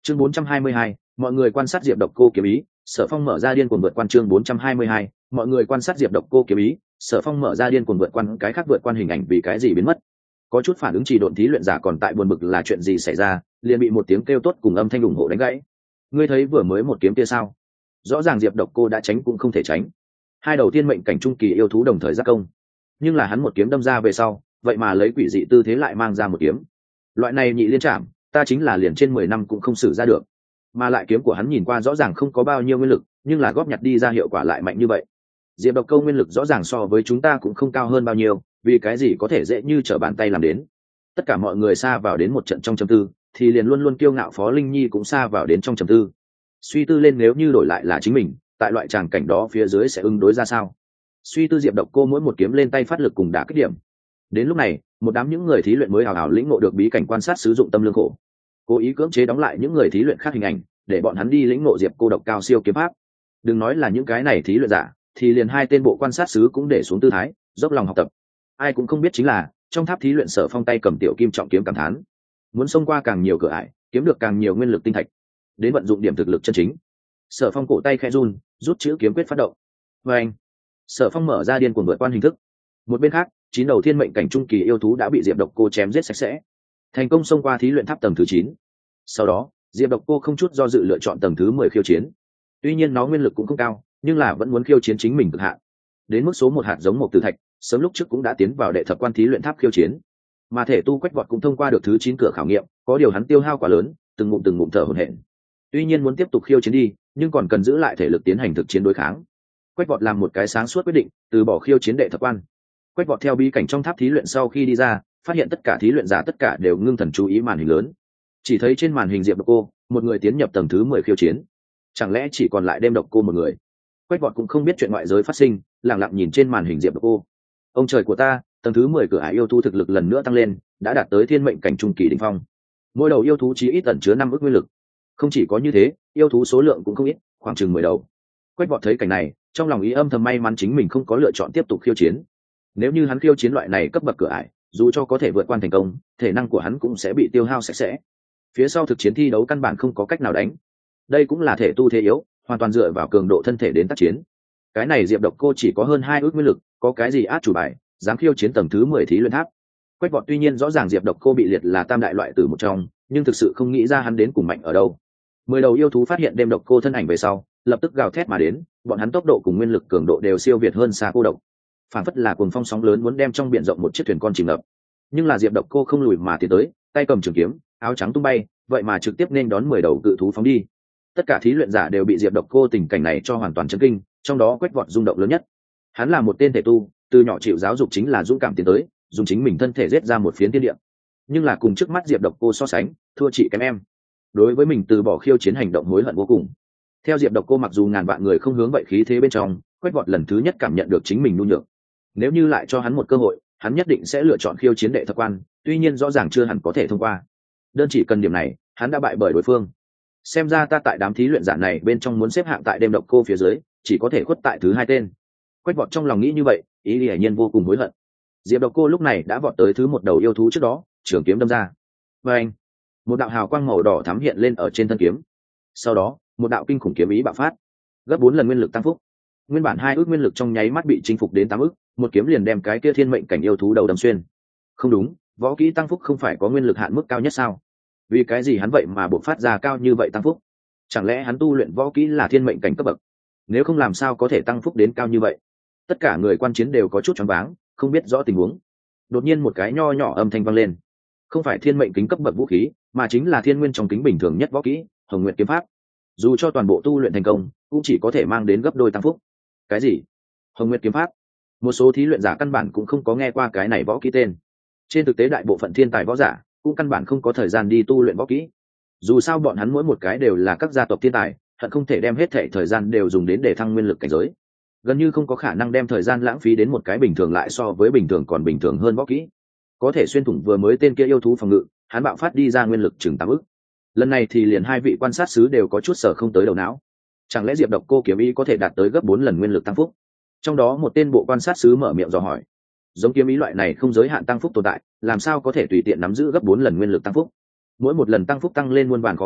Chương 422, mọi người quan sát Diệp Độc Cô kiếm ý, Sở Phong mở ra điên cuồng vượt quan. Chương 422, mọi người quan sát Diệp Độc Cô kiếm ý, Sở Phong mở ra điên cuồng vượt quan. Cái khác vượt quan hình ảnh vì cái gì biến mất? Có chút phản ứng trì độn thí luyện giả còn tại buồn bực là chuyện gì xảy ra, liền bị một tiếng kêu tốt cùng âm thanh ủng hộ đánh gãy. Ngươi thấy vừa mới một kiếm kia sao? Rõ ràng Diệp Độc Cô đã tránh cũng không thể tránh. Hai đầu tiên mệnh cảnh trung kỳ yêu thú đồng thời giác công, nhưng là hắn một kiếm đâm ra về sau, vậy mà lấy quỷ dị tư thế lại mang ra một kiếm. Loại này nhị liên trảm, ta chính là liền trên 10 năm cũng không xử ra được. Mà lại kiếm của hắn nhìn qua rõ ràng không có bao nhiêu nguyên lực, nhưng là góp nhặt đi ra hiệu quả lại mạnh như vậy. Diệp Độc Câu nguyên lực rõ ràng so với chúng ta cũng không cao hơn bao nhiêu, vì cái gì có thể dễ như trở bàn tay làm đến? Tất cả mọi người sa vào đến một trận trong trầm tư, thì liền luôn luôn kiêu ngạo Phó Linh Nhi cũng sa vào đến trong trầm tư. Suy tư lên nếu như đổi lại là chính mình, tại loại tràng cảnh đó phía dưới sẽ ứng đối ra sao? Suy tư Diệp Độc Cô mỗi một kiếm lên tay phát lực cùng đả kích điểm. Đến lúc này, một đám những người thí luyện mới hào hào lĩnh ngộ được bí cảnh quan sát sử dụng tâm lương khổ, cố ý cưỡng chế đóng lại những người thí luyện khác hình ảnh, để bọn hắn đi lĩnh ngộ Diệp Cô độc cao siêu kiếm pháp. Đừng nói là những cái này thí luyện giả, thì liền hai tên bộ quan sát sứ cũng để xuống tư thái, dốc lòng học tập. Ai cũng không biết chính là trong tháp thí luyện Sở Phong tay cầm tiểu kim trọng kiếm cảm thán, muốn xông qua càng nhiều cửa ải, kiếm được càng nhiều nguyên lực tinh thạch, đến vận dụng điểm thực lực chân chính. Sở Phong cổ tay khẽ run, rút chữ kiếm quyết phát động. Và anh, Sở Phong mở ra điên cuồng vượt quan hình thức. Một bên khác, 9 đầu thiên mệnh cảnh trung kỳ yêu thú đã bị Diệp Độc Cô chém giết sạch sẽ, thành công xông qua thí luyện tháp tầng thứ 9. Sau đó, Diệp Độc Cô không chút do dự lựa chọn tầng thứ 10 khiêu chiến. Tuy nhiên nó nguyên lực cũng không cao, nhưng là vẫn muốn khiêu chiến chính mình cực hạn. Đến mức số 1 hạt giống một tử thạch, sớm lúc trước cũng đã tiến vào đệ thập quan thí luyện tháp khiêu chiến. Mà thể tu Quách Vọt cũng thông qua được thứ 9 cửa khảo nghiệm, có điều hắn tiêu hao quá lớn, từng ngụm thở hổn hển. Tuy nhiên muốn tiếp tục khiêu chiến đi, nhưng còn cần giữ lại thể lực tiến hành thực chiến đối kháng. Quách Vọt làm một cái sáng suốt quyết định, từ bỏ khiêu chiến đệ thập quan. Quách Vọt theo bí cảnh trong tháp thí luyện sau khi đi ra, phát hiện tất cả thí luyện giả tất cả đều ngưng thần chú ý màn hình lớn. Chỉ thấy trên màn hình Diệp Độc Cô, một người tiến nhập tầng thứ 10 khiêu chiến. Chẳng lẽ chỉ còn lại Đêm Độc Cô một người? Quách Vọt cũng không biết chuyện ngoại giới phát sinh, lặng lặng nhìn trên màn hình Diệp Độc Cô. Ông trời của ta, tầng thứ 10 cửa ải yêu thú thực lực lần nữa tăng lên, đã đạt tới thiên mệnh cảnh trung kỳ đỉnh phong. Mỗi đầu yêu thú chí ít ẩn chứa 5 ức nguyên lực. Không chỉ có như thế, yêu thú số lượng cũng không ít, khoảng chừng 10 đầu. Quách Vọt thấy cảnh này, trong lòng ý âm thầm may mắn chính mình không có lựa chọn tiếp tục khiêu chiến. Nếu như hắn khiêu chiến loại này cấp bậc cửa ải, dù cho có thể vượt qua thành công, thể năng của hắn cũng sẽ bị tiêu hao sạch sẽ. Phía sau thực chiến thi đấu căn bản không có cách nào đánh. Đây cũng là thể tu thế yếu, hoàn toàn dựa vào cường độ thân thể đến tác chiến. Cái này Diệp Độc Cô chỉ có hơn 2 ước nguyên lực, có cái gì át chủ bài, dám khiêu chiến tầng thứ 10 thí luyện tháp. Quách Vọt tuy nhiên rõ ràng Diệp Độc Cô bị liệt là tam đại loại tử một trong, nhưng thực sự không nghĩ ra hắn đến cùng mạnh ở đâu. 10 đầu yêu thú phát hiện Đêm Độc Cô thân ảnh về sau, lập tức gào thét mà đến, bọn hắn tốc độ cùng nguyên lực cường độ đều siêu việt hơn xa cô độc. Phản phất là cuồng phong sóng lớn muốn đem trong biển rộng một chiếc thuyền con chìm ngập. Nhưng là Diệp Độc Cô không lùi mà tiến tới, tay cầm trường kiếm, áo trắng tung bay, vậy mà trực tiếp nên đón 10 đầu cự thú phóng đi. Tất cả thí luyện giả đều bị Diệp Độc Cô tình cảnh này cho hoàn toàn chấn kinh, trong đó Quách Vọt rung động lớn nhất. Hắn là một tên thể tu, từ nhỏ chịu giáo dục chính là dũng cảm tiến tới, dùng chính mình thân thể giết ra một phiến thiên địa. Nhưng là cùng trước mắt Diệp Độc Cô so sánh, thua chị kém em. Đối với mình từ bỏ khiêu chiến hành động hối hận vô cùng. Theo Diệp Độc Cô mặc dù ngàn vạn người không hướng vậy khí thế bên trong, Quách Vọt lần thứ nhất cảm nhận được chính mình nhu nhược. Nếu như lại cho hắn một cơ hội, hắn nhất định sẽ lựa chọn khiêu chiến đệ thập quan, tuy nhiên rõ ràng chưa hẳn có thể thông qua. Đơn chỉ cần điểm này, hắn đã bại bởi đối phương. Xem ra ta tại đám thí luyện giả này bên trong muốn xếp hạng tại Đêm Độc Cô phía dưới, chỉ có thể khuất tại thứ 2 tên. Quách Vọt trong lòng nghĩ như vậy, ý hiển nhiên vô cùng hối hận. Diệp Độc Cô lúc này đã vọt tới thứ 1 đầu yêu thú trước đó, trường kiếm đâm ra. Và anh, một đạo hào quang màu đỏ thắm hiện lên ở trên thân kiếm. Sau đó, một đạo kinh khủng kiếm ý bạo phát, gấp 4 lần nguyên lực tăng phúc. Nguyên bản 2 ước nguyên lực trong nháy mắt bị chinh phục đến 8 ước, một kiếm liền đem cái kia thiên mệnh cảnh yêu thú đầu đâm xuyên. Không đúng, võ kỹ tăng phúc không phải có nguyên lực hạn mức cao nhất sao? Vì cái gì hắn vậy mà bộc phát ra cao như vậy tăng phúc? Chẳng lẽ hắn tu luyện võ kỹ là thiên mệnh cảnh cấp bậc? Nếu không làm sao có thể tăng phúc đến cao như vậy? Tất cả người quan chiến đều có chút choáng váng, không biết rõ tình huống. Đột nhiên một cái nho nhỏ âm thanh vang lên. Không phải thiên mệnh kính cấp bậc vũ khí, mà chính là thiên nguyên trong kính bình thường nhất võ kỹ, Hồng Nguyệt kiếm pháp. Dù cho toàn bộ tu luyện thành công, cũng chỉ có thể mang đến gấp đôi tăng phúc. Cái gì? Hồng Nguyệt kiếm pháp? Một số thí luyện giả căn bản cũng không có nghe qua cái này võ kỹ tên. Trên thực tế đại bộ phận thiên tài võ giả cũng căn bản không có thời gian đi tu luyện võ kỹ. Dù sao bọn hắn mỗi một cái đều là các gia tộc thiên tài, hận không thể đem hết thảy thời gian đều dùng đến để thăng nguyên lực cảnh giới. Gần như không có khả năng đem thời gian lãng phí đến một cái bình thường lại so với bình thường còn bình thường hơn võ kỹ. Có thể xuyên thủng vừa mới tên kia yêu thú phòng ngự, hắn bạo phát đi ra nguyên lực chừng 8 ức. Lần này thì liền 2 vị quan sát sứ đều có chút sở không tới đầu não. Chẳng lẽ Diệp Độc Cô kiếm ý có thể đạt tới gấp 4 lần nguyên lực tăng phúc? Trong đó một tên bộ quan sát sứ mở miệng dò hỏi. Giống kiếm ý loại này không giới hạn tăng phúc tồn tại, làm sao có thể tùy tiện nắm giữ gấp 4 lần nguyên lực tăng phúc? Mỗi một lần tăng phúc tăng lên muôn vàn khó khăn,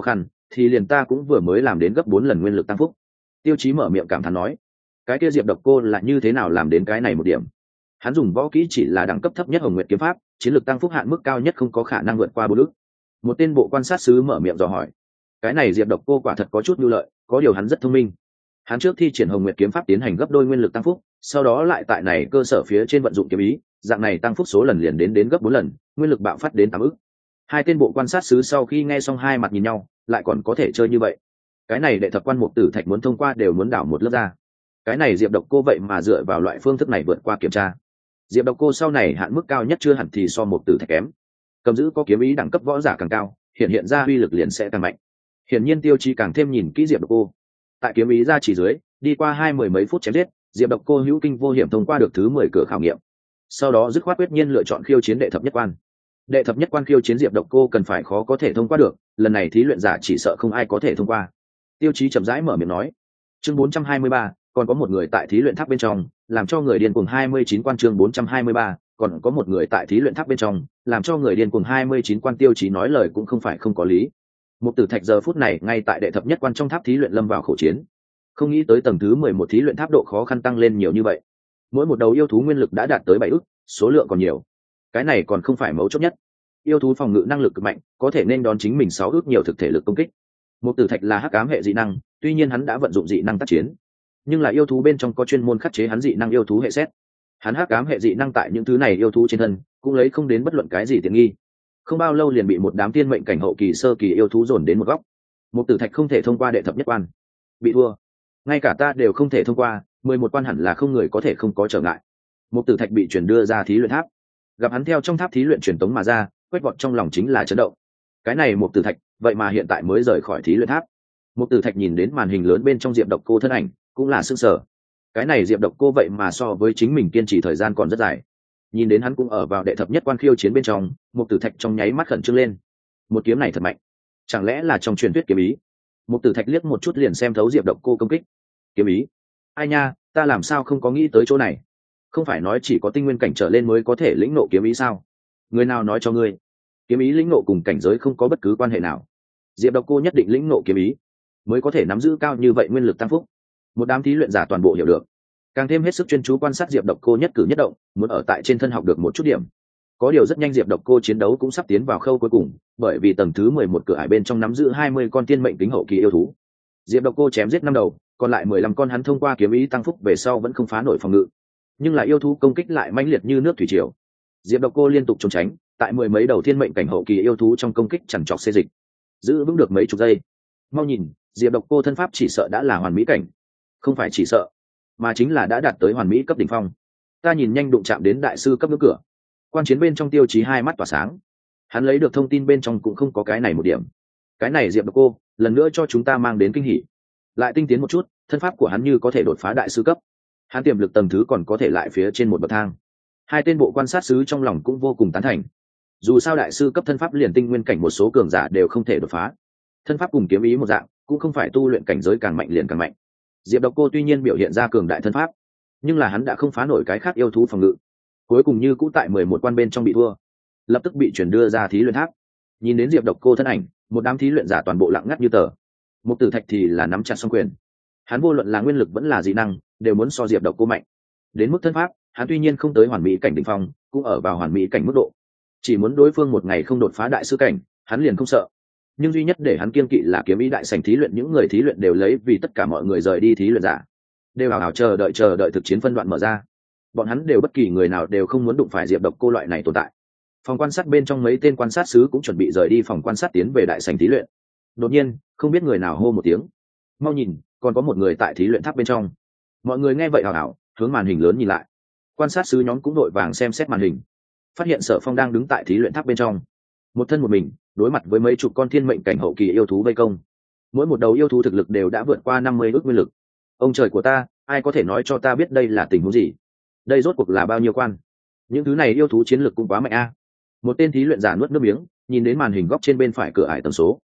thì liền ta cũng vừa mới làm đến gấp 4 lần nguyên lực tăng phúc. Tiêu Chí mở miệng cảm thán nói, cái kia Diệp Độc Cô là như thế nào làm đến cái này một điểm? Hắn dùng võ kỹ chỉ là đẳng cấp thấp nhất Hồng Nguyệt kiếm pháp, chiến lược tăng phúc hạn mức cao nhất không có khả năng vượt qua 4 ức. Một tên bộ quan sát sứ mở miệng dò hỏi. Cái này Diệp Độc Cô quả thật có chút nhu lợi, có điều hắn rất thông minh. Hắn trước thi triển Hồng Nguyệt kiếm pháp tiến hành gấp đôi nguyên lực tăng phúc, sau đó lại tại này cơ sở phía trên vận dụng kiếm ý, dạng này tăng phúc số lần liền đến gấp 4 lần, nguyên lực bạo phát đến 8 ức. Hai tên bộ quan sát sứ sau khi nghe xong hai mặt nhìn nhau, lại còn có thể chơi như vậy. Cái này đệ thập quan mục tử thạch muốn thông qua đều muốn đảo một lớp ra. Cái này Diệp Độc Cô vậy mà dựa vào loại phương thức này vượt qua kiểm tra. Diệp Độc Cô sau này hạn mức cao nhất chưa hẳn thì so mục tử thạch kém. Cầm giữ có kiếm ý đẳng cấp võ giả càng cao, hiện ra uy lực liền sẽ càng mạnh. Hiển nhiên Tiêu Chí càng thêm nhìn kỹ Diệp Độc Cô. Tại kiếm ý ra chỉ dưới, đi qua 20 mấy phút chém giết, Diệp Độc Cô hữu kinh vô hiểm thông qua được thứ 10 cửa khảo nghiệm. Sau đó dứt khoát quyết nhiên lựa chọn khiêu chiến đệ thập nhất quan. Đệ thập nhất quan khiêu chiến Diệp Độc Cô cần phải khó có thể thông qua được, lần này thí luyện giả chỉ sợ không ai có thể thông qua. Tiêu Chí chậm rãi mở miệng nói. Chương 423, còn có một người tại thí luyện tháp bên trong, làm cho người điên cuồng 29 quan. Chương 423, còn có một người tại thí luyện tháp bên trong, làm cho người điên cuồng 29 quan. Tiêu Chí nói lời cũng không phải không có lý. Mục tử thạch giờ phút này ngay tại đệ thập nhất quan trong tháp thí luyện lâm vào khổ chiến. Không nghĩ tới tầng thứ 11 thí luyện tháp độ khó khăn tăng lên nhiều như vậy. Mỗi một đầu yêu thú nguyên lực đã đạt tới 7 ức, số lượng còn nhiều. Cái này còn không phải mấu chốt nhất. Yêu thú phòng ngự năng lực cực mạnh, có thể nên đón chính mình 6 ức nhiều thực thể lực công kích. Mục tử thạch là hắc ám hệ dị năng, tuy nhiên hắn đã vận dụng dị năng tác chiến, nhưng là yêu thú bên trong có chuyên môn khắc chế hắn dị năng yêu thú hệ xét. Hắn hắc ám hệ dị năng tại những thứ này yêu thú trên thân, cũng lấy không đến bất luận cái gì tiện nghi. Không bao lâu liền bị một đám tiên mệnh cảnh hậu kỳ sơ kỳ yêu thú dồn đến một góc. Mục tử thạch không thể thông qua đệ thập nhất quan, bị thua. Ngay cả ta đều không thể thông qua, 11 quan hẳn là không người có thể không có trở ngại. Mục tử thạch bị chuyển đưa ra thí luyện tháp, gặp hắn theo trong tháp thí luyện truyền tống mà ra, quét vọt trong lòng chính là chấn động. Cái này Mục tử thạch, vậy mà hiện tại mới rời khỏi thí luyện tháp. Mục tử thạch nhìn đến màn hình lớn bên trong Diệp Độc Cô thân ảnh, cũng là sững sờ. Cái này Diệp Độc Cô vậy mà so với chính mình kiên trì thời gian còn rất dài. Nhìn đến hắn cũng ở vào đệ thập nhất quan khiêu chiến bên trong, Mục tử thạch trong nháy mắt khẩn trương lên. Một kiếm này thật mạnh, chẳng lẽ là trong truyền thuyết kiếm ý? Mục tử thạch liếc một chút liền xem thấu Diệp Độc Cô công kích. Kiếm ý? Ai nha, ta làm sao không có nghĩ tới chỗ này? Không phải nói chỉ có tinh nguyên cảnh trở lên mới có thể lĩnh ngộ kiếm ý sao? Người nào nói cho ngươi? Kiếm ý lĩnh ngộ cùng cảnh giới không có bất cứ quan hệ nào. Diệp Độc Cô nhất định lĩnh ngộ kiếm ý, mới có thể nắm giữ cao như vậy nguyên lực tăng phúc. Một đám thí luyện giả toàn bộ hiểu được, càng thêm hết sức chuyên chú quan sát Diệp Độc Cô nhất cử nhất động, muốn ở tại trên thân học được một chút điểm. Có điều rất nhanh Diệp Độc Cô chiến đấu cũng sắp tiến vào khâu cuối cùng, bởi vì tầng thứ 11 cửa ải bên trong nắm giữ 20 con tiên mệnh kính hậu kỳ yêu thú. Diệp Độc Cô chém giết 5 đầu, còn lại 15 con hắn thông qua kiếm ý tăng phúc về sau vẫn không phá nổi phòng ngự. Nhưng là yêu thú công kích lại mãnh liệt như nước thủy triều. Diệp Độc Cô liên tục trốn tránh, tại 10 mấy đầu thiên mệnh cảnh hậu kỳ yêu thú trong công kích chằn trọc xê dịch, giữ vững được mấy chục giây. Mau nhìn, Diệp Độc Cô thân pháp chỉ sợ đã là hoàn mỹ cảnh. Không phải chỉ sợ, mà chính là đã đạt tới hoàn mỹ cấp đỉnh phong. Ta nhìn nhanh đụng chạm đến đại sư cấp ngưỡng cửa. Quan chiến bên trong Tiêu Chí hai mắt tỏa sáng. Hắn lấy được thông tin bên trong cũng không có cái này một điểm. Cái này Diệp Độc Cô lần nữa cho chúng ta mang đến kinh hỉ. Lại tinh tiến một chút, thân pháp của hắn như có thể đột phá đại sư cấp. Hắn tiềm lực tầng thứ còn có thể lại phía trên một bậc thang. Hai tên bộ quan sát sứ trong lòng cũng vô cùng tán thành. Dù sao đại sư cấp thân pháp liền tinh nguyên cảnh một số cường giả đều không thể đột phá. Thân pháp cùng kiếm ý một dạng, cũng không phải tu luyện cảnh giới càng mạnh liền càng mạnh. Diệp Độc Cô tuy nhiên biểu hiện ra cường đại thân pháp, nhưng là hắn đã không phá nổi cái khác yêu thú phòng ngự, cuối cùng như cũ tại 11 quan bên trong bị thua, lập tức bị chuyển đưa ra thí luyện tháp. Nhìn đến Diệp Độc Cô thân ảnh, một đám thí luyện giả toàn bộ lặng ngắt như tờ. Mục tử thạch thì là nắm chặt song quyền, hắn vô luận là nguyên lực vẫn là dị năng đều muốn so Diệp Độc Cô mạnh. Đến mức thân pháp, hắn tuy nhiên không tới hoàn mỹ cảnh đỉnh phong, cũng ở vào hoàn mỹ cảnh mức độ, chỉ muốn đối phương một ngày không đột phá đại sư cảnh, hắn liền không sợ. Nhưng duy nhất để hắn kiên kỵ là kiếm ý đại sảnh thí luyện, những người thí luyện đều lấy vì tất cả mọi người rời đi thí luyện giả, đều hào hào chờ đợi thực chiến phân đoạn mở ra. Bọn hắn đều bất kỳ người nào đều không muốn đụng phải Diệp Độc Cô loại này tồn tại. Phòng quan sát bên trong mấy tên quan sát sứ cũng chuẩn bị rời đi phòng quan sát tiến về đại sảnh thí luyện. Đột nhiên, không biết người nào hô một tiếng, mau nhìn, còn có một người tại thí luyện tháp bên trong. Mọi người nghe vậy hào hào hướng màn hình lớn nhìn lại. Quan sát sứ nhóm cũng đội vàng xem xét màn hình, phát hiện Sở Phong đang đứng tại thí luyện tháp bên trong, một thân một mình đối mặt với mấy chục con thiên mệnh cảnh hậu kỳ yêu thú vây công. Mỗi một đầu yêu thú thực lực đều đã vượt qua 50 ức nguyên lực. Ông trời của ta, ai có thể nói cho ta biết đây là tình huống gì? Đây rốt cuộc là bao nhiêu quan? Những thứ này yêu thú chiến lực cũng quá mạnh a. Một tên thí luyện giả nuốt nước miếng, nhìn đến màn hình góc trên bên phải cửa ải tần số.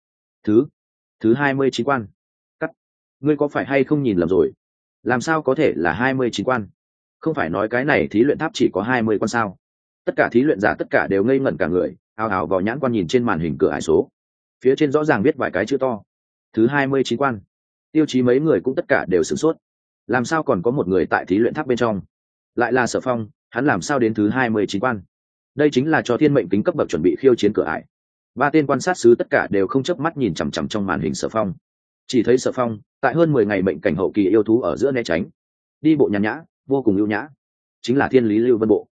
Thứ 29 quan. Cắt. Ngươi có phải hay không nhìn lầm rồi? Làm sao có thể là 29 quan? Không phải nói cái này thí luyện tháp chỉ có 20 quan sao? Tất cả thí luyện giả tất cả đều ngây ngẩn cả người, ào ào vào nhãn quan nhìn trên màn hình cửa ải số. Phía trên rõ ràng viết vài cái chữ to. Thứ 29 quan. Tiêu Chí mấy người cũng tất cả đều sửng sốt. Làm sao còn có một người tại thí luyện tháp bên trong? Lại là Sở Phong, hắn làm sao đến thứ 29 quan? Đây chính là cho thiên mệnh kính cấp bậc chuẩn bị khiêu chiến cửa ải. Ba tên quan sát sứ tất cả đều không chớp mắt nhìn chằm chằm trong màn hình Sở Phong. Chỉ thấy Sở Phong tại hơn 10 ngày mệnh cảnh hậu kỳ yêu thú ở giữa né tránh, đi bộ nhàn nhã, vô cùng ưu nhã, chính là Thiên Lý Lưu Vân Bộ.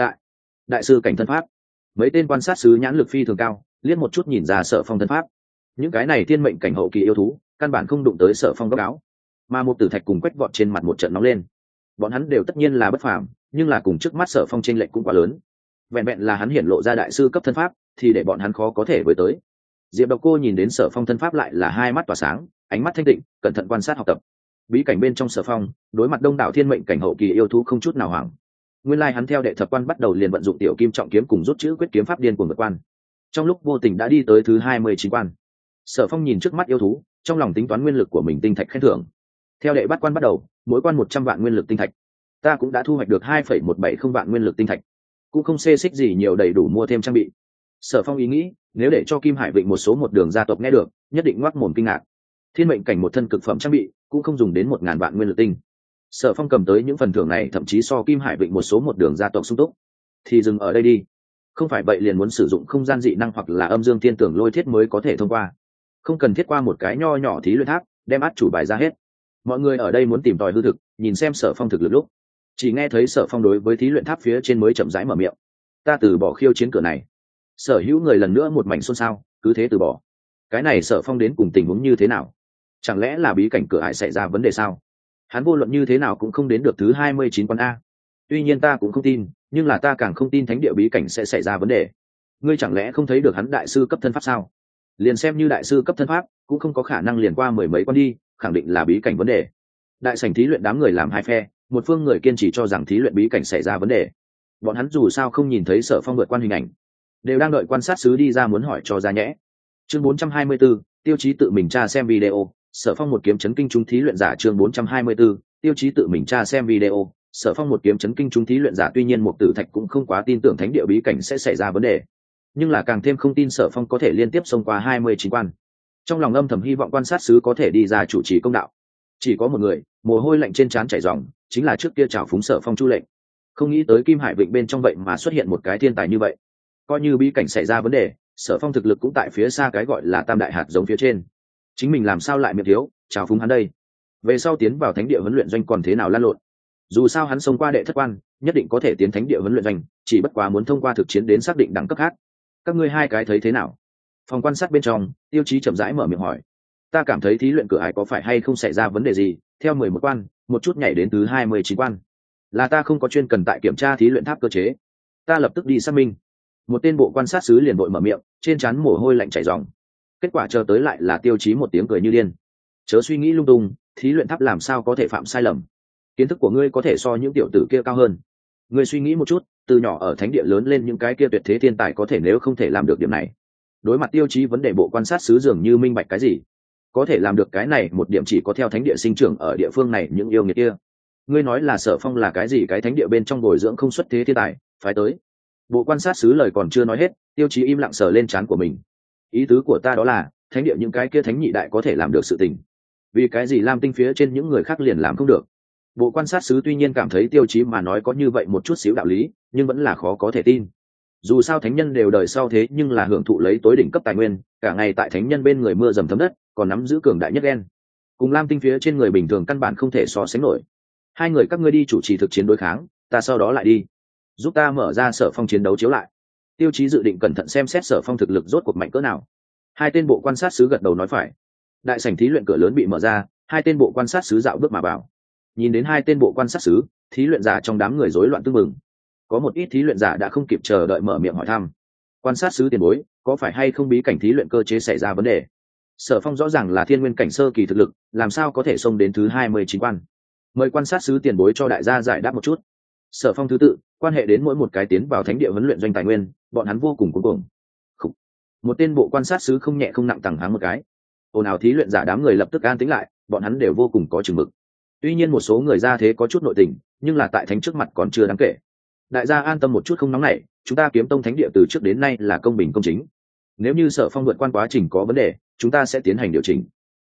Đại sư cảnh thân pháp. Mấy tên quan sát sứ nhãn lực phi thường cao, liếc một chút nhìn ra Sở Phong thân pháp. Những cái này thiên mệnh cảnh hậu kỳ yêu thú, căn bản không đụng tới Sở Phong góc áo, mà một tử thạch cùng quét vọt trên mặt một trận nóng lên. Bọn hắn đều tất nhiên là bất phàm, nhưng là cùng trước mắt Sở Phong chênh lệch cũng quá lớn. Vẹn vẹn là hắn hiển lộ ra đại sư cấp thân pháp, thì để bọn hắn khó có thể với tới. Diệp Độc Cô nhìn đến Sở Phong thân pháp lại là hai mắt tỏa sáng, ánh mắt thanh tịnh, cẩn thận quan sát học tập. Bí cảnh bên trong Sở Phong, đối mặt đông đảo thiên mệnh cảnh hậu kỳ yêu thú không chút nào hoảng. Nguyên lai hắn theo đệ thập quan bắt đầu liền vận dụng tiểu kim trọng kiếm cùng rút chữ quyết kiếm pháp điên cuồng vượt quan. Trong lúc vô tình đã đi tới thứ 29 quan. Sở Phong nhìn trước mắt yêu thú, trong lòng tính toán nguyên lực của mình tinh thạch khen thưởng. Theo đệ bát quan bắt đầu, mỗi quan 100 vạn nguyên lực tinh thạch. Ta cũng đã thu hoạch được 2,170 vạn nguyên lực tinh thạch, cũng không xê xích gì nhiều, đầy đủ mua thêm trang bị. Sở Phong ý nghĩ, nếu để cho Kim Hải Vịnh một số một đường gia tộc nghe được, nhất định ngoác mồm kinh ngạc. Thiên mệnh cảnh một thân cực phẩm trang bị, cũng không dùng đến 1000 vạn nguyên lực tinh. Sở Phong cầm tới những phần thưởng này thậm chí so Kim Hải Vịnh một số một đường gia tộc sung túc. Thì dừng ở đây đi. Không phải vậy liền muốn sử dụng không gian dị năng hoặc là âm dương thiên tưởng lôi thiết mới có thể thông qua. Không cần thiết qua một cái nho nhỏ thí luyện tháp, đem át chủ bài ra hết. Mọi người ở đây muốn tìm tòi hư thực, nhìn xem Sở Phong thực lực lúc. Chỉ nghe thấy Sở Phong đối với thí luyện tháp phía trên mới chậm rãi mở miệng. Ta từ bỏ khiêu chiến cửa này. Sở hữu người lần nữa một mảnh xôn xao, cứ thế từ bỏ. Cái này Sở Phong đến cùng tình huống như thế nào? Chẳng lẽ là bí cảnh cửa ải xảy ra vấn đề sao? Hắn vô luận như thế nào cũng không đến được thứ 29 quan A. Tuy nhiên ta cũng không tin, nhưng là ta càng không tin thánh địa bí cảnh sẽ xảy ra vấn đề. Ngươi chẳng lẽ không thấy được hắn đại sư cấp thân pháp sao? Liền xem như đại sư cấp thân pháp, cũng không có khả năng liền qua mười mấy quan đi, khẳng định là bí cảnh vấn đề. Đại sảnh thí luyện đám người làm hai phe, một phương người kiên trì cho rằng thí luyện bí cảnh xảy ra vấn đề. Bọn hắn dù sao không nhìn thấy Sở Phong vượt quan hình ảnh, đều đang đợi quan sát sứ đi ra muốn hỏi cho ra nhẽ. Chương 424, Tiêu Chí tự mình tra xem video. Sở Phong một kiếm chấn kinh trung thí luyện giả. Chương 424, Tiêu Chí tự mình tra xem video. Sở Phong một kiếm chấn kinh trung thí luyện giả. Tuy nhiên Mục Tử Thạch cũng không quá tin tưởng thánh địa bí cảnh sẽ xảy ra vấn đề, nhưng là càng thêm không tin Sở Phong có thể liên tiếp xông qua 29 quan. Trong lòng âm thầm hy vọng quan sát sứ có thể đi ra chủ trì công đạo. Chỉ có một người, mồ hôi lạnh trên trán chảy ròng, chính là trước kia trào phúng Sở Phong Chu Lệnh. Không nghĩ tới Kim Hải Vịnh bên trong vậy mà xuất hiện một cái thiên tài như vậy. Coi như bí cảnh xảy ra vấn đề, Sở Phong thực lực cũng tại phía xa cái gọi là tam đại hạt giống phía trên. Chính mình làm sao lại miệng thiếu trào phúng hắn đây? Về sau tiến vào thánh địa huấn luyện doanh còn thế nào lăn lộn? Dù sao hắn xông qua đệ thất quan, nhất định có thể tiến thánh địa huấn luyện doanh, chỉ bất quá muốn thông qua thực chiến đến xác định đẳng cấp khác. Các ngươi hai cái thấy thế nào? Phòng quan sát bên trong, Tiêu Chí chậm rãi mở miệng hỏi. Ta cảm thấy thí luyện cửa ải có phải hay không xảy ra vấn đề gì, theo 11 quan, một chút nhảy đến thứ 29 quan. Là ta không có chuyên cần tại kiểm tra thí luyện tháp cơ chế. Ta lập tức đi xác minh. Một tên bộ quan sát sứ liền vội mở miệng, trên trán mồ hôi lạnh chảy ròng. Kết quả chờ tới lại là Tiêu Chí một tiếng cười như điên. Chớ suy nghĩ lung tung, thí luyện tháp làm sao có thể phạm sai lầm? Kiến thức của ngươi có thể so những tiểu tử kia cao hơn. Ngươi suy nghĩ một chút, từ nhỏ ở thánh địa lớn lên những cái kia tuyệt thế thiên tài có thể nếu không thể làm được điểm này. Đối mặt Tiêu Chí vấn đề, bộ quan sát sứ dường như minh bạch cái gì. Có thể làm được cái này một điểm chỉ có theo thánh địa sinh trưởng ở địa phương này những yêu nghiệt kia. Ngươi nói là Sở Phong là cái gì? Cái thánh địa bên trong bồi dưỡng không xuất thế thiên tài, phải tới. Bộ quan sát sứ lời còn chưa nói hết, Tiêu Chí im lặng sờ lên trán của mình. Ý tứ của ta đó là, thánh địa những cái kia thánh nhị đại có thể làm được sự tình, vì cái gì Lam Tinh phía trên những người khác liền làm không được? Bộ quan sát sứ tuy nhiên cảm thấy Tiêu Chí mà nói có như vậy một chút xíu đạo lý, nhưng vẫn là khó có thể tin. Dù sao thánh nhân đều đời sau thế nhưng là hưởng thụ lấy tối đỉnh cấp tài nguyên, cả ngày tại thánh nhân bên người mưa dầm thấm đất, còn nắm giữ cường đại nhất gen, cùng Lam Tinh phía trên người bình thường căn bản không thể so sánh nổi. Hai người các ngươi đi chủ trì thực chiến đối kháng, ta sau đó lại đi giúp ta mở ra Sở Phong chiến đấu chiếu lại. Tiêu Chí dự định cẩn thận xem xét Sở Phong thực lực rốt cuộc mạnh cỡ nào. Hai tên bộ quan sát sứ gật đầu nói phải. Đại sảnh thí luyện cửa lớn bị mở ra, hai tên bộ quan sát sứ dạo bước mà vào. Nhìn đến hai tên bộ quan sát sứ, thí luyện giả trong đám người rối loạn tưng bừng. Có một ít thí luyện giả đã không kịp chờ đợi mở miệng hỏi thăm. Quan sát sứ tiền bối, có phải hay không bí cảnh thí luyện cơ chế xảy ra vấn đề? Sở Phong rõ ràng là thiên nguyên cảnh sơ kỳ thực lực, làm sao có thể xông đến thứ 29 quan? Mời quan sát sứ tiền bối cho đại gia giải đáp một chút. Sở Phong thứ tự quan hệ đến mỗi một cái tiến vào thánh địa huấn luyện doanh tài nguyên, bọn hắn vô cùng cuống cuồng. Một tên bộ quan sát sứ không nhẹ không nặng tằng háng một cái. Ồn ào thí luyện giả đám người lập tức an tĩnh lại, bọn hắn đều vô cùng có chừng mực. Tuy nhiên một số người ra thế có chút nội tình, nhưng là tại thánh trước mặt còn chưa đáng kể. Đại gia an tâm một chút, không nóng nảy, chúng ta Kiếm Tông thánh địa từ trước đến nay là công bình công chính. Nếu như Sở Phong vượt quan quá trình có vấn đề, chúng ta sẽ tiến hành điều chỉnh.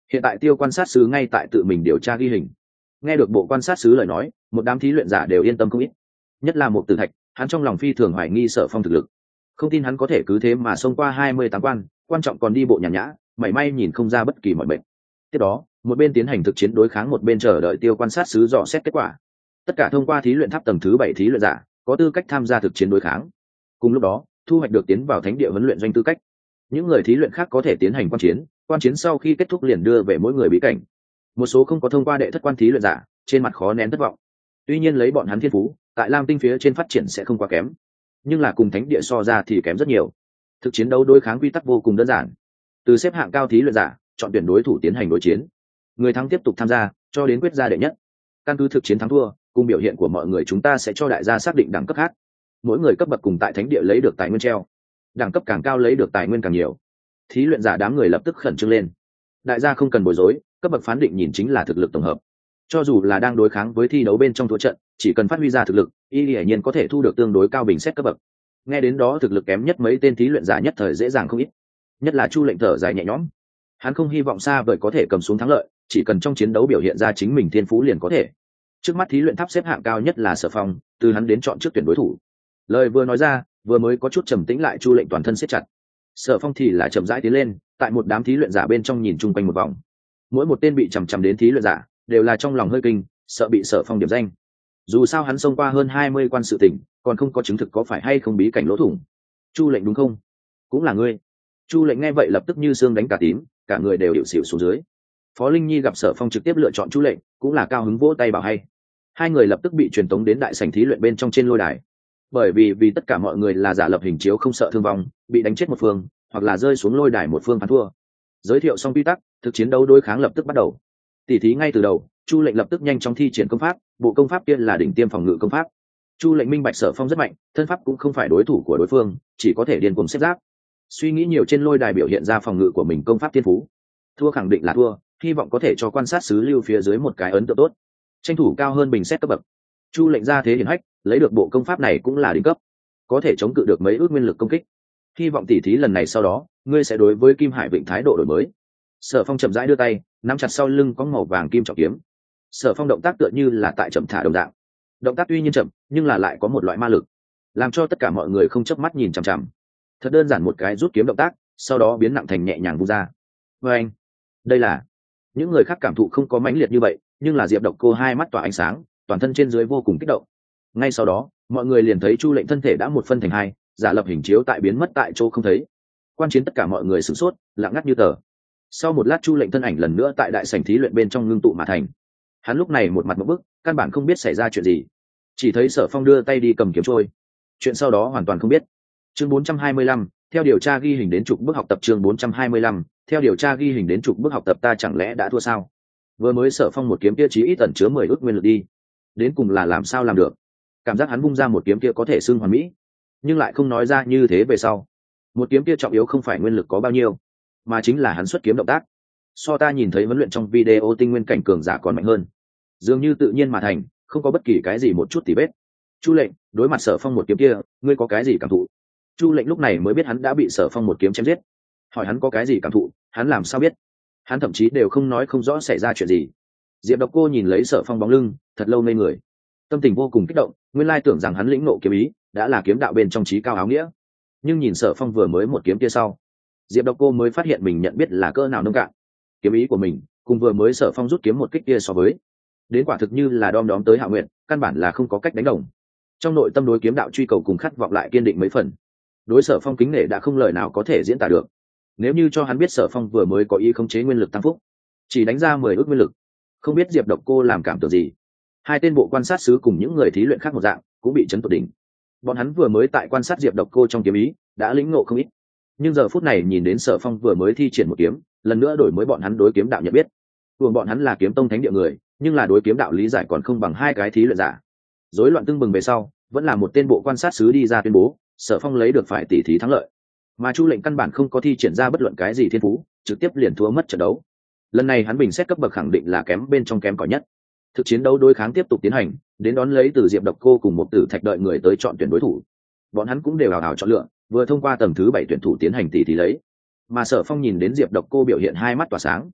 Hiện tại Tiêu quan sát sứ ngay tại tự mình điều tra ghi hình. Nghe được bộ quan sát sứ lời nói, một đám thí luyện giả đều yên tâm không ít, nhất là một Tử Thạch, hắn trong lòng phi thường hoài nghi Sở Phong thực lực, không tin hắn có thể cứ thế mà xông qua 28 quan, quan trọng còn đi bộ nhàn nhã, mảy may nhìn không ra bất kỳ mọi bệnh. Tiếp đó, một bên tiến hành thực chiến đối kháng, một bên chờ đợi Tiêu quan sát sứ dò xét kết quả. Tất cả thông qua thí luyện tháp tầng thứ 7 thí luyện giả có tư cách tham gia thực chiến đối kháng. Cùng lúc đó, thu hoạch được tiến vào thánh địa huấn luyện doanh tư cách. Những người thí luyện khác có thể tiến hành quan chiến sau khi kết thúc liền đưa về mỗi người bí cảnh. Một số không có thông qua đệ thất quan thí luyện giả trên mặt khó nén thất vọng. Tuy nhiên lấy bọn hắn thiên phú tại Lam Tinh phía trên phát triển sẽ không quá kém, nhưng là cùng thánh địa so ra thì kém rất nhiều. Thực chiến đấu đối kháng quy tắc vô cùng đơn giản, từ xếp hạng cao thí luyện giả chọn tuyển đối thủ tiến hành đối chiến, người thắng tiếp tục tham gia cho đến quyết ra đệ nhất. Căn cứ thực chiến thắng thua cùng biểu hiện của mọi người, chúng ta sẽ cho đại gia xác định đẳng cấp khác. Mỗi người cấp bậc cùng tại thánh địa lấy được tài nguyên treo, đẳng cấp càng cao lấy được tài nguyên càng nhiều. Thí luyện giả đám người lập tức khẩn trương lên. Đại gia không cần bối rối, cấp bậc phán định nhìn chính là thực lực tổng hợp. Cho dù là đang đối kháng với thi đấu bên trong thua trận, chỉ cần phát huy ra thực lực, hiển nhiên có thể thu được tương đối cao bình xét cấp bậc. Nghe đến đó, thực lực kém nhất mấy tên thí luyện giả nhất thời dễ dàng không ít. Nhất là Chu Lệnh thở dài nhẹ nhõm. Hắn không hy vọng xa vời có thể cầm xuống thắng lợi, chỉ cần trong chiến đấu biểu hiện ra chính mình thiên phú liền có thể. Trước mắt thí luyện tháp xếp hạng cao nhất là Sở Phong, từ hắn đến chọn trước tuyển đối thủ. Lời vừa nói ra, vừa mới có chút trầm tĩnh lại, Chu Lệnh toàn thân siết chặt. Sở Phong thì lại chậm rãi tiến lên, tại một đám thí luyện giả bên trong nhìn chung quanh một vòng. Mỗi một tên bị chằm chằm đến thí luyện giả đều là trong lòng hơi kinh, sợ bị Sở Phong điểm danh. Dù sao hắn xông qua hơn 20 quan sự tình, còn không có chứng thực có phải hay không bí cảnh lỗ thủng. Chu Lệnh đúng không? Cũng là ngươi. Chu Lệnh nghe vậy lập tức như xương đánh cả tím, cả người đều điệu xỉu xuống dưới. Phó Linh Nhi gặp Sở Phong trực tiếp lựa chọn Chu Lệnh, cũng là cao hứng vỗ tay bảo hay. Hai người lập tức bị truyền tống đến đại sảnh thí luyện bên trong trên lôi đài. Bởi vì tất cả mọi người là giả lập hình chiếu, không sợ thương vong, bị đánh chết một phương hoặc là rơi xuống lôi đài một phương phán thua. Giới thiệu xong quy tắc, thực chiến đấu đối kháng lập tức bắt đầu. Tỉ thí ngay từ đầu, Chu Lệnh lập tức nhanh chóng thi triển công pháp, bộ công pháp kia là đỉnh tiêm phòng ngự công pháp. Chu Lệnh minh bạch Sở Phong rất mạnh, thân pháp cũng không phải đối thủ của đối phương, chỉ có thể điên cuồng xếp giáp. Suy nghĩ nhiều, trên lôi đài biểu hiện ra phòng ngự của mình công pháp thiên phú. Thua khẳng định là thua, hy vọng có thể cho quan sát sứ lưu phía dưới một cái ấn tượng tốt, tranh thủ cao hơn bình xét cấp bậc. Chu Lệnh ra thế hiển hách, lấy được bộ công pháp này cũng là đỉnh cấp, có thể chống cự được mấy ước nguyên lực công kích. Hy vọng tỉ thí lần này sau đó, ngươi sẽ đối với Kim Hải Vịnh thái độ đổi mới. Sở Phong chậm rãi đưa tay, nắm chặt sau lưng có màu vàng kim trọng kiếm. Sở Phong động tác tựa như là tại chậm thả đồng dạng. Động tác tuy nhiên chậm, nhưng là lại có một loại ma lực, làm cho tất cả mọi người không chớp mắt nhìn chằm chằm. Thật đơn giản một cái rút kiếm động tác, sau đó biến nặng thành nhẹ nhàng vung ra. Và anh, đây là, những người khác cảm thụ không có mãnh liệt như vậy, nhưng là Diệp Độc Cô hai mắt tỏa ánh sáng, toàn thân trên dưới vô cùng kích động. Ngay sau đó, mọi người liền thấy Chu Lệnh thân thể đã một phân thành hai, giả lập hình chiếu tại biến mất tại chỗ không thấy. Quan chiến tất cả mọi người sửng sốt, lặng ngắt như tờ. Sau một lát, Chu Lệnh thân ảnh lần nữa tại đại sảnh thí luyện bên trong ngưng tụ mà thành. Hắn lúc này một mặt một bức, căn bản không biết xảy ra chuyện gì, chỉ thấy Sở Phong đưa tay đi cầm kiếm trôi. Chuyện sau đó hoàn toàn không biết. Chương 425, theo điều tra ghi hình đến chục bước học tập. Chương 425, theo điều tra ghi hình đến chục bước học tập. Ta chẳng lẽ đã thua sao? Vừa mới Sở Phong một kiếm kia chí ít ẩn chứa 10 ước nguyên lực đi, đến cùng là làm sao làm được? Cảm giác hắn vung ra một kiếm kia có thể xưng hoàn mỹ, nhưng lại không nói ra như thế về sau. Một kiếm kia trọng yếu không phải nguyên lực có bao nhiêu, mà chính là hắn xuất kiếm động tác. So ta nhìn thấy huấn luyện trong video tinh nguyên cảnh cường giả còn mạnh hơn, dường như tự nhiên mà thành, không có bất kỳ cái gì một chút tì vết. Chu Lệnh, đối mặt Sở Phong một kiếm kia, ngươi có cái gì cảm thụ? Chu Lệnh lúc này mới biết hắn đã bị Sở Phong một kiếm chém giết. Hỏi hắn có cái gì cảm thụ, hắn làm sao biết? Hắn thậm chí đều không nói không rõ xảy ra chuyện gì. Diệp Độc Cô nhìn lấy Sở Phong bóng lưng, thật lâu ngây người, tâm tình vô cùng kích động. Nguyên lai tưởng rằng hắn lĩnh ngộ kiếm ý đã là kiếm đạo bên trong trí cao áo nghĩa, nhưng nhìn Sở Phong vừa mới một kiếm kia sau, Diệp Độc Cô mới phát hiện mình nhận biết là cỡ nào nông cạn. Kiếm ý của mình cùng vừa mới Sở Phong rút kiếm một kích kia so với, đến quả thực như là đom đóm tới hạ nguyện, căn bản là không có cách đánh đồng. Trong nội tâm đối kiếm đạo truy cầu cùng khát vọng lại kiên định mấy phần. Đối Sở Phong kính nể đã không lời nào có thể diễn tả được. Nếu như cho hắn biết Sở Phong vừa mới có ý khống chế nguyên lực tăng phúc, chỉ đánh ra 10 ước nguyên lực, không biết Diệp Độc Cô làm cảm tưởng gì. Hai tên bộ quan sát sứ cùng những người thí luyện khác một dạng cũng bị chấn tột đỉnh. Bọn hắn vừa mới tại quan sát Diệp Độc Cô trong kiếm ý đã lĩnh ngộ không ít, nhưng giờ phút này nhìn đến Sở Phong vừa mới thi triển một kiếm, lần nữa đổi mới bọn hắn đối kiếm đạo nhận biết. Thường bọn hắn là kiếm tông thánh địa người, nhưng là đối kiếm đạo lý giải còn không bằng hai cái thí luyện giả. Rối loạn tưng bừng về sau, vẫn là một tên bộ quan sát sứ đi ra tuyên bố Sở Phong lấy được phải tỷ thí thắng lợi, mà Chu Lệnh căn bản không có thi triển ra bất luận cái gì thiên phú, trực tiếp liền thua mất trận đấu. Lần này hắn bình xét cấp bậc khẳng định là kém bên trong kém cỏi nhất. Thực chiến đấu đối kháng tiếp tục tiến hành, đến đón lấy từ Diệp Độc Cô cùng một Tử Thạch đợi người tới chọn tuyển đối thủ. Bọn hắn cũng đều hào hào chọn lựa, vừa thông qua tầng thứ 7 tuyển thủ tiến hành tỷ thí lấy. Mà Sở Phong nhìn đến Diệp Độc Cô biểu hiện hai mắt tỏa sáng,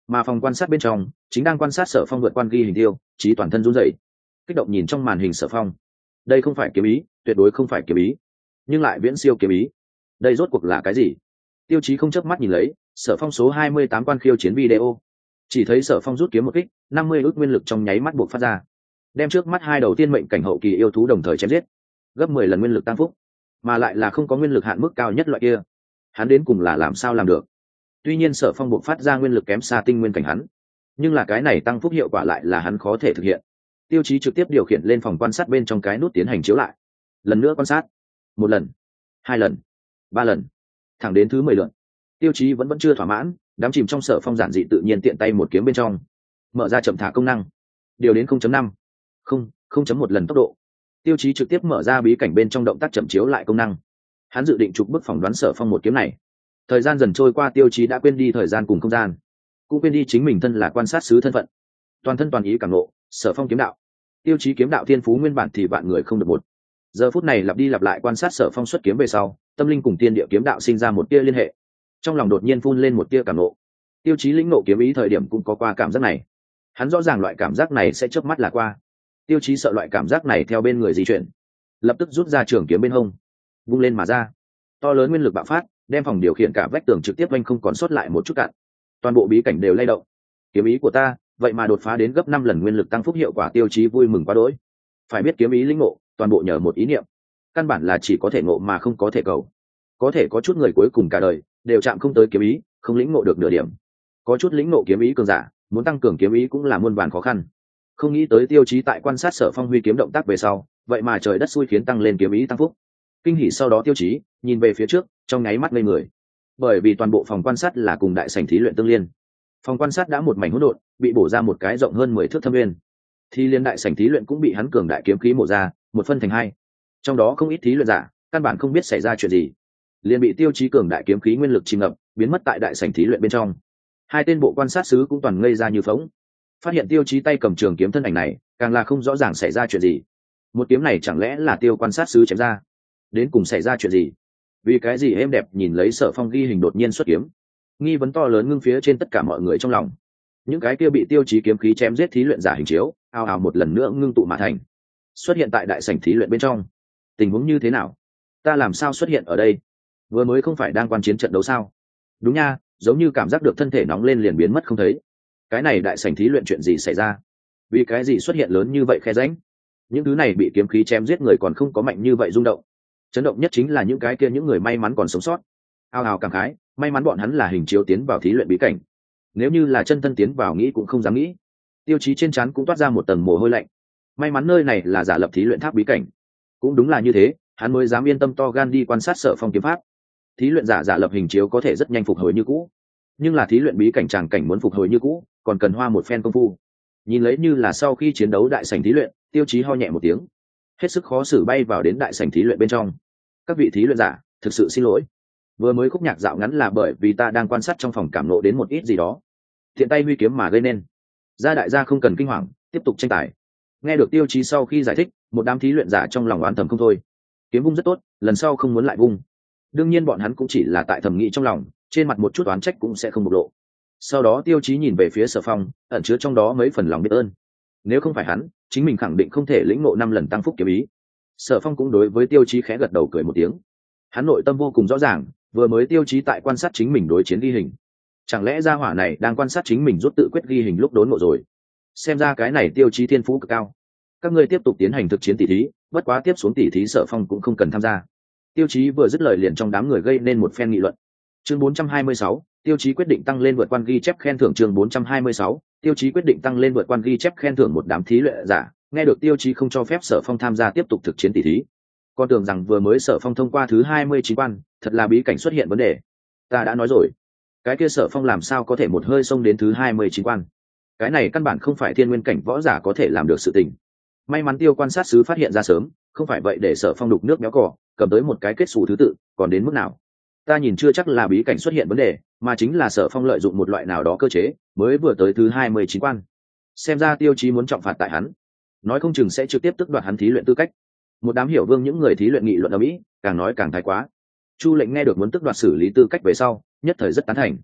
mà phòng quan sát bên trong chính đang quan sát Sở Phong vượt quan ghi hình tiêu chí toàn thân run rẩy, kích động nhìn trong màn hình Sở Phong. Đây không phải kiếm ý, tuyệt đối không phải kiếm ý, nhưng lại viễn siêu kiếm ý. Đây rốt cuộc là cái gì? Tiêu chí không chớp mắt nhìn lấy Sở Phong số 28 quan khiêu chiến video, chỉ thấy Sở Phong rút kiếm một kích, 50 ức nguyên lực trong nháy mắt buộc phát ra, đem trước mắt hai đầu tiên mệnh cảnh hậu kỳ yêu thú đồng thời chém giết, gấp 10 lần nguyên lực tăng phúc, mà lại là không có nguyên lực hạn mức cao nhất loại kia. Hắn đến cùng là làm sao làm được? Tuy nhiên Sở Phong buộc phát ra nguyên lực kém xa tinh nguyên cảnh hắn, nhưng là cái này tăng phúc hiệu quả lại là hắn khó thể thực hiện. Tiêu chí trực tiếp điều khiển lên phòng quan sát bên trong cái nút tiến hành chiếu lại, lần nữa quan sát, một lần, hai lần, ba lần, thẳng đến thứ 10 lượt. Tiêu chí vẫn chưa thỏa mãn, đắm chìm trong Sở Phong giản dị tự nhiên tiện tay một kiếm bên trong, mở ra chậm thả công năng, điều đến 0.5, 0.1 lần tốc độ. Tiêu chí trực tiếp mở ra bí cảnh bên trong động tác chậm chiếu lại công năng. Hắn dự định chụp bức phỏng đoán Sở Phong một kiếm này. Thời gian dần trôi qua, Tiêu chí đã quên đi thời gian cùng không gian, cũng quên đi chính mình thân là quan sát sứ thân phận, toàn thân toàn ý cảm ngộ Sở Phong kiếm đạo. Tiêu chí kiếm đạo thiên phú nguyên bản thì vạn người không được một. Giờ phút này lặp đi lặp lại quan sát Sở Phong xuất kiếm về sau, tâm linh cùng tiên địa kiếm đạo sinh ra một tia liên hệ, trong lòng đột nhiên phun lên một tia cảm ngộ. Tiêu chí lĩnh ngộ kiếm ý thời điểm cũng có qua cảm giác này, hắn rõ ràng loại cảm giác này sẽ chớp mắt là qua. Tiêu chí sợ loại cảm giác này theo bên người di chuyển, lập tức rút ra trường kiếm bên hông, vung lên mà ra. To lớn nguyên lực bạo phát, đem phòng điều khiển cả vách tường trực tiếp vanh không còn sót lại một chút cạn. Toàn bộ bí cảnh đều lay động. Kiếm ý của ta vậy mà đột phá đến gấp 5 lần nguyên lực tăng phúc hiệu quả. Tiêu chí vui mừng quá đỗi. Phải biết kiếm ý lĩnh ngộ toàn bộ nhờ một ý niệm, căn bản là chỉ có thể ngộ mà không có thể cầu. Có thể có chút người cuối cùng cả đời đều chạm không tới kiếm ý, không lĩnh ngộ được nửa điểm. Có chút lĩnh ngộ kiếm ý cường giả muốn tăng cường kiếm ý cũng là muôn vàn khó khăn. Không nghĩ tới Tiêu chí tại quan sát Sở Phong huy kiếm động tác về sau, vậy mà trời đất xui khiến tăng lên kiếm ý tăng phúc. Kinh hỉ sau đó Tiêu chí nhìn về phía trước, trong nháy mắt ngây người, bởi vì toàn bộ phòng quan sát là cùng đại sảnh thí luyện tương liên. Phòng quan sát đã một mảnh hỗn độn, bị bổ ra một cái rộng hơn 10 thước thâm nguyên. Thì liên đại sảnh thí luyện cũng bị hắn cường đại kiếm khí mổ ra, một phân thành hai. Trong đó không ít thí luyện giả căn bản không biết xảy ra chuyện gì, liền bị Tiêu chí cường đại kiếm khí nguyên lực chìm ngập, biến mất tại đại sảnh thí luyện bên trong. Hai tên bộ quan sát sứ cũng toàn ngây ra như phỗng. Phát hiện Tiêu chí tay cầm trường kiếm thân ảnh này, càng là không rõ ràng xảy ra chuyện gì. Một kiếm này chẳng lẽ là Tiêu quan sát sứ chém ra? Đến cùng xảy ra chuyện gì? Vì cái gì êm đẹp nhìn lấy Sở Phong ghi hình đột nhiên xuất kiếm? Nghi vấn to lớn ngưng phía trên tất cả mọi người trong lòng. Những cái kia bị Tiêu chí kiếm khí chém giết thí luyện giả hình chiếu, ào ào một lần nữa ngưng tụ mà thành, xuất hiện tại đại sảnh thí luyện bên trong. Tình huống như thế nào? Ta làm sao xuất hiện ở đây? Vừa mới không phải đang quan chiến trận đấu sao? Đúng nha, giống như cảm giác được thân thể nóng lên liền biến mất không thấy. Cái này đại sảnh thí luyện chuyện gì xảy ra? Vì cái gì xuất hiện lớn như vậy khe rãnh? Những thứ này bị kiếm khí chém giết người còn không có mạnh như vậy rung động. Chấn động nhất chính là những cái kia những người may mắn còn sống sót. Ao ào cảm khái, may mắn bọn hắn là hình chiếu tiến vào thí luyện bí cảnh. Nếu như là chân thân tiến vào nghĩ cũng không dám nghĩ. Tiêu chí trên trán cũng toát ra một tầng mồ hôi lạnh. May mắn nơi này là giả lập thí luyện tháp bí cảnh. Cũng đúng là như thế, hắn mới dám yên tâm to gan đi quan sát Sở Phong kiếm pháp. Thí luyện giả lập hình chiếu có thể rất nhanh phục hồi như cũ, nhưng là thí luyện bí cảnh tràng cảnh muốn phục hồi như cũ còn cần hoa một phen công phu. Nhìn lấy như là sau khi chiến đấu đại sảnh thí luyện, Tiêu chí ho nhẹ một tiếng, hết sức khó xử bay vào đến đại sảnh thí luyện bên trong. Các vị thí luyện giả, thực sự xin lỗi, vừa mới khúc nhạc dạo ngắn là bởi vì ta đang quan sát trong phòng cảm nộ đến một ít gì đó, thiện tay huy kiếm mà gây nên. Gia đại gia không cần kinh hoàng, tiếp tục tranh tài. Nghe được Tiêu chí sau khi giải thích, một đám thí luyện giả trong lòng oán thầm không thôi. Kiếm vung rất tốt, lần sau không muốn lại vung. Đương nhiên bọn hắn cũng chỉ là tại thầm nghĩ trong lòng, trên mặt một chút oán trách cũng sẽ không bộc lộ. Sau đó Tiêu chí nhìn về phía Sở Phong, ẩn chứa trong đó mấy phần lòng biết ơn. Nếu không phải hắn, chính mình khẳng định không thể lĩnh ngộ 5 lần tăng phúc kiếm ý. Sở Phong cũng đối với Tiêu chí khẽ gật đầu cười một tiếng. Hắn nội tâm vô cùng rõ ràng, vừa mới Tiêu chí tại quan sát chính mình đối chiến ghi hình. Chẳng lẽ gia hỏa này đang quan sát chính mình rút tự quyết ghi hình lúc đốn ngộ rồi? Xem ra cái này Tiêu chí thiên phú cực cao. Các ngươi tiếp tục tiến hành thực chiến tỷ thí, bất quá tiếp xuống tỷ thí Sở Phong cũng không cần tham gia. Tiêu chí vừa dứt lời liền trong đám người gây nên một phen nghị luận. Chương 426, Tiêu chí quyết định tăng lên vượt quan ghi chép khen thưởng. Chương 426, Tiêu chí quyết định tăng lên vượt quan ghi chép khen thưởng. Một đám thí luyện giả nghe được Tiêu chí không cho phép Sở Phong tham gia tiếp tục thực chiến tỷ thí, con tưởng rằng vừa mới Sở Phong thông qua thứ 29 quan, thật là bí cảnh xuất hiện vấn đề. Ta đã nói rồi, cái kia Sở Phong làm sao có thể một hơi xông đến thứ 29 quan? Cái này căn bản không phải thiên nguyên cảnh võ giả có thể làm được sự tình. May mắn Tiêu quan sát sứ phát hiện ra sớm, không phải vậy để Sở Phong đục nước méo cỏ, cầm tới một cái kết xù thứ tự, còn đến mức nào? Ta nhìn chưa chắc là bí cảnh xuất hiện vấn đề, mà chính là Sở Phong lợi dụng một loại nào đó cơ chế, mới vừa tới thứ 29 quan. Xem ra Tiêu chí muốn trọng phạt tại hắn, nói không chừng sẽ trực tiếp tước đoạt hắn thí luyện tư cách. Một đám hiểu vương những người thí luyện nghị luận ở mỹ, càng nói càng thái quá. Chu lệnh nghe được muốn tước đoạt xử lý tư cách về sau, nhất thời rất tán thành.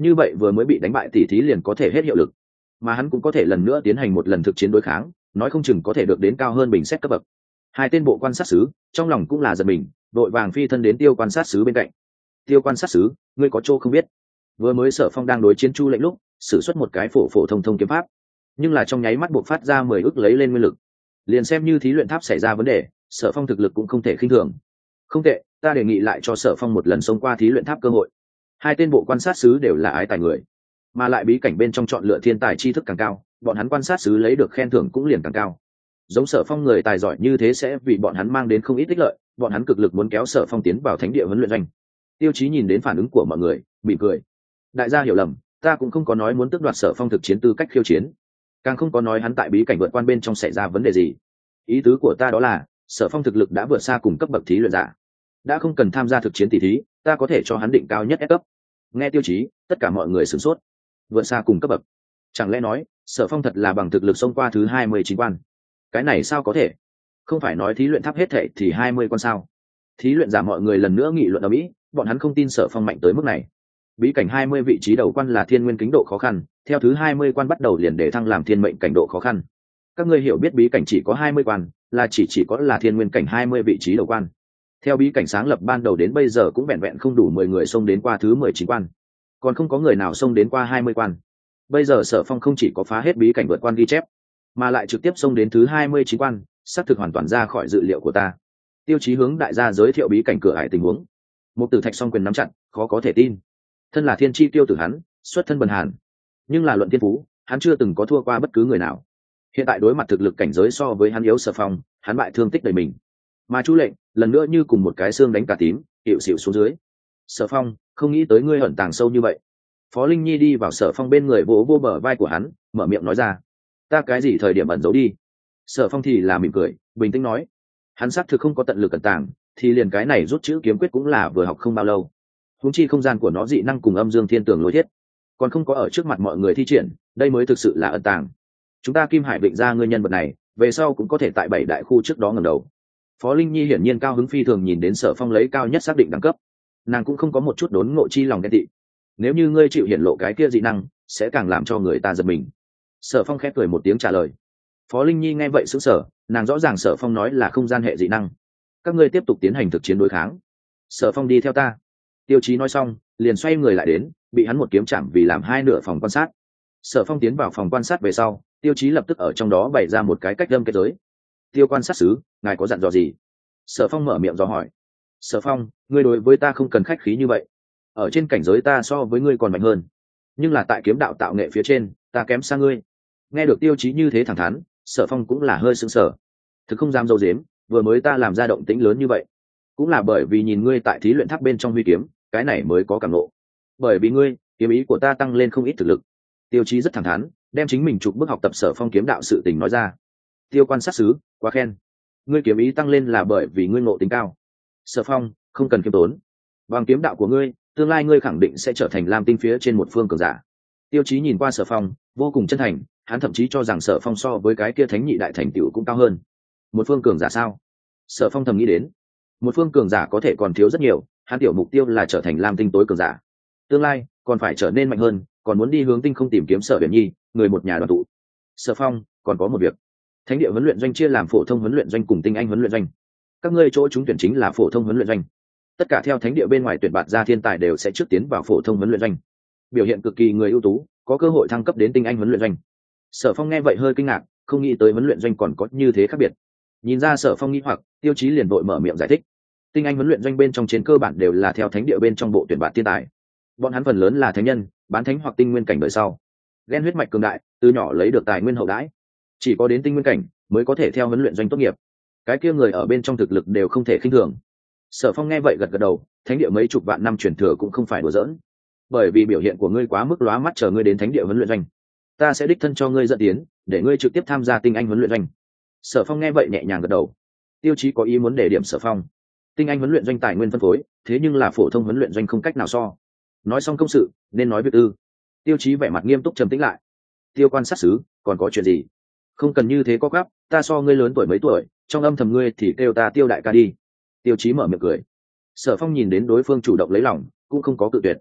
như vậy vừa mới bị đánh bại tỷ thí liền có thể hết hiệu lực, mà hắn cũng có thể lần nữa tiến hành một lần thực chiến đối kháng, nói không chừng có thể được đến cao hơn bình xét cấp bậc. Hai tên bộ quan sát sứ trong lòng cũng là giật mình, đội vàng phi thân đến Tiêu quan sát sứ bên cạnh. Tiêu quan sát sứ, ngươi có chỗ không biết, vừa mới Sở Phong đang đối chiến Chu Lệnh lúc sử xuất một cái phổ phổ thông thông kiếm pháp, nhưng là trong nháy mắt buộc phát ra 10 ức lấy lên nguyên lực, liền xem như thí luyện tháp xảy ra vấn đề, Sở Phong thực lực cũng không thể khinh thường. Không tệ, ta đề nghị lại cho Sở Phong một lần xông qua thí luyện tháp cơ hội. Hai tên bộ quan sát sứ đều là ái tài người, mà lại bí cảnh bên trong chọn lựa thiên tài tri thức càng cao, bọn hắn quan sát sứ lấy được khen thưởng cũng liền càng cao. Giống Sở Phong người tài giỏi như thế sẽ vì bọn hắn mang đến không ít ích lợi, bọn hắn cực lực muốn kéo Sở Phong tiến vào thánh địa huấn luyện doanh. Tiêu Chí nhìn đến phản ứng của mọi người, mỉm cười. Đại gia hiểu lầm, ta cũng không có nói muốn tước đoạt Sở Phong thực chiến tư cách khiêu chiến, càng không có nói hắn tại bí cảnh vượt quan bên trong xảy ra vấn đề gì. Ý tứ của ta đó là, Sở Phong thực lực đã vượt xa cùng cấp bậc thí luyện giả, đã không cần tham gia thực chiến tỷ thí, ta có thể cho hắn định cao nhất S cấp. Nghe Tiêu Chí, tất cả mọi người sửng sốt. Vượt xa cùng cấp bậc, chẳng lẽ nói Sở Phong thật là bằng thực lực xông qua thứ 29 quan? Cái này sao có thể? Không phải nói thí luyện tháp hết thệ thì 20 quan sao? Thí luyện giả mọi người lần nữa nghị luận ở mỹ, bọn hắn không tin Sở Phong mạnh tới mức này. Bí cảnh 20 vị trí đầu quan là thiên nguyên kính độ khó khăn, theo thứ 20 quan bắt đầu liền để thăng làm thiên mệnh cảnh độ khó khăn. Các ngươi hiểu biết bí cảnh chỉ có 20 quan, là chỉ có là thiên nguyên cảnh 20 vị trí đầu quan. Theo bí cảnh sáng lập ban đầu đến bây giờ cũng vẹn vẹn không đủ 10 người xông đến qua thứ 19 quan, còn không có người nào xông đến qua 20 quan. Bây giờ Sở Phong không chỉ có phá hết bí cảnh vượt quan ghi chép, mà lại trực tiếp xông đến thứ 29 quan, xác thực hoàn toàn ra khỏi dự liệu của ta. Tiêu Chí hướng đại gia giới thiệu bí cảnh cửa ải tình huống. Một Tử Thạch song quyền nắm chặt, khó có thể tin. Thân là thiên chi tiêu tử hắn, xuất thân bần hàn, nhưng là luận thiên phú, hắn chưa từng có thua qua bất cứ người nào. Hiện tại đối mặt thực lực cảnh giới so với hắn yếu Sở Phong, hắn bại thương tích đầy mình. Mà Chu Lệnh lần nữa như cùng một cái xương đánh cả tím, hiệu xịu xuống dưới. Sở Phong, không nghĩ tới ngươi ẩn tàng sâu như vậy. Phó Linh Nhi đi vào Sở Phong bên người vỗ vô bờ vai của hắn, mở miệng nói ra. Ta cái gì thời điểm ẩn giấu đi? Sở Phong thì là mỉm cười, bình tĩnh nói. Hắn xác thực không có tận lực ẩn tàng, thì liền cái này rút chữ kiếm quyết cũng là vừa học không bao lâu. Huống chi không gian của nó dị năng cùng âm dương thiên tường lối thiết, còn không có ở trước mặt mọi người thi triển, đây mới thực sự là ẩn tàng. Chúng ta Kim Hải định ra ngươi nhân vật này, về sau cũng có thể tại 7 đại khu trước đó ngẩng đầu. Phó Linh Nhi hiển nhiên cao hứng phi thường nhìn đến Sở Phong lấy cao nhất xác định đẳng cấp, nàng cũng không có một chút đốn ngộ chi lòng ghen tị. Nếu như ngươi chịu hiển lộ cái kia dị năng, sẽ càng làm cho người ta giật mình. Sở Phong khẽ cười một tiếng trả lời. Phó Linh Nhi nghe vậy sững sờ, nàng rõ ràng Sở Phong nói là không gian hệ dị năng. Các ngươi tiếp tục tiến hành thực chiến đối kháng. Sở Phong đi theo ta. Tiêu Chí nói xong, liền xoay người lại đến, bị hắn một kiếm chạm vì làm hai nửa phòng quan sát. Sở Phong tiến vào phòng quan sát về sau, Tiêu Chí lập tức ở trong đó bày ra một cái cách đâm kết giới. Tiêu quan sát sứ, ngài có dặn dò gì? Sở Phong mở miệng dò hỏi. Sở Phong, ngươi đối với ta không cần khách khí như vậy. Ở trên cảnh giới ta so với ngươi còn mạnh hơn, nhưng là tại kiếm đạo tạo nghệ phía trên, ta kém xa ngươi. Nghe được Tiêu Chí như thế thẳng thắn, Sở Phong cũng là hơi sững sờ. Thực không dám dâu dếm, vừa mới ta làm ra động tĩnh lớn như vậy, cũng là bởi vì nhìn ngươi tại thí luyện tháp bên trong huy kiếm, cái này mới có cảm ngộ. Bởi vì ngươi, kiếm ý của ta tăng lên không ít thực lực. Tiêu Chí rất thẳng thắn, đem chính mình chụp bước học tập Sở Phong kiếm đạo sự tình nói ra. Tiêu quan sát sứ, quá khen. Ngươi kiếm ý tăng lên là bởi vì ngươi ngộ tính cao. Sở Phong, không cần kiêm tốn. Bằng kiếm đạo của ngươi, tương lai ngươi khẳng định sẽ trở thành lam tinh phía trên một phương cường giả. Tiêu Chí nhìn qua Sở Phong, vô cùng chân thành, hắn thậm chí cho rằng Sở Phong so với cái kia thánh nhị đại thành tựu cũng cao hơn. Một phương cường giả sao? Sở Phong thầm nghĩ đến. Một phương cường giả có thể còn thiếu rất nhiều, hắn tiểu mục tiêu là trở thành lam tinh tối cường giả. Tương lai còn phải trở nên mạnh hơn, còn muốn đi hướng tinh không tìm kiếm Sở Biển Nhi, người một nhà đoàn tụ. Sở Phong, còn có một việc. Thánh địa huấn luyện doanh chia làm phổ thông huấn luyện doanh cùng tinh anh huấn luyện doanh. Các ngươi chỗ trúng tuyển chính là phổ thông huấn luyện doanh. Tất cả theo thánh địa bên ngoài tuyển bạt ra thiên tài đều sẽ trước tiến vào phổ thông huấn luyện doanh. Biểu hiện cực kỳ người ưu tú, có cơ hội thăng cấp đến tinh anh huấn luyện doanh. Sở Phong nghe vậy hơi kinh ngạc, không nghĩ tới huấn luyện doanh còn có như thế khác biệt. Nhìn ra Sở Phong nghi hoặc, Tiêu Chí liền vội mở miệng giải thích. Tinh anh huấn luyện doanh bên trong trên cơ bản đều là theo thánh địa bên trong bộ tuyển bạt thiên tài. Bọn hắn phần lớn là thánh nhân, bán thánh hoặc tinh nguyên cảnh đời sau. Ghen huyết mạch cường đại, từ nhỏ lấy được tài nguyên hậu đãi. Chỉ có đến tinh nguyên cảnh mới có thể theo huấn luyện doanh tốt nghiệp. Cái kia người ở bên trong thực lực đều không thể khinh thường. Sở Phong nghe vậy gật gật đầu, thánh địa mấy chục vạn năm truyền thừa cũng không phải đùa giỡn. Bởi vì biểu hiện của ngươi quá mức lóa mắt, chờ ngươi đến thánh địa huấn luyện doanh, ta sẽ đích thân cho ngươi dẫn tiến, để ngươi trực tiếp tham gia tinh anh huấn luyện doanh. Sở Phong nghe vậy nhẹ nhàng gật đầu. Tiêu Chí có ý muốn đề điểm Sở Phong. Tinh anh huấn luyện doanh tài nguyên phân phối, thế nhưng là phổ thông huấn luyện doanh không cách nào so. Nói xong công sự, nên nói việc tư. Tiêu Chí vẻ mặt nghiêm túc trầm tĩnh lại. Tiêu quan sát sứ, còn có chuyện gì? Không cần như thế có gấp, ta so ngươi lớn tuổi mấy tuổi, trong âm thầm ngươi thì kêu ta Tiêu đại ca đi. Tiêu Chí mở miệng cười. Sở Phong nhìn đến đối phương chủ động lấy lòng, cũng không có cự tuyệt.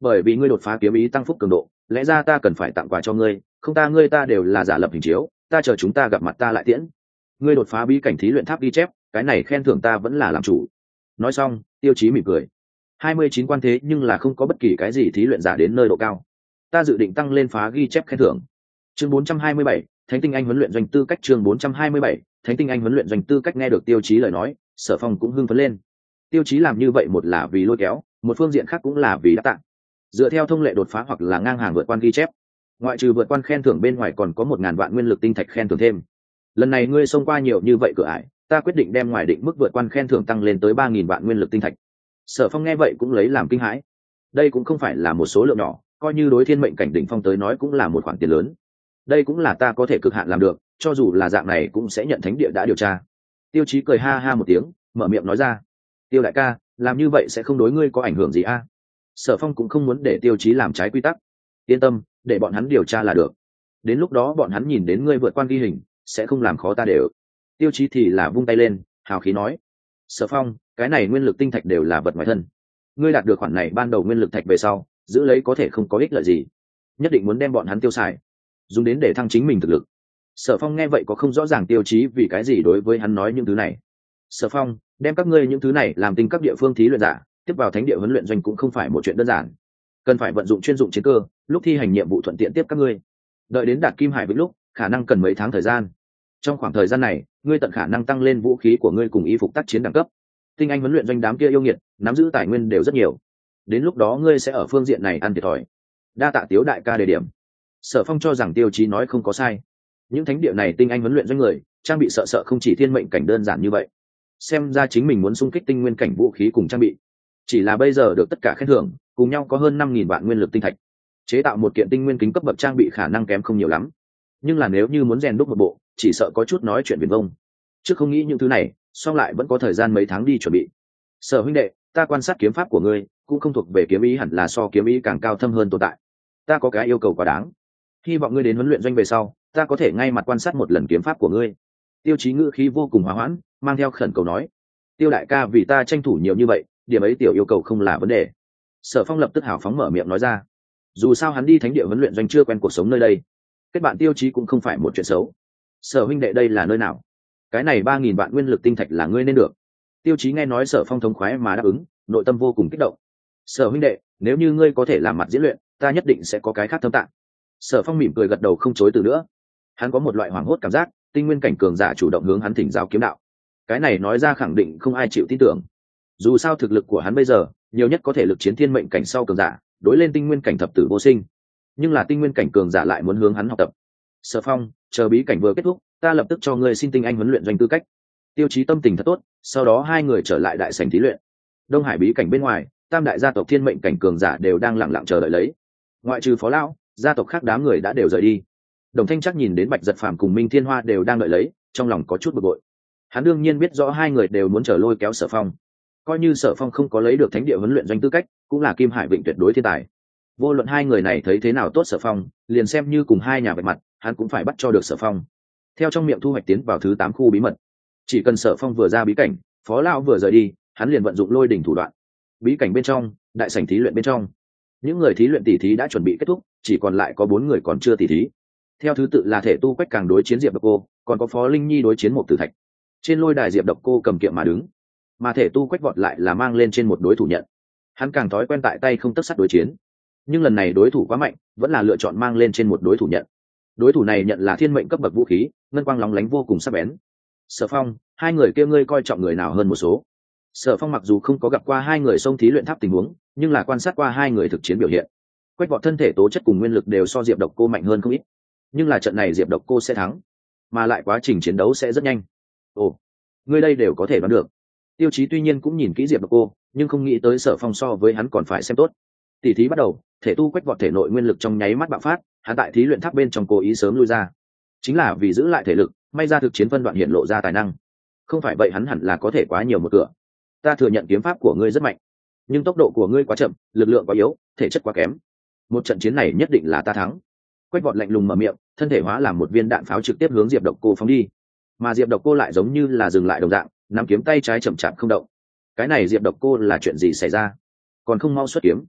bởi vì ngươi đột phá kiếm ý tăng phúc cường độ, lẽ ra ta cần phải tặng quà cho ngươi, không ta đều là giả lập hình chiếu, ta chờ chúng ta gặp mặt ta lại tiễn. Ngươi đột phá bí cảnh thí luyện tháp ghi chép, cái này khen thưởng ta vẫn là làm chủ. Nói xong, Tiêu Chí mỉm cười. 29 quan thế nhưng là không có bất kỳ cái gì thí luyện giả đến nơi độ cao. Ta dự định tăng lên phá ghi chép khen thưởng. Chương 427, Thánh tinh anh huấn luyện doanh tư cách. Chương 427, Thánh tinh anh huấn luyện doanh tư cách. Nghe được Tiêu Chí lời nói, Sở Phong cũng hưng phấn lên. Tiêu Chí làm như vậy một là vì lôi kéo, một phương diện khác cũng là vì đáp tặng. Dựa theo thông lệ đột phá hoặc là ngang hàng vượt quan ghi chép, ngoại trừ vượt quan khen thưởng bên ngoài còn có 1000 vạn nguyên lực tinh thạch khen thưởng thêm. Lần này ngươi xông qua nhiều như vậy cửa ải, ta quyết định đem ngoài định mức vượt quan khen thưởng tăng lên tới 3000 vạn nguyên lực tinh thạch. Sở Phong nghe vậy cũng lấy làm kinh hãi. Đây cũng không phải là một số lượng nhỏ, coi như đối thiên mệnh cảnh đỉnh phong tới nói cũng là một khoản tiền lớn. Đây cũng là ta có thể cực hạn làm được, cho dù là dạng này cũng sẽ nhận thánh địa đã điều tra. Tiêu Chí cười ha ha một tiếng, mở miệng nói ra. Tiêu đại ca, làm như vậy sẽ không đối ngươi có ảnh hưởng gì a? Sở Phong cũng không muốn để Tiêu Chí làm trái quy tắc. Yên tâm, để bọn hắn điều tra là được. Đến lúc đó bọn hắn nhìn đến ngươi vượt quan ghi hình, sẽ không làm khó ta đều. Tiêu Chí thì là vung tay lên, hào khí nói. Sở Phong, cái này nguyên lực tinh thạch đều là vật ngoài thân. Ngươi đạt được khoản này ban đầu nguyên lực thạch về sau, giữ lấy có thể không có ích lợi gì. Nhất định muốn đem bọn hắn tiêu xài, dùng đến để thăng chính mình thực lực. Sở Phong nghe vậy có không rõ ràng Tiêu Chí vì cái gì đối với hắn nói những thứ này. Sở Phong, đem các ngươi những thứ này làm tinh các địa phương thí luyện giả tiếp vào thánh địa huấn luyện doanh cũng không phải một chuyện đơn giản, cần phải vận dụng chuyên dụng chiến cơ, lúc thi hành nhiệm vụ thuận tiện tiếp các ngươi. Đợi đến đạt Kim Hải Vĩnh lúc, khả năng cần mấy tháng thời gian. Trong khoảng thời gian này, ngươi tận khả năng tăng lên vũ khí của ngươi cùng y phục tác chiến đẳng cấp. Tinh anh huấn luyện doanh đám kia yêu nghiệt, nắm giữ tài nguyên đều rất nhiều. Đến lúc đó ngươi sẽ ở phương diện này ăn thiệt thòi. Đa tạ Tiếu đại ca đề điểm. Sở Phong cho rằng Tiêu Chí nói không có sai. Những thánh địa này tinh anh huấn luyện doanh người, trang bị sợ không chỉ thiên mệnh cảnh đơn giản như vậy. Xem ra chính mình muốn xung kích tinh nguyên cảnh vũ khí cùng trang bị. Chỉ là bây giờ được tất cả khen thưởng, cùng nhau có hơn 5000 vạn nguyên lực tinh thạch. Chế tạo một kiện tinh nguyên kính cấp bậc trang bị khả năng kém không nhiều lắm. Nhưng là nếu như muốn rèn đúc một bộ, chỉ sợ có chút nói chuyện viển vông. Trước không nghĩ những thứ này, song lại vẫn có thời gian mấy tháng đi chuẩn bị. Sở huynh đệ, ta quan sát kiếm pháp của ngươi, cũng không thuộc về kiếm ý, hẳn là so kiếm ý càng cao thâm hơn tồn tại. Ta có cái yêu cầu quá đáng. Hy vọng ngươi đến huấn luyện doanh về sau, ta có thể ngay mặt quan sát một lần kiếm pháp của ngươi. Tiêu Chí ngữ khí vô cùng hòa hoãn, mang theo khẩn cầu nói. Tiêu đại ca vì ta tranh thủ nhiều như vậy, điểm ấy tiểu yêu cầu không là vấn đề. Sở Phong lập tức hào phóng mở miệng nói ra. Dù sao hắn đi thánh địa huấn luyện doanh chưa quen cuộc sống nơi đây, kết bạn Tiêu Chí cũng không phải một chuyện xấu. Sở huynh đệ đây là nơi nào? Cái này 3000 vạn nguyên lực tinh thạch là ngươi nên được. Tiêu Chí nghe nói Sở Phong thống khoái mà đáp ứng, nội tâm vô cùng kích động. Sở huynh đệ, nếu như ngươi có thể làm mặt diễn luyện, ta nhất định sẽ có cái khác thâm tạng. Sở Phong mỉm cười gật đầu không chối từ nữa. Hắn có một loại hoảng hốt cảm giác, tinh nguyên cảnh cường giả chủ động hướng hắn thỉnh giáo kiếm đạo. Cái này nói ra khẳng định không ai chịu tin tưởng. Dù sao thực lực của hắn bây giờ, nhiều nhất có thể lực chiến thiên mệnh cảnh sau cường giả, đối lên tinh nguyên cảnh thập tử vô sinh. Nhưng là tinh nguyên cảnh cường giả lại muốn hướng hắn học tập. Sở Phong, chờ bí cảnh vừa kết thúc, ta lập tức cho ngươi xin tinh anh huấn luyện doanh tư cách. Tiêu Chí tâm tình thật tốt, sau đó hai người trở lại đại sảnh thí luyện. Đông Hải bí cảnh bên ngoài, tam đại gia tộc thiên mệnh cảnh cường giả đều đang lặng lặng chờ đợi lấy. Ngoại trừ Phó lão, gia tộc khác đám người đã đều rời đi. Đồng Thanh chắc nhìn đến Bạch Giật Phàm cùng Minh Thiên Hoa đều đang đợi lấy, trong lòng có chút bực bội. Hắn đương nhiên biết rõ hai người đều muốn chờ lôi kéo Sở Phong. Coi như Sở Phong không có lấy được thánh địa huấn luyện doanh tư cách, cũng là Kim Hải Vịnh tuyệt đối thiên tài. Vô luận hai người này thấy thế nào tốt Sở Phong, liền xem như cùng hai nhà vạch mặt, hắn cũng phải bắt cho được Sở Phong. Theo trong miệng thu hoạch tiến vào thứ 8 khu bí mật. Chỉ cần Sở Phong vừa ra bí cảnh, Phó lão vừa rời đi, hắn liền vận dụng lôi đỉnh thủ đoạn. Bí cảnh bên trong, đại sảnh thí luyện bên trong, những người thí luyện tỷ thí đã chuẩn bị kết thúc, chỉ còn lại có 4 người còn chưa tỷ thí. Theo thứ tự là Thể Tu Quách Càng đối chiến Diệp Độc Cô, còn có Phó Linh Nhi đối chiến Mộc Tử Thạch. Trên lôi đài Diệp Độc Cô cầm kiệm mà đứng, mà Thể Tu Quách vọt lại là mang lên trên một đối thủ nhận. Hắn càng thói quen tại tay không tấc sắt đối chiến, nhưng lần này đối thủ quá mạnh, vẫn là lựa chọn mang lên trên một đối thủ nhận. Đối thủ này nhận là thiên mệnh cấp bậc vũ khí, ngân quang lóng lánh vô cùng sắc bén. Sở Phong, hai người kia ngươi coi trọng người nào hơn một số? Sở Phong mặc dù không có gặp qua hai người xông thí luyện tháp tình huống, nhưng là quan sát qua hai người thực chiến biểu hiện. Quách vọt thân thể tố chất cùng nguyên lực đều so Diệp Độc Cô mạnh hơn không ít, nhưng là trận này Diệp Độc Cô sẽ thắng, mà lại quá trình chiến đấu sẽ rất nhanh. Ồ, ngươi đây đều có thể đoán được. Tiêu Chí tuy nhiên cũng nhìn kỹ Diệp Độc Cô, nhưng không nghĩ tới Sở Phong so với hắn còn phải xem tốt. Tỷ thí bắt đầu, Thể Tu Quách vọt thể nội nguyên lực trong nháy mắt bạo phát, hắn tại thí luyện tháp bên trong cố ý sớm lui ra, chính là vì giữ lại thể lực, may ra thực chiến phân đoạn hiện lộ ra tài năng. Không phải vậy hắn hẳn là có thể quá nhiều một cửa. Ta thừa nhận kiếm pháp của ngươi rất mạnh, nhưng tốc độ của ngươi quá chậm, lực lượng quá yếu, thể chất quá kém. Một trận chiến này nhất định là ta thắng. Quách vọt lạnh lùng mở miệng, thân thể hóa làm một viên đạn pháo trực tiếp hướng Diệp Độc Cô phóng đi. Mà Diệp Độc Cô lại giống như là dừng lại đồng dạng, nắm kiếm tay trái chậm chạp không động. Cái này Diệp Độc Cô là chuyện gì xảy ra? Còn không mau xuất kiếm.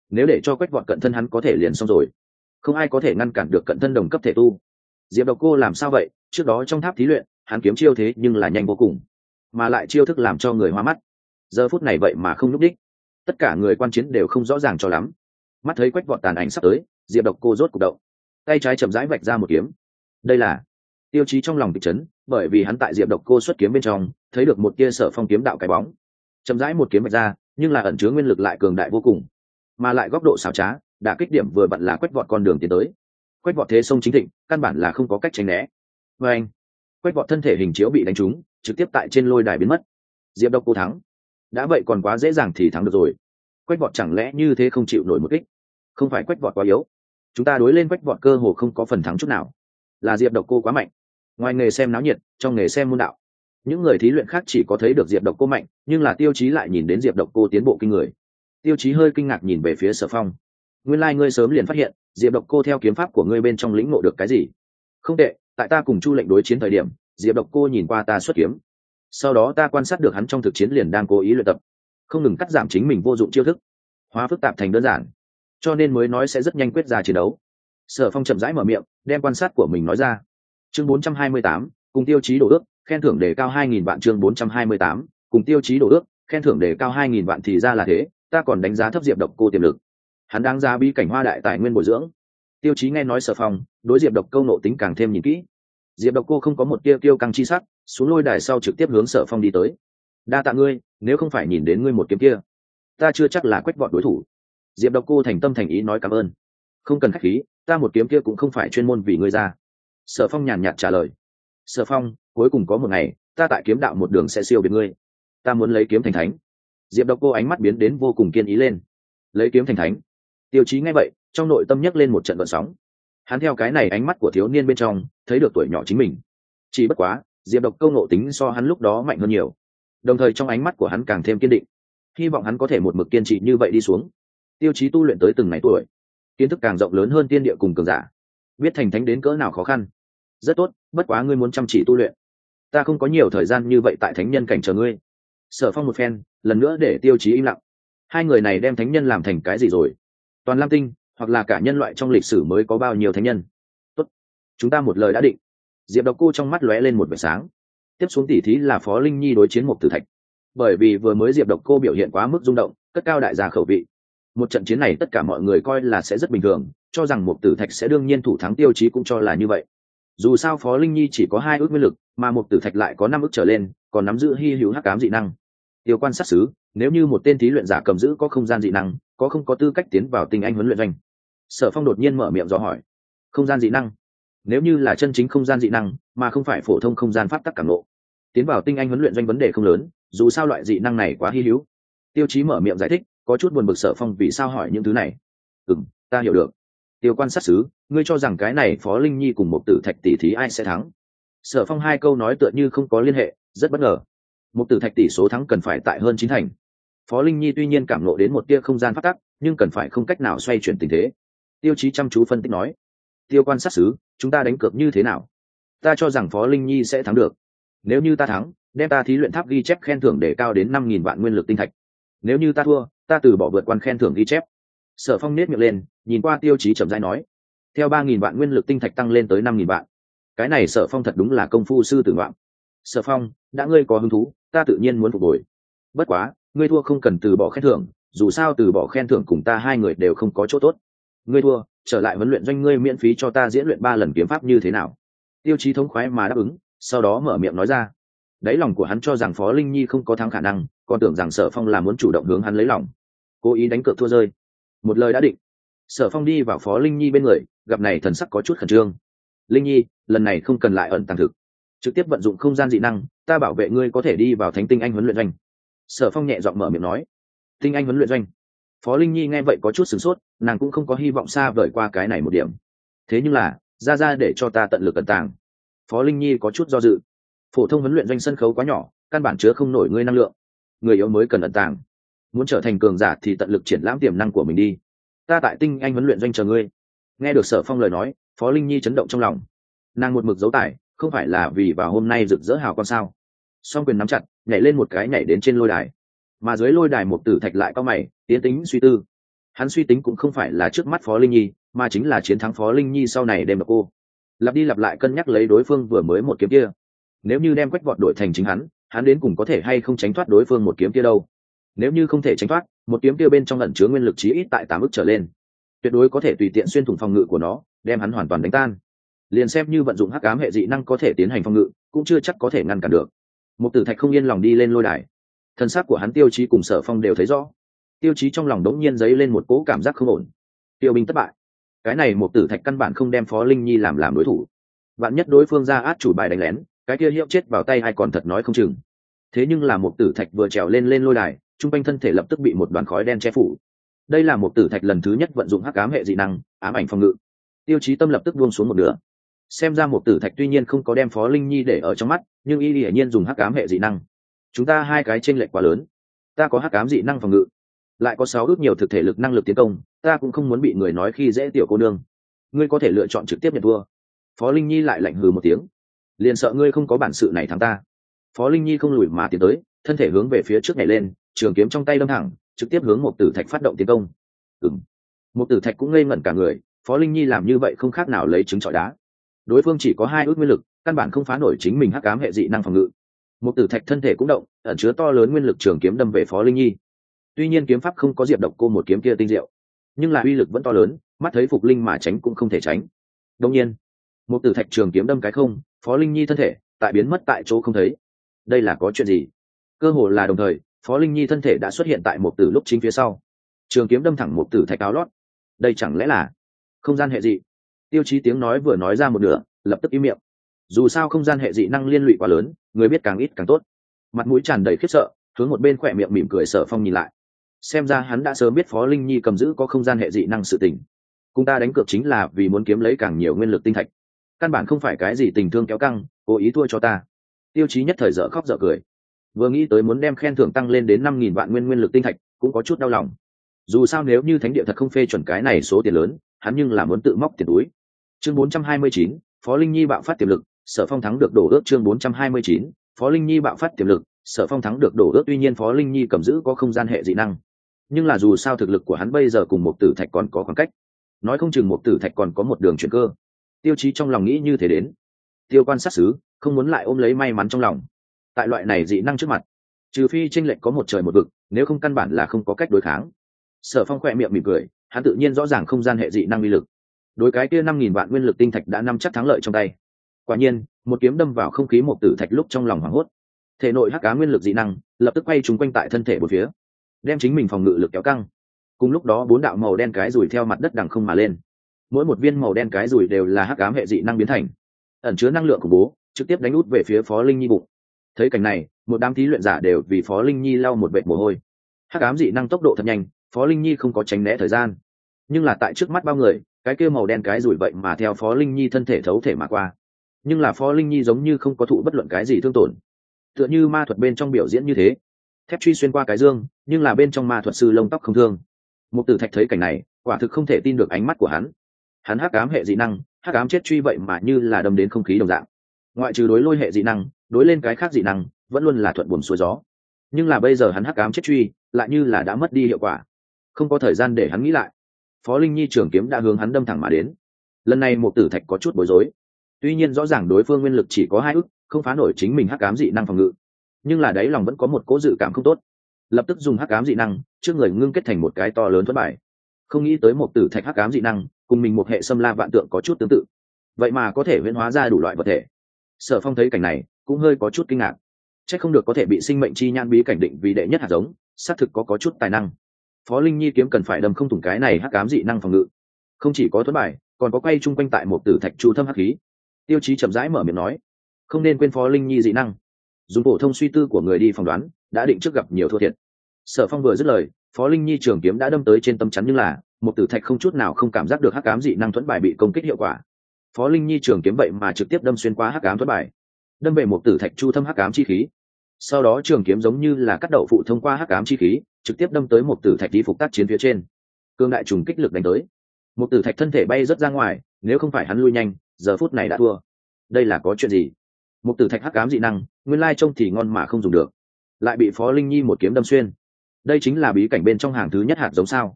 nếu để cho quách vọt cận thân hắn có thể liền xong rồi, không ai có thể ngăn cản được cận thân đồng cấp thể tu. Diệp Độc Cô làm sao vậy? Trước đó trong tháp thí luyện hắn kiếm chiêu thế nhưng là nhanh vô cùng, mà lại chiêu thức làm cho người hoa mắt, giờ phút này vậy mà không nhúc đích. Tất cả người quan chiến đều không rõ ràng cho lắm. Mắt thấy quách vọt tàn ảnh sắp tới, Diệp Độc Cô rốt cục động, tay trái chậm rãi vạch ra một kiếm. Đây là Tiêu Chí trong lòng kịch chấn, bởi vì hắn tại Diệp Độc Cô xuất kiếm bên trong thấy được một tia Sở Phong kiếm đạo cái bóng. Chậm rãi một kiếm vạch ra, nhưng là ẩn chứa nguyên lực lại cường đại vô cùng, mà lại góc độ xảo trá, đả kích điểm vừa vặn là quách vọt con đường tiến tới. Quách vọt thế sông chính thịnh, căn bản là không có cách tránh né. Và anh, quách vọt thân thể hình chiếu bị đánh trúng, trực tiếp tại trên lôi đài biến mất. Diệp Độc Cô thắng. Đã vậy còn quá dễ dàng thì thắng được rồi. Quách vọt chẳng lẽ như thế không chịu nổi một kích? Không phải quách vọt quá yếu, chúng ta đối lên quách vọt cơ hồ không có phần thắng chút nào, là Diệp Độc Cô quá mạnh. Ngoài nghề xem náo nhiệt, trong nghề xem môn đạo, những người thí luyện khác chỉ có thấy được Diệp Độc Cô mạnh, nhưng là Tiêu Chí lại nhìn đến Diệp Độc Cô tiến bộ kinh người. Tiêu Chí hơi kinh ngạc nhìn về phía Sở Phong. Nguyên lai ngươi sớm liền phát hiện Diệp Độc Cô theo kiếm pháp của ngươi bên trong lĩnh ngộ được cái gì? Không tệ, tại ta cùng Chu Lệnh đối chiến thời điểm, Diệp Độc Cô nhìn qua ta xuất kiếm, sau đó ta quan sát được hắn trong thực chiến liền đang cố ý luyện tập, không ngừng cắt giảm chính mình vô dụng chiêu thức, hóa phức tạp thành đơn giản, cho nên mới nói sẽ rất nhanh quyết ra chiến đấu. Sở Phong chậm rãi mở miệng, đem quan sát của mình nói ra. Chương 428, cùng Tiêu Chí đổ ước, khen thưởng đề cao 2000 vạn. Chương 428, cùng Tiêu Chí đổ ước, khen thưởng đề cao 2000 vạn. Thì ra là thế, ta còn đánh giá thấp Diệp Độc Cô tiềm lực. Hắn đáng giá bí cảnh hoa đại tài nguyên bồi dưỡng. Tiêu Chí nghe nói Sở Phong đối Diệp Độc Cô nộ tính càng thêm nhìn kỹ. Diệp Độc Cô không có một tia kiêu căng chi sắc, xuống lôi đài sau trực tiếp hướng Sở Phong đi tới. Đa tạ ngươi, nếu không phải nhìn đến ngươi một kiếm kia, ta chưa chắc là quách vọt đối thủ. Diệp Độc Cô thành tâm thành ý nói cảm ơn. Không cần khách khí, ta một kiếm kia cũng không phải chuyên môn vì ngươi ra. Sở Phong nhàn nhạt trả lời. Sở Phong, cuối cùng có một ngày ta tại kiếm đạo một đường sẽ siêu việt ngươi, ta muốn lấy kiếm thành thánh. Diệp Độc Cô ánh mắt biến đến vô cùng kiên ý lên. Lấy kiếm thành thánh. Tiêu Chí nghe vậy, trong nội tâm nhấc lên một trận gợn sóng. Hắn theo cái này ánh mắt của thiếu niên bên trong thấy được tuổi nhỏ chính mình. Chỉ bất quá Diệp Độc Cô nộ tính so hắn lúc đó mạnh hơn nhiều, đồng thời trong ánh mắt của hắn càng thêm kiên định, hy vọng hắn có thể một mực kiên trì như vậy đi xuống. Tiêu Chí tu luyện tới từng ngày tuổi, kiến thức càng rộng lớn hơn tiên địa cùng cường giả, biết thành thánh đến cỡ nào khó khăn. Rất tốt, bất quá ngươi muốn chăm chỉ tu luyện, ta không có nhiều thời gian như vậy tại thánh nhân cảnh chờ ngươi. Sở Phong một phen lần nữa để Tiêu Chí im lặng. Hai người này đem thánh nhân làm thành cái gì rồi? Toàn Lam Tinh hoặc là cả nhân loại trong lịch sử mới có bao nhiêu thánh nhân? Tốt, chúng ta một lời đã định. Diệp Độc Cô trong mắt lóe lên một vệt sáng. Tiếp xuống tỉ thí là Phó Linh Nhi đối chiến Mục Tử Thạch. Bởi vì vừa mới Diệp Độc Cô biểu hiện quá mức rung động, cất cao đại gia khẩu vị. Một trận chiến này tất cả mọi người coi là sẽ rất bình thường, cho rằng Mục Tử Thạch sẽ đương nhiên thủ thắng. Tiêu Chí cũng cho là như vậy. Dù sao Phó Linh Nhi chỉ có 2 ước nguyên lực, mà Mục Tử Thạch lại có 5 ước trở lên, còn nắm giữ hy hữu hắc ám dị năng. Tiêu quan sát xứ, nếu như một tên thí luyện giả cầm giữ có không gian dị năng, có không có tư cách tiến vào tinh anh huấn luyện doanh? Sở Phong đột nhiên mở miệng dò hỏi. Không gian dị năng? Nếu như là chân chính không gian dị năng, mà không phải phổ thông không gian pháp tắc cảm ngộ, tiến vào tinh anh huấn luyện doanh vấn đề không lớn, dù sao loại dị năng này quá hy hữu. Tiêu Chí mở miệng giải thích, có chút buồn bực Sở Phong vì sao hỏi những thứ này. Ta hiểu được. Tiêu quan sát xứ, ngươi cho rằng cái này Phó Linh Nhi cùng Mục Tử Thạch tỷ thí ai sẽ thắng? Sở Phong 2 câu nói tựa như không có liên hệ, rất bất ngờ. Mục Tử Thạch tỷ số thắng cần phải tại hơn 9 thành. Phó Linh Nhi tuy nhiên cảm ngộ đến một tia không gian pháp tắc, nhưng cần phải không cách nào xoay chuyển tình thế. Tiêu Chí chăm chú phân tích nói. Tiêu quan sát xứ, chúng ta đánh cược như thế nào? Ta cho rằng Phó Linh Nhi sẽ thắng được. Nếu như ta thắng, đem ta thí luyện tháp ghi chép khen thưởng để cao đến 5000 vạn nguyên lực tinh thạch. Nếu như ta thua, ta từ bỏ vượt qua khen thưởng ghi chép. Sở Phong nét miệng lên, nhìn qua Tiêu Chí chậm rãi nói. Theo 3000 vạn nguyên lực tinh thạch tăng lên tới 5000 vạn. Cái này Sở Phong thật đúng là công phu sư tử ngoạm. Sở Phong, đã ngươi có hứng thú, ta tự nhiên muốn phục hồi. Bất quá, ngươi thua không cần từ bỏ khen thưởng, dù sao từ bỏ khen thưởng cùng ta 2 người đều không có chỗ tốt. Ngươi thua, trở lại huấn luyện doanh ngươi miễn phí cho ta diễn luyện 3 lần kiếm pháp như thế nào? Tiêu Chí thống khoái mà đáp ứng, sau đó mở miệng nói ra. Đáy lòng của hắn cho rằng Phó Linh Nhi không có thắng khả năng, còn tưởng rằng Sở Phong là muốn chủ động hướng hắn lấy lòng, cố ý đánh cược thua rơi. Một lời đã định. Sở Phong đi vào Phó Linh Nhi bên người, gặp này thần sắc có chút khẩn trương. Linh Nhi, lần này không cần lại ẩn tàng thực, trực tiếp vận dụng không gian dị năng, ta bảo vệ ngươi có thể đi vào thánh tinh anh huấn luyện doanh. Sở Phong nhẹ giọng mở miệng nói. Tinh anh huấn luyện doanh? Phó Linh Nhi nghe vậy có chút sửng sốt, nàng cũng không có hy vọng xa vời qua cái này một điểm. Thế nhưng là, ra để cho ta tận lực ẩn tàng. Phó Linh Nhi có chút do dự. Phổ thông huấn luyện doanh sân khấu quá nhỏ, căn bản chứa không nổi ngươi năng lượng. Người yếu mới cần ẩn tàng. Muốn trở thành cường giả thì tận lực triển lãm tiềm năng của mình đi. Ta tại tinh anh huấn luyện doanh chờ ngươi. Nghe được Sở Phong lời nói, Phó Linh Nhi chấn động trong lòng. Nàng một mực giấu tài, không phải là vì vào hôm nay rực rỡ hào quang sao? Song quyền nắm chặt, nhảy lên một cái nhảy đến trên lôi đài. Mà dưới lôi đài Mục Tử Thạch lại cao mày, tiến tính suy tư. Hắn suy tính cũng không phải là trước mắt Phó Linh Nhi, mà chính là chiến thắng Phó Linh Nhi sau này đem độc cô. Lặp đi lặp lại cân nhắc lấy đối phương vừa mới một kiếm kia. Nếu như đem Quách Vọt đổi thành chính hắn đến cùng có thể hay không tránh thoát đối phương một kiếm kia đâu. Nếu như không thể tránh thoát, một kiếm kia bên trong ẩn chứa nguyên lực chí ít tại 8 ức trở lên, tuyệt đối có thể tùy tiện xuyên thủng phòng ngự của nó, đem hắn hoàn toàn đánh tan. Liền xem như vận dụng hắc ám hệ dị năng có thể tiến hành phòng ngự, cũng chưa chắc có thể ngăn cản được. Mục Tử Thạch không yên lòng đi lên lôi đài. Thân xác của hắn Tiêu Chí cùng Sở Phong đều thấy rõ. Tiêu Chí trong lòng đống nhiên dấy lên một cỗ cảm giác không ổn. Tiêu binh thất bại. Cái này Mục Tử Thạch căn bản không đem Phó Linh Nhi làm đối thủ. Vạn nhất đối phương ra át chủ bài đánh lén, cái kia hiệu chết vào tay hay còn thật nói không chừng. Thế nhưng là Mục Tử Thạch vừa trèo lên lôi đài, trung quanh thân thể lập tức bị một đoàn khói đen che phủ. Đây là Mục Tử Thạch lần thứ nhất vận dụng hắc ám hệ dị năng, ám ảnh phòng ngự. Tiêu Chí tâm lập tức buông xuống một nửa. Xem ra Mục Tử Thạch tuy nhiên không có đem Phó Linh Nhi để ở trong mắt, nhưng y hiển nhiên dùng hắc ám hệ dị năng. Chúng ta hai cái chênh lệch quá lớn. Ta có hắc ám dị năng phòng ngự, lại có 6 ước nhiều thực thể lực năng lực tiến công, ta cũng không muốn bị người nói khi dễ tiểu cô nương. Ngươi có thể lựa chọn trực tiếp nhận thua. Phó Linh Nhi lại lạnh hừ một tiếng. Liền sợ ngươi không có bản sự này thắng ta. Phó Linh Nhi không lùi mà tiến tới, thân thể hướng về phía trước nhảy lên, trường kiếm trong tay đâm thẳng, trực tiếp hướng Mục Tử Thạch phát động tiến công. Mục Tử Thạch cũng ngây ngẩn cả người, Phó Linh Nhi làm như vậy không khác nào lấy trứng trọi đá. Đối phương chỉ có 2 ước nguyên lực, căn bản không phá nổi chính mình hắc ám hệ dị năng phòng ngự. Mục Tử Thạch thân thể cũng động, ẩn chứa to lớn nguyên lực trường kiếm đâm về Phó Linh Nhi. Tuy nhiên kiếm pháp không có Diệp Độc Cô một kiếm kia tinh diệu, nhưng là uy lực vẫn to lớn, mắt thấy phục linh mà tránh cũng không thể tránh. Đương nhiên, Mục Tử Thạch trường kiếm đâm cái không, Phó Linh Nhi thân thể tại biến mất tại chỗ không thấy. Đây là có chuyện gì? Cơ hồ là đồng thời, Phó Linh Nhi thân thể đã xuất hiện tại Mục Tử lúc chính phía sau. Trường kiếm đâm thẳng Mục Tử Thạch áo lót. Đây chẳng lẽ là không gian hệ dị? Tiêu Chí tiếng nói vừa nói ra một nửa, lập tức im miệng. Dù sao không gian hệ dị năng liên lụy quá lớn, người biết càng ít càng tốt. Mặt mũi tràn đầy khiếp sợ, hướng một bên khỏe miệng mỉm cười Sở Phong nhìn lại. Xem ra hắn đã sớm biết Phó Linh Nhi cầm giữ có không gian hệ dị năng sự tình. Cùng ta đánh cược chính là vì muốn kiếm lấy càng nhiều nguyên lực tinh thạch. Căn bản không phải cái gì tình thương kéo căng, cố ý thua cho ta. Tiêu Chí nhất thời dở khóc dở cười. Vừa nghĩ tới muốn đem khen thưởng tăng lên đến 5.000 vạn nguyên lực tinh thạch, cũng có chút đau lòng. Dù sao nếu như thánh địa thật không phê chuẩn cái này số tiền lớn, hắn nhưng là muốn tự móc tiền túi. Chương 429, Phó Linh Nhi bạo phát tiềm lực, Sở Phong thắng được đổ ước. Chương 429, Phó Linh Nhi bạo phát tiềm lực, Sở Phong thắng được đổ ước. Tuy nhiên Phó Linh Nhi cầm giữ có không gian hệ dị năng, nhưng là dù sao thực lực của hắn bây giờ cùng Mục Tử Thạch còn có khoảng cách, nói không chừng Mục Tử Thạch còn có một đường chuyển cơ. Tiêu Chí trong lòng nghĩ như thế đến. Tiêu quan sát sứ không muốn lại ôm lấy may mắn trong lòng. Tại loại này dị năng trước mặt, trừ phi chênh lệch có một trời một vực, nếu không căn bản là không có cách đối kháng. Sở Phong khỏe miệng mỉm cười, hắn tự nhiên rõ ràng không gian hệ dị năng uy lực. Đối cái kia 5.000 vạn nguyên lực tinh thạch đã nắm chắc thắng lợi trong tay. Quả nhiên, một kiếm đâm vào không khí Mục Tử Thạch lúc trong lòng hoảng hốt. Thể nội hắc ám nguyên lực dị năng lập tức quay trúng quanh tại thân thể bốn phía, đem chính mình phòng ngự lực kéo căng. Cùng lúc đó 4 đạo màu đen cái rùi theo mặt đất đằng không mà lên. Mỗi một viên màu đen cái rùi đều là hắc ám hệ dị năng biến thành, ẩn chứa năng lượng khủng bố, trực tiếp đánh út về phía Phó Linh Nhi bụng. Thấy cảnh này, một đám thí luyện giả đều vì Phó Linh Nhi lau một vệt mồ hôi. Hắc ám dị năng tốc độ thật nhanh, Phó Linh Nhi không có tránh né thời gian. Nhưng là tại trước mắt bao người, cái kia màu đen cái rùi vậy mà theo Phó Linh Nhi thân thể thấu thể mà qua. Nhưng là Phó Linh Nhi giống như không có thụ bất luận cái gì thương tổn, tựa như ma thuật bên trong biểu diễn như thế. Thép truy xuyên qua cái dương, nhưng là bên trong ma thuật sư lông tóc không thương. Mục Tử Thạch thấy cảnh này, quả thực không thể tin được ánh mắt của hắn. Hắn hắc ám hệ dị năng, hắc ám chết truy vậy mà như là đâm đến không khí đồng dạng. Ngoại trừ đối lôi hệ dị năng, đối lên cái khác dị năng vẫn luôn là thuận buồm xuôi gió. Nhưng là bây giờ hắn hắc ám chết truy lại như là đã mất đi hiệu quả. Không có thời gian để hắn nghĩ lại, Phó Linh Nhi trường kiếm đã hướng hắn đâm thẳng mà đến. Lần này Mục Tử Thạch có chút bối rối. Tuy nhiên rõ ràng đối phương nguyên lực chỉ có 2 ức, không phá nổi chính mình hắc ám dị năng phòng ngự, nhưng là đáy lòng vẫn có một cố dự cảm không tốt. Lập tức dùng hắc ám dị năng trước người ngưng kết thành một cái to lớn thuẫn bài. Không nghĩ tới Mục Tử Thạch hắc ám dị năng cùng mình một hệ xâm la vạn tượng có chút tương tự, vậy mà có thể huyễn hóa ra đủ loại vật thể. Sở Phong thấy cảnh này cũng hơi có chút kinh ngạc. Chắc không được có thể bị sinh mệnh chi nhãn bí cảnh định vì đệ nhất hạt giống, xác thực có chút tài năng. Phó Linh Nhi kiếm cần phải đâm không thủng cái này hắc ám dị năng phòng ngự. Không chỉ có thuẫn bài, còn có quay chung quanh tại Mục Tử Thạch chu thâm hắc khí. Tiêu Chí chậm rãi mở miệng nói, không nên quên Phó Linh Nhi dị năng. Dùng phổ thông suy tư của người đi phỏng đoán, đã định trước gặp nhiều thua thiệt. Sở Phong vừa dứt lời, Phó Linh Nhi trường kiếm đã đâm tới trên tấm chắn, nhưng là Mục Tử Thạch không chút nào không cảm giác được hắc ám dị năng thuẫn bài bị công kích hiệu quả. Phó Linh Nhi trường kiếm vậy mà trực tiếp đâm xuyên qua hắc ám thuẫn bài, đâm về Mục Tử Thạch chu thâm hắc ám chi khí. Sau đó trường kiếm giống như là cắt đậu phụ thông qua hắc ám chi khí, trực tiếp đâm tới Mục Tử Thạch đi phục tác chiến phía trên. Cương đại trùng kích lực đánh tới, Mục Tử Thạch thân thể bay rất ra ngoài, nếu không phải hắn lui nhanh, giờ phút này đã thua. Đây là có chuyện gì? Mục Tử Thạch hắc ám dị năng, nguyên lai trông thì ngon mà không dùng được, lại bị Phó Linh Nhi một kiếm đâm xuyên. Đây chính là bí cảnh bên trong hàng thứ nhất hạt giống sao?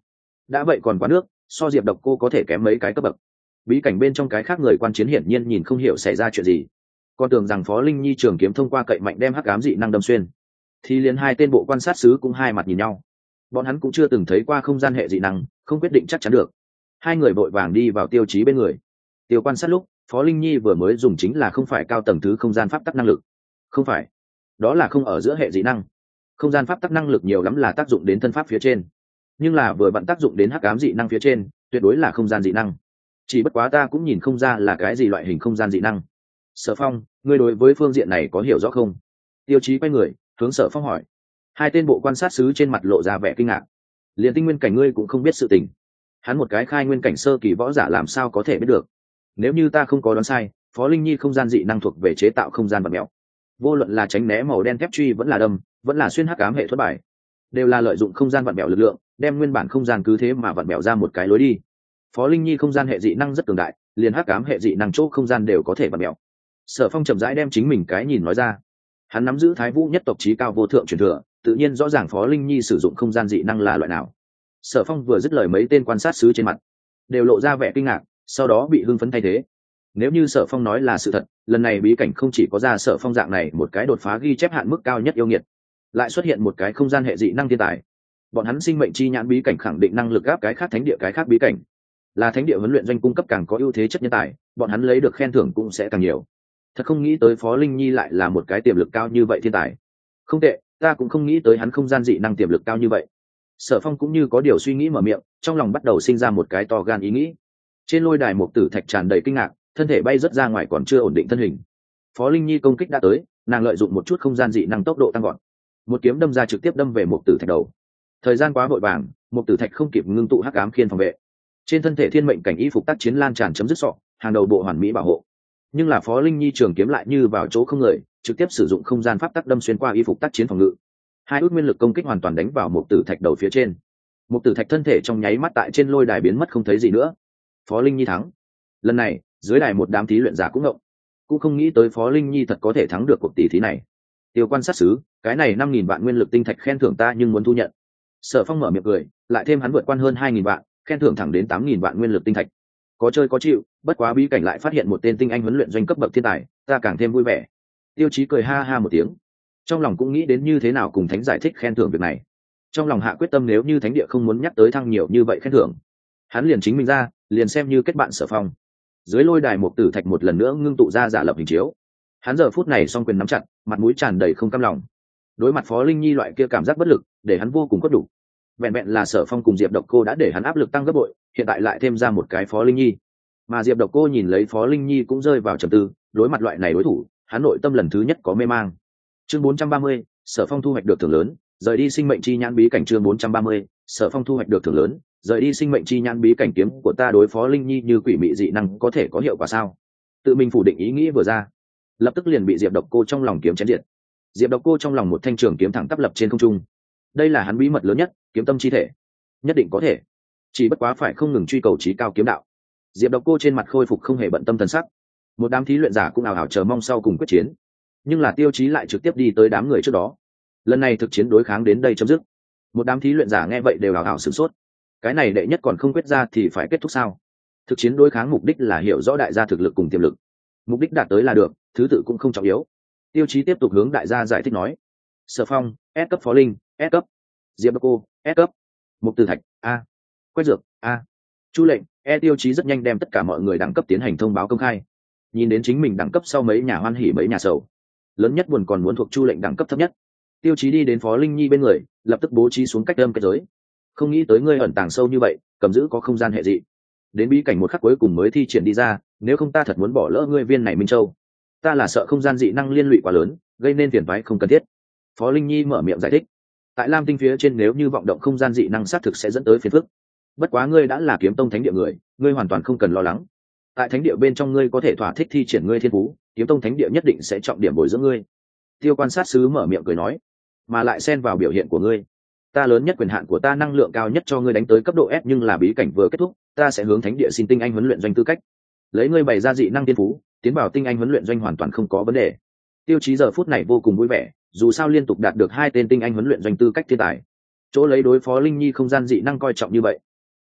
đã vậy còn quá nước, so Diệp Độc Cô có thể kém mấy cái cấp bậc. Bí cảnh bên trong cái khác người quan chiến hiển nhiên nhìn không hiểu xảy ra chuyện gì, còn tưởng rằng Phó Linh Nhi trường kiếm thông qua cậy mạnh đem hắc ám dị năng đâm xuyên, thì liền hai tên bộ quan sát sứ cũng hai mặt nhìn nhau. Bọn hắn cũng chưa từng thấy qua không gian hệ dị năng, không quyết định chắc chắn được. Hai người vội vàng đi vào Tiêu Chí bên người. Tiêu quan sát lúc, Phó Linh Nhi vừa mới dùng chính là không phải cao tầng thứ không gian pháp tắc năng lực. Không phải, đó là không ở giữa hệ dị năng. Không gian pháp tắc năng lực nhiều lắm là tác dụng đến thân pháp phía trên, nhưng là vừa vặn tác dụng đến hắc ám dị năng phía trên, tuyệt đối là không gian dị năng. Chỉ bất quá ta cũng nhìn không ra là cái gì loại hình không gian dị năng. Sở Phong, ngươi đối với phương diện này có hiểu rõ không? Tiêu Chí quay người hướng Sở Phong hỏi. Hai tên bộ quan sát sứ trên mặt lộ ra vẻ kinh ngạc. Liền tinh nguyên cảnh ngươi cũng không biết sự tình? Hắn một cái khai nguyên cảnh sơ kỳ võ giả làm sao có thể biết được? Nếu như ta không có đoán sai, Phó Linh Nhi không gian dị năng thuộc về chế tạo không gian vật mèo. Vô luận là tránh né màu đen thép truy vẫn là đâm, vẫn là xuyên hắc ám hệ thuật bài, đều là lợi dụng không gian vặn bèo lực lượng, đem nguyên bản không gian cứ thế mà vặn bèo ra một cái lối đi. Phó Linh Nhi không gian hệ dị năng rất cường đại, liền hắc ám hệ dị năng chỗ không gian đều có thể vặn bèo. Sở Phong chậm rãi đem chính mình cái nhìn nói ra. Hắn nắm giữ Thái Vũ nhất tộc chí cao vô thượng truyền thừa, tự nhiên rõ ràng Phó Linh Nhi sử dụng không gian dị năng là loại nào. Sở Phong vừa dứt lời, mấy tên quan sát sứ trên mặt đều lộ ra vẻ kinh ngạc, sau đó bị hưng phấn thay thế. Nếu như Sở Phong nói là sự thật, lần này bí cảnh không chỉ có ra Sở Phong dạng này một cái đột phá ghi chép hạn mức cao nhất yêu nghiệt, lại xuất hiện một cái không gian hệ dị năng thiên tài. Bọn hắn sinh mệnh chi nhãn bí cảnh khẳng định năng lực gáp cái khác thánh địa cái khác bí cảnh, là thánh địa huấn luyện doanh cung cấp càng có ưu thế chất nhân tài, bọn hắn lấy được khen thưởng cũng sẽ càng nhiều. Thật không nghĩ tới Phó Linh Nhi lại là một cái tiềm lực cao như vậy thiên tài. Không tệ, ta cũng không nghĩ tới hắn không gian dị năng tiềm lực cao như vậy. Sở Phong cũng như có điều suy nghĩ mở miệng, trong lòng bắt đầu sinh ra một cái to gan ý nghĩ. Trên lôi đài Mục Tử Thạch tràn đầy kinh ngạc, thân thể bay rất ra ngoài còn chưa ổn định thân hình. Phó Linh Nhi công kích đã tới, nàng lợi dụng một chút không gian dị năng tốc độ tăng gọn, một kiếm đâm ra trực tiếp đâm về Mục Tử Thạch đầu. Thời gian quá vội vàng, Mục Tử Thạch không kịp ngưng tụ hắc ám khiên phòng vệ, trên thân thể thiên mệnh cảnh y phục tác chiến lan tràn chấm dứt sọ, hàng đầu bộ hoàn mỹ bảo hộ. Nhưng là Phó Linh Nhi trường kiếm lại như vào chỗ không người, trực tiếp sử dụng không gian pháp tắc đâm xuyên qua y phục tác chiến phòng ngự. Hai út nguyên lực công kích hoàn toàn đánh vào Mục Tử Thạch đầu phía trên. Mục Tử Thạch thân thể trong nháy mắt tại trên lôi đài biến mất không thấy gì nữa. Phó Linh Nhi thắng. Lần này, dưới đài một đám thí luyện giả cũng ngộng, cũng không nghĩ tới Phó Linh Nhi thật có thể thắng được cuộc tỷ thí này. Tiêu quan sát sứ, cái này 5.000 vạn nguyên lực tinh thạch khen thưởng ta nhưng muốn thu nhận. Sở Phong mở miệng cười, lại thêm hắn vượt qua hơn 2.000 vạn, khen thưởng thẳng đến 8.000 vạn nguyên lực tinh thạch. Có chơi có chịu, bất quá bí cảnh lại phát hiện một tên tinh anh huấn luyện doanh cấp bậc thiên tài, ta càng thêm vui vẻ. Tiêu Chí cười ha ha một tiếng, trong lòng cũng nghĩ đến như thế nào cùng thánh giải thích khen thưởng việc này. Trong lòng hạ quyết tâm nếu như thánh địa không muốn nhắc tới thăng nhiều như vậy khen thưởng, hắn liền chính mình ra, liền xem như kết bạn Sở Phong. Dưới lôi đài Mục Tử Thạch một lần nữa ngưng tụ ra giả lập hình chiếu. Hắn giờ phút này song quyền nắm chặt, mặt mũi tràn đầy không cam lòng. Đối mặt Phó Linh Nhi loại kia cảm giác bất lực, để hắn vô cùng khuất đủ. Vẹn vẹn là Sở Phong cùng Diệp Độc Cô đã để hắn áp lực tăng gấp bội, hiện tại lại thêm ra một cái Phó Linh Nhi. Mà Diệp Độc Cô nhìn lấy Phó Linh Nhi cũng rơi vào trầm tư, đối mặt loại này đối thủ, hắn nội tâm lần thứ nhất có mê mang. Chương 430, Sở Phong thu hoạch được thưởng lớn, rời đi sinh mệnh chi nhãn bí cảnh. Chương 430, Sở Phong thu hoạch được thưởng lớn, rời đi sinh mệnh chi nhãn bí cảnh. Kiếm của ta đối Phó Linh Nhi như quỷ mị dị năng có thể có hiệu quả sao? Tự mình phủ định ý nghĩ vừa ra, lập tức liền bị Diệp Độc Cô trong lòng kiếm chém diệt. Diệp Độc Cô trong lòng một thanh trường kiếm thẳng tắp lập trên không trung. Đây là hắn bí mật lớn nhất, kiếm tâm chi thể. Nhất định có thể. Chỉ bất quá phải không ngừng truy cầu chí cao kiếm đạo. Diệp Độc Cô trên mặt khôi phục không hề bận tâm thần sắc. Một đám thí luyện giả cũng ảo ảo chờ mong sau cùng quyết chiến. Nhưng là Tiêu Chí lại trực tiếp đi tới đám người trước đó. Lần này thực chiến đối kháng đến đây chấm dứt. Một đám thí luyện giả nghe vậy đều ảo ảo sửng sốt. Cái này đệ nhất còn không quyết ra thì phải kết thúc sao? Thực chiến đối kháng mục đích là hiểu rõ đại gia thực lực cùng tiềm lực. Mục đích đạt tới là được, thứ tự cũng không trọng yếu. Tiêu Chí tiếp tục hướng đại gia giải thích nói. Sở Phong, S cấp Phó Linh, S cấp. Diệp Độc Cô, S cấp. Mục Tử Thạch, A. Quách Dược, A. Chu Lệnh, E. Tiêu Chí rất nhanh đem tất cả mọi người đẳng cấp tiến hành thông báo công khai. Nhìn đến chính mình đẳng cấp sau mấy nhà hoan hỉ mấy nhà sầu. Lớn nhất buồn còn muốn thuộc Chu Lệnh đẳng cấp thấp nhất. Tiêu Chí đi đến Phó Linh Nhi bên người, lập tức bố trí xuống cách âm kết giới. Không nghĩ tới ngươi ẩn tàng sâu như vậy, cầm giữ có không gian hệ dị. Đến bí cảnh một khắc cuối cùng mới thi triển đi ra, nếu không ta thật muốn bỏ lỡ ngươi viên này Minh Châu. Ta là sợ không gian dị năng liên lụy quá lớn, gây nên phiền toái không cần thiết. Phó Linh Nhi mở miệng giải thích. Tại Lam Tinh phía trên nếu như vọng động không gian dị năng xác thực sẽ dẫn tới phiền phức. Bất quá ngươi đã là kiếm tông thánh địa người, ngươi hoàn toàn không cần lo lắng. Tại thánh địa bên trong ngươi có thể thỏa thích thi triển ngươi thiên phú, kiếm tông thánh địa nhất định sẽ trọng điểm bồi dưỡng ngươi. Tiêu quan sát sứ mở miệng cười nói, mà lại xen vào biểu hiện của ngươi. Ta lớn nhất quyền hạn của ta năng lượng cao nhất cho ngươi đánh tới cấp độ S, nhưng là bí cảnh vừa kết thúc, ta sẽ hướng thánh địa xin tinh anh huấn luyện doanh tư cách. Lấy ngươi bày ra dị năng thiên phú, tiến vào tinh anh huấn luyện doanh hoàn toàn không có vấn đề. Tiêu Chí giờ phút này vô cùng vui vẻ, dù sao liên tục đạt được 2 tên tinh anh huấn luyện doanh tư cách thiên tài, chỗ lấy đối phó Linh Nhi không gian dị năng coi trọng như vậy,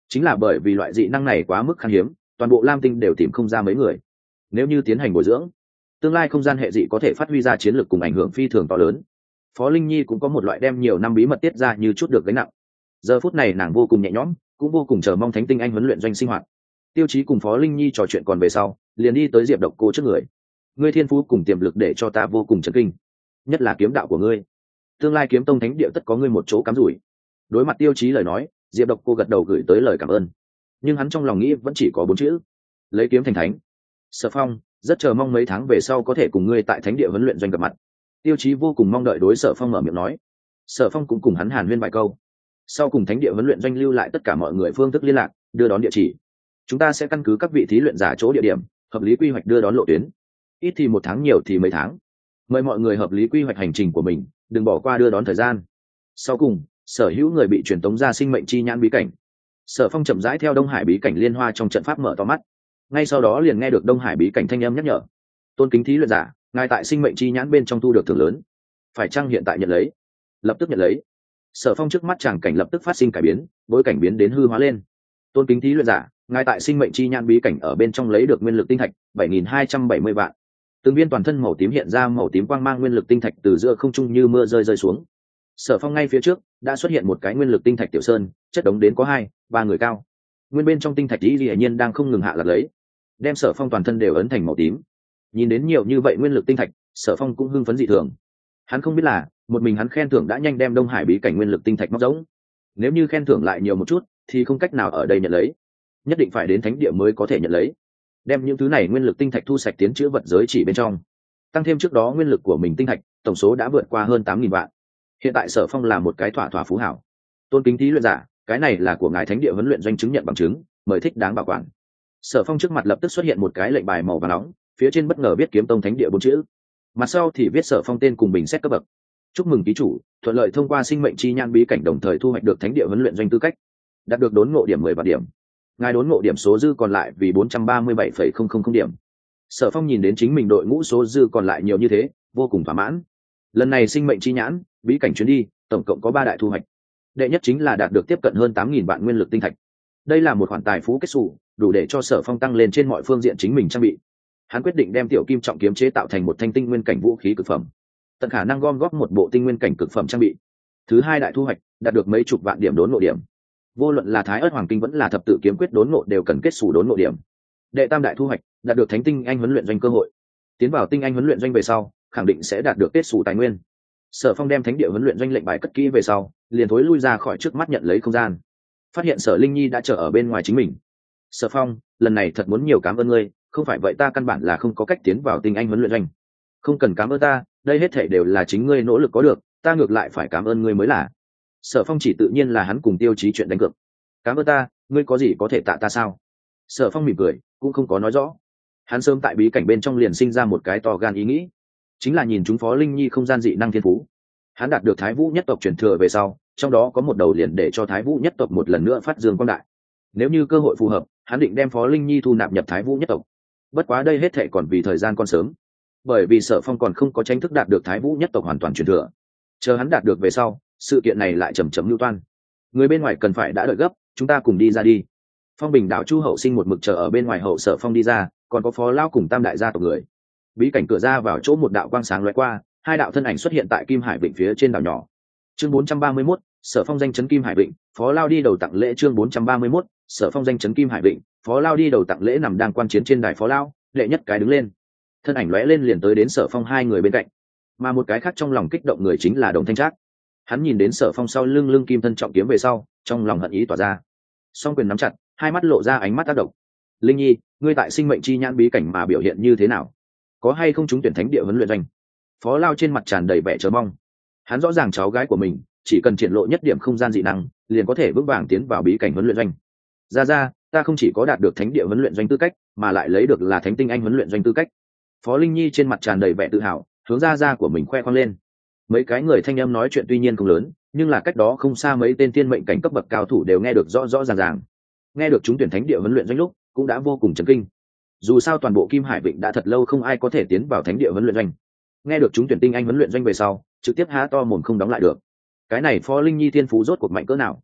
chính là bởi vì loại dị năng này quá mức khan hiếm, toàn bộ lam tinh đều tìm không ra mấy người. Nếu như tiến hành bồi dưỡng, tương lai không gian hệ dị có thể phát huy ra chiến lược cùng ảnh hưởng phi thường to lớn. Phó Linh Nhi cũng có một loại đem nhiều năm bí mật tiết ra như chút được gánh nặng. Giờ phút này nàng vô cùng nhẹ nhõm, cũng vô cùng chờ mong Thánh Tinh Anh huấn luyện doanh sinh hoạt. Tiêu Chí cùng Phó Linh Nhi trò chuyện còn về sau, liền đi tới Diệp Độc Cô trước người. Ngươi thiên phú cùng tiềm lực để cho ta vô cùng chấn kinh, nhất là kiếm đạo của ngươi. Tương lai kiếm tông thánh địa tất có ngươi một chỗ cắm rủi. Đối mặt Tiêu Chí lời nói, Diệp Độc Cô gật đầu gửi tới lời cảm ơn. Nhưng hắn trong lòng nghĩ vẫn chỉ có 4 chữ: lấy kiếm thành thánh. Sở Phong, rất chờ mong mấy tháng về sau có thể cùng ngươi tại thánh địa huấn luyện doanh gặp mặt. Tiêu Chí vô cùng mong đợi đối Sở Phong mở miệng nói. Sở Phong cũng cùng hắn hàn huyên vài câu. Sau cùng thánh địa huấn luyện doanh lưu lại tất cả mọi người phương thức liên lạc, đưa đón địa chỉ. Chúng ta sẽ căn cứ các vị thí luyện giả chỗ địa điểm, hợp lý quy hoạch đưa đón lộ tuyến. Ít thì 1 tháng, nhiều thì mấy tháng. Mời mọi người hợp lý quy hoạch hành trình của mình, đừng bỏ qua đưa đón thời gian. Sau cùng, sở hữu người bị truyền tống ra sinh mệnh chi nhãn bí cảnh. Sở Phong chậm rãi theo Đông Hải bí cảnh liên hoa trong trận pháp mở to mắt. Ngay sau đó liền nghe được Đông Hải bí cảnh thanh âm nhắc nhở: tôn kính thí luyện giả, ngài tại sinh mệnh chi nhãn bên trong thu được thưởng lớn, phải chăng hiện tại nhận lấy? Lập tức nhận lấy. Sở Phong trước mắt tràng cảnh lập tức phát sinh cải biến, bối cảnh biến đến hư hóa lên. Tôn kính thí luyện giả, ngài tại sinh mệnh chi nhãn bí cảnh ở bên trong lấy được nguyên lực tinh thạch 7.270 vạn. Từng viên toàn thân màu tím hiện ra màu tím quang mang nguyên lực tinh thạch từ giữa không trung như mưa rơi xuống. Sở Phong ngay phía trước đã xuất hiện một cái nguyên lực tinh thạch tiểu sơn, chất đống đến có 2-3 người cao. Nguyên bên trong tinh thạch ý hiển nhiên đang không ngừng hạ lạc lấy, đem Sở Phong toàn thân đều ấn thành màu tím. Nhìn đến nhiều như vậy nguyên lực tinh thạch, Sở Phong cũng hưng phấn dị thường. Hắn không biết là một mình hắn khen thưởng đã nhanh đem Đông Hải bí cảnh nguyên lực tinh thạch móc rỗng. Nếu như khen thưởng lại nhiều một chút thì không cách nào ở đây nhận lấy, nhất định phải đến thánh địa mới có thể nhận lấy. Đem những thứ này nguyên lực tinh thạch thu sạch tiến chữ vật giới chỉ bên trong, tăng thêm trước đó nguyên lực của mình tinh thạch, tổng số đã vượt qua hơn 8.000 vạn. Hiện tại Sở Phong là một cái thỏa thỏa phú hảo. Tôn kính thí luyện giả, cái này là của ngài thánh địa huấn luyện doanh chứng nhận bằng chứng, mời thích đáng bảo quản. Sở Phong trước mặt lập tức xuất hiện một cái lệnh bài màu vàng nóng, phía trên bất ngờ viết kiếm tông thánh địa 4 chữ, mặt sau thì viết Sở Phong tên cùng bình xét cấp bậc. Chúc mừng ký chủ thuận lợi thông qua sinh mệnh chi nhãn bí cảnh, đồng thời thu hoạch được thánh địa huấn luyện doanh tư cách, đạt được đốn ngộ điểm 10 vạn điểm. Ngài đốn ngộ điểm số dư còn lại vì 437,000 điểm. Sở Phong nhìn đến chính mình đội ngũ số dư còn lại nhiều như thế, vô cùng thỏa mãn. Lần này sinh mệnh chi nhãn bí cảnh chuyến đi tổng cộng có 3 đại thu hoạch. Đệ nhất chính là đạt được tiếp cận hơn 8.000 vạn nguyên lực tinh thạch. Đây là một khoản tài phú kết xù, đủ để cho Sở Phong tăng lên trên mọi phương diện chính mình trang bị. Hắn quyết định đem tiểu kim trọng kiếm chế tạo thành một thanh tinh nguyên cảnh vũ khí cực phẩm, tận khả năng gom góp một bộ tinh nguyên cảnh cực phẩm trang bị. Thứ hai đại thu hoạch, đạt được mấy chục vạn điểm đốn ngộ điểm. Vô luận là Thái Ức Hoàng Kinh vẫn là Thập Tự Kiếm Quyết đốn ngộ đều cần kết xù đốn ngộ điểm. Đệ tam đại thu hoạch, đạt được Thánh Tinh Anh huấn luyện doanh cơ hội. Tiến vào Tinh Anh huấn luyện doanh về sau, khẳng định sẽ đạt được kết xù tài nguyên. Sở Phong đem Thánh địa huấn luyện doanh lệnh bài cất kỹ về sau, liền thối lui ra khỏi trước mắt nhận lấy không gian. Phát hiện Sở Linh Nhi đã chờ ở bên ngoài chính mình. Sở Phong, lần này thật muốn nhiều cảm ơn ngươi, không phải vậy ta căn bản là không có cách tiến vào Tinh Anh huấn luyện doanh. Không cần cảm ơn ta, đây hết thảy đều là chính ngươi nỗ lực có được, ta ngược lại phải cảm ơn ngươi mới là. Sở Phong chỉ tự nhiên là hắn cùng Tiêu Chí chuyện đánh cược. Cảm ơn ta, ngươi có gì có thể tạ ta sao? Sở Phong mỉm cười, cũng không có nói rõ. Hắn sớm tại bí cảnh bên trong liền sinh ra một cái to gan ý nghĩ, chính là nhìn chúng Phó Linh Nhi không gian dị năng thiên phú. Hắn đạt được Thái Vũ nhất tộc truyền thừa về sau, trong đó có một đầu liền để cho Thái Vũ nhất tộc một lần nữa phát dương quang đại. Nếu như cơ hội phù hợp, hắn định đem Phó Linh Nhi thu nạp nhập Thái Vũ nhất tộc. Bất quá đây hết thệ còn vì thời gian còn sớm, bởi vì Sở Phong còn không có tranh thức đạt được Thái Vũ nhất tộc hoàn toàn truyền thừa. Chờ hắn đạt được về sau, sự kiện này lại chậm chậm lưu toan. Người bên ngoài cần phải đã đợi gấp, chúng ta cùng đi ra đi. Phong Bình đảo Chu Hậu Sinh một mực chờ ở bên ngoài hậu Sở Phong đi ra, còn có Phó Lao cùng Tam đại gia tộc người. Bí cảnh cửa ra vào chỗ một đạo quang sáng lóe qua, 2 đạo thân ảnh xuất hiện tại Kim Hải Vịnh phía trên đảo nhỏ. Chương 431, Sở Phong danh chấn Kim Hải Vịnh, Phó Lao đi đầu tặng lễ. Chương 431, Sở Phong danh chấn Kim Hải Vịnh, Phó Lao đi đầu tặng lễ. Nằm đang quan chiến trên đài Phó Lao, đệ nhất cái đứng lên, thân ảnh lóe lên liền tới đến Sở Phong 2 người bên cạnh. Mà một cái khác trong lòng kích động người chính là Đồng Thanh Trác. Hắn nhìn đến Sở Phong sau lưng kim thân trọng kiếm về sau, trong lòng hận ý tỏa ra, song quyền nắm chặt, hai mắt lộ ra ánh mắt tác động. Linh Nhi, ngươi tại sinh mệnh chi nhãn bí cảnh mà biểu hiện như thế nào? Có hay không trúng tuyển thánh địa huấn luyện doanh? Phó Lao trên mặt tràn đầy vẻ chờ mong. Hắn rõ ràng cháu gái của mình chỉ cần triển lộ nhất điểm không gian dị năng, liền có thể vững vàng tiến vào bí cảnh huấn luyện doanh. Ra, ta không chỉ có đạt được thánh địa huấn luyện doanh tư cách, mà lại lấy được là Thánh Tinh Anh huấn luyện doanh tư cách. Phó Linh Nhi trên mặt tràn đầy vẻ tự hào, hướng ra của mình khoe khoang lên. Mấy cái người thanh âm nói chuyện tuy nhiên không lớn, nhưng là cách đó không xa mấy tên tiên mệnh cảnh cấp bậc cao thủ đều nghe được rõ ràng. Nghe được chúng tuyển thánh địa huấn luyện doanh lúc, cũng đã vô cùng chấn kinh. Dù sao toàn bộ Kim Hải Vịnh đã thật lâu không ai có thể tiến vào thánh địa huấn luyện doanh. Nghe được chúng tuyển Tinh Anh huấn luyện doanh về sau, trực tiếp há to mồm không đóng lại được. Cái này Phó Linh Nhi thiên phú rốt cuộc mạnh cỡ nào?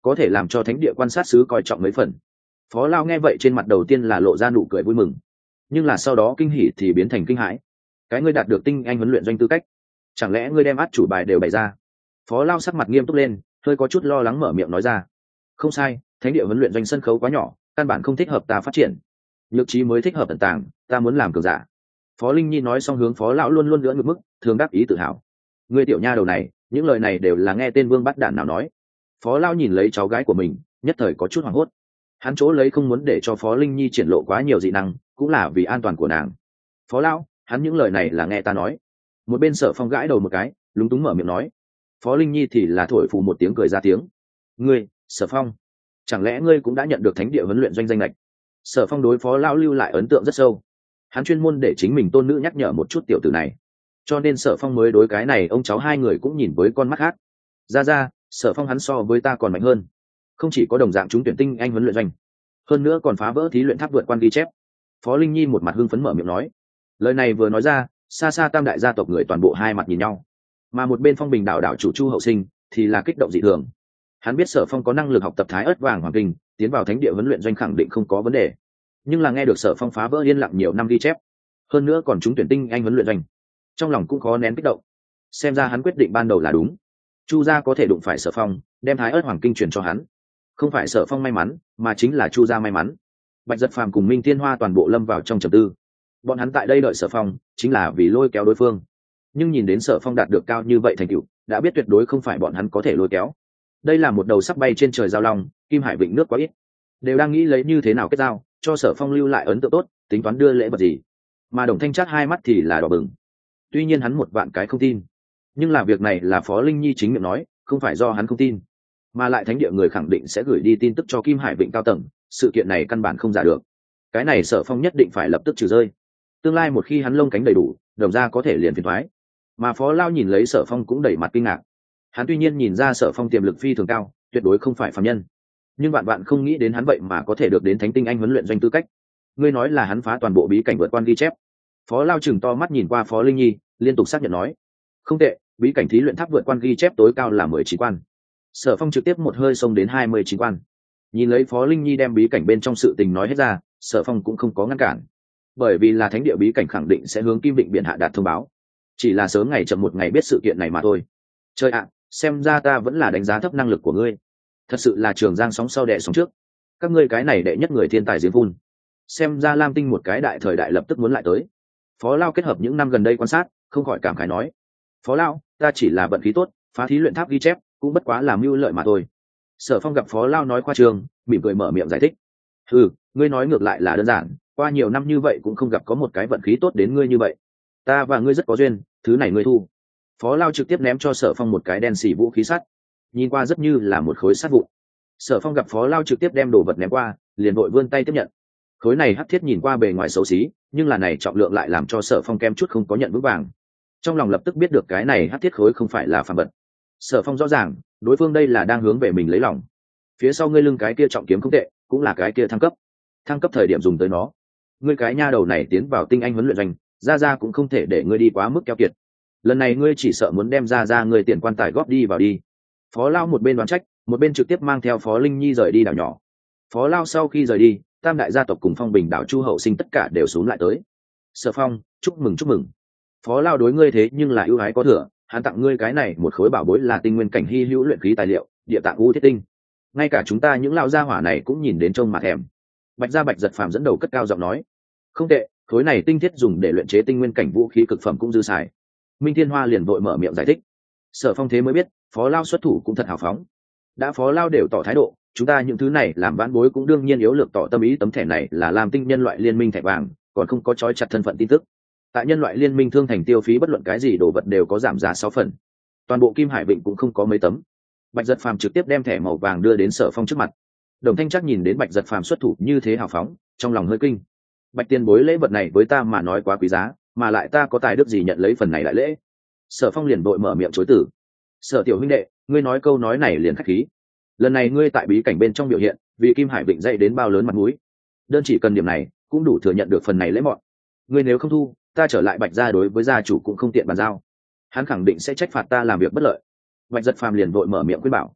có thể làm cho thánh địa quan sát sứ coi trọng mấy phần. Phó Lao nghe vậy trên mặt đầu tiên là lộ ra nụ cười vui mừng, nhưng là sau đó kinh hỉ thì biến thành kinh hãi. Cái ngươi đạt được tinh anh huấn luyện doanh tư cách, chẳng lẽ ngươi đem át chủ bài đều bày ra? Phó Lao sắc mặt nghiêm túc lên, hơi có chút lo lắng mở miệng nói ra. Không sai, thánh địa huấn luyện doanh sân khấu quá nhỏ, căn bản không thích hợp ta phát triển, nhược trí mới thích hợp tận tàng, ta muốn làm cường giả. Phó Linh Nhi nói xong hướng Phó Lão luôn luôn nữa ngược mức thường đáp ý tự hào. Ngươi tiểu nha đầu này, những lời này đều là nghe tên vương bắt đản nào nói. Phó Lão nhìn lấy cháu gái của mình, nhất thời có chút hoảng hốt. Hắn chỗ lấy không muốn để cho Phó Linh Nhi triển lộ quá nhiều dị năng, cũng là vì an toàn của nàng. Phó Lão, hắn những lời này là nghe ta nói. Một bên Sở Phong gãi đầu một cái, lúng túng mở miệng nói. Phó Linh Nhi thì là thổi phù một tiếng cười ra tiếng. Ngươi, Sở Phong, chẳng lẽ ngươi cũng đã nhận được thánh địa huấn luyện doanh danh lệch? Sở Phong đối Phó Lão lưu lại ấn tượng rất sâu. Hắn chuyên môn để chính mình tôn nữ nhắc nhở một chút tiểu tử này, cho nên Sở Phong mới đối cái này ông cháu hai người cũng nhìn với con mắt khác. Ra Sở Phong hắn so với ta còn mạnh hơn, không chỉ có đồng dạng trúng tuyển tinh anh huấn luyện doanh, hơn nữa còn phá vỡ thí luyện tháp vượt quan ghi chép. Phó Linh Nhi một mặt hưng phấn mở miệng nói. Lời này vừa nói ra, xa xa tam đại gia tộc người toàn bộ hai mặt nhìn nhau, mà một bên Phong Bình đảo đảo chủ Chu Hậu Sinh thì là kích động dị thường. Hắn biết Sở Phong có năng lực học tập Thái Ức Vàng Hoàng Kinh, tiến vào thánh địa huấn luyện doanh khẳng định không có vấn đề, nhưng là nghe được Sở Phong phá vỡ yên lặng nhiều năm ghi chép, hơn nữa còn trúng tuyển tinh anh huấn luyện doanh, trong lòng cũng khó nén kích động. Xem ra hắn quyết định ban đầu là đúng, Chu gia có thể đụng phải Sở Phong, đem Thái Ức Hoàng Kinh truyền cho hắn, không phải Sở Phong may mắn, mà chính là Chu gia may mắn. Bạch Giật Phàm cùng Minh Thiên Hoa toàn bộ lâm vào trong trầm tư. Bọn hắn tại đây đợi Sở Phong chính là vì lôi kéo đối phương, nhưng nhìn đến Sở Phong đạt được cao như vậy thành tựu, đã biết tuyệt đối không phải bọn hắn có thể lôi kéo. Đây là một đầu sắp bay trên trời giao long, Kim Hải Vịnh nước quá ít, đều đang nghĩ lấy như thế nào kết giao, cho Sở Phong lưu lại ấn tượng tốt, tính toán đưa lễ vật gì. Mà Đồng Thanh Trác hai mắt thì là đỏ bừng. Tuy nhiên hắn một vạn cái không tin, nhưng là việc này là Phó Linh Nhi chính miệng nói, không phải do hắn không tin, mà lại thánh địa người khẳng định sẽ gửi đi tin tức cho Kim Hải Vịnh cao tầng, sự kiện này căn bản không giả được. Cái này Sở Phong nhất định phải lập tức trừ rơi. Tương lai một khi hắn lông cánh đầy đủ, đồng ra có thể liền phiền thoái. Mà Phó Lao nhìn lấy Sở Phong cũng đẩy mặt kinh ngạc. Hắn tuy nhiên nhìn ra Sở Phong tiềm lực phi thường cao, tuyệt đối không phải phàm nhân, nhưng bạn không nghĩ đến hắn vậy mà có thể được đến thánh tinh anh huấn luyện doanh tư cách. Ngươi nói là hắn phá toàn bộ bí cảnh vượt quan ghi chép? Phó Lao chừng to mắt nhìn qua Phó Linh Nhi, liên tục xác nhận nói. Không tệ, bí cảnh thí luyện tháp vượt quan ghi chép tối cao là 19 quan. Sở Phong trực tiếp một hơi xông đến 29 quan. Nhìn lấy Phó Linh Nhi đem bí cảnh bên trong sự tình nói hết ra, Sở Phong cũng không có ngăn cản, bởi vì là thánh địa bí cảnh khẳng định sẽ hướng Kim Vịnh Biện hạ đạt thông báo, chỉ là sớm ngày chậm một ngày biết sự kiện này mà thôi. Trời ạ, xem ra ta vẫn là đánh giá thấp năng lực của ngươi, thật sự là trường giang sóng sau đẻ sóng trước, các ngươi cái này đệ nhất người thiên tài giếng phun. Xem ra Lam Tinh một cái đại thời đại lập tức muốn lại tới. Phó Lao kết hợp những năm gần đây quan sát, không khỏi cảm khái nói. Phó Lao, ta chỉ là vận khí tốt, phá thí luyện tháp ghi chép cũng bất quá là mưu lợi mà thôi. Sở Phong gặp Phó Lao nói khoa trương, mỉm cười mở miệng giải thích. Ngươi nói ngược lại là đơn giản, qua nhiều năm như vậy cũng không gặp có một cái vận khí tốt đến ngươi như vậy. Ta và ngươi rất có duyên, thứ này ngươi thu. Phó Lao trực tiếp ném cho Sở Phong một cái đen xì vũ khí sắt, nhìn qua rất như là một khối sắt vụn. Sở Phong gặp Phó Lao trực tiếp đem đồ vật ném qua, liền vội vươn tay tiếp nhận. Khối này hắc thiết nhìn qua bề ngoài xấu xí, nhưng là này trọng lượng lại làm cho Sở Phong kem chút không có nhận vững vàng. Trong lòng lập tức biết được cái này hắc thiết khối không phải là phàm vật. Sở Phong rõ ràng, đối phương đây là đang hướng về mình lấy lòng. Phía sau ngươi lưng cái kia trọng kiếm không tệ, cũng là cái kia thăng cấp thời điểm dùng tới nó. Ngươi cái nha đầu này tiến vào tinh anh huấn luyện doanh, ra cũng không thể để ngươi đi quá mức keo kiệt. Lần này ngươi chỉ sợ muốn đem ra ngươi tiền quan tài góp đi vào đi. Phó Lao một bên đoán trách, một bên trực tiếp mang theo Phó Linh Nhi rời đi đảo nhỏ. Phó Lao sau khi rời đi, tam đại gia tộc cùng Phong Bình đảo Chu Hậu Sinh tất cả đều xuống lại tới. Sở Phong, chúc mừng. Phó Lao đối ngươi thế nhưng là ưu ái có thừa, hắn tặng ngươi cái này một khối bảo bối là tinh nguyên cảnh hy hữu luyện khí tài liệu, địa tạng u thiết tinh. Ngay cả chúng ta những lão gia hỏa này cũng nhìn đến trông mà thèm. Bạch Giật Phàm dẫn đầu cất cao giọng nói. Không tệ, khối này tinh thiết dùng để luyện chế tinh nguyên cảnh vũ khí cực phẩm cũng dư xài. Minh Thiên Hoa liền vội mở miệng giải thích. Sở Phong thế mới biết, Phó Lao xuất thủ cũng thật hào phóng. Đã Phó Lao đều tỏ thái độ, chúng ta những thứ này làm vãn bối cũng đương nhiên yếu lược tỏ tâm ý. Tấm thẻ này là làm tinh nhân loại liên minh thẻ vàng, còn không có trói chặt thân phận tin tức. Tại nhân loại liên minh thương thành tiêu phí bất luận cái gì đồ vật đều có giảm giá 6 phần. Toàn bộ Kim Hải Vịnh cũng không có mấy tấm. Bạch Giật Phàm trực tiếp đem thẻ màu vàng đưa đến Sở Phong trước mặt. Đồng Thanh Trác nhìn đến Bạch Giật Phàm xuất thủ như thế hào phóng, trong lòng hơi kinh. Bạch tiền bối lễ vật này với ta mà nói quá quý giá, mà lại ta có tài đức gì nhận lấy phần này đại lễ? Sở Phong liền vội mở miệng chối từ. Sở tiểu huynh đệ, ngươi nói câu nói này liền khách khí. Lần này ngươi tại bí cảnh bên trong biểu hiện, vì Kim Hải Vịnh dạy đến bao lớn mặt mũi, đơn chỉ cần điểm này cũng đủ thừa nhận được phần này lễ mọn. Ngươi nếu không thu, ta trở lại Bạch gia đối với gia chủ cũng không tiện bàn giao, hắn khẳng định sẽ trách phạt ta làm việc bất lợi. Bạch Giật Phàm liền vội mở miệng khuyên bảo.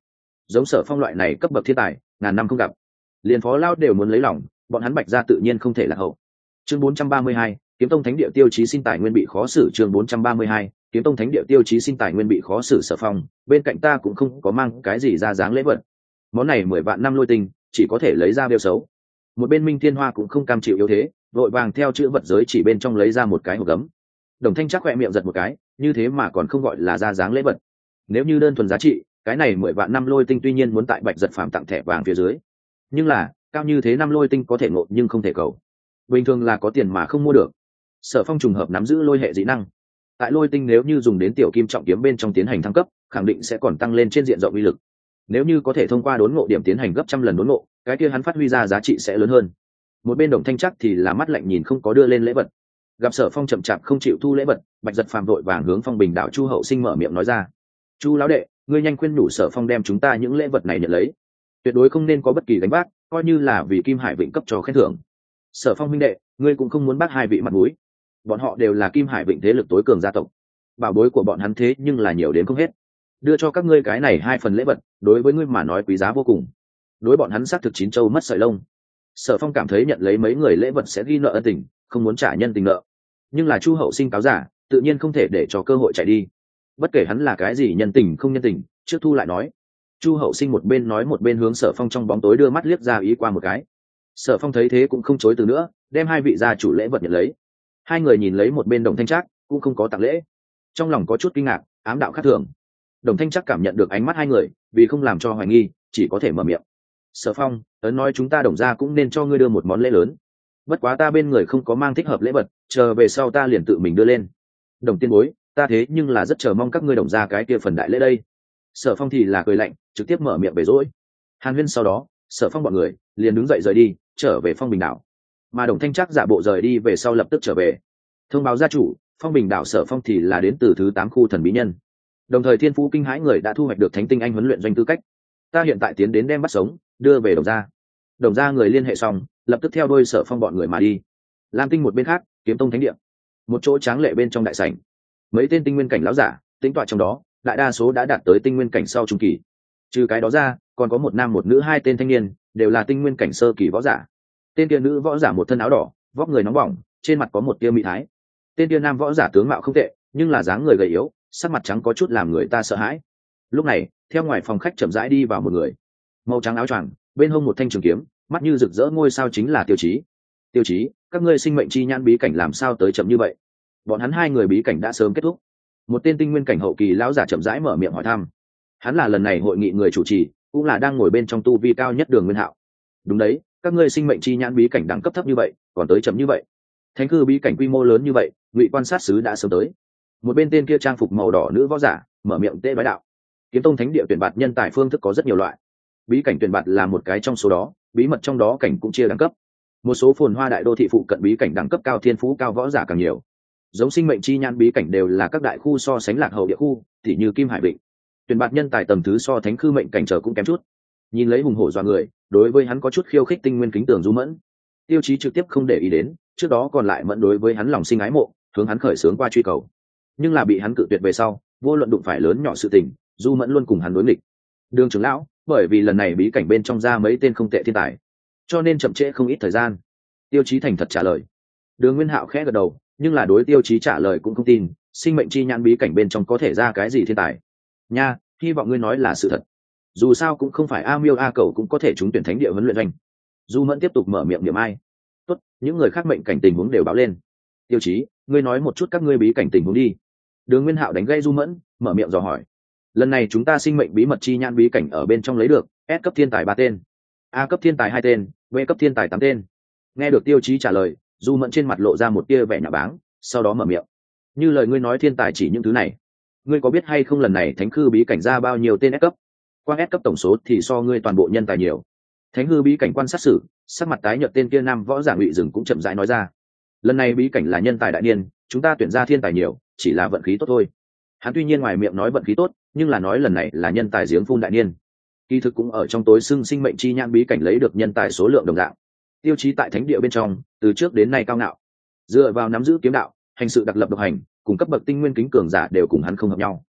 giống Sở Phong loại này cấp bậc thiên tài ngàn năm không gặp, liền Phó Lao đều muốn lấy lòng, bọn hắn Bạch gia tự nhiên không thể lạc hậu. Chương 432, Kiếm Tông Thánh địa tiêu chí xin tài nguyên bị khó xử. Chương 432, Kiếm Tông Thánh địa tiêu chí xin tài nguyên bị khó xử. Sở Phong, bên cạnh ta cũng không có mang cái gì ra dáng lễ vật, món này 10 vạn năm lôi tinh chỉ có thể lấy ra bêu xấu. Một bên Minh Thiên Hoa cũng không cam chịu yếu thế, vội vàng theo chữ vật giới chỉ bên trong lấy ra một cái hộp gấm. Đồng Thanh chắc khỏe miệng giật một cái, như thế mà còn không gọi là ra dáng lễ vật. Nếu như đơn thuần giá trị, cái này 10 vạn năm lôi tinh tuy nhiên muốn tại Bạch Giật Phàm tặng thẻ vàng phía dưới, nhưng là cao như thế năm lôi tinh có thể ngộ nhưng không thể cầu, bình thường là có tiền mà không mua được. Sở Phong trùng hợp nắm giữ lôi hệ dị năng, tại lôi tinh nếu như dùng đến tiểu kim trọng kiếm bên trong tiến hành thăng cấp, khẳng định sẽ còn tăng lên trên diện rộng uy lực. Nếu như có thể thông qua đốn ngộ điểm tiến hành gấp trăm lần đốn ngộ, cái kia hắn phát huy ra giá trị sẽ lớn hơn. Một bên Đồng Thanh chắc thì là mắt lạnh nhìn không có đưa lên lễ vật. Gặp Sở Phong chậm chạp không chịu thu lễ vật, Bạch Giật Phàm vội vàng hướng Phong Bình đảo Chu Hậu Sinh mở miệng nói ra: "Chu lão đệ, ngươi nhanh khuyên nhủ Sở Phong đem chúng ta những lễ vật này nhận lấy, tuyệt đối không nên có bất kỳ gánh vác, coi như là vì Kim Hải Vịnh cấp cho khen thưởng." Sở Phong huynh đệ, ngươi cũng không muốn bắt hai vị mặt mũi, bọn họ đều là Kim Hải Vịnh thế lực tối cường gia tộc, bảo bối của bọn hắn thế nhưng là nhiều đến không hết, đưa cho các ngươi cái này hai phần lễ vật đối với ngươi mà nói quý giá vô cùng, đối bọn hắn xác thực chín châu mất sợi lông. Sở Phong cảm thấy nhận lấy mấy người lễ vật sẽ ghi nợ ân tình, không muốn trả nhân tình nợ, nhưng là Chu Hậu Sinh cáo giả, tự nhiên không thể để cho cơ hội chạy đi. Bất kể hắn là cái gì nhân tình không nhân tình, trước thu lại nói. Chu Hậu Sinh một bên nói một bên hướng Sở Phong trong bóng tối đưa mắt liếc ra ý qua một cái. Sở Phong thấy thế cũng không chối từ nữa, đem hai vị gia chủ lễ vật nhận lấy. Hai người nhìn lấy một bên Đồng Thanh Trác, cũng không có tặng lễ, trong lòng có chút kinh ngạc, ám đạo khác thường. Đồng Thanh Trác cảm nhận được ánh mắt hai người, vì không làm cho hoài nghi, chỉ có thể mở miệng: "Sở Phong, ấn nói chúng ta Đồng gia cũng nên cho ngươi đưa một món lễ lớn, bất quá ta bên người không có mang thích hợp lễ vật, chờ về sau ta liền tự mình đưa lên." "Đồng tiên bối, ta thế nhưng là rất chờ mong các ngươi Đồng gia cái kia phần đại lễ đây." Sở Phong thì là cười lạnh, trực tiếp mở miệng bể dỗi. Hàn Huyên sau đó, Sở Phong bọn người liền đứng dậy rời đi, trở về Phong Bình đảo. Mà Đồng Thanh Trác giả bộ rời đi về sau lập tức trở về, thông báo gia chủ, Phong Bình đảo Sở Phong thì là đến từ thứ 8 khu thần bí nhân, đồng thời thiên phú kinh hãi người đã thu hoạch được thánh tinh anh huấn luyện doanh tư cách. Ta hiện tại tiến đến đem bắt sống, đưa về Đồng gia. Đồng gia người liên hệ xong, lập tức theo đuôi Sở Phong bọn người mà đi. Lam Tinh một bên khác, Kiếm Tông thánh địa, một chỗ tráng lệ bên trong đại sảnh, mấy tên tinh nguyên cảnh lão giả tính tọa trong đó, đại đa số đã đạt tới tinh nguyên cảnh sau trung kỳ. Trừ cái đó ra, còn có một nam một nữ hai tên thanh niên, đều là tinh nguyên cảnh sơ kỳ võ giả. Tên kia nữ võ giả một thân áo đỏ, vóc người nóng bỏng, trên mặt có một tia mỹ thái. Tên kia nam võ giả tướng mạo không tệ, nhưng là dáng người gầy yếu, sắc mặt trắng có chút làm người ta sợ hãi. Lúc này, theo ngoài phòng khách chậm rãi đi vào một người, màu trắng áo choàng, bên hông một thanh trường kiếm, mắt như rực rỡ ngôi sao chính là Tiêu Chí. Tiêu Chí, các ngươi sinh mệnh chi nhãn bí cảnh làm sao tới chậm như vậy? Bọn hắn hai người bí cảnh đã sớm kết thúc. Một tên tinh nguyên cảnh hậu kỳ lão giả chậm rãi mở miệng hỏi thăm. Hắn là lần này hội nghị người chủ trì, cũng là đang ngồi bên trong tu vi cao nhất Đường Nguyên Hạo. Đúng đấy, các ngươi sinh mệnh chi nhãn bí cảnh đẳng cấp thấp như vậy, còn tới chậm như vậy. Thánh cư bí cảnh quy mô lớn như vậy, Ngụy quan sát sứ đã sớm tới. Một bên tên kia trang phục màu đỏ nữ võ giả mở miệng tê bái đạo. Kiếm Tông thánh địa tuyển bạt nhân tài phương thức có rất nhiều loại, bí cảnh tuyển bạt là một cái trong số đó, bí mật trong đó cảnh cũng chia đẳng cấp. Một số phồn hoa đại đô thị phụ cận bí cảnh đẳng cấp cao, thiên phú cao võ giả càng nhiều. Giống sinh mệnh chi nhãn bí cảnh đều là các đại khu so sánh lạc hậu địa khu, tỉ như Kim Hải Vịnh. Tuyển bạt nhân tài tầm thứ so thánh cư mệnh cảnh trở cũng kém chút. Nhìn lấy hùng hổ dọa người, đối với hắn có chút khiêu khích tinh nguyên kính tưởng Du Mẫn, Tiêu Chí trực tiếp không để ý đến, trước đó còn lại Mẫn đối với hắn lòng sinh ái mộ, hướng hắn khởi xướng qua truy cầu. Nhưng là bị hắn cự tuyệt về sau, vô luận đụng phải lớn nhỏ sự tình, Du Mẫn luôn cùng hắn đối nghịch. Đường trưởng lão, bởi vì lần này bí cảnh bên trong ra mấy tên không tệ thiên tài, cho nên chậm trễ không ít thời gian. Tiêu Chí thành thật trả lời. Đường Nguyên Hạo khẽ gật đầu, nhưng là đối Tiêu Chí trả lời cũng không tin, sinh mệnh chi nhãn bí cảnh bên trong có thể ra cái gì thiên tài. Nha, hy vọng ngươi nói là sự thật. Dù sao cũng không phải A Miêu A Cầu cũng có thể trúng tuyển thánh địa huấn luyện doanh. Du Mẫn tiếp tục mở miệng niệm ai. Tốt, những người khác mệnh cảnh tình huống đều báo lên. Tiêu Chí, ngươi nói một chút các ngươi bí cảnh tình huống đi. Đường Nguyên Hạo đánh gây Du Mẫn, mở miệng dò hỏi. Lần này chúng ta sinh mệnh bí mật chi nhãn bí cảnh ở bên trong lấy được S cấp thiên tài 3 tên, A cấp thiên tài 2 tên, B cấp thiên tài 8 tên. Nghe được Tiêu Chí trả lời, Du Mẫn trên mặt lộ ra một tia vẻ nhạo báng, sau đó mở miệng. Như lời ngươi nói thiên tài chỉ những thứ này, ngươi có biết hay không lần này thánh khư bí cảnh ra bao nhiêu tên S cấp? Quang S cấp tổng số thì so ngươi toàn bộ nhân tài nhiều. Thánh hư bí cảnh quan sát sử, sắc mặt tái nhợt tên kia nam võ giả Ngụy Dừng cũng chậm rãi nói ra. Lần này bí cảnh là nhân tài đại niên, chúng ta tuyển ra thiên tài nhiều, chỉ là vận khí tốt thôi. Hắn tuy nhiên ngoài miệng nói vận khí tốt, nhưng là nói lần này là nhân tài giếng phun đại niên. Kỳ thực cũng ở trong tối xưng sinh mệnh chi nhãn bí cảnh lấy được nhân tài số lượng đồng dạng. Tiêu Chí tại thánh địa bên trong, từ trước đến nay cao ngạo, dựa vào nắm giữ kiếm đạo, hành sự đặc lập độc hành, cùng cấp bậc tinh nguyên kính cường giả đều cùng hắn không hợp nhau.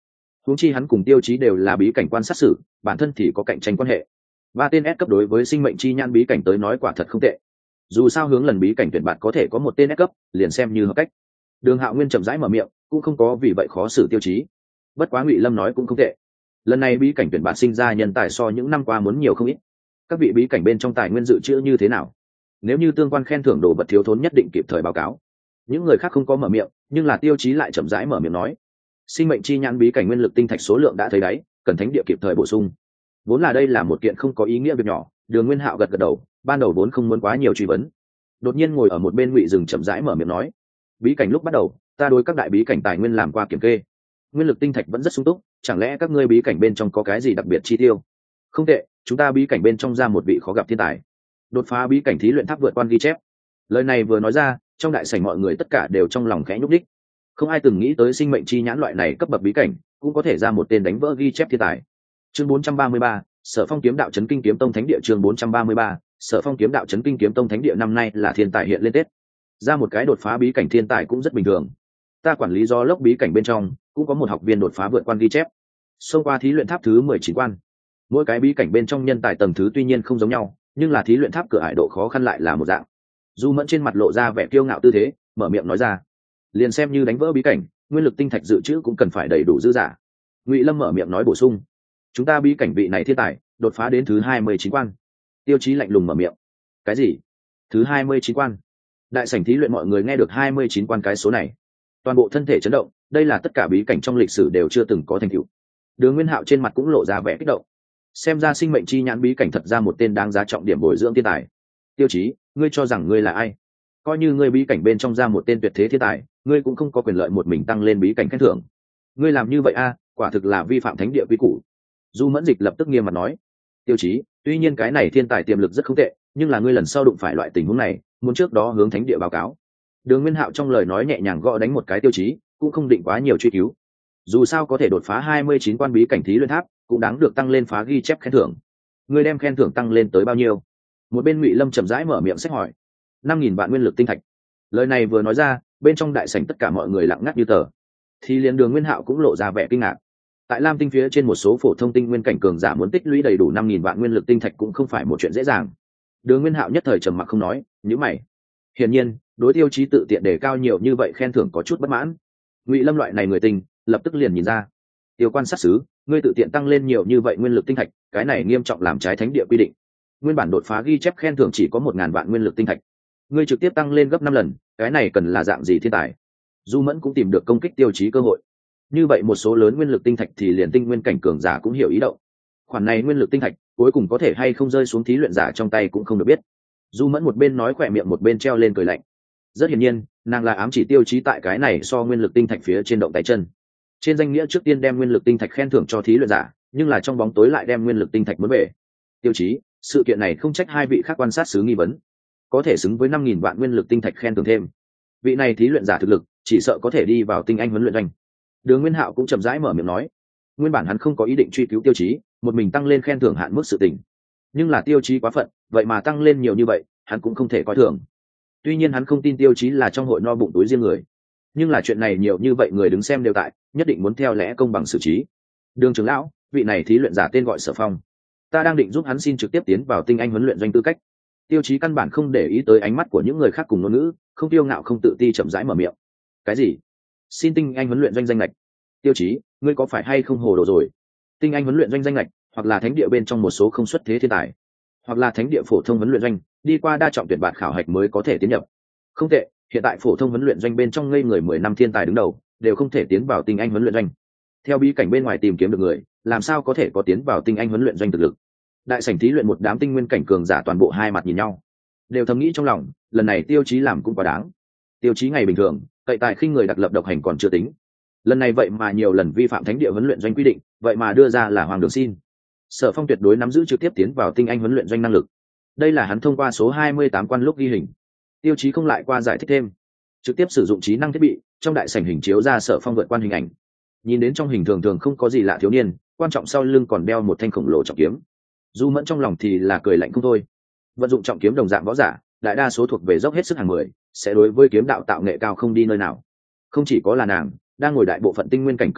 huống chi hắn cùng Tiêu Chí đều là bí cảnh quan sát sử, bản thân thì có cạnh tranh quan hệ. Ba tên S cấp đối với sinh mệnh chi nhãn bí cảnh tới nói quả thật không tệ. Dù sao hướng lần bí cảnh tuyển bạn có thể có một tên S cấp, liền xem như hợp cách. Đường Hạo Nguyên chậm rãi mở miệng, cũng không có vì vậy khó xử Tiêu Chí. Bất quá Ngụy Lâm nói cũng không tệ. Lần này bí cảnh tuyển bạn sinh ra nhân tài so những năm qua muốn nhiều không ít. Các vị bí cảnh bên trong tài nguyên dự trữ như thế nào? Nếu như tương quan khen thưởng đồ vật thiếu thốn nhất định kịp thời báo cáo. Những người khác không có mở miệng, nhưng là Tiêu Chí lại chậm rãi mở miệng nói: sinh mệnh chi nhãn bí cảnh nguyên lực tinh thạch số lượng đã thấy đáy, cần thánh địa kịp thời bổ sung. Vốn là đây là một kiện không có ý nghĩa việc nhỏ, Đường Nguyên Hạo gật gật đầu, ban đầu vốn không muốn quá nhiều truy vấn. Đột nhiên ngồi ở một bên Ngụy Dừng chậm rãi mở miệng nói: bí cảnh lúc bắt đầu, ta đối các đại bí cảnh tài nguyên làm qua kiểm kê, nguyên lực tinh thạch vẫn rất sung túc, chẳng lẽ các ngươi bí cảnh bên trong có cái gì đặc biệt chi tiêu? Không tệ, chúng ta bí cảnh bên trong ra một vị khó gặp thiên tài, đột phá bí cảnh thí luyện tháp vượt quan ghi chép. Lời này vừa nói ra, trong đại sảnh mọi người tất cả đều trong lòng khẽ nhúc nhích. Không ai từng nghĩ tới sinh mệnh chi nhãn loại này cấp bậc bí cảnh cũng có thể ra một tên đánh vỡ ghi chép thiên tài. Chương 433, Sở Phong kiếm đạo trấn kinh kiếm tông thánh địa. Chương 433, Sở Phong kiếm đạo trấn kinh kiếm tông thánh địa. Năm nay là thiên tài hiện lên Tết, ra một cái đột phá bí cảnh thiên tài cũng rất bình thường. Ta quản lý do lốc bí cảnh bên trong cũng có một học viên đột phá vượt quan ghi chép, xông qua thí luyện tháp thứ 19 quan. Mỗi cái bí cảnh bên trong nhân tài tầng thứ tuy nhiên không giống nhau, nhưng là thí luyện tháp cửa ải độ khó khăn lại là một dạng. Du Mẫn trên mặt lộ ra vẻ kiêu ngạo tư thế, mở miệng nói ra: liền xem như đánh vỡ bí cảnh, nguyên lực tinh thạch dự trữ cũng cần phải đầy đủ dư giả. Ngụy Lâm mở miệng nói bổ sung: chúng ta bí cảnh vị này thiên tài đột phá đến thứ 29 quan. Tiêu Chí lạnh lùng mở miệng: cái gì? Thứ 29 quan? Đại sảnh thí luyện mọi người nghe được 29 quan cái số này, toàn bộ thân thể chấn động, đây là tất cả bí cảnh trong lịch sử đều chưa từng có thành tựu. Đường Nguyên Hạo trên mặt cũng lộ ra vẻ kích động, xem ra sinh mệnh chi nhãn bí cảnh thật ra một tên đáng giá trọng điểm bồi dưỡng thiên tài. Tiêu Chí, ngươi cho rằng ngươi là ai? Coi như ngươi bí cảnh bên trong ra một tên tuyệt thế thiên tài, ngươi cũng không có quyền lợi một mình tăng lên bí cảnh khen thưởng. Ngươi làm như vậy quả thực là vi phạm thánh địa quy củ. Du Mẫn Dịch lập tức nghiêm mặt nói: Tiêu Chí, tuy nhiên cái này thiên tài tiềm lực rất không tệ, nhưng là ngươi lần sau đụng phải loại tình huống này, muốn trước đó hướng thánh địa báo cáo. Đường Nguyên Hạo trong lời nói nhẹ nhàng gõ đánh một cái Tiêu Chí, cũng không định quá nhiều truy cứu. Dù sao có thể đột phá 29 quan bí cảnh thí luyện tháp, cũng đáng được tăng lên phá ghi chép khen thưởng. Ngươi đem khen thưởng tăng lên tới bao nhiêu? Một bên Ngụy Lâm chậm rãi mở miệng xét hỏi. 5.000 vạn nguyên lực tinh thạch. Lời này vừa nói ra, bên trong đại sảnh tất cả mọi người lặng ngắt như tờ. Thì liền Đường Nguyên Hạo cũng lộ ra vẻ kinh ngạc. Tại Lam Tinh phía trên một số phổ thông tinh nguyên cảnh cường giả muốn tích lũy đầy đủ 5.000 vạn nguyên lực tinh thạch cũng không phải một chuyện dễ dàng. Đường Nguyên Hạo nhất thời trầm mặc không nói, nhíu mày. Hiển nhiên, đối Tiêu Chí tự tiện đề cao nhiều như vậy khen thưởng có chút bất mãn. Ngụy Lâm loại này người tình, lập tức liền nhìn ra. Tiêu quan sát sứ, ngươi tự tiện tăng lên nhiều như vậy nguyên lực tinh thạch, cái này nghiêm trọng làm trái thánh địa quy định. Nguyên bản đột phá ghi chép khen thưởng chỉ có 1.000 vạn nguyên lực tinh thạch, ngươi trực tiếp tăng lên gấp 5 lần, cái này cần là dạng gì thiên tài? Du Mẫn cũng tìm được công kích Tiêu Chí cơ hội. Như vậy một số lớn nguyên lực tinh thạch thì liền tinh nguyên cảnh cường giả cũng hiểu ý động. Khoản này nguyên lực tinh thạch cuối cùng có thể hay không rơi xuống thí luyện giả trong tay cũng không được biết. Du Mẫn một bên nói khỏe miệng một bên treo lên cười lạnh. Rất hiển nhiên, nàng là ám chỉ Tiêu Chí tại cái này so nguyên lực tinh thạch phía trên động tay chân. Trên danh nghĩa trước tiên đem nguyên lực tinh thạch khen thưởng cho thí luyện giả, nhưng là trong bóng tối lại đem nguyên lực tinh thạch muốn về. Tiêu Chí, sự kiện này không trách hai vị khác quan sát sứ nghi vấn, có thể xứng với 5.000 vạn nguyên lực tinh thạch khen thưởng thêm. Vị này thí luyện giả thực lực, chỉ sợ có thể đi vào tinh anh huấn luyện doanh. Đường Nguyên Hạo cũng chậm rãi mở miệng nói, nguyên bản hắn không có ý định truy cứu Tiêu Chí, một mình tăng lên khen thưởng hạn mức sự tình, nhưng là Tiêu Chí quá phận, vậy mà tăng lên nhiều như vậy, hắn cũng không thể coi thường. Tuy nhiên hắn không tin Tiêu Chí là trong hội no bụng túi riêng người, nhưng là chuyện này nhiều như vậy người đứng xem đều tại, nhất định muốn theo lẽ công bằng xử trí. Đường trưởng lão, vị này thí luyện giả tên gọi Sở Phong, ta đang định giúp hắn xin trực tiếp tiến vào tinh anh huấn luyện doanh tư cách. Tiêu Chí căn bản không để ý tới ánh mắt của những người khác cùng ngôn ngữ, không tiêu ngạo không tự ti chậm rãi mở miệng. Cái gì? Xin tinh anh huấn luyện doanh danh lệch? Tiêu Chí, ngươi có phải hay không hồ đồ rồi? Tinh anh huấn luyện doanh danh lệch, hoặc là thánh địa bên trong một số không xuất thế thiên tài, hoặc là thánh địa phổ thông huấn luyện doanh, đi qua đa trọng tuyển bạt khảo hạch mới có thể tiến nhập. Không tệ, hiện tại phổ thông huấn luyện doanh bên trong ngây người 10 năm thiên tài đứng đầu, đều không thể tiến vào tinh anh huấn luyện doanh. Theo bí cảnh bên ngoài tìm kiếm được người, làm sao có thể có tiến vào tinh anh huấn luyện doanh thực lực? Đại sảnh thí luyện một đám tinh nguyên cảnh cường giả toàn bộ hai mặt nhìn nhau, đều thầm nghĩ trong lòng, lần này Tiêu Chí làm cũng quá đáng. Tiêu Chí ngày bình thường cậy tài khinh người đặc lập độc hành còn chưa tính, lần này vậy mà nhiều lần vi phạm thánh địa huấn luyện doanh quy định, vậy mà đưa ra là hoàng đường xin. Sở Phong tuyệt đối nắm giữ trực tiếp tiến vào tinh anh huấn luyện doanh năng lực, đây là hắn thông qua số 28 quan lúc ghi hình. Tiêu Chí không lại qua giải thích thêm, trực tiếp sử dụng trí năng thiết bị trong đại sảnh hình chiếu ra Sở Phong vượt quan hình ảnh. Nhìn đến trong hình thường thường không có gì lạ thiếu niên, quan trọng sau lưng còn đeo một thanh khổng lồ trọng kiếm. Du Mẫn trong lòng thì là cười lạnh không thôi. Vận dụng trọng kiếm đồng dạng võ giả, đại đa số thuộc về dốc hết sức hàng 10, sẽ đối với kiếm đạo tạo nghệ cao không đi nơi nào. Không chỉ có là nàng, đang ngồi đại bộ phận tinh nguyên cảnh cường giả,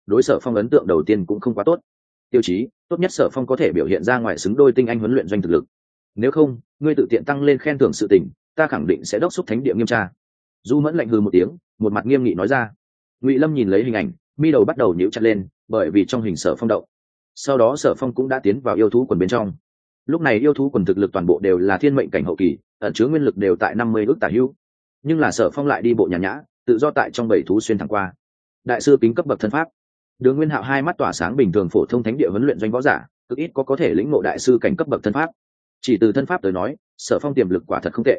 đối Sở Phong ấn tượng đầu tiên cũng không quá tốt. Tiêu chí tốt nhất Sở Phong có thể biểu hiện ra ngoài xứng đôi tinh anh huấn luyện doanh thực lực, nếu không ngươi tự tiện tăng lên khen thưởng sự tình, ta khẳng định sẽ đốc thúc thánh địa nghiêm tra. Du Mẫn lạnh hừ một tiếng, một mặt nghiêm nghị nói ra. Ngụy Lâm nhìn lấy hình ảnh, mi đầu bắt đầu nhíu chặt lên, bởi vì trong hình Sở Phong động. Sau đó Sở Phong cũng đã tiến vào yêu thú quần bên trong. Lúc này yêu thú quần thực lực toàn bộ đều là thiên mệnh cảnh hậu kỳ, ẩn chứa nguyên lực đều tại 50 ước tả hữu. Nhưng là Sở Phong lại đi bộ nhàn nhã, tự do tại trong bảy thú xuyên thẳng qua. Đại sư kính cấp bậc thân pháp. Đường Nguyên Hạo hai mắt tỏa sáng, bình thường phổ thông thánh địa huấn luyện doanh võ giả, cực ít có thể lĩnh ngộ đại sư cảnh cấp bậc thân pháp. Chỉ từ thân pháp tới nói, Sở Phong tiềm lực quả thật không tệ.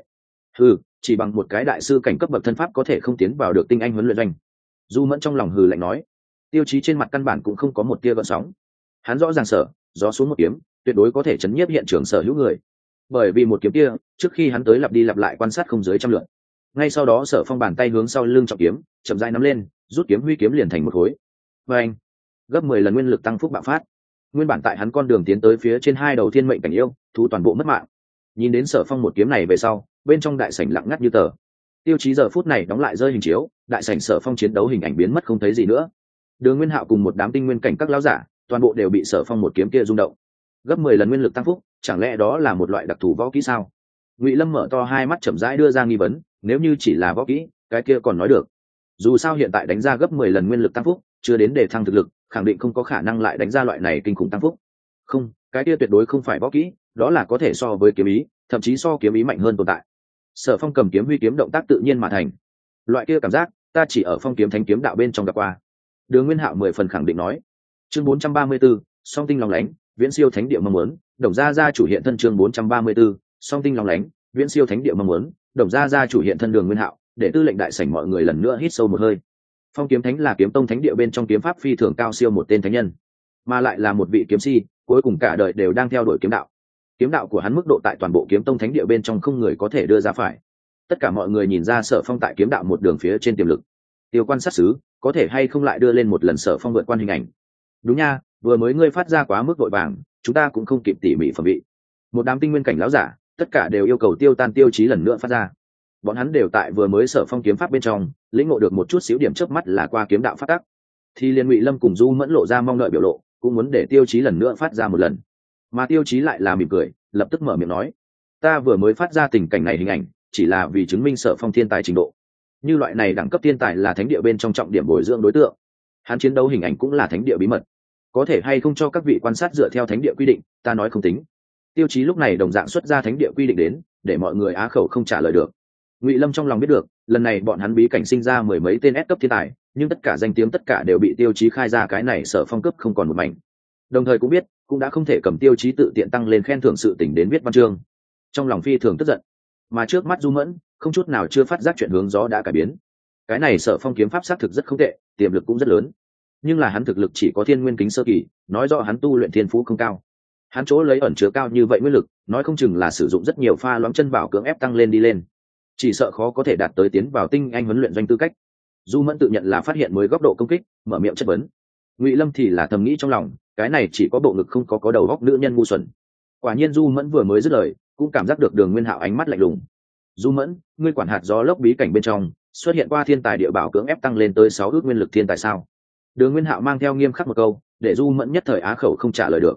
Chỉ bằng một cái đại sư cảnh cấp bậc thân pháp có thể không tiến vào được tinh anh huấn luyện doanh. Du Mẫn trong lòng hừ lạnh nói. Tiêu chí trên mặt căn bản cũng không có một tia gợn sóng. Hắn rõ ràng sở gió xuống một kiếm, tuyệt đối có thể chấn nhiếp hiện trường sở hữu người. Bởi vì một kiếm kia, trước khi hắn tới lặp đi lặp lại quan sát không dưới trăm lượt. Ngay sau đó Sở Phong bàn tay hướng sau lưng trọng kiếm, chậm rãi nắm lên, rút kiếm huy kiếm liền thành một khối. Và anh, gấp 10 lần nguyên lực tăng phúc bạo phát. Nguyên bản tại hắn con đường tiến tới phía trên hai đầu thiên mệnh cảnh yêu, thú toàn bộ mất mạng. Nhìn đến Sở Phong một kiếm này về sau, bên trong đại sảnh lặng ngắt như tờ. Tiêu chí giờ phút này đóng lại rơi hình chiếu, đại sảnh Sở Phong chiến đấu hình ảnh biến mất không thấy gì nữa. Đường Nguyên Hạo cùng một đám tinh nguyên cảnh các lão giả, toàn bộ đều bị Sở Phong một kiếm kia rung động. Gấp 10 lần nguyên lực tăng phúc, chẳng lẽ đó là một loại đặc thù võ kỹ sao? Ngụy Lâm mở to hai mắt chậm rãi đưa ra nghi vấn, nếu như chỉ là võ kỹ, cái kia còn nói được. Dù sao hiện tại đánh ra gấp 10 lần nguyên lực tăng phúc, chưa đến để thăng thực lực, khẳng định không có khả năng lại đánh ra loại này kinh khủng tăng phúc. Không, cái kia tuyệt đối không phải võ kỹ, đó là có thể so với kiếm ý, thậm chí so kiếm ý mạnh hơn tồn tại. Sở Phong cầm kiếm huy kiếm động tác tự nhiên mà thành. Loại kia cảm giác, ta chỉ ở Phong kiếm thánh kiếm đạo bên trong gặp qua. Đường Nguyên Hạo 10 phần khẳng định nói. Chương 434, song tinh long lánh, viễn siêu thánh địa mong muốn, Đồng Gia Gia chủ hiện thân. Chương 434, song tinh long lánh, viễn siêu thánh địa mong muốn, Đồng Gia Gia chủ hiện thân. Đường Nguyên Hạo, để tư lệnh đại sảnh mọi người lần nữa hít sâu một hơi. Phong kiếm thánh là kiếm tông thánh địa bên trong kiếm pháp phi thường cao siêu một tên thánh nhân, mà lại là một vị kiếm si, cuối cùng cả đời đều đang theo đuổi kiếm đạo. Kiếm đạo của hắn mức độ tại toàn bộ kiếm tông thánh địa bên trong không người có thể đưa ra phải. Tất cả mọi người nhìn ra Sở Phong tại kiếm đạo một đường phía trên tiềm lực. Tiêu quan sát sứ, có thể hay không lại đưa lên một lần Sở Phong vượt quan hình ảnh? Đúng nha, vừa mới ngươi phát ra quá mức vội vàng, chúng ta cũng không kịp tỉ mỉ phẩm vị. Một đám tinh nguyên cảnh lão giả, tất cả đều yêu cầu Tiêu Tan tiêu chí lần nữa phát ra. Bọn hắn đều tại vừa mới Sở Phong kiếm pháp bên trong lĩnh ngộ được một chút xíu điểm chớp mắt là qua kiếm đạo phát tắc. Thì liên Ngụy Lâm cùng Du Mẫn lộ ra mong đợi biểu lộ, cũng muốn để tiêu chí lần nữa phát ra một lần. Mà tiêu chí lại là mỉm cười, lập tức mở miệng nói: ta vừa mới phát ra tình cảnh này hình ảnh, chỉ là vì chứng minh Sở Phong thiên tài trình độ. Như loại này đẳng cấp thiên tài là thánh địa bên trong trọng điểm bồi dưỡng đối tượng, hắn chiến đấu hình ảnh cũng là thánh địa bí mật, có thể hay không cho các vị quan sát dựa theo thánh địa quy định, ta nói không tính. Tiêu chí lúc này đồng dạng xuất ra thánh địa quy định đến, để mọi người á khẩu không trả lời được. Ngụy Lâm trong lòng biết được, lần này bọn hắn bí cảnh sinh ra mười mấy tên S cấp thiên tài, nhưng tất cả danh tiếng tất cả đều bị tiêu chí khai ra, cái này Sở Phong cấp không còn một mảnh. Đồng thời cũng biết, cũng đã không thể cầm tiêu chí tự tiện tăng lên khen thưởng sự tình đến viết văn chương. Trong lòng phi thường tức giận, mà trước mắt Du Mẫn không chút nào chưa phát giác chuyện hướng gió đã cải biến. Cái này Sở Phong kiếm pháp xác thực rất không tệ, tiềm lực cũng rất lớn, nhưng là hắn thực lực chỉ có thiên nguyên kính sơ kỳ, nói rõ hắn tu luyện thiên phú không cao. Hắn chỗ lấy ẩn chứa cao như vậy nguyên lực, nói không chừng là sử dụng rất nhiều pha loãng chân bảo cưỡng ép tăng lên đi lên, chỉ sợ khó có thể đạt tới tiến vào tinh anh huấn luyện doanh tư cách. Du Mẫn tự nhận là phát hiện mới góc độ công kích, mở miệng chất vấn. Ngụy Lâm thì là thầm nghĩ trong lòng, cái này chỉ có bộ ngực không có đầu góc nữ nhân ngu xuẩn. Quả nhiên Du Mẫn vừa mới dứt lời, cũng cảm giác được Đường Nguyên Hạo ánh mắt lạnh lùng. Du Mẫn, ngươi quản hạt gió lốc bí cảnh bên trong xuất hiện qua thiên tài địa bảo cưỡng ép tăng lên tới 6 ước nguyên lực thiên tài sao? Đường Nguyên Hạo mang theo nghiêm khắc một câu, để Du Mẫn nhất thời á khẩu không trả lời được.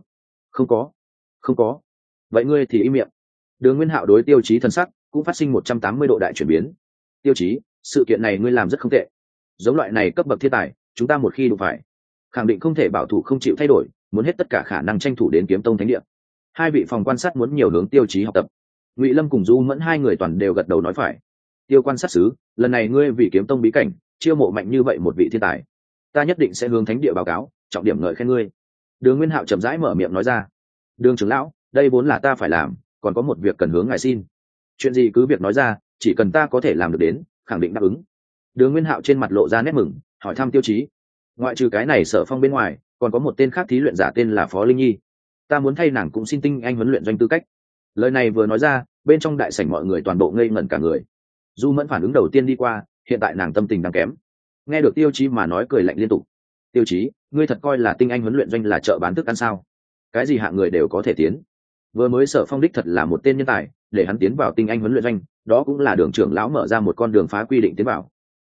Không có. Vậy ngươi thì im miệng. Đường Nguyên Hạo đối tiêu chí thần sắc cũng phát sinh 180 độ đại chuyển biến. Tiêu chí, sự kiện này ngươi làm rất không tệ. Giống loại này cấp bậc thiên tài, chúng ta một khi đụng phải, khẳng định không thể bảo thủ không chịu thay đổi, muốn hết tất cả khả năng tranh thủ đến kiếm tông thánh địa. Hai vị phòng quan sát muốn nhiều hướng tiêu chí học tập. Ngụy Lâm cùng Du Mẫn hai người toàn đều gật đầu nói phải. Tiêu quan sát sứ, lần này ngươi vì kiếm tông bí cảnh chiêu mộ mạnh như vậy một vị thiên tài, ta nhất định sẽ hướng thánh địa báo cáo, trọng điểm ngợi khen ngươi. Đường Nguyên Hạo chậm rãi mở miệng nói ra. Đường trưởng lão, đây vốn là ta phải làm, còn có một việc cần hướng ngài xin. Chuyện gì cứ việc nói ra, chỉ cần ta có thể làm được đến, khẳng định đáp ứng. Đường Nguyên Hạo trên mặt lộ ra nét mừng, hỏi thăm tiêu chí. Ngoại trừ cái này Sở Phong bên ngoài, còn có một tên khác thí luyện giả tên là Phó Linh Nhi, ta muốn thay nàng cũng xin tinh anh huấn luyện doanh tư cách. Lời này vừa nói ra, bên trong đại sảnh mọi người toàn bộ ngây ngẩn cả người. Du Mẫn phản ứng đầu tiên đi qua, hiện tại nàng tâm tình đang kém, nghe được tiêu chí mà nói cười lạnh liên tục. Tiêu chí, ngươi thật coi là tinh anh huấn luyện doanh là chợ bán thức ăn sao? Cái gì hạng người đều có thể tiến. Vừa mới Sở Phong đích thật là một tên nhân tài, để hắn tiến vào tinh anh huấn luyện doanh, đó cũng là đường trưởng lão mở ra một con đường phá quy định tiến vào.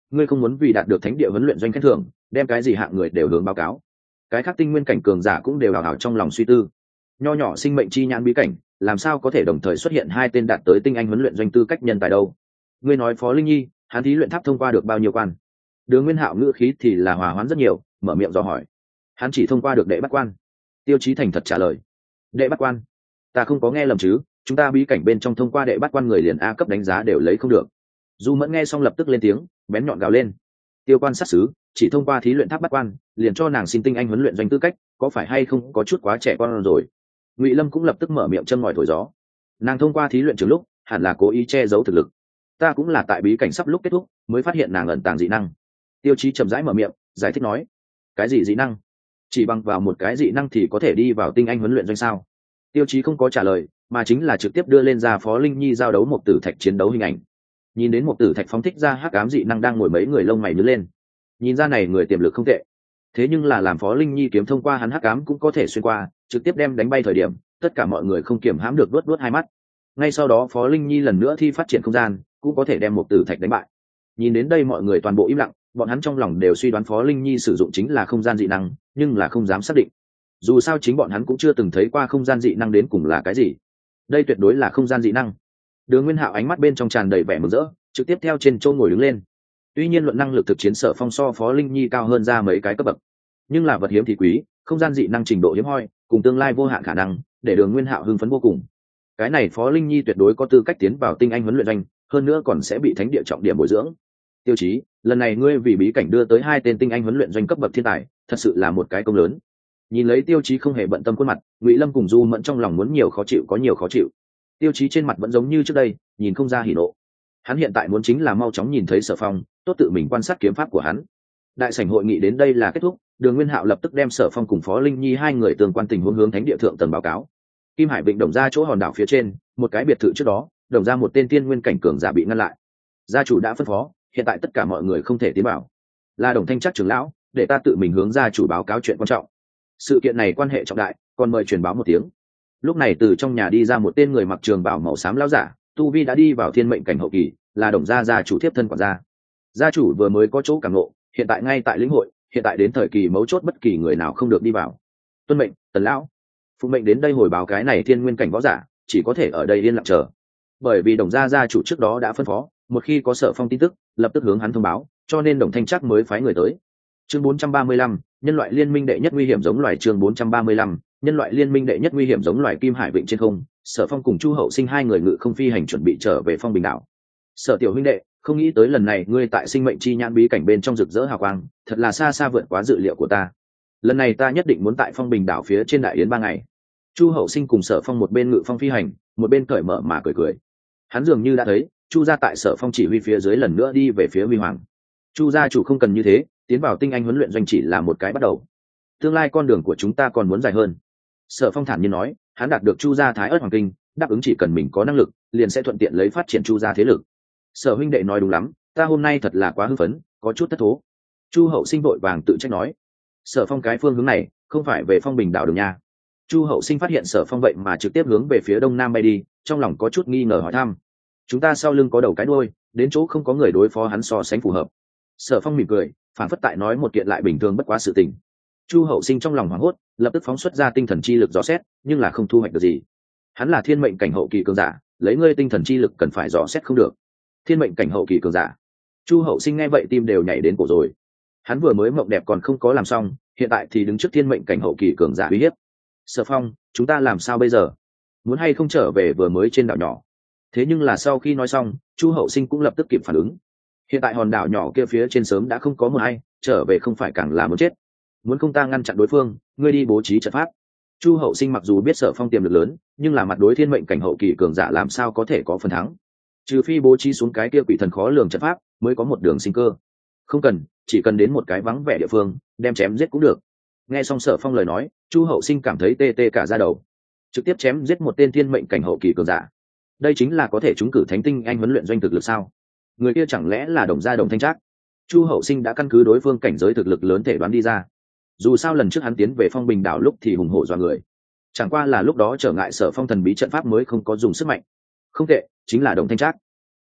ngươi không muốn vì đạt được thánh địa huấn luyện doanh khen thưởng đem cái gì hạng người đều hướng báo cáo. Cái khác tinh nguyên cảnh cường giả cũng đều hào hào trong lòng suy tư. Nho nhỏ sinh mệnh chi nhãn bí cảnh làm sao có thể đồng thời xuất hiện hai tên đạt tới tinh anh huấn luyện doanh tư cách nhân tài đâu. Ngươi nói Phó Linh Nhi hắn thí luyện tháp thông qua được bao nhiêu quan? Đường Nguyên Hạo ngữ khí thì là hòa hoãn rất nhiều, mở miệng dò hỏi. Hắn chỉ thông qua được đệ bắt quan. Tiêu Chí thành thật trả lời. Đệ bắt quan? Ta không có nghe lầm chứ? Chúng ta bí cảnh bên trong thông qua đệ bắt quan người liền A cấp đánh giá đều lấy không được. Du Mẫn nghe xong lập tức lên tiếng, bén nhọn gào lên. Tiêu quan sát xứ chỉ thông qua thí luyện tháp bắt quan liền cho nàng xin tinh anh huấn luyện doanh tư cách, có phải hay không có chút quá trẻ con rồi? Ngụy Lâm cũng lập tức mở miệng châm ngòi thổi gió. Nàng thông qua thí luyện trường lúc hẳn là cố ý che giấu thực lực, ta cũng là tại bí cảnh sắp lúc kết thúc mới phát hiện nàng ẩn tàng dị năng. Tiêu Chí chậm rãi mở miệng giải thích nói. Cái gì dị năng? Chỉ bằng vào một cái dị năng thì có thể đi vào tinh anh huấn luyện doanh sao? Tiêu Chí không có trả lời, mà chính là trực tiếp đưa lên ra Phó Linh Nhi giao đấu một tử thạch chiến đấu hình ảnh. Nhìn đến một tử thạch phóng thích ra hắc ám dị năng đang ngồi mấy người lông mày nhướng lên. Nhìn ra này người tiềm lực không tệ, thế nhưng là làm Phó Linh Nhi kiếm thông qua hắn hắc ám cũng có thể xuyên qua trực tiếp đem đánh bay thời điểm, tất cả mọi người không kiềm hãm được luốt hai mắt. Ngay sau đó Phó Linh Nhi lần nữa thi phát triển không gian cũng có thể đem một tử thạch đánh bại. Nhìn đến đây mọi người toàn bộ im lặng, bọn hắn trong lòng đều suy đoán Phó Linh Nhi sử dụng chính là không gian dị năng, nhưng là không dám xác định. Dù sao chính bọn hắn cũng chưa từng thấy qua không gian dị năng đến cùng là cái gì. Đây tuyệt đối là không gian dị năng. Đường Nguyên Hạo ánh mắt bên trong tràn đầy vẻ mừng rỡ, trực tiếp theo trên châu ngồi đứng lên. Tuy nhiên luận năng lực thực chiến Sở Phong so Phó Linh Nhi cao hơn ra mấy cái cấp bậc, nhưng là vật hiếm thì quý, không gian dị năng trình độ hiếm hoi, cùng tương lai vô hạn khả năng, để Đường Nguyên Hạo hưng phấn vô cùng. Cái này Phó Linh Nhi tuyệt đối có tư cách tiến vào tinh anh huấn luyện doanh, hơn nữa còn sẽ bị thánh địa trọng điểm bồi dưỡng. Tiêu Chí, lần này ngươi vì bí cảnh đưa tới hai tên tinh anh huấn luyện doanh cấp bậc thiên tài, thật sự là một cái công lớn. Nhìn lấy Tiêu Chí không hề bận tâm khuôn mặt, Ngụy Lâm cùng Du Mẫn trong lòng muốn nhiều khó chịu có nhiều khó chịu. Tiêu Chí trên mặt vẫn giống như trước đây, nhìn không ra hỉ nộ. Hắn hiện tại muốn chính là mau chóng nhìn thấy Sở Phong, tốt tự mình quan sát kiếm pháp của hắn. Đại sảnh hội nghị đến đây là kết thúc, Đường Nguyên Hạo lập tức đem Sở Phong cùng Phó Linh Nhi hai người tương quan tình huống hướng thánh địa thượng tầng báo cáo. Kim Hải Vịnh Đồng ra chỗ hòn đảo phía trên, một cái biệt thự trước đó, Đồng ra một tên tiên nguyên cảnh cường giả bị ngăn lại. Gia chủ đã phân phó, hiện tại tất cả mọi người không thể tiến vào. Là Đồng Thanh Trắc trưởng lão, để ta tự mình hướng gia chủ báo cáo chuyện quan trọng. Sự kiện này quan hệ trọng đại, còn mời truyền báo một tiếng. Lúc này từ trong nhà đi ra một tên người mặc trường bào màu xám lão giả, tu vi đã đi vào thiên mệnh cảnh hậu kỳ, là Đồng gia gia chủ tiếp thân quản gia. Gia chủ vừa mới có chỗ cảm ngộ, hiện tại ngay tại lĩnh hội, hiện tại đến thời kỳ mấu chốt bất kỳ người nào không được đi vào. Tuân mệnh, Tần lão. Phụ mệnh đến đây hồi báo cái này thiên nguyên cảnh võ giả chỉ có thể ở đây yên lặng chờ, bởi vì Đồng gia gia chủ trước đó đã phân phó, một khi có Sở Phong tin tức lập tức hướng hắn thông báo, cho nên Đồng Thanh Trắc mới phái người tới. Chương 435, nhân loại liên minh đệ nhất nguy hiểm giống loài. Chương 435, nhân loại liên minh đệ nhất nguy hiểm giống loài. Kim Hải Vịnh trên không, Sở Phong cùng Chu Hậu Sinh hai người ngự không phi hành chuẩn bị trở về Phong Bình đảo. Sở tiểu huynh đệ, không nghĩ tới lần này ngươi tại sinh mệnh chi nhãn bí cảnh bên trong rực rỡ hào quang, thật là xa xa vượt quá dự liệu của ta. Lần này ta nhất định muốn tại Phong Bình đảo phía trên đại yến 3 ngày. Chu Hậu Sinh cùng Sở Phong một bên ngự phong phi hành, một bên cởi mở mà cười cười. Hắn dường như đã thấy Chu gia tại Sở Phong chỉ huy phía dưới lần nữa đi về phía huy hoàng. Chu gia chủ không cần như thế, tiến vào tinh anh huấn luyện doanh chỉ là một cái bắt đầu, tương lai con đường của chúng ta còn muốn dài hơn. Sở Phong thản nhiên nói, hắn đạt được Chu gia Thái Ức Hoàng Kinh, đáp ứng chỉ cần mình có năng lực liền sẽ thuận tiện lấy phát triển Chu gia thế lực. Sở huynh đệ nói đúng lắm, ta hôm nay thật là quá hưng phấn, có chút thất thố. Chu Hậu Sinh vội vàng tự trách nói. Sở Phong cái phương hướng này không phải về Phong Bình đảo đường nha. Chu Hậu Sinh phát hiện Sở Phong vậy mà trực tiếp hướng về phía đông nam bay đi, trong lòng có chút nghi ngờ hỏi thăm. Chúng ta sau lưng có đầu cái đuôi, đến chỗ không có người đối phó hắn so sánh phù hợp. Sở Phong mỉm cười, phản phất tại nói một kiện lại bình thường bất quá sự tình. Chu Hậu Sinh trong lòng hoảng hốt, lập tức phóng xuất ra tinh thần chi lực dò xét, nhưng là không thu hoạch được gì. Hắn là thiên mệnh cảnh hậu kỳ cường giả, lấy ngươi tinh thần chi lực cần phải dò xét không được. Thiên mệnh cảnh hậu kỳ cường giả. Chu Hậu Sinh nghe vậy tim đều nhảy đến cổ rồi. Hắn vừa mới mộng đẹp còn không có làm xong, hiện tại thì đứng trước thiên mệnh cảnh hậu kỳ cường giả uy hiếp. Sở Phong, chúng ta làm sao bây giờ? Muốn hay không trở về vừa mới trên đảo nhỏ? Thế nhưng là sau khi nói xong, Chu Hậu Sinh cũng lập tức kịp phản ứng. Hiện tại hòn đảo nhỏ kia phía trên sớm đã không có một ai, trở về không phải càng là muốn chết. Muốn không ta ngăn chặn đối phương, ngươi đi bố trí trận pháp. Chu Hậu Sinh mặc dù biết Sở Phong tiềm lực lớn, nhưng là mặt đối thiên mệnh cảnh hậu kỳ cường giả làm sao có thể có phần thắng? Trừ phi bố trí xuống cái kia quỷ thần khó lường trận pháp, mới có một đường sinh cơ. Không cần, chỉ cần đến một cái vắng vẻ địa phương, đem chém giết cũng được. Nghe xong Sở Phong lời nói, Chu Hậu Sinh cảm thấy tê tê cả da đầu. Trực tiếp chém giết một tên thiên mệnh cảnh hậu kỳ cường giả, đây chính là có thể trúng cử thánh tinh anh huấn luyện doanh thực lực sao? Người kia chẳng lẽ là Đồng gia Đồng Thanh Trắc? Chu Hậu Sinh đã căn cứ đối phương cảnh giới thực lực lớn thể đoán đi ra. Dù sao lần trước hắn tiến về Phong Bình đảo lúc thì hùng hổ dọa người, chẳng qua là lúc đó trở ngại Sở Phong thần bí trận pháp mới không có dùng sức mạnh. Không tệ, chính là Đồng Thanh Trắc.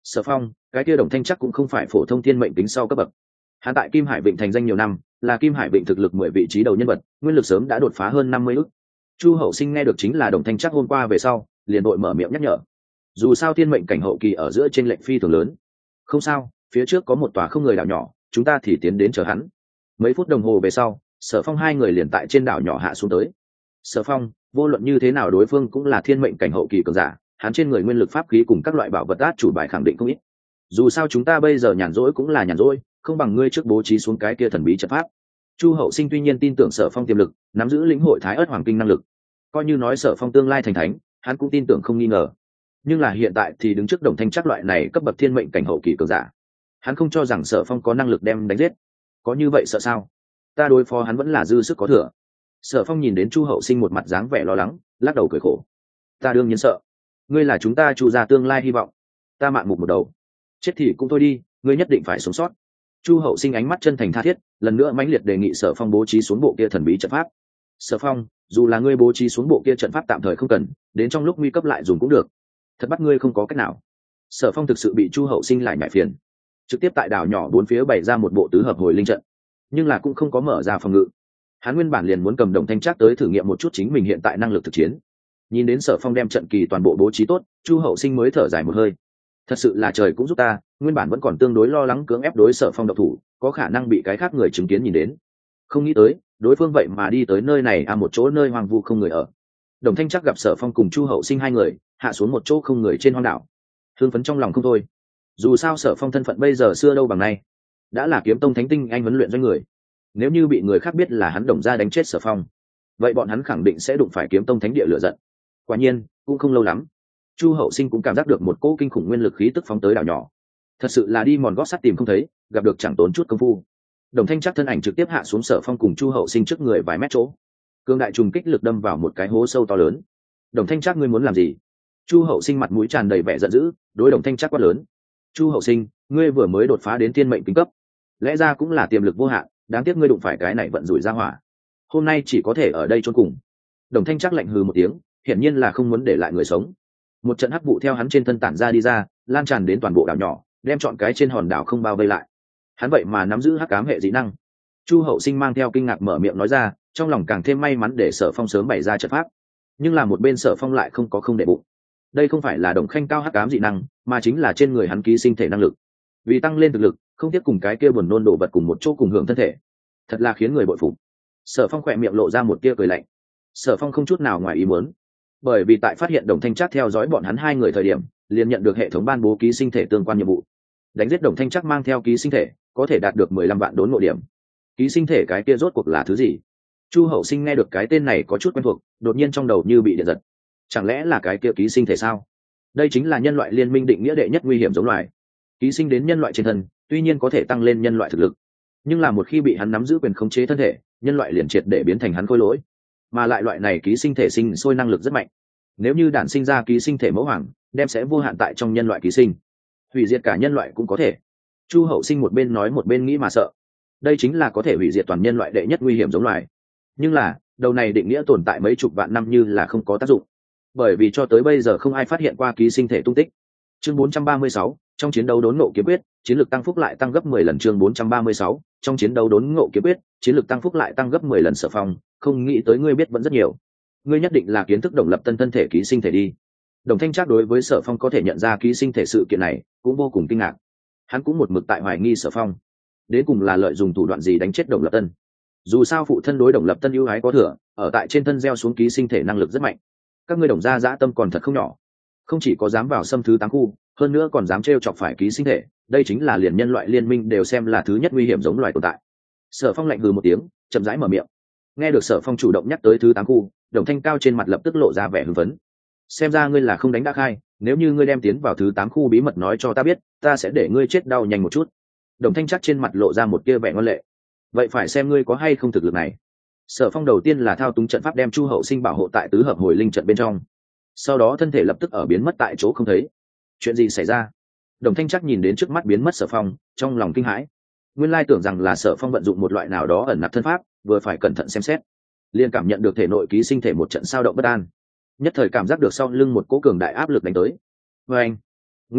Sở Phong, cái kia Đồng Thanh chắc cũng không phải phổ thông thiên mệnh tính sau cấp bậc. Hắn tại Kim Hải Vịnh thành danh nhiều năm, là Kim Hải Vịnh thực lực 10 vị trí đầu nhân vật, nguyên lực sớm đã đột phá hơn 50 ức. Chu Hậu Sinh nghe được chính là Đồng Thanh chắc hôm qua về sau, liền đội mở miệng nhắc nhở. Dù sao thiên mệnh cảnh hậu kỳ ở giữa trên lệnh phi thường lớn. Không sao, phía trước có một tòa không người đảo nhỏ, chúng ta thì tiến đến chờ hắn. Mấy phút đồng hồ về sau, Sở Phong hai người liền tại trên đảo nhỏ hạ xuống tới. Sở Phong, vô luận như thế nào đối phương cũng là thiên mệnh cảnh hậu kỳ cường giả, hắn trên người nguyên lực pháp khí cùng các loại bảo vật át chủ bài khẳng định không ít. Dù sao chúng ta bây giờ nhàn rỗi cũng là nhàn rỗi, không bằng ngươi trước bố trí xuống cái kia thần bí trận pháp. Chu Hậu Sinh tuy nhiên tin tưởng Sở Phong tiềm lực, nắm giữ lĩnh hội Thái Ức Hoàng Kinh năng lực, coi như nói Sở Phong tương lai thành thánh, hắn cũng tin tưởng không nghi ngờ. Nhưng là hiện tại thì đứng trước Đồng Thanh chắc loại này cấp bậc thiên mệnh cảnh hậu kỳ cường giả, hắn không cho rằng Sở Phong có năng lực đem đánh giết. Có như vậy sợ sao? Ta đối phó hắn vẫn là dư sức có thừa. Sở Phong nhìn đến Chu Hậu Sinh một mặt dáng vẻ lo lắng, lắc đầu cười khổ. Ta đương nhiên sợ. Ngươi là chúng ta Chu gia tương lai hy vọng. Ta mạn mục một đầu. Chết thì cũng thôi đi, ngươi nhất định phải sống sót. Chu Hậu Sinh ánh mắt chân thành tha thiết, lần nữa mãnh liệt đề nghị Sở Phong bố trí xuống bộ kia thần bí trận pháp. Sở Phong, dù là ngươi bố trí xuống bộ kia trận pháp tạm thời không cần, đến trong lúc nguy cấp lại dùng cũng được. Thật bắt ngươi không có cách nào. Sở Phong thực sự bị Chu Hậu Sinh lại nhại phiền, trực tiếp tại đảo nhỏ bốn phía bày ra một bộ tứ hợp hồi linh trận, nhưng là cũng không có mở ra phòng ngự. Hắn nguyên bản liền muốn cầm Đồng Thanh Trác tới thử nghiệm một chút chính mình hiện tại năng lực thực chiến. Nhìn đến Sở Phong đem trận kỳ toàn bộ bố trí tốt, Chu Hậu Sinh mới thở dài một hơi. Thật sự là trời cũng giúp ta, nguyên bản vẫn còn tương đối lo lắng cưỡng ép đối Sở Phong độc thủ, có khả năng bị cái khác người chứng kiến nhìn đến. Không nghĩ tới, đối phương vậy mà đi tới nơi này một chỗ nơi hoang vu không người ở. Đồng Thanh Trác gặp Sở Phong cùng Chu Hậu Sinh hai người hạ xuống một chỗ không người trên hoang đảo, hưng phấn trong lòng không thôi. Dù sao Sở Phong thân phận bây giờ xưa đâu bằng nay, đã là Kiếm Tông Thánh Tinh anh huấn luyện doanh người. Nếu như bị người khác biết là hắn Đồng gia đánh chết Sở Phong, vậy bọn hắn khẳng định sẽ đụng phải Kiếm Tông Thánh địa lửa giận. Quả nhiên, cũng không lâu lắm, Chu Hậu Sinh cũng cảm giác được một cỗ kinh khủng nguyên lực khí tức phóng tới đảo nhỏ. Thật sự là đi mòn gót sắt tìm không thấy, gặp được chẳng tốn chút công phu. Đồng Thanh Trác thân ảnh trực tiếp hạ xuống Sở Phong cùng Chu Hậu Sinh trước người vài mét chỗ. Cương đại trùng kích lực đâm vào một cái hố sâu to lớn. Đồng Thanh Trác, ngươi muốn làm gì? Chu Hậu Sinh mặt mũi tràn đầy vẻ giận dữ, đối Đồng Thanh Trác quát lớn. Chu Hậu Sinh, ngươi vừa mới đột phá đến thiên mệnh kính cấp, lẽ ra cũng là tiềm lực vô hạn, đáng tiếc ngươi đụng phải cái này vận rủi ra hỏa, hôm nay chỉ có thể ở đây chôn cùng. Đồng Thanh Trác lạnh hừ một tiếng, hiển nhiên là không muốn để lại người sống. Một trận hắc vụ theo hắn trên thân tản ra đi ra, lan tràn đến toàn bộ đảo nhỏ, đem trọn cái trên hòn đảo không bao vây lại. Hắn vậy mà nắm giữ hắc ám hệ dị năng. Chu Hậu Sinh mang theo kinh ngạc mở miệng nói ra, trong lòng càng thêm may mắn để Sở Phong sớm bày ra trận pháp. Nhưng là một bên Sở Phong lại không có không để bụng. Đây không phải là Đồng Khanh cao hắc ám dị năng, mà chính là trên người hắn ký sinh thể năng lực. Vì tăng lên thực lực, không tiếp cùng cái kia buồn nôn đồ vật cùng một chỗ cùng hưởng thân thể, thật là khiến người bội phục. Sở Phong khỏe miệng lộ ra một tia cười lạnh. Sở Phong không chút nào ngoài ý muốn, bởi vì tại phát hiện Đồng Thanh Trác theo dõi bọn hắn hai người thời điểm, liền nhận được hệ thống ban bố ký sinh thể tương quan nhiệm vụ. Đánh giết Đồng Thanh Trác mang theo ký sinh thể, có thể đạt được 15 vạn đốn ngộ điểm. Ký sinh thể cái kia rốt cuộc là thứ gì? Chu Hậu Sinh nghe được cái tên này có chút quen thuộc, đột nhiên trong đầu như bị điện giật. Chẳng lẽ là cái kia ký sinh thể sao? Đây chính là nhân loại liên minh định nghĩa đệ nhất nguy hiểm giống loài. Ký sinh đến nhân loại trên thân, tuy nhiên có thể tăng lên nhân loại thực lực, nhưng là một khi bị hắn nắm giữ quyền khống chế thân thể, nhân loại liền triệt để biến thành hắn khôi lỗi. Mà lại loại này ký sinh thể sinh sôi năng lực rất mạnh. Nếu như đản sinh ra ký sinh thể mẫu hoàng, đem sẽ vô hạn tại trong nhân loại ký sinh, hủy diệt cả nhân loại cũng có thể. Chu Hậu Sinh một bên nói một bên nghĩ mà sợ. Đây chính là có thể hủy diệt toàn nhân loại đệ nhất nguy hiểm giống loài. Nhưng là, đầu này định nghĩa tồn tại mấy chục vạn năm như là không có tác dụng, bởi vì cho tới bây giờ không ai phát hiện qua ký sinh thể tung tích. Chương 436, trong chiến đấu đốn ngộ kiếm quyết, chiến lược tăng phúc lại tăng gấp 10 lần. Chương 436, trong chiến đấu đốn ngộ kiếm quyết, chiến lược tăng phúc lại tăng gấp 10 lần. Sở Phong, không nghĩ tới ngươi biết vẫn rất nhiều. Ngươi nhất định là kiến thức Đồng Lập Tân thân thể ký sinh thể đi. Đồng Thanh Trác đối với Sở Phong có thể nhận ra ký sinh thể sự kiện này, cũng vô cùng kinh ngạc. Hắn cũng một mực tại hoài nghi Sở Phong đến cùng là lợi dụng thủ đoạn gì đánh chết Đồng Lập Tân. Dù sao phụ thân đối Đồng Lập Tân ưu ái có thừa, ở tại trên thân gieo xuống ký sinh thể năng lực rất mạnh. Các ngươi Đồng gia dã tâm còn thật không nhỏ, không chỉ có dám vào xâm thứ 8 khu, hơn nữa còn dám trêu chọc phải ký sinh thể. Đây chính là liền nhân loại liên minh đều xem là thứ nhất nguy hiểm giống loài tồn tại. Sở Phong lạnh hừ một tiếng, chậm rãi mở miệng. Nghe được Sở Phong chủ động nhắc tới thứ 8 khu, Đồng Thanh cao trên mặt lập tức lộ ra vẻ hưng phấn. Xem ra ngươi là không đánh đã khai, nếu như ngươi đem tiến vào thứ 8 khu bí mật nói cho ta biết, ta sẽ để ngươi chết đau nhanh một chút. Đồng Thanh chắc trên mặt lộ ra một tia vẻ ngoan lệ. Vậy phải xem ngươi có hay không thực lực này. Sở Phong đầu tiên là thao túng trận pháp đem Chu Hậu Sinh bảo hộ tại tứ hợp hồi linh trận bên trong, sau đó thân thể lập tức ở biến mất tại chỗ không thấy. Chuyện gì xảy ra? Đồng Thanh chắc nhìn đến trước mắt biến mất Sở Phong, trong lòng kinh hãi. Nguyên lai tưởng rằng là Sở Phong vận dụng một loại nào đó ẩn nặc thân pháp, vừa phải cẩn thận xem xét, liền cảm nhận được thể nội ký sinh thể một trận sao động bất an, nhất thời cảm giác được sau lưng một cỗ cường đại áp lực đánh tới. Và anh, nguyên lai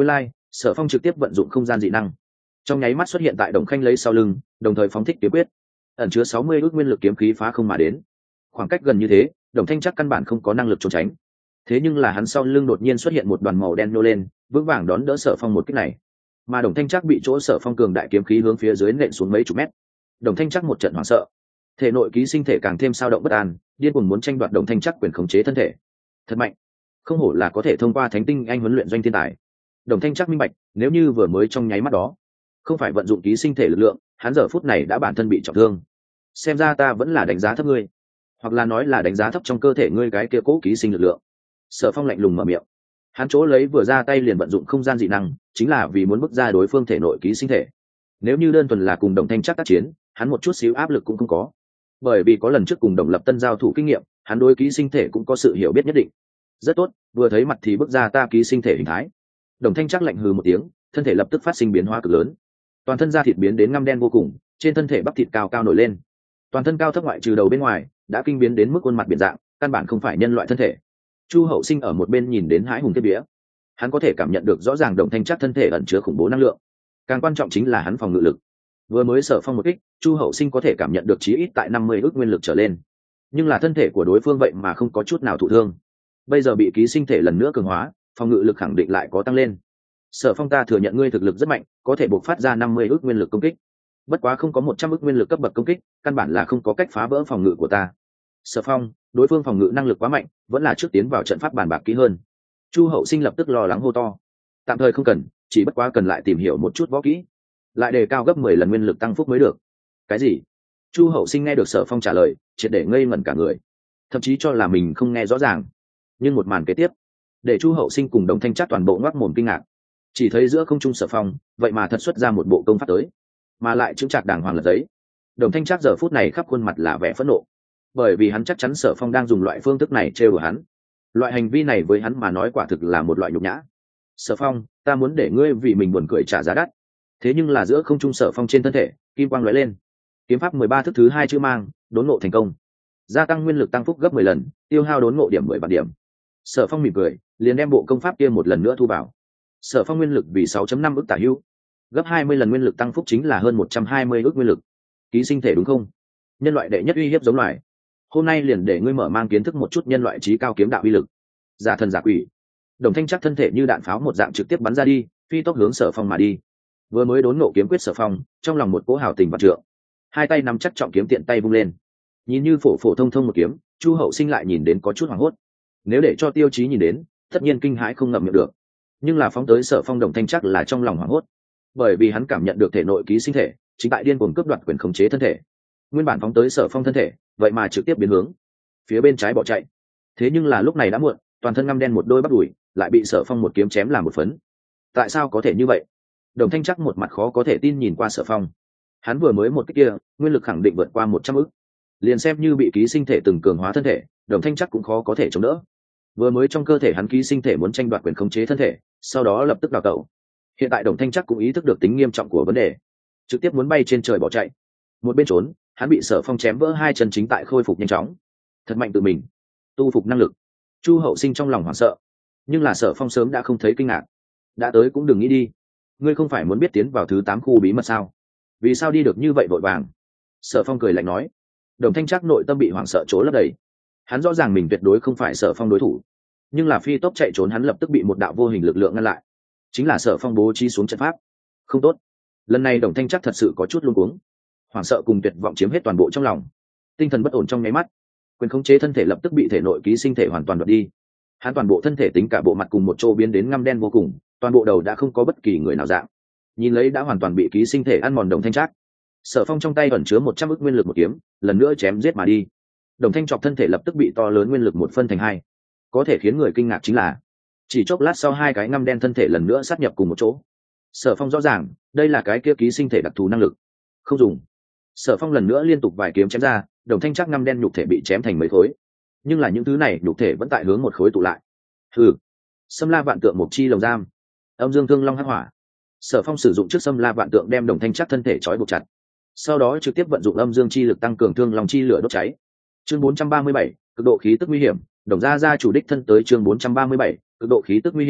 Sở Phong trực tiếp vận dụng không gian dị năng, trong nháy mắt xuất hiện tại Đồng Khanh lấy sau lưng, đồng thời phóng thích kiếm quyết, ẩn chứa 60 ước nguyên lực kiếm khí phá không mà đến. Khoảng cách gần như thế, Đồng Thanh chắc căn bản không có năng lực trốn tránh. Thế nhưng là hắn sau lưng đột nhiên xuất hiện một đoàn màu đen nô lên, vững vàng đón đỡ Sở Phong một kích này. Mà Đồng Thanh chắc bị chỗ Sở Phong cường đại kiếm khí hướng phía dưới nện xuống mấy chục mét. Đồng Thanh chắc một trận hoảng sợ, thể nội ký sinh thể càng thêm sao động bất an, điên cuồng muốn tranh đoạt Đồng Thanh chắc quyền khống chế thân thể. Thật mạnh, không hổ là có thể thông qua Thánh Tinh Anh huấn luyện doanh thiên tài. Đồng Thanh chắc minh bạch, nếu như vừa mới trong nháy mắt đó không phải vận dụng ký sinh thể lực lượng, hắn giờ phút này đã bản thân bị trọng thương. Xem ra ta vẫn là đánh giá thấp ngươi, hoặc là nói là đánh giá thấp trong cơ thể ngươi cái kia cố ký sinh lực lượng. Sở Phong lạnh lùng mở miệng, hắn chỗ lấy vừa ra tay liền vận dụng không gian dị năng, chính là vì muốn bức ra đối phương thể nội ký sinh thể. Nếu như đơn thuần là cùng Đồng Thanh chắc tác chiến, hắn một chút xíu áp lực cũng không có, bởi vì có lần trước cùng Đồng Lập Tân giao thủ kinh nghiệm, hắn đối ký sinh thể cũng có sự hiểu biết nhất định. Rất tốt, vừa thấy mặt thì bức ra ta ký sinh thể hình thái. Đồng Thanh chắc lạnh hừ một tiếng, thân thể lập tức phát sinh biến hóa cực lớn, toàn thân da thịt biến đến ngăm đen vô cùng, trên thân thể bắp thịt cao cao nổi lên, toàn thân cao thấp ngoại trừ đầu bên ngoài đã kinh biến đến mức khuôn mặt biển dạng, căn bản không phải nhân loại thân thể. Chu Hậu Sinh ở một bên nhìn đến hãi hùng kiếp vía, hắn có thể cảm nhận được rõ ràng Đồng Thanh chắc thân thể ẩn chứa khủng bố năng lượng, càng quan trọng chính là hắn phòng ngự lực. Vừa mới Sở Phong một kích, Chu Hậu Sinh có thể cảm nhận được chí ít tại 50 ước nguyên lực trở lên, nhưng là thân thể của đối phương vậy mà không có chút nào thụ thương. Bây giờ bị ký sinh thể lần nữa cường hóa, phòng ngự lực khẳng định lại có tăng lên. Sở Phong, ta thừa nhận ngươi thực lực rất mạnh, có thể bộc phát ra 50 ước nguyên lực công kích, bất quá không có 100 ước nguyên lực cấp bậc công kích, căn bản là không có cách phá vỡ phòng ngự của ta. Sở Phong, đối phương phòng ngự năng lực quá mạnh, vẫn là trước tiến vào trận pháp bàn bạc kỹ hơn. Chu Hậu Sinh lập tức lo lắng hô to, tạm thời không cần, chỉ bất quá cần lại tìm hiểu một chút võ kỹ, lại đề cao gấp 10 lần nguyên lực tăng phúc mới được. Cái gì? Chu Hậu Sinh nghe được Sở Phong trả lời, triệt để ngây ngẩn cả người, thậm chí cho là mình không nghe rõ ràng. Nhưng một màn kế tiếp để Chu Hậu Sinh cùng Đồng Thanh chắc toàn bộ ngoác mồm kinh ngạc. Chỉ thấy giữa không trung Sở Phong vậy mà thật xuất ra một bộ công pháp tới, mà lại chững chạc đàng hoàng lật giấy. Đồng Thanh chắc giờ phút này khắp khuôn mặt là vẻ phẫn nộ, bởi vì hắn chắc chắn Sở Phong đang dùng loại phương thức này trêu đùa hắn. Loại hành vi này với hắn mà nói quả thực là một loại nhục nhã. Sở Phong, ta muốn để ngươi vì mình buồn cười trả giá đắt. Thế nhưng là giữa không trung Sở Phong trên thân thể kim quang lóe lên, kiếm pháp 13 thức thứ 2 chữ mang đốn ngộ thành công, gia tăng nguyên lực tăng phúc gấp 10 lần, tiêu hao đốn ngộ điểm 10 vạn điểm. Sở Phong mỉm cười, liền đem bộ công pháp kia một lần nữa thu vào. Sở Phong nguyên lực vì 6.5 ức tả hữu, gấp 20 lần nguyên lực tăng phúc chính là hơn 120 ức nguyên lực. Ký sinh thể đúng không? Nhân loại đệ nhất uy hiếp giống loài. Hôm nay liền để ngươi mở mang kiến thức một chút nhân loại trí cao kiếm đạo uy lực. Giả thần giả quỷ. Đồng Thanh chắc thân thể như đạn pháo một dạng trực tiếp bắn ra đi, phi tốc hướng Sở Phong mà đi. Vừa mới đốn ngộ kiếm quyết Sở Phong, trong lòng một cỗ hào tình vạn trượng, hai tay nắm chắc trọng kiếm tiện tay vung lên. Nhìn như phổ phổ thông thông một kiếm, Chu Hậu Sinh lại nhìn đến có chút hoảng hốt. Nếu để cho Tiêu Chí nhìn đến, tất nhiên kinh hãi không ngậm miệng được. Nhưng là phóng tới Sở Phong, Đồng Thanh chắc là trong lòng hoảng hốt, bởi vì hắn cảm nhận được thể nội ký sinh thể chính tại điên cuồng cướp đoạt quyền khống chế thân thể. Nguyên bản phóng tới Sở Phong thân thể, vậy mà trực tiếp biến hướng phía bên trái bỏ chạy. Thế nhưng là lúc này đã muộn, toàn thân ngăm đen một đôi bắp đùi lại bị Sở Phong một kiếm chém làm một phấn. Tại sao có thể như vậy? Đồng Thanh chắc một mặt khó có thể tin nhìn qua Sở Phong. Hắn vừa mới một kích kia, nguyên lực khẳng định vượt qua 100 ức. Liền xem như bị ký sinh thể từng cường hóa thân thể, Đồng Thanh chắc cũng khó có thể chống đỡ. Vừa mới trong cơ thể hắn ký sinh thể muốn tranh đoạt quyền khống chế thân thể, sau đó lập tức đào tẩu. Hiện tại Đồng Thanh chắc cũng ý thức được tính nghiêm trọng của vấn đề, trực tiếp muốn bay trên trời bỏ chạy. Một bên trốn, hắn bị Sở Phong chém vỡ hai chân chính tại khôi phục nhanh chóng. Thật mạnh tự mình, tu phục năng lực. Chu Hậu Sinh trong lòng hoảng sợ, nhưng là Sở Phong sớm đã không thấy kinh ngạc. Đã tới cũng đừng nghĩ đi, ngươi không phải muốn biết tiến vào thứ 8 khu bí mật sao? Vì sao đi được như vậy vội vàng? Sở Phong cười lạnh nói. Đồng Thanh chắc nội tâm bị hoảng sợ trố lấp đầy. Hắn rõ ràng mình tuyệt đối không phải Sở Phong đối thủ, nhưng là phi tốc chạy trốn hắn lập tức bị một đạo vô hình lực lượng ngăn lại. Chính là Sở Phong bố trí xuống trận pháp. Không tốt, lần này Đồng Thanh chắc thật sự có chút luống cuống. Hoảng sợ cùng tuyệt vọng chiếm hết toàn bộ trong lòng, tinh thần bất ổn trong nháy mắt, quyền khống chế thân thể lập tức bị thể nội ký sinh thể hoàn toàn đoạt đi. Hắn toàn bộ thân thể tính cả bộ mặt cùng một chỗ biến đến ngăm đen vô cùng, toàn bộ đầu đã không có bất kỳ người nào dạng. Nhìn lấy đã hoàn toàn bị ký sinh thể ăn mòn Đồng Thanh chắc, Sở Phong trong tay ẩn chứa 100 ức nguyên lực một kiếm, lần nữa chém giết mà đi. Đồng Thanh chọc thân thể lập tức bị to lớn nguyên lực một phân thành hai. Có thể khiến người kinh ngạc chính là, chỉ chốc lát sau hai cái ngăm đen thân thể lần nữa sát nhập cùng một chỗ. Sở Phong rõ ràng, đây là cái kia ký sinh thể đặc thù năng lực. Không dùng. Sở Phong lần nữa liên tục vài kiếm chém ra, Đồng Thanh chắc ngăm đen nhục thể bị chém thành mấy khối. Nhưng là những thứ này nhục thể vẫn tại hướng một khối tụ lại. Hừ. Xâm La Vạn Tượng một chi lồng giam. Âm Dương Thương Long hắc hỏa. Sở Phong sử dụng trước Xâm La Vạn Tượng đem Đồng Thanh chắc thân thể trói buộc chặt, sau đó trực tiếp vận dụng âm dương chi lực tăng cường thương long chi lửa đốt cháy. Chương 437, cực độ khí tức nguy hiểm, Đồng gia gia chủ đích thân tới. Chương 437, cực độ khí tức nguy hiểm,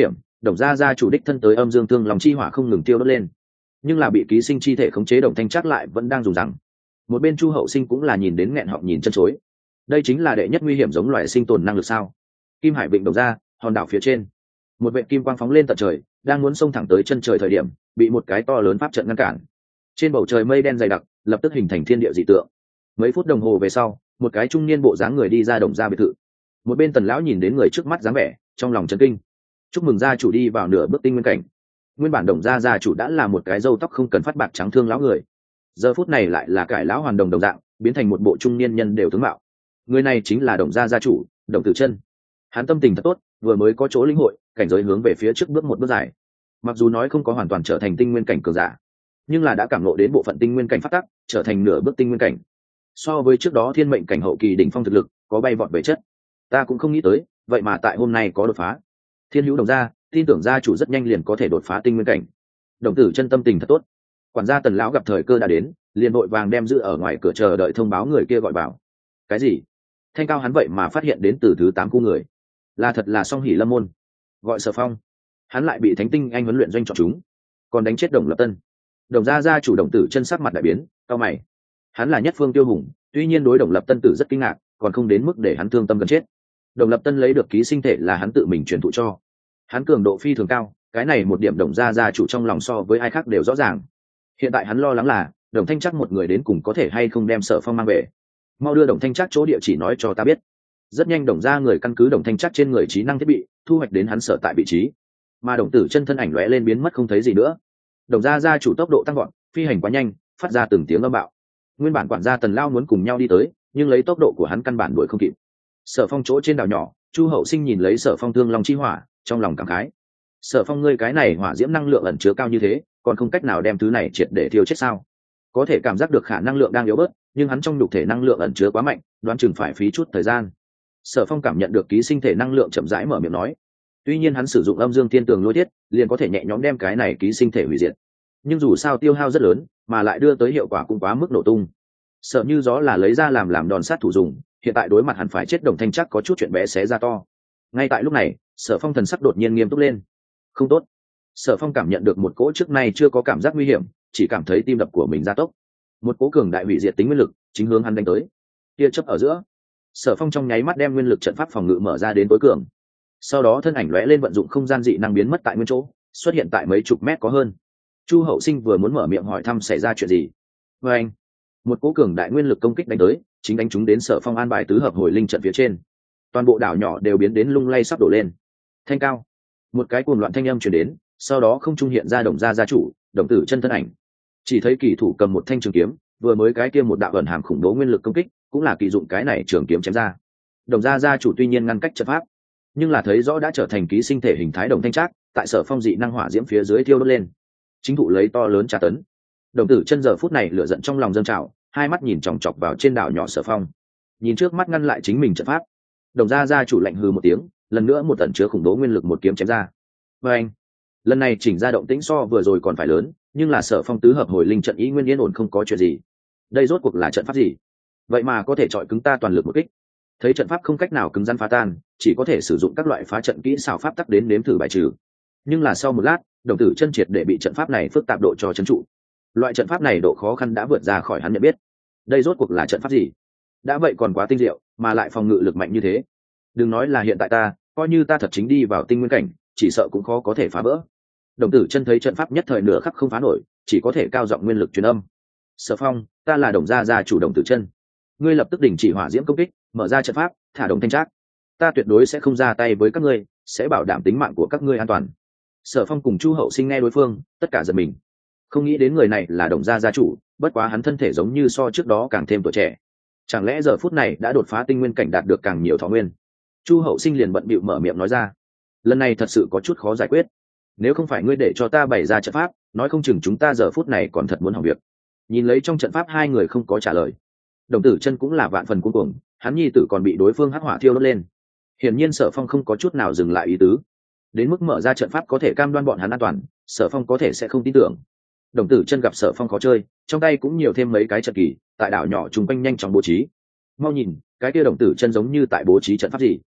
Đồng gia chủ đích thân tới âm dương thương lòng chi hỏa không ngừng tiêu đốt lên, nhưng là bị ký sinh chi thể khống chế Đồng Thanh Trác lại vẫn đang dùng rằng. Một bên Chu Hậu Sinh cũng là nhìn đến nghẹn họng nhìn chân chối. Đây chính là đệ nhất nguy hiểm giống loài sinh tồn năng lực sao? Kim Hải Vịnh Đồng gia, hòn đảo phía trên, một vệt kim quang phóng lên tận trời, đang muốn xông thẳng tới chân trời thời điểm, bị một cái to lớn pháp trận ngăn cản. Trên bầu trời mây đen dày đặc, lập tức hình thành thiên địa dị tượng. Mấy phút đồng hồ về sau, một cái trung niên bộ dáng người đi ra Đồng gia biệt thự. Một bên Tần lão nhìn đến người trước mắt dáng vẻ, trong lòng chấn kinh. Chúc mừng gia chủ đi vào nửa bước tinh nguyên cảnh. Nguyên bản Đồng gia chủ đã là một cái râu tóc không cần phát bạc trắng thương lão người, giờ phút này lại là cải lão hoàn đồng dạng, biến thành một bộ trung niên nhân đều tướng mạo. Người này chính là Đồng gia chủ, Đồng Tử Chân. Hắn tâm tình thật tốt, vừa mới có chỗ lĩnh hội, cảnh giới hướng về phía trước bước một bước dài. Mặc dù nói không có hoàn toàn trở thành tinh nguyên cảnh cường giả, nhưng là đã cảm ngộ đến bộ phận tinh nguyên cảnh phát tắc, trở thành nửa bước tinh nguyên cảnh. So với trước đó thiên mệnh cảnh hậu kỳ đỉnh phong thực lực, có bay vọt về chất. Ta cũng không nghĩ tới, vậy mà tại hôm nay có đột phá. Thiên hữu Đồng gia, tin tưởng gia chủ rất nhanh liền có thể đột phá tinh nguyên cảnh. Đồng Tử Chân tâm tình thật tốt. Quản gia Tần lão gặp thời cơ đã đến, liền vội vàng đem giữ ở ngoài cửa chờ đợi thông báo người kia gọi vào. Cái gì? Thanh cao hắn vậy mà phát hiện đến từ thứ 8 khu người, là thật là song hỷ lâm môn. Gọi Sở Phong, hắn lại bị Thánh Tinh Anh huấn luyện doanh chọn chúng, còn đánh chết Đồng Lập Tân. Đồng gia chủ Đồng Tử Chân sắc mặt đại biến, cao mày. Hắn là nhất phương tiêu hùng, tuy nhiên đối Đồng Lập Tân tử rất kinh ngạc, còn không đến mức để hắn thương tâm gần chết. Đồng Lập Tân lấy được ký sinh thể là hắn tự mình truyền thụ cho, hắn cường độ phi thường cao, cái này một điểm Đồng gia chủ trong lòng so với ai khác đều rõ ràng. Hiện tại hắn lo lắng là Đồng Thanh Trác một người đến cùng có thể hay không đem Sở Phong mang về. Mau đưa Đồng Thanh Trác chỗ địa chỉ nói cho ta biết. Rất nhanh Đồng gia người căn cứ Đồng Thanh Trác trên người trí năng thiết bị, thu hoạch đến hắn sở tại vị trí. Mà Đồng Tử Chân thân ảnh lóe lên biến mất không thấy gì nữa. Đồng gia chủ tốc độ tăng gọn, phi hành quá nhanh, phát ra từng tiếng âm bạo. Nguyên bản quản gia Tần Lao muốn cùng nhau đi tới, nhưng lấy tốc độ của hắn căn bản đuổi không kịp. Sở Phong chỗ trên đảo nhỏ, Chu Hậu Sinh nhìn lấy Sở Phong thương long chi hỏa, trong lòng cảm khái. Sở Phong ngươi cái này hỏa diễm năng lượng ẩn chứa cao như thế, còn không cách nào đem thứ này triệt để thiêu chết sao? Có thể cảm giác được khả năng lượng đang yếu bớt, nhưng hắn trong nhục thể năng lượng ẩn chứa quá mạnh, đoán chừng phải phí chút thời gian. Sở Phong cảm nhận được ký sinh thể năng lượng chậm rãi mở miệng nói. Tuy nhiên hắn sử dụng âm dương thiên tường lôi thiết, liền có thể nhẹ nhõm đem cái này ký sinh thể hủy diệt. Nhưng dù sao tiêu hao rất lớn, mà lại đưa tới hiệu quả cũng quá mức nổ tung. Sợ như gió là lấy ra làm đòn sát thủ dùng, hiện tại đối mặt hẳn phải chết Đồng Thanh Trác có chút chuyện bé xé ra to. Ngay tại lúc này, Sở Phong thần sắc đột nhiên nghiêm túc lên. Không tốt. Sở Phong cảm nhận được một cỗ trước nay chưa có cảm giác nguy hiểm, chỉ cảm thấy tim đập của mình gia tốc. Một cỗ cường đại hủy diệt tính nguyên lực chính hướng hắn đánh tới. Tia chớp ở giữa, Sở Phong trong nháy mắt đem nguyên lực trận pháp phòng ngự mở ra đến tối cường. Sau đó thân ảnh lóe lên vận dụng không gian dị năng biến mất tại nguyên chỗ, xuất hiện tại mấy chục mét có hơn. Chu Hậu Sinh vừa muốn mở miệng hỏi thăm xảy ra chuyện gì, với anh, một cỗ cường đại nguyên lực công kích đánh tới, chính đánh trúng đến Sở Phong an bài tứ hợp hồi linh trận phía trên. Toàn bộ đảo nhỏ đều biến đến lung lay sắp đổ lên. Thanh cao, một cái cuồng loạn thanh âm truyền đến, sau đó không trung hiện ra Đồng gia chủ, Đồng Tử Chân thân ảnh. Chỉ thấy kỳ thủ cầm một thanh trường kiếm, vừa mới cái kia một đạo ẩn hàm khủng bố nguyên lực công kích, cũng là kỳ dụng cái này trường kiếm chém ra. Đồng gia chủ tuy nhiên ngăn cách trận pháp, nhưng là thấy rõ đã trở thành ký sinh thể hình thái Đồng Thanh Trác, tại Sở Phong dị năng hỏa diễm phía dưới thiêu đốt lên, chính thụ lấy to lớn tra tấn. Đồng Tử Chân giờ phút này lửa giận trong lòng dâng trào, hai mắt nhìn chòng chọc vào trên đảo nhỏ Sở Phong, nhìn trước mắt ngăn lại chính mình trận pháp. Đồng gia chủ lạnh hừ một tiếng, lần nữa một ẩn chứa khủng bố nguyên lực một kiếm chém ra. Và anh, lần này chỉnh ra động tĩnh so vừa rồi còn phải lớn, nhưng là Sở Phong tứ hợp hồi linh trận ý nguyên yên ổn không có chuyện gì. Đây rốt cuộc là trận pháp gì? Vậy mà có thể chọi cứng ta toàn lực một kích. Thấy trận pháp không cách nào cứng rắn phá tan, chỉ có thể sử dụng các loại phá trận kỹ xảo pháp tắc đến nếm thử bài trừ. Nhưng là sau một lát, Đồng Tử Chân triệt để bị trận pháp này phức tạp độ cho trấn trụ. Loại trận pháp này độ khó khăn đã vượt ra khỏi hắn nhận biết. Đây rốt cuộc là trận pháp gì? Đã vậy còn quá tinh diệu, mà lại phòng ngự lực mạnh như thế. Đừng nói là hiện tại ta, coi như ta thật chính đi vào tinh nguyên cảnh, chỉ sợ cũng khó có thể phá vỡ. Đồng Tử Chân thấy trận pháp nhất thời nửa khắc không phá nổi, chỉ có thể cao giọng nguyên lực truyền âm. Sở Phong, ta là Đồng gia chủ Đồng Tử Chân, ngươi lập tức đình chỉ hỏa diễm công kích, mở ra trận pháp, thả Đồng Thanh Trác. Ta tuyệt đối sẽ không ra tay với các ngươi, sẽ bảo đảm tính mạng của các ngươi an toàn. Sở Phong cùng Chu Hậu Sinh nghe đối phương, tất cả giật mình. Không nghĩ đến người này là Đồng gia chủ, bất quá hắn thân thể giống như so trước đó càng thêm tuổi trẻ. Chẳng lẽ giờ phút này đã đột phá tinh nguyên cảnh đạt được càng nhiều thọ nguyên? Chu Hậu Sinh liền bận bịu mở miệng nói ra. Lần này thật sự có chút khó giải quyết. Nếu không phải ngươi để cho ta bày ra trận pháp, nói không chừng chúng ta giờ phút này còn thật muốn hỏng việc. Nhìn lấy trong trận pháp hai người không có trả lời. Đồng Tử Chân cũng là vạn phần cuống cuồng, hắn nhi tử còn bị đối phương hắc hỏa thiêu đốt lên. Hiển nhiên Sở Phong không có chút nào dừng lại ý tứ. Đến mức mở ra trận pháp có thể cam đoan bọn hắn an toàn, Sở Phong có thể sẽ không tin tưởng. Đồng Tử Chân gặp Sở Phong khó chơi, trong tay cũng nhiều thêm mấy cái trận kỳ, tại đảo nhỏ chung quanh nhanh chóng bố trí. Mau nhìn, cái kia Đồng Tử Chân giống như tại bố trí trận pháp gì?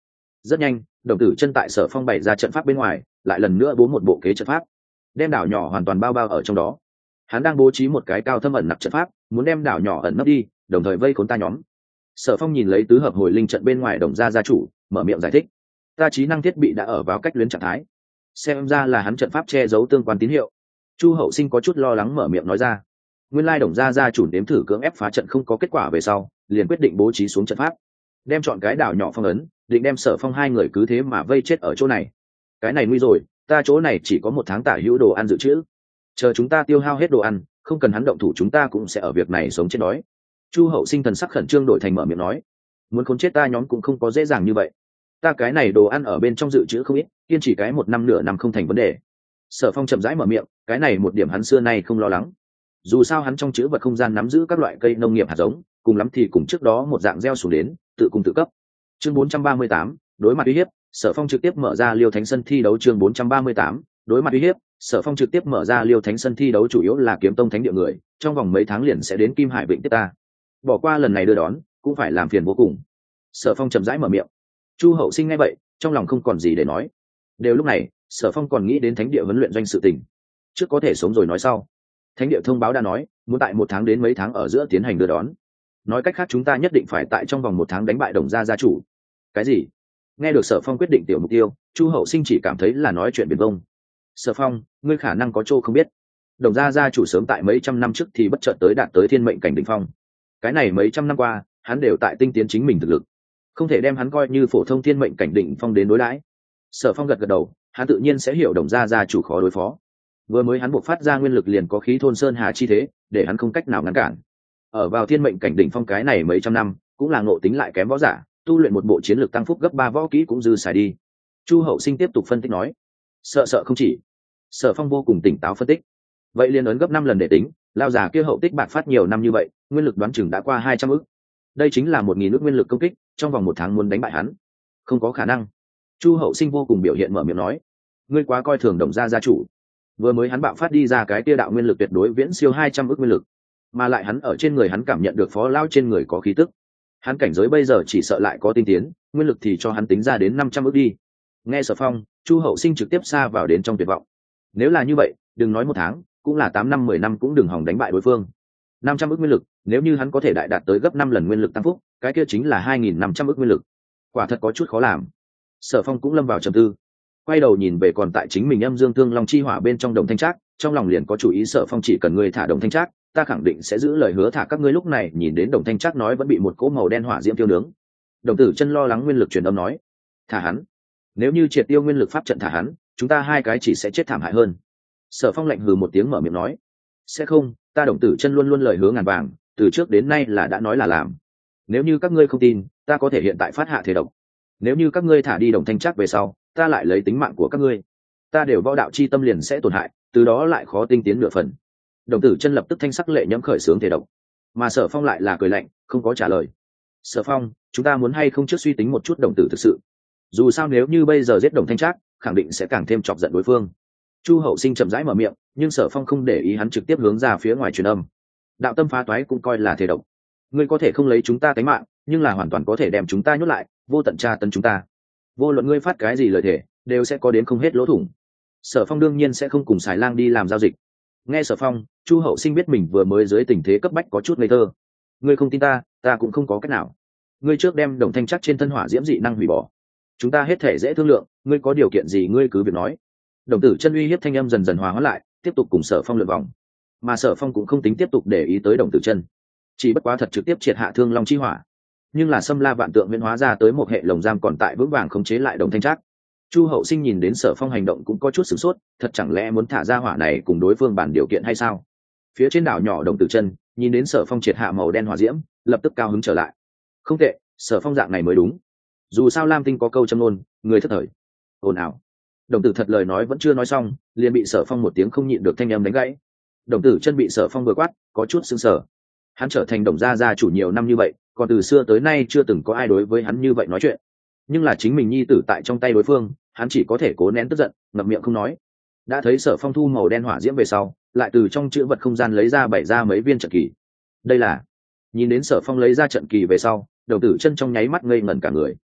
Rất nhanh, đồng tử chân tại Sở Phong bày ra trận pháp bên ngoài, lại lần nữa bố một bộ kế trận pháp, đem đảo nhỏ hoàn toàn bao bao ở trong đó. Hắn đang bố trí một cái cao thâm ẩn nặc trận pháp, muốn đem đảo nhỏ ẩn nấp đi, đồng thời vây khốn ta nhóm. Sở Phong nhìn lấy tứ hợp hồi linh trận bên ngoài đồng gia gia chủ, mở miệng giải thích: ta trí năng thiết bị đã ở vào cách luyến trạng thái, xem ra là hắn trận pháp che giấu tương quan tín hiệu. Chu Hậu Sinh có chút lo lắng mở miệng nói ra. Nguyên lai đồng gia gia chủ đếm thử cưỡng ép phá trận không có kết quả về sau, liền quyết định bố trí xuống trận pháp, đem chọn cái đảo nhỏ phong ấn, định đem Sở Phong hai người cứ thế mà vây chết ở chỗ này. Cái này nguy rồi, ta chỗ này chỉ có 1 tháng tả hữu đồ ăn dự trữ, chờ chúng ta tiêu hao hết đồ ăn, không cần hắn động thủ chúng ta cũng sẽ ở việc này sống chết đói. Chu Hậu Sinh thần sắc khẩn trương đổi thành mở miệng nói: muốn khốn chết ta nhóm cũng không có dễ dàng như vậy, ta cái này đồ ăn ở bên trong dự trữ không ít, kiên trì cái 1 năm nửa năm không thành vấn đề. Sở Phong chậm rãi mở miệng, cái này một điểm hắn xưa nay không lo lắng, dù sao hắn trong trữ vật không gian nắm giữ các loại cây nông nghiệp hạt giống, cùng lắm thì cùng trước đó một dạng gieo xuống đến, tự cung tự cấp. Chương 438, đối mặt uy hiếp, Sở Phong trực tiếp mở ra Liêu Thánh sân thi đấu. Chương 438, đối mặt uy hiếp, Sở Phong trực tiếp mở ra Liêu Thánh sân thi đấu, chủ yếu là kiếm tông thánh địa người, trong vòng mấy tháng liền sẽ đến Kim Hải Vịnh tiếp ta. Bỏ qua lần này đưa đón, cũng phải làm phiền vô cùng. Sở Phong chậm rãi mở miệng. Chu Hậu Sinh nghe vậy, trong lòng không còn gì để nói. Đều lúc này, Sở Phong còn nghĩ đến thánh địa huấn luyện doanh sự tình. Trước có thể sống rồi nói sau. Thánh địa thông báo đã nói, muốn tại 1 tháng đến mấy tháng ở giữa tiến hành đưa đón. Nói cách khác chúng ta nhất định phải tại trong vòng 1 tháng đánh bại đồng gia gia chủ. Cái gì? Nghe được Sở Phong quyết định tiểu mục tiêu, Chu Hậu Sinh chỉ cảm thấy là nói chuyện biển vông. Sở Phong, ngươi khả năng có chỗ không biết, đồng gia gia chủ sớm tại mấy trăm năm trước thì bất chợt đạt tới thiên mệnh cảnh đỉnh phong. Cái này mấy trăm năm qua, hắn đều tại tinh tiến chính mình thực lực, không thể đem hắn coi như phổ thông thiên mệnh cảnh đỉnh phong đến đối đãi. Sở Phong gật gật đầu, hắn tự nhiên sẽ hiểu đồng gia gia chủ khó đối phó. Vừa mới hắn buộc phát ra nguyên lực liền có khí thôn sơn hà chi thế, để hắn không cách nào ngăn cản. Ở vào thiên mệnh cảnh đỉnh phong cái này mấy trăm năm, cũng là ngộ tính lại kém võ giả, tu luyện một bộ chiến lược tăng phúc gấp 3 võ kỹ cũng dư xài đi. Chu Hậu Sinh tiếp tục phân tích nói. Sợ không chỉ. Sở Phong vô cùng tỉnh táo phân tích. Vậy liền ấn gấp 5 lần để tính, lao già kia hậu tích bạc phát nhiều năm như vậy, nguyên lực đoán chừng đã qua 200 ức. Đây chính là 1000 ức nguyên lực công kích, trong vòng 1 tháng muốn đánh bại hắn, không có khả năng. Chu Hậu Sinh vô cùng biểu hiện mở miệng nói. Ngươi quá coi thường đồng gia gia chủ. Vừa mới hắn bạo phát đi ra cái kia đạo nguyên lực tuyệt đối viễn siêu 200 ức nguyên lực, mà lại hắn ở trên người hắn cảm nhận được phó lao trên người có khí tức. Hắn cảnh giới bây giờ chỉ sợ lại có tinh tiến, nguyên lực thì cho hắn tính ra đến 500 ức đi. Nghe Sở Phong, Chu Hậu Sinh trực tiếp xa vào đến trong tuyệt vọng. Nếu là như vậy, đừng nói 1 tháng, cũng là 8 năm 10 năm cũng đừng hòng đánh bại đối phương. 500 ức nguyên lực, nếu như hắn có thể đại đạt tới gấp 5 lần nguyên lực tăng phúc, cái kia chính là 2500 ức nguyên lực. Quả thật có chút khó làm. Sở Phong cũng lâm vào trầm tư, quay đầu nhìn về còn tại chính mình âm dương thương long chi hỏa bên trong Đồng Thanh Trác, trong lòng liền có chủ ý. Sở Phong, chỉ cần ngươi thả Đồng Thanh Trác, ta khẳng định sẽ giữ lời hứa thả các ngươi. Lúc này nhìn đến Đồng Thanh Trác nói vẫn bị một cỗ màu đen hỏa diễm tiêu nướng, Đồng Tử Chân lo lắng nguyên lực truyền âm nói: thả hắn, nếu như triệt tiêu nguyên lực pháp trận thả hắn, chúng ta hai cái chỉ sẽ chết thảm hại hơn. Sở Phong lạnh hừ một tiếng mở miệng nói: sẽ không, ta Đồng Tử Chân luôn luôn lời hứa ngàn vàng, từ trước đến nay là đã nói là làm. Nếu như các ngươi không tin, ta có thể hiện tại phát hạ thể độc. Nếu như các ngươi thả đi Đồng Thanh Trác về sau, ta lại lấy tính mạng của các ngươi, ta đều võ đạo chi tâm liền sẽ tổn hại, từ đó lại khó tinh tiến nửa phần. Đồng Tử Chân lập tức thanh sắc lệ nhẫm khởi sướng thể độc, mà Sở Phong lại là cười lạnh, không có trả lời. Sở Phong, chúng ta muốn hay không trước suy tính một chút đồng tử thực sự, dù sao nếu như bây giờ giết Đồng Thanh Trác, khẳng định sẽ càng thêm chọc giận đối phương. Chu Hậu Sinh chậm rãi mở miệng, nhưng Sở Phong không để ý, hắn trực tiếp hướng ra phía ngoài truyền âm: đạo tâm phá toái cũng coi là thể độc, ngươi có thể không lấy chúng ta tính mạng, nhưng là hoàn toàn có thể đem chúng ta nhốt lại, vô tận tra tấn chúng ta. Vô luận ngươi phát cái gì lời thể, đều sẽ có đến không hết lỗ thủng. Sở Phong đương nhiên sẽ không cùng Sài Lang đi làm giao dịch. Nghe Sở Phong, Chu Hậu Sinh biết mình vừa mới dưới tình thế cấp bách có chút ngây thơ. Ngươi không tin ta, ta cũng không có cách nào. Ngươi trước đem Đồng Thanh Trác trên thân hỏa diễm dị năng hủy bỏ, chúng ta hết thể dễ thương lượng, ngươi có điều kiện gì ngươi cứ việc nói. Đồng Tử Chân uy hiếp thanh âm dần dần hòa hóa lại, tiếp tục cùng Sở Phong lượn vòng. Mà Sở Phong cũng không tính tiếp tục để ý tới Đồng Tử Chân, chỉ bất quá thật trực tiếp triệt hạ Thương Long chi hỏa. Nhưng là Xâm La Vạn Tượng huyễn hóa ra tới một hệ lồng giam còn tại vững vàng khống chế lại Đồng Thanh Trác. Chu Hậu Sinh nhìn đến Sở Phong hành động cũng có chút sửng sốt, thật chẳng lẽ muốn thả ra hỏa này cùng đối phương bàn điều kiện hay sao? Phía trên đảo nhỏ Đồng Tử Chân nhìn đến Sở Phong triệt hạ màu đen hỏa diễm, lập tức cao hứng trở lại. Không tệ, Sở Phong dạng này mới đúng. Dù sao Lam Tinh có câu châm ngôn, người thất thời. Ồn ào. Đồng Tử thật lời nói vẫn chưa nói xong, liền bị Sở Phong một tiếng không nhịn được thanh âm đánh gãy. Đồng Tử Chân bị Sở Phong vừa quát, có chút sững sờ. Hắn trở thành Đồng gia gia chủ nhiều năm như vậy, còn từ xưa tới nay chưa từng có ai đối với hắn như vậy nói chuyện. Nhưng là chính mình nhi tử tại trong tay đối phương, hắn chỉ có thể cố nén tức giận, ngậm miệng không nói. Đã thấy Sở Phong thu màu đen hỏa diễm về sau, lại từ trong chữ vật không gian lấy ra bày ra mấy viên trận kỳ. Đây là... Nhìn đến Sở Phong lấy ra trận kỳ về sau, Đồng Tử Chân trong nháy mắt ngây ngẩn cả người.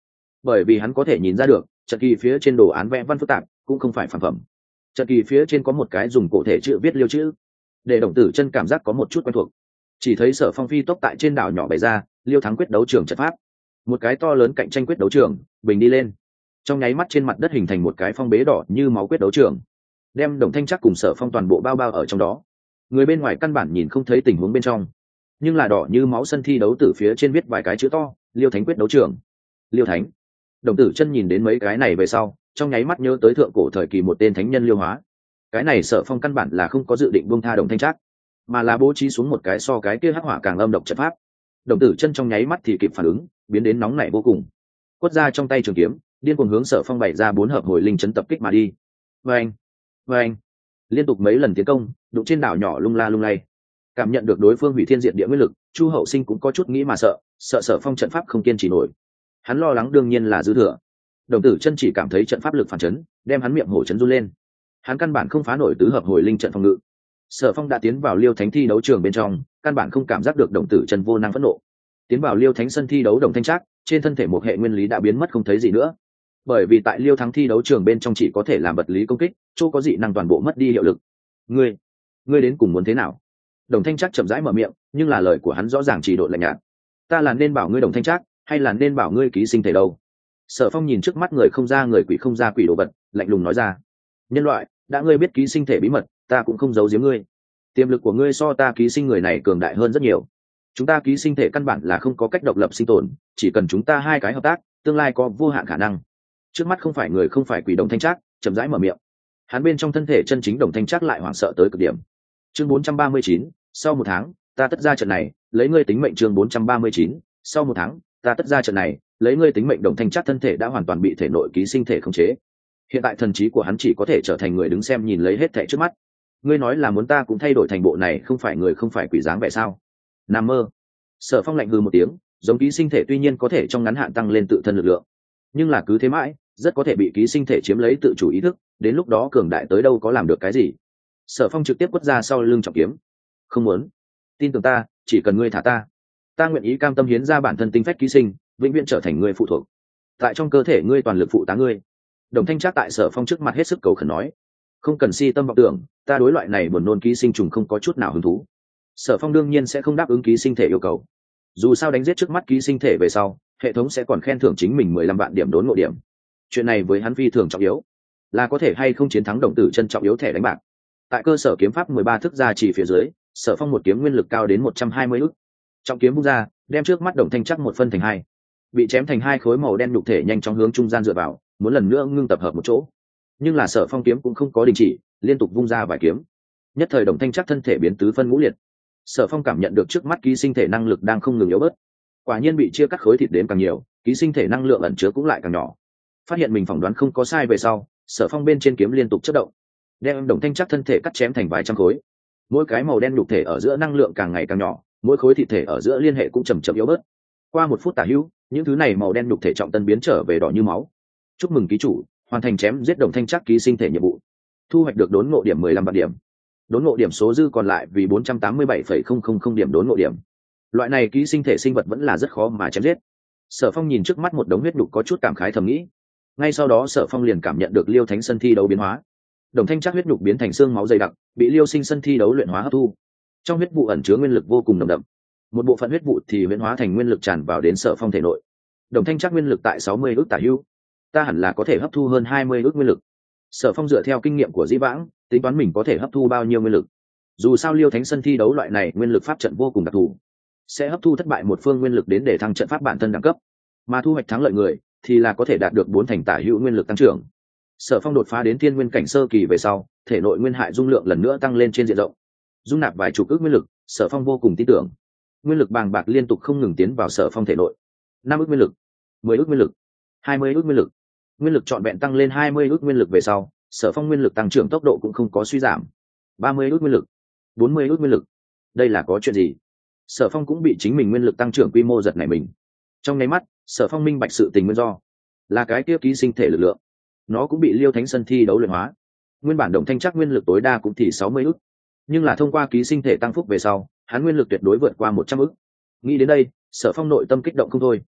bởi vì hắn có thể nhìn ra được trận kỳ phía trên đồ án vẽ văn phức tạp cũng không phải phản phẩm. Trận kỳ phía trên có một cái dùng cổ thể chữ viết liêu chữ, để Đồng Tử Chân cảm giác có một chút quen thuộc. Chỉ thấy Sở Phong phi tốc tại trên đảo nhỏ bày ra liêu thắng quyết đấu trường trận pháp, một cái to lớn cạnh tranh quyết đấu trường bình đi lên, trong nháy mắt trên mặt đất hình thành một cái phong bế đỏ như máu quyết đấu trường, đem Đồng Thanh Trác cùng Sở Phong toàn bộ bao bao ở trong đó. Người bên ngoài căn bản nhìn không thấy tình huống bên trong, nhưng là đỏ như máu sân thi đấu từ phía trên viết vài cái chữ to: liêu thánh quyết đấu trường. Liêu thánh. Đồng Tử Chân nhìn đến mấy cái này về sau, trong nháy mắt nhớ tới thượng cổ thời kỳ một tên thánh nhân Liêu Hóa. Cái này Sở Phong căn bản là không có dự định buông tha Đồng Thanh Trác, mà là bố trí xuống một cái so cái kia hắc hỏa càng âm độc trận pháp. Đồng Tử Chân trong nháy mắt thì kịp phản ứng, biến đến nóng nảy vô cùng, quất ra trong tay trường kiếm, điên cuồng hướng Sở Phong bày ra 4 hợp hồi linh chấn tập kích mà đi. Vâng, liên tục mấy lần tiến công, đụng trên đảo nhỏ lung la lung lay. Cảm nhận được đối phương hủy thiên diệt địa nguyên lực, Chu Hậu Sinh cũng có chút nghĩ mà sợ Sở Phong trận pháp không kiên trì nổi. Hắn lo lắng đương nhiên là dư thừa. Đồng Tử Chân chỉ cảm thấy trận pháp lực phản chấn, đem hắn miệng hổ chấn run lên. Hắn căn bản không phá nổi tứ hợp hồi linh trận phòng ngự. Sở Phong đã tiến vào Liêu Thánh thi đấu trường bên trong, căn bản không cảm giác được Đồng Tử Chân vô năng phẫn nộ. Tiến vào Liêu Thánh sân thi đấu Đồng Thanh Trác, trên thân thể một hệ nguyên lý đã biến mất không thấy gì nữa. Bởi vì tại Liêu Thắng thi đấu trường bên trong chỉ có thể làm vật lý công kích, chỗ có dị năng toàn bộ mất đi hiệu lực. Ngươi đến cùng muốn thế nào? Đồng Thanh Trác chậm rãi mở miệng, nhưng là lời của hắn rõ ràng chỉ độ lạnh nhạt. Ta là nên bảo ngươi Đồng Thanh Trác, hay là nên bảo ngươi ký sinh thể đâu? Sở Phong nhìn trước mắt người không ra người quỷ không ra quỷ đồ vật, lạnh lùng nói ra: nhân loại, đã ngươi biết ký sinh thể bí mật, ta cũng không giấu giếm ngươi. Tiềm lực của ngươi so ta ký sinh người này cường đại hơn rất nhiều. Chúng ta ký sinh thể căn bản là không có cách độc lập sinh tồn, chỉ cần chúng ta hai cái hợp tác, tương lai có vô hạn khả năng. Trước mắt không phải người không phải quỷ Đồng Thanh Trác chậm rãi mở miệng. Hắn bên trong thân thể chân chính Đồng Thanh Trác lại hoảng sợ tới cực điểm. Chương 439, sau 1 tháng, ta tất ra trận này, lấy ngươi tính mệnh. Chương 439, sau 1 tháng, ta tất ra trận này, lấy ngươi tính mệnh. Đồng Thanh Trác thân thể đã hoàn toàn bị thể nội ký sinh thể khống chế. Hiện tại thần trí của hắn chỉ có thể trở thành người đứng xem nhìn lấy hết thảy trước mắt. Ngươi nói là muốn ta cũng thay đổi thành bộ này không phải người không phải quỷ dáng vẻ sao? Nằm mơ. Sở Phong lạnh hừ một tiếng, giống ký sinh thể tuy nhiên có thể trong ngắn hạn tăng lên tự thân lực lượng, nhưng là cứ thế mãi, rất có thể bị ký sinh thể chiếm lấy tự chủ ý thức, đến lúc đó cường đại tới đâu có làm được cái gì. Sở Phong trực tiếp quất ra sau lưng trọng kiếm. Không muốn. Tin tưởng ta, chỉ cần ngươi thả ta nguyện ý cam tâm hiến ra bản thân tinh phách ký sinh, vĩnh viễn trở thành ngươi phụ thuộc. Tại trong cơ thể ngươi toàn lực phụ tá ngươi. Đồng Thanh Trác tại Sở Phong trước mặt hết sức cầu khẩn nói: không cần si tâm vọng tưởng, ta đối loại này buồn nôn ký sinh trùng không có chút nào hứng thú. Sở Phong đương nhiên sẽ không đáp ứng ký sinh thể yêu cầu. Dù sao đánh giết trước mắt ký sinh thể về sau, hệ thống sẽ còn khen thưởng chính mình 15 vạn điểm đốn ngộ điểm. Chuyện này với hắn phi thường trọng yếu, là có thể hay không chiến thắng Đồng Tử Chân trọng yếu thẻ đánh bạc. Tại cơ sở kiếm pháp 13 thức gia chỉ phía dưới, Sở Phong một kiếm nguyên lực cao đến 120 ức. Trọng kiếm bung ra, đem trước mắt Đồng Thanh Trác một phân thành hai. Bị chém thành hai khối màu đen nhục thể nhanh chóng hướng trung gian dựa vào, muốn lần nữa ngưng tập hợp một chỗ. Nhưng là Sở Phong kiếm cũng không có đình chỉ, liên tục vung ra vài kiếm. Nhất thời Đồng Thanh Trác thân thể biến tứ phân ngũ liệt. Sở Phong cảm nhận được trước mắt ký sinh thể năng lực đang không ngừng yếu bớt. Quả nhiên bị chia cắt khối thịt đến càng nhiều, ký sinh thể năng lượng ẩn chứa cũng lại càng nhỏ. Phát hiện mình phỏng đoán không có sai về sau, Sở Phong bên trên kiếm liên tục chớp động, đem Đồng Thanh Trác thân thể cắt chém thành vài trăm khối. Mỗi cái màu đen nhục thể ở giữa năng lượng càng ngày càng nhỏ, mỗi khối thịt thể ở giữa liên hệ cũng chậm chậm yếu bớt. Qua 1 phút tả hữu, những thứ này màu đen nhục thể trọng tân biến trở về đỏ như máu. Chúc mừng ký chủ, hoàn thành chém giết Đồng Thanh Trác ký sinh thể nhiệm vụ, thu hoạch được đốn ngộ điểm 15 vạn điểm. Đốn ngộ điểm số dư còn lại vì 487,000 điểm đốn ngộ điểm. Loại này ký sinh thể sinh vật vẫn là rất khó mà chém giết. Sở Phong nhìn trước mắt một đống huyết nhục có chút cảm khái thầm nghĩ. Ngay sau đó Sở Phong liền cảm nhận được Liêu Thánh sân thi đấu biến hóa. Đồng Thanh Trác huyết nhục biến thành xương máu dày đặc, bị Liêu Sinh sân thi đấu luyện hóa hấp thu. Trong huyết vụ ẩn chứa nguyên lực vô cùng nồng đậm. Một bộ phận huyết vụ thì huyễn hóa thành nguyên lực tràn vào đến Sở Phong thể nội. Đồng Thanh Trác nguyên lực tại 60 ức tả hữu, ta hẳn là có thể hấp thu hơn 20 ức nguyên lực. Sở Phong dựa theo kinh nghiệm của dĩ vãng, tính toán mình có thể hấp thu bao nhiêu nguyên lực. Dù sao Liêu Thánh sân thi đấu loại này nguyên lực pháp trận vô cùng đặc thù, sẽ hấp thu thất bại một phương nguyên lực đến để thăng trận pháp bản thân đẳng cấp, mà thu hoạch thắng lợi người thì là có thể đạt được 4 thành tả hữu nguyên lực tăng trưởng. Sở Phong đột phá đến thiên nguyên cảnh sơ kỳ về sau, thể nội nguyên hại dung lượng lần nữa tăng lên trên diện rộng, dung nạp vài chục ức nguyên lực. Sở Phong vô cùng tin tưởng, nguyên lực bàng bạc liên tục không ngừng tiến vào Sở Phong thể nội. 5 ức nguyên lực, 10 ức nguyên lực, 20 ức nguyên lực, nguyên lực trọn vẹn tăng lên 20 ức nguyên lực về sau, Sở Phong nguyên lực tăng trưởng tốc độ cũng không có suy giảm. 30 ức nguyên lực, 40 ức nguyên lực, đây là có chuyện gì? Sở Phong cũng bị chính mình nguyên lực tăng trưởng quy mô giật nảy mình. Trong nháy mắt, Sở Phong minh bạch sự tình nguyên do, là cái kia ký sinh thể lực lượng, nó cũng bị Liêu Thánh sân thi đấu luyện hóa. Nguyên bản Đồng Thanh Trác nguyên lực tối đa cũng thì 60 ức, nhưng là thông qua ký sinh thể tăng phúc về sau, hắn nguyên lực tuyệt đối vượt qua 100 ức. Nghĩ đến đây, Sở Phong nội tâm kích động không thôi.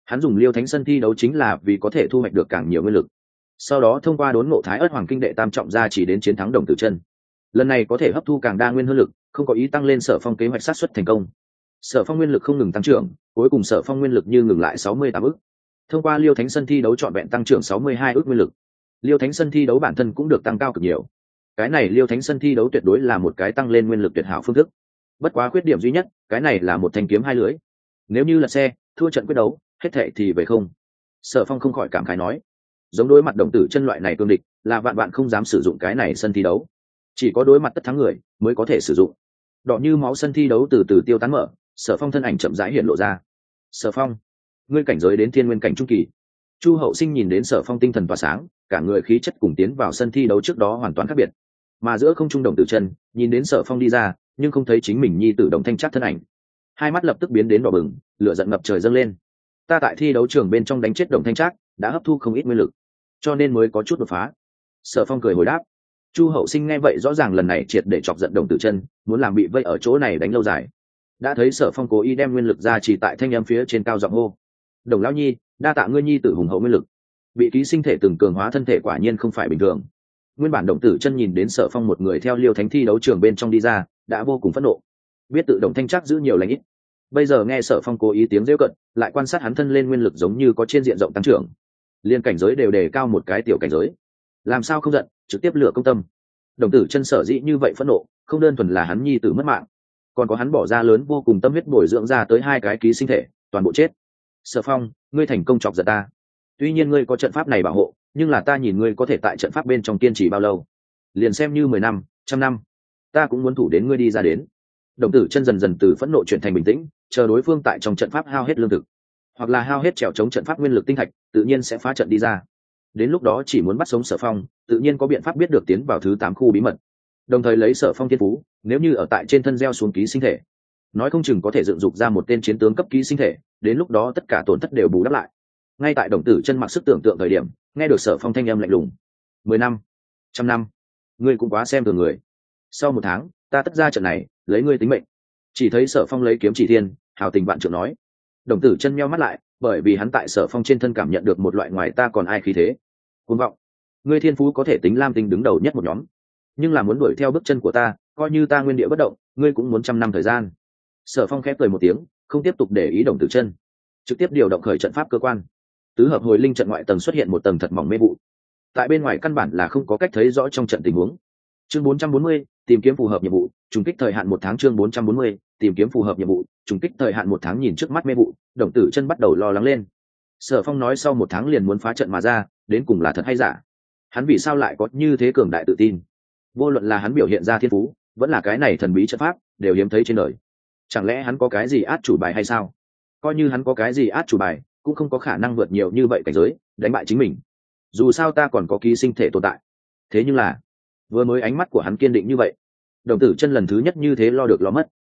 Hắn dùng Liêu Thánh Sân thi đấu chính là vì có thể thu hoạch được càng nhiều nguyên lực, sau đó thông qua đốn ngộ Thái Ức Hoàng Kinh đệ tam trọng ra chỉ đến chiến thắng Đồng Tử Chân. Lần này có thể hấp thu càng đa nguyên hơn lực, không có ý tăng lên Sở Phong kế hoạch sát xuất thành công. Sở Phong nguyên lực không ngừng tăng trưởng, cuối cùng Sở Phong nguyên lực như ngừng lại 68 ức. Thông qua Liêu Thánh Sân thi đấu trọn vẹn tăng trưởng 62 ức nguyên lực. Liêu Thánh Sân thi đấu bản thân cũng được tăng cao cực nhiều. Cái này Liêu Thánh Sân thi đấu tuyệt đối là một cái tăng lên nguyên lực tuyệt hảo phương thức. Bất quá khuyết điểm duy nhất, cái này là một thanh kiếm hai lưỡi. Nếu như là xe, thua trận quyết đấu, hết thệ thì về không. Sở Phong không khỏi cảm khái nói, giống đối mặt Đồng Tử Chân loại này cương địch, là vạn bạn không dám sử dụng cái này sân thi đấu, chỉ có đối mặt tất thắng người mới có thể sử dụng. Đỏ như máu sân thi đấu từ từ tiêu tán mở, Sở Phong thân ảnh chậm rãi hiện lộ ra. Sở Phong, ngươi cảnh giới đến thiên nguyên cảnh trung kỳ. Chu Hậu Sinh nhìn đến Sở Phong tinh thần tỏa sáng, cả người khí chất cùng tiến vào sân thi đấu trước đó hoàn toàn khác biệt. Mà giữa không trung Đồng Tử Chân nhìn đến Sở Phong đi ra, nhưng không thấy chính mình nhi tử Đồng Thanh Trác thân ảnh, hai mắt lập tức biến đến đỏ bừng, lửa giận ngập trời dâng lên. Ta tại thi đấu trường bên trong đánh chết Đồng Thanh Trác, đã hấp thu không ít nguyên lực, cho nên mới có chút đột phá. Sở Phong cười hồi đáp. Chu Hậu Sinh nghe vậy rõ ràng lần này triệt để chọc giận Đồng Tử Chân, muốn làm bị vây ở chỗ này đánh lâu dài. Đã thấy Sở Phong cố ý đem nguyên lực ra chỉ tại thanh âm phía trên cao giọng hô: Đồng lão nhi, đa tạ ngươi nhi tử hùng hậu nguyên lực. Bị ký sinh thể từng cường hóa thân thể quả nhiên không phải bình thường. Nguyên bản Đồng Tử Chân nhìn đến Sở Phong một người theo Liêu Thánh thi đấu trường bên trong đi ra, đã vô cùng phẫn nộ, biết tự Đồng Thanh Trác giữ nhiều lành ít. Bây giờ nghe Sở Phong cố ý tiếng rêu cận, lại quan sát hắn thân lên nguyên lực giống như có trên diện rộng tăng trưởng, liên cảnh giới đều đề cao một cái tiểu cảnh giới, làm sao không giận, trực tiếp lửa công tâm. Đồng Tử Chân sở dĩ như vậy phẫn nộ, không đơn thuần là hắn nhi tử mất mạng, còn có hắn bỏ ra lớn vô cùng tâm huyết bồi dưỡng ra tới hai cái ký sinh thể, toàn bộ chết. Sở Phong, ngươi thành công chọc giận ta. Tuy nhiên ngươi có trận pháp này bảo hộ, nhưng là ta nhìn ngươi có thể tại trận pháp bên trong kiên trì bao lâu? Liền xem như 10 năm, 100 năm, ta cũng muốn thủ đến ngươi đi ra đến. Đồng Tử Chân dần dần từ phẫn nộ chuyển thành bình tĩnh, chờ đối phương tại trong trận pháp hao hết lương thực, hoặc là hao hết trèo chống trận pháp nguyên lực tinh thạch, tự nhiên sẽ phá trận đi ra. Đến lúc đó chỉ muốn bắt sống Sở Phong, tự nhiên có biện pháp biết được tiến vào thứ 8 khu bí mật. Đồng thời lấy Sở Phong thiên phú, nếu như ở tại trên thân gieo xuống ký sinh thể, nói không chừng có thể dựng dục ra một tên chiến tướng cấp ký sinh thể, đến lúc đó tất cả tổn thất đều bù đắp lại. Ngay tại Đồng Tử Chân mặc sức tưởng tượng thời điểm, nghe được Sở Phong thanh âm lạnh lùng: 10 năm, 100 năm, ngươi cũng quá xem thường người. Sau 1 tháng, ta tất ra trận này, lấy ngươi tính mệnh. Chỉ thấy Sở Phong lấy kiếm chỉ thiên, hào tình vạn trượng nói. Đồng Tử Chân nheo mắt lại, bởi vì hắn tại Sở Phong trên thân cảm nhận được một loại ngoài ta còn ai khí thế. Cuồng vọng, ngươi thiên phú có thể tính lam tinh đứng đầu nhất một nhóm, nhưng là muốn đuổi theo bước chân của ta, coi như ta nguyên địa bất động, ngươi cũng muốn 100 năm thời gian. Sở Phong khép cười một tiếng, không tiếp tục để ý Đồng Tử Chân, trực tiếp điều động khởi trận pháp cơ quan. Tứ hợp hồi linh trận ngoại tầng xuất hiện một tầng thật mỏng mê vụ, tại bên ngoài căn bản là không có cách thấy rõ trong trận tình huống. Chương 440, tìm kiếm phù hợp nhiệm vụ, trùng kích thời hạn 1 tháng. Chương 440, tìm kiếm phù hợp nhiệm vụ, trùng kích thời hạn 1 tháng. Nhìn trước mắt mê vụ, Đồng Tử Chân bắt đầu lo lắng lên. Sở Phong nói sau 1 tháng liền muốn phá trận mà ra, đến cùng là thật hay giả? Hắn vì sao lại có như thế cường đại tự tin? Vô luận là hắn biểu hiện ra thiên phú, vẫn là cái này thần bí trận pháp, đều hiếm thấy trên đời. Chẳng lẽ hắn có cái gì át chủ bài hay sao? Coi như hắn có cái gì át chủ bài, cũng không có khả năng vượt nhiều như vậy cảnh giới, đánh bại chính mình. Dù sao ta còn có ký sinh thể tồn tại. Thế nhưng là, vừa mới ánh mắt của hắn kiên định như vậy, Đồng Tử Chân lần thứ nhất như thế lo được lo mất.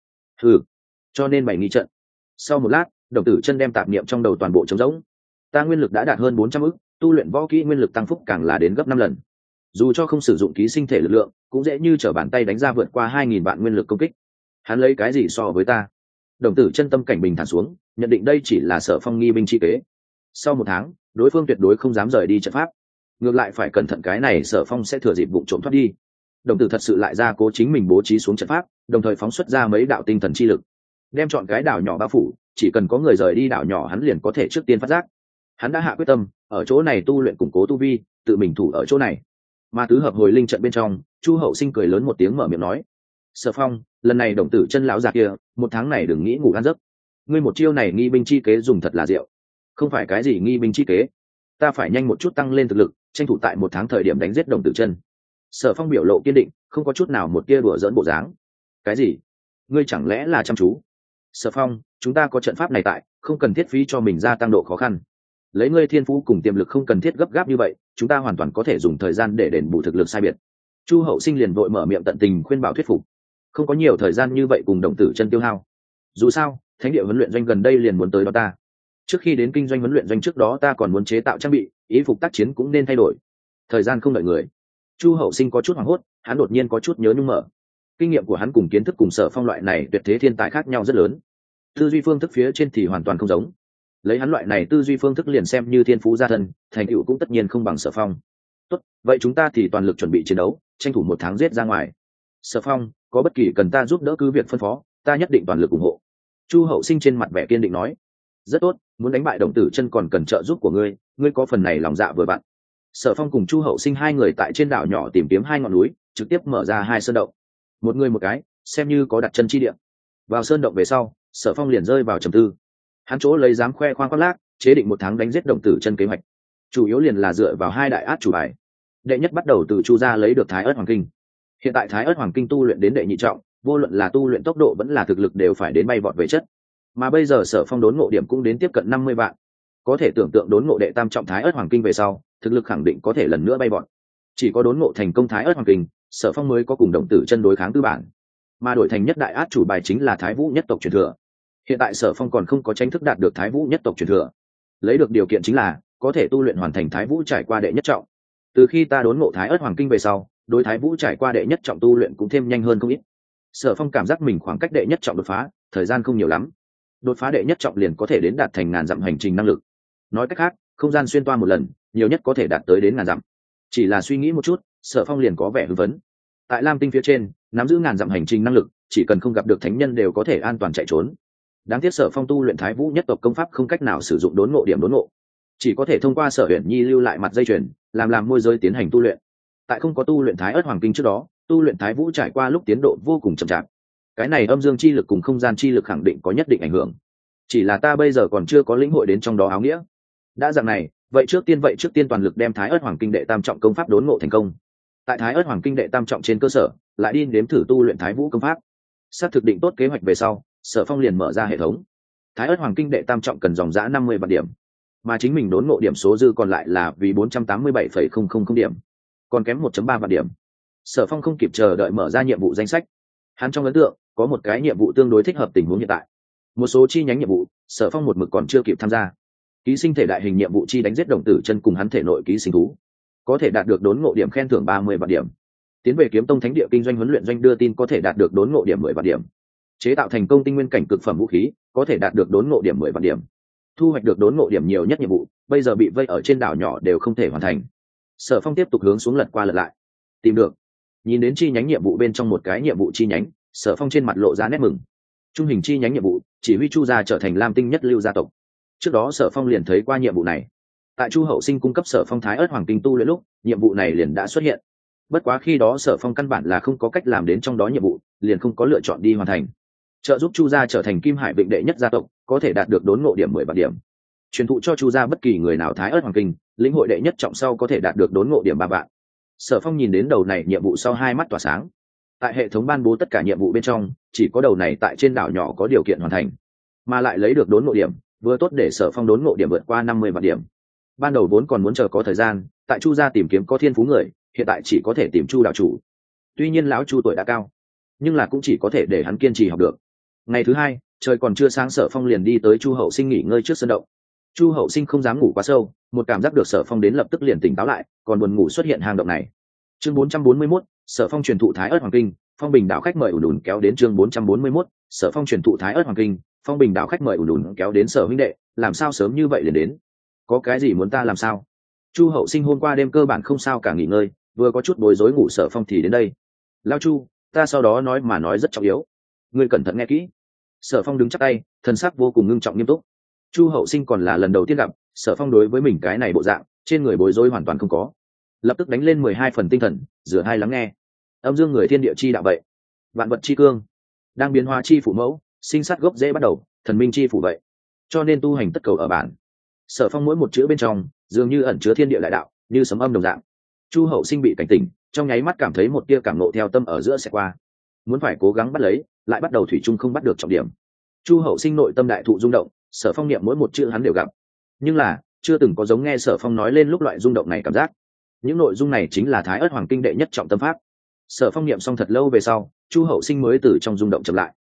Cho nên bày nghi trận. Sau một lát, Đồng Tử Chân đem tạp niệm trong đầu toàn bộ trống rỗng. Ta nguyên lực đã đạt hơn 400 ức, tu luyện võ kỹ nguyên lực tăng phúc càng là đến gấp 5 lần. Dù cho không sử dụng ký sinh thể lực lượng, cũng dễ như trở bàn tay đánh ra vượt qua 2000 vạn nguyên lực công kích. Hắn lấy cái gì so với ta? Đồng Tử Chân tâm cảnh bình thản xuống, nhận định đây chỉ là Sở Phong nghi binh chi kế. Sau 1 tháng, đối phương tuyệt đối không dám rời đi trận pháp, ngược lại phải cẩn thận cái này Sở Phong sẽ thừa dịp vụ trộm thoát đi. Đồng Tử thật sự lại ra cố chính mình bố trí xuống trận pháp, đồng thời phóng xuất ra mấy đạo tinh thần chi lực, đem chọn cái đảo nhỏ bao phủ, chỉ cần có người rời đi đảo nhỏ hắn liền có thể trước tiên phát giác. Hắn đã hạ quyết tâm, ở chỗ này tu luyện củng cố tu vi, tự mình thủ ở chỗ này. Mà tứ hợp hồi linh trận bên trong, Chu Hậu Sinh cười lớn một tiếng mở miệng nói: Sở Phong, lần này Đồng Tử Chân lão già kia, 1 tháng này đừng nghĩ ngủ ăn giấc. Ngươi một chiêu này nghi binh chi kế dùng thật là diệu. Không phải cái gì nghi binh chi kế, ta phải nhanh một chút tăng lên thực lực, tranh thủ tại 1 tháng thời điểm đánh giết Đồng Tử Chân. Sở Phong biểu lộ kiên định, không có chút nào một tia đùa giỡn bộ dáng. Cái gì? Ngươi chẳng lẽ là chăm chú? Sở Phong, chúng ta có trận pháp này tại, không cần thiết phí cho mình gia tăng độ khó khăn. Lấy ngươi thiên phú cùng tiềm lực không cần thiết gấp gáp như vậy, chúng ta hoàn toàn có thể dùng thời gian để đền bù thực lực sai biệt. Chu Hậu Sinh liền vội mở miệng tận tình khuyên bảo thuyết phục. Không có nhiều thời gian như vậy cùng Đồng Tử Chân tiêu hao. Dù sao, thánh địa huấn luyện doanh gần đây liền muốn tới đó ta. Trước khi đến kinh doanh huấn luyện doanh trước đó ta còn muốn chế tạo trang bị, ý phục tác chiến cũng nên thay đổi. Thời gian không đợi người. Chu Hậu Sinh có chút hoảng hốt, hắn đột nhiên có chút nhớ nhung mở. Kinh nghiệm của hắn cùng kiến thức cùng Sở Phong loại này tuyệt thế thiên tài khác nhau rất lớn. Tư duy phương thức phía trên thì hoàn toàn không giống. lấy hắn loại này tư duy phương thức liền xem như thiên phú gia thân thành tựu cũng tất nhiên không bằng Sở Phong. Tốt, vậy chúng ta thì toàn lực chuẩn bị chiến đấu, tranh thủ 1 tháng giết ra ngoài. Sở Phong, có bất kỳ cần ta giúp đỡ cứ việc phân phó, ta nhất định toàn lực ủng hộ. Chu Hậu Sinh trên mặt vẻ kiên định nói. Rất tốt, muốn đánh bại Đồng Tử Chân còn cần trợ giúp của ngươi, ngươi có phần này lòng dạ vừa vặn. Sở Phong cùng Chu Hậu Sinh hai người tại trên đảo nhỏ tìm kiếm 2 ngọn núi, trực tiếp mở ra 2 sơn động, một người một cái, xem như có đặt chân chi địa. Vào sơn động về sau, Sở Phong liền rơi vào trầm tư. Hắn chỗ lấy dám khoe khoang khoác lác, chế định 1 tháng đánh giết Đồng Tử Chân kế hoạch, chủ yếu liền là dựa vào 2 đại át chủ bài. Đệ nhất bắt đầu từ Chu gia lấy được Thái Ức Hoàng Kinh. Hiện tại Thái Ức Hoàng Kinh tu luyện đến đệ nhị trọng, vô luận là tu luyện tốc độ vẫn là thực lực đều phải đến bay vọt về chất. Mà bây giờ Sở Phong đốn ngộ điểm cũng đến tiếp cận 50 vạn. Có thể tưởng tượng đốn ngộ đệ tam trọng Thái Ức Hoàng Kinh về sau, thực lực khẳng định có thể lần nữa bay vọt. Chỉ có đốn ngộ thành công Thái Ức Hoàng Kinh, Sở Phong mới có cùng Đồng Tử Chân đối kháng tư bản. Mà đổi thành nhất đại át chủ bài chính là Thái Vũ nhất tộc truyền thừa. Hiện tại Sở Phong còn không có tranh thức đạt được Thái Vũ nhất tộc truyền thừa. Lấy được điều kiện chính là có thể tu luyện hoàn thành Thái Vũ trải qua đệ nhất trọng. Từ khi ta đốn ngộ Thái Ức Hoàng Kinh về sau, đối Thái Vũ trải qua đệ nhất trọng tu luyện cũng thêm nhanh hơn không ít. Sở Phong cảm giác mình khoảng cách đệ nhất trọng đột phá, thời gian không nhiều lắm. Đột phá đệ nhất trọng liền có thể đến đạt thành ngàn dặm hành trình năng lực. Nói cách khác, không gian xuyên toa một lần, nhiều nhất có thể đạt tới đến ngàn dặm. Chỉ là suy nghĩ một chút, Sở Phong liền có vẻ hưng phấn. Tại Lam Tinh phía trên, nắm giữ ngàn dặm hành trình năng lực, chỉ cần không gặp được thánh nhân đều có thể an toàn chạy trốn. Đáng tiếc Sở Phong tu luyện Thái Vũ nhất tộc công pháp không cách nào sử dụng đốn ngộ điểm đốn ngộ, chỉ có thể thông qua Sở Uyển Nhi lưu lại mặt dây chuyền, làm môi giới tiến hành tu luyện. Tại không có tu luyện Thái Ức Hoàng Kinh trước đó, tu luyện Thái Vũ trải qua lúc tiến độ vô cùng chậm chạp. Cái này âm dương chi lực cùng không gian chi lực khẳng định có nhất định ảnh hưởng. Chỉ là ta bây giờ còn chưa có lĩnh hội đến trong đó áo nghĩa. Đã dạng này, vậy trước tiên toàn lực đem Thái Ức Hoàng Kinh đệ tam trọng công pháp đốn ngộ thành công. Tại Thái Ức Hoàng Kinh đệ tam trọng trên cơ sở, lại đi nếm thử tu luyện Thái Vũ công pháp. Xác thực định tốt kế hoạch về sau, Sở Phong liền mở ra hệ thống. Thái Ức Hoàng Kinh đệ tam trọng cần dòng dã 50 vạn điểm, mà chính mình đốn ngộ điểm số dư còn lại là vì 487,000 điểm, còn kém 1.3 vạn điểm. Sở Phong không kịp chờ đợi mở ra nhiệm vụ danh sách. Hắn trong ấn tượng có một cái nhiệm vụ tương đối thích hợp tình huống hiện tại. Một số chi nhánh nhiệm vụ, Sở Phong một mực còn chưa kịp tham gia. Ký sinh thể đại hình nhiệm vụ chi đánh giết Đồng Tử Chân cùng hắn thể nội ký sinh thú, có thể đạt được đốn ngộ điểm khen thưởng 30 vạn điểm. Tiến về Kiếm Tông Thánh Địa kinh doanh huấn luyện doanh đưa tin có thể đạt được đốn ngộ điểm 10 vạn điểm. Chế tạo thành công tinh nguyên cảnh cực phẩm vũ khí, có thể đạt được đốn ngộ điểm 10 vạn điểm. Thu hoạch được đốn ngộ điểm nhiều nhất nhiệm vụ, bây giờ bị vây ở trên đảo nhỏ đều không thể hoàn thành. Sở Phong tiếp tục hướng xuống lật qua lật lại, tìm được. Nhìn đến chi nhánh nhiệm vụ bên trong một cái nhiệm vụ chi nhánh, Sở Phong trên mặt lộ ra nét mừng. Trung hình chi nhánh nhiệm vụ, chỉ huy Chu gia trở thành Lam Tinh nhất lưu gia tộc. Trước đó Sở Phong liền thấy qua nhiệm vụ này. Tại Chu Hậu Sinh cung cấp Sở Phong Thái Ức Hoàng Kinh tu luyện lúc, nhiệm vụ này liền đã xuất hiện. Bất quá khi đó Sở Phong căn bản là không có cách làm đến trong đó nhiệm vụ, liền không có lựa chọn đi hoàn thành. Trợ giúp Chu gia trở thành Kim Hải Vịnh đệ nhất gia tộc, có thể đạt được đốn ngộ điểm 10 vạn điểm. Truyền thụ cho Chu gia bất kỳ người nào Thái Ức Hoàng Kinh, lĩnh hội đệ nhất trọng sau có thể đạt được đốn ngộ điểm 3 vạn. Sở Phong nhìn đến đầu này nhiệm vụ sau hai mắt tỏa sáng. Tại hệ thống ban bố tất cả nhiệm vụ bên trong, chỉ có đầu này tại trên đảo nhỏ có điều kiện hoàn thành, mà lại lấy được đốn ngộ điểm, vừa tốt để Sở Phong đốn ngộ điểm vượt qua 50 vạn điểm. Ban đầu vốn còn muốn chờ có thời gian, tại Chu gia tìm kiếm có thiên phú người, hiện tại chỉ có thể tìm Chu đạo chủ. Tuy nhiên lão Chu tuổi đã cao, nhưng là cũng chỉ có thể để hắn kiên trì học được. Ngày thứ hai, trời còn chưa sáng Sở Phong liền đi tới Chu Hậu Sinh nghỉ ngơi trước sân động. Chu Hậu Sinh không dám ngủ quá sâu, một cảm giác được Sở Phong đến lập tức liền tỉnh táo lại, còn buồn ngủ xuất hiện hang động này. Chương 441, Sở Phong truyền thụ Thái Ức Hoàng Kinh, Phong Bình đảo khách mời ùn ùn kéo đến chương 441, Sở Phong truyền thụ Thái Ức Hoàng Kinh, Phong Bình đảo khách mời ùn ùn kéo đến Sở huynh đệ, làm sao sớm như vậy liền đến? Có cái gì muốn ta làm sao? Chu Hậu Sinh hôm qua đêm cơ bản không sao cả nghỉ ngơi, vừa có chút bối rối ngủ Sở Phong thì đến đây. Lao Chu, ta sau đó nói rất trọng yếu, ngươi cẩn thận nghe kỹ. Sở Phong đứng chắp tay, thần sắc vô cùng ngưng trọng nghiêm túc. Chu Hậu Sinh còn là lần đầu tiên gặp, Sở Phong đối với mình cái này bộ dạng, trên người bối rối hoàn toàn không có. Lập tức đánh lên 12 phần tinh thần, rửa hai lắng nghe. Âm dương người thiên địa chi đạo vậy, vạn vật chi cương, đang biến hóa chi phủ mẫu, sinh sát gốc dễ bắt đầu, thần minh chi phủ vậy. Cho nên tu hành tất cầu ở bản. Sở Phong mỗi một chữ bên trong, dường như ẩn chứa thiên địa đại đạo, như sấm âm đồng dạng. Chu Hậu Sinh bị cảnh tỉnh, trong nháy mắt cảm thấy một tia cảm nộ theo tâm ở giữa sẽ qua. Muốn phải cố gắng bắt lấy, lại bắt đầu thủy chung không bắt được trọng điểm. Chu Hậu Sinh nội tâm đại thụ rung động, Sở Phong niệm mỗi một chữ hắn đều gặp, nhưng là chưa từng có giống nghe Sở Phong nói lên lúc loại rung động này cảm giác. Những nội dung này chính là Thái Ức Hoàng Kinh đệ nhất trọng tâm pháp. Sở Phong niệm xong thật lâu về sau, Chu Hậu Sinh mới từ trong rung động chậm lại.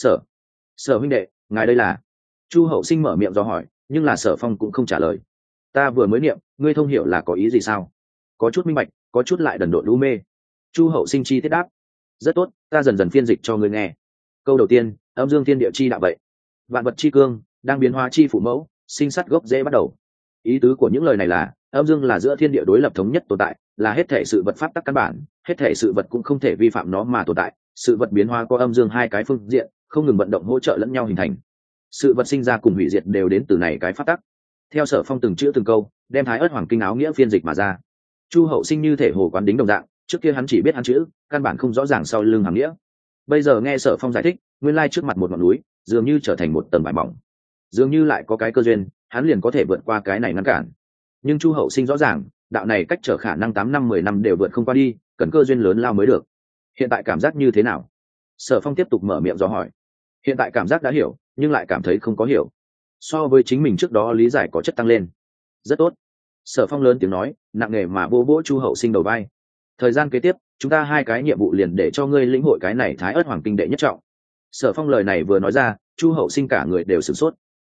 Sở huynh đệ, ngài đây là? Chu Hậu Sinh mở miệng do hỏi, nhưng là Sở Phong cũng không trả lời. Ta vừa mới niệm, ngươi thông hiểu là có ý gì sao? Có chút minh bạch, có chút lại đần độn u mê. Chu Hậu Sinh chi tiết đáp. Rất tốt, ta dần dần phiên dịch cho ngươi nghe. Câu đầu tiên, âm dương thiên địa chi đạo vậy, vạn vật chi cương, đang biến hóa chi phủ mẫu, sinh sắt gốc dễ bắt đầu. Ý tứ của những lời này là âm dương là giữa thiên địa đối lập thống nhất tồn tại, là hết thể sự vật pháp tắc căn bản, hết thể sự vật cũng không thể vi phạm nó mà tồn tại. Sự vật biến hóa có âm dương hai cái phương diện, không ngừng vận động hỗ trợ lẫn nhau hình thành. Sự vật sinh ra cùng hủy diệt đều đến từ này cái pháp tắc. Theo Sở Phong từng chữ từng câu đem Thái Ức Hoàng Kinh áo nghĩa phiên dịch mà ra. Chu Hậu Sinh như thể hồ quán đính đồng dạng, trước kia hắn chỉ biết hắn chữ, căn bản không rõ ràng sau lưng hàm nghĩa. Bây giờ nghe Sở Phong giải thích, nguyên lai trước mặt một ngọn núi dường như trở thành một tầng vải mỏng, dường như lại có cái cơ duyên hắn liền có thể vượt qua cái này ngăn cản. Nhưng Chu Hậu Sinh rõ ràng đạo này cách trở khả năng 8 năm 10 năm đều vượt không qua đi, cần cơ duyên lớn lao mới được. Hiện tại cảm giác như thế nào? Sở Phong tiếp tục mở miệng dò hỏi. Hiện tại cảm giác đã hiểu, nhưng lại cảm thấy không có hiểu, so với chính mình trước đó lý giải có chất tăng lên. Rất tốt. Sở Phong lớn tiếng nói, nặng nề mà vỗ vỗ Chu Hậu Sinh đầu vai. Thời gian kế tiếp chúng ta hai cái nhiệm vụ liền để cho ngươi lĩnh hội cái này Thái Ức Hoàng Kinh đệ nhất trọng. Sở Phong lời này vừa nói ra, Chu Hậu Sinh cả người đều sửng sốt.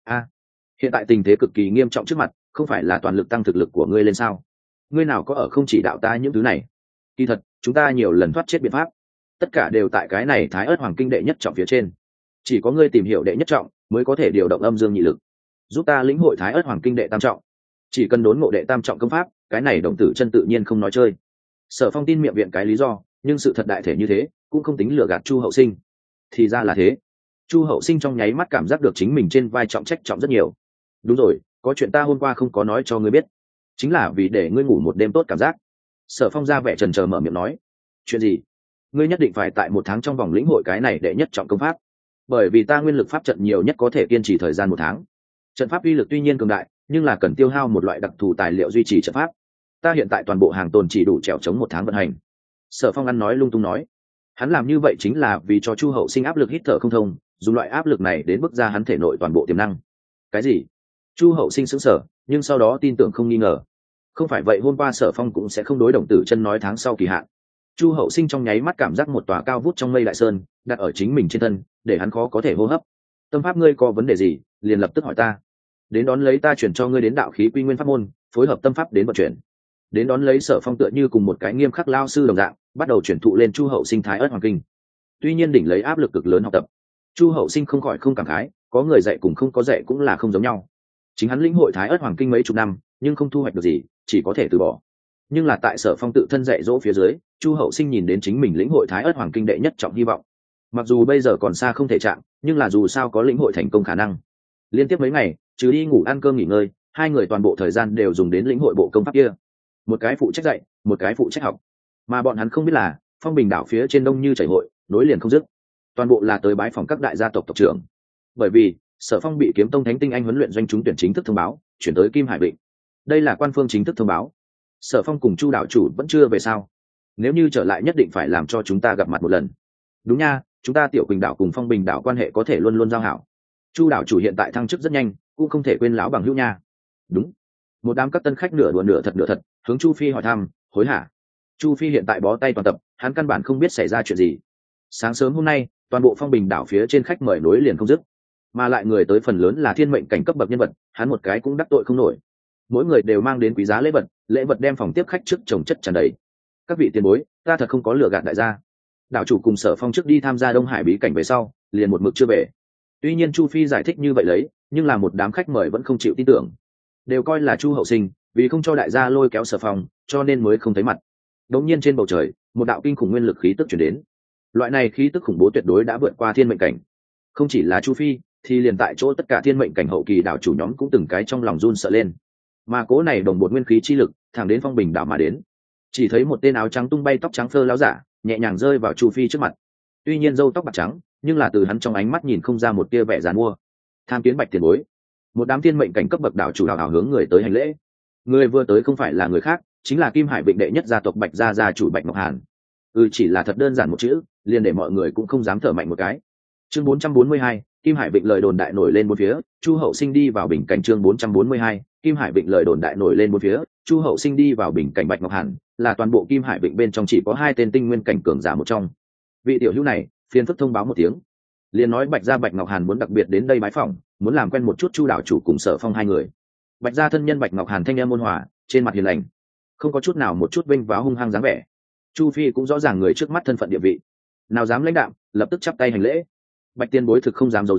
Hiện tại tình thế cực kỳ nghiêm trọng trước mặt, không phải là toàn lực tăng thực lực của ngươi lên sao? Ngươi nào có ở không chỉ đạo ta những thứ này? Kỳ thật chúng ta nhiều lần thoát chết biện pháp, tất cả đều tại cái này Thái Ức Hoàng Kinh đệ nhất trọng phía trên. Chỉ có ngươi tìm hiểu đệ nhất trọng mới có thể điều động âm dương nhị lực, giúp ta lĩnh hội Thái Ức Hoàng Kinh đệ tam trọng. Chỉ cần đốn ngộ đệ tam trọng công pháp, cái này đồng tử chân tự nhiên không nói chơi. Sở Phong tin miệng viện cái lý do, nhưng sự thật đại thể như thế cũng không tính lừa gạt Chu Hậu Sinh. Thì ra là thế. Chu Hậu Sinh trong nháy mắt cảm giác được chính mình trên vai trọng trách trọng rất nhiều. Đúng rồi, có chuyện ta hôm qua không có nói cho ngươi biết, chính là vì để ngươi ngủ một đêm tốt cảm giác. Sở Phong ra vẻ chần chờ mở miệng nói. Chuyện gì? Ngươi nhất định phải tại 1 tháng trong vòng lĩnh hội cái này đệ nhất trọng công pháp, bởi vì ta nguyên lực pháp trận nhiều nhất có thể kiên trì thời gian 1 tháng. Trận pháp uy lực tuy nhiên cường đại, nhưng là cần tiêu hao một loại đặc thù tài liệu duy trì trận pháp. Ta hiện tại toàn bộ hàng tồn chỉ đủ trèo chống 1 tháng vận hành. Sở Phong ăn nói lung tung nói. Hắn làm như vậy chính là vì cho Chu Hậu Sinh áp lực hít thở không thông, dùng loại áp lực này đến bức ra hắn thể nội toàn bộ tiềm năng. Cái gì? Chu Hậu Sinh sững sờ, nhưng sau đó tin tưởng không nghi ngờ. Không phải vậy hôm qua Sở Phong cũng sẽ không đối đồng tử chân nói tháng sau kỳ hạn. Chu Hậu Sinh trong nháy mắt cảm giác một tòa cao vút trong mây đại sơn đặt ở chính mình trên thân, để hắn khó có thể hô hấp. Tâm pháp ngươi có vấn đề gì, liền lập tức hỏi ta. Đến đón lấy ta chuyển cho ngươi đến đạo khí quy nguyên pháp môn, phối hợp tâm pháp đến vận chuyển. Đến đón lấy Sở Phong tựa như cùng một cái nghiêm khắc lao sư đồng dạng, bắt đầu chuyển thụ lên Chu Hậu Sinh Thái Ức Hoàng Kinh. Tuy nhiên đỉnh lấy áp lực cực lớn học tập, Chu Hậu Sinh không khỏi không cảm khái, có người dạy cùng không có dạy cũng là không giống nhau. Chính hắn lĩnh hội Thái Ức Hoàng Kinh mấy chục năm, nhưng không thu hoạch được gì, chỉ có thể từ bỏ. Nhưng là tại Sở Phong tự thân dạy dỗ phía dưới, Chu Hậu Sinh nhìn đến chính mình lĩnh hội Thái Ức Hoàng Kinh đệ nhất trọng hy vọng. Mặc dù bây giờ còn xa không thể chạm, nhưng là dù sao có lĩnh hội thành công khả năng. Liên tiếp mấy ngày, trừ đi ngủ ăn cơm nghỉ ngơi, hai người toàn bộ thời gian đều dùng đến lĩnh hội bộ công pháp kia. Một cái phụ trách dạy, một cái phụ trách học. Mà bọn hắn không biết là, Phong Bình đảo phía trên đông như chảy hội, nối liền không dứt. Toàn bộ là tới bái phòng các đại gia tộc tộc trưởng. Bởi vì Sở Phong bị Kiếm Tông Thánh Tinh Anh huấn luyện doanh trúng tuyển chính thức thông báo, chuyển tới Kim Hải Vịnh. Đây là quan phương chính thức thông báo. Sở Phong cùng Chu đạo chủ vẫn chưa về sao? Nếu như trở lại nhất định phải làm cho chúng ta gặp mặt một lần. Đúng nha, chúng ta Tiểu Quỳnh đảo cùng Phong Bình đảo quan hệ có thể luôn luôn giao hảo. Chu đạo chủ hiện tại thăng chức rất nhanh, cũng không thể quên lão bằng hữu nha. Đúng. Một đám các tân khách nửa đùa nửa thật, hướng Chu Phi hỏi thăm, hối hả. Chu Phi hiện tại bó tay toàn tập, hắn căn bản không biết xảy ra chuyện gì. Sáng sớm hôm nay, toàn bộ Phong Bình đảo phía trên khách mời nối liền không dứt, mà lại người tới phần lớn là thiên mệnh cảnh cấp bậc nhân vật, hắn một cái cũng đắc tội không nổi. Mỗi người đều mang đến quý giá lễ vật đem phòng tiếp khách trước chồng chất tràn đầy. Các vị tiền bối, ta thật không có lừa gạt đại gia. Đảo chủ cùng Sở Phong trước đi tham gia Đông Hải bí cảnh về sau, liền một mực chưa về. Tuy nhiên Chu Phi giải thích như vậy lấy, nhưng là một đám khách mời vẫn không chịu tin tưởng, đều coi là Chu Hậu Sinh vì không cho đại gia lôi kéo Sở Phong, cho nên mới không thấy mặt. Đống nhiên trên bầu trời, một đạo kinh khủng nguyên lực khí tức truyền đến. Loại này khí tức khủng bố tuyệt đối đã vượt qua thiên mệnh cảnh. Không chỉ là Chu Phi, thì liền tại chỗ tất cả thiên mệnh cảnh hậu kỳ đảo chủ nhóm cũng từng cái trong lòng run sợ lên. Mà cố này đồng bột nguyên khí chi lực thẳng đến Phong Bình đảo mà đến. Chỉ thấy một tên áo trắng tung bay tóc trắng phơ láo giả nhẹ nhàng rơi vào Chu Phi trước mặt. Tuy nhiên râu tóc bạc trắng, nhưng là từ hắn trong ánh mắt nhìn không ra một tia vẻ giàn mua. Tham kiến Bạch tiền bối. Một đám thiên mệnh cảnh cấp bậc đảo chủ hào hào hướng người tới hành lễ. Người vừa tới không phải là người khác, chính là Kim Hải Vịnh đệ nhất gia tộc Bạch gia chủ Bạch Ngọc Hàn. Chỉ là thật đơn giản một chữ, liền để mọi người cũng không dám thở mạnh một cái. Chương 442, Kim Hải Vịnh lời đồn đại nổi lên bốn phía, Chu Hậu Sinh đi vào bình cảnh. Chương 442, Kim Hải Vịnh lời đồn đại nổi lên bốn phía, Chu Hậu Sinh đi vào bình cảnh. Bạch Ngọc Hàn là toàn bộ Kim Hải Vịnh bên trong chỉ có 2 tên tinh nguyên cảnh cường giả một trong. Vị tiểu hữu này, phiền phức thông báo một tiếng. Liền nói Bạch gia Bạch Ngọc Hàn muốn đặc biệt đến đây bái phỏng, muốn làm quen một chút Chu đảo chủ cùng Sở Phong hai người. Bạch gia thân nhân Bạch Ngọc Hàn thanh em ôn hòa, trên mặt hiền lành, không có chút nào một chút vênh váo hung hăng dáng vẻ. Chu Phi cũng rõ ràng người trước mắt thân phận địa vị, nào dám lãnh đạm, lập tức chắp tay hành lễ. Bạch tiên bối thực không dám giấu giếm,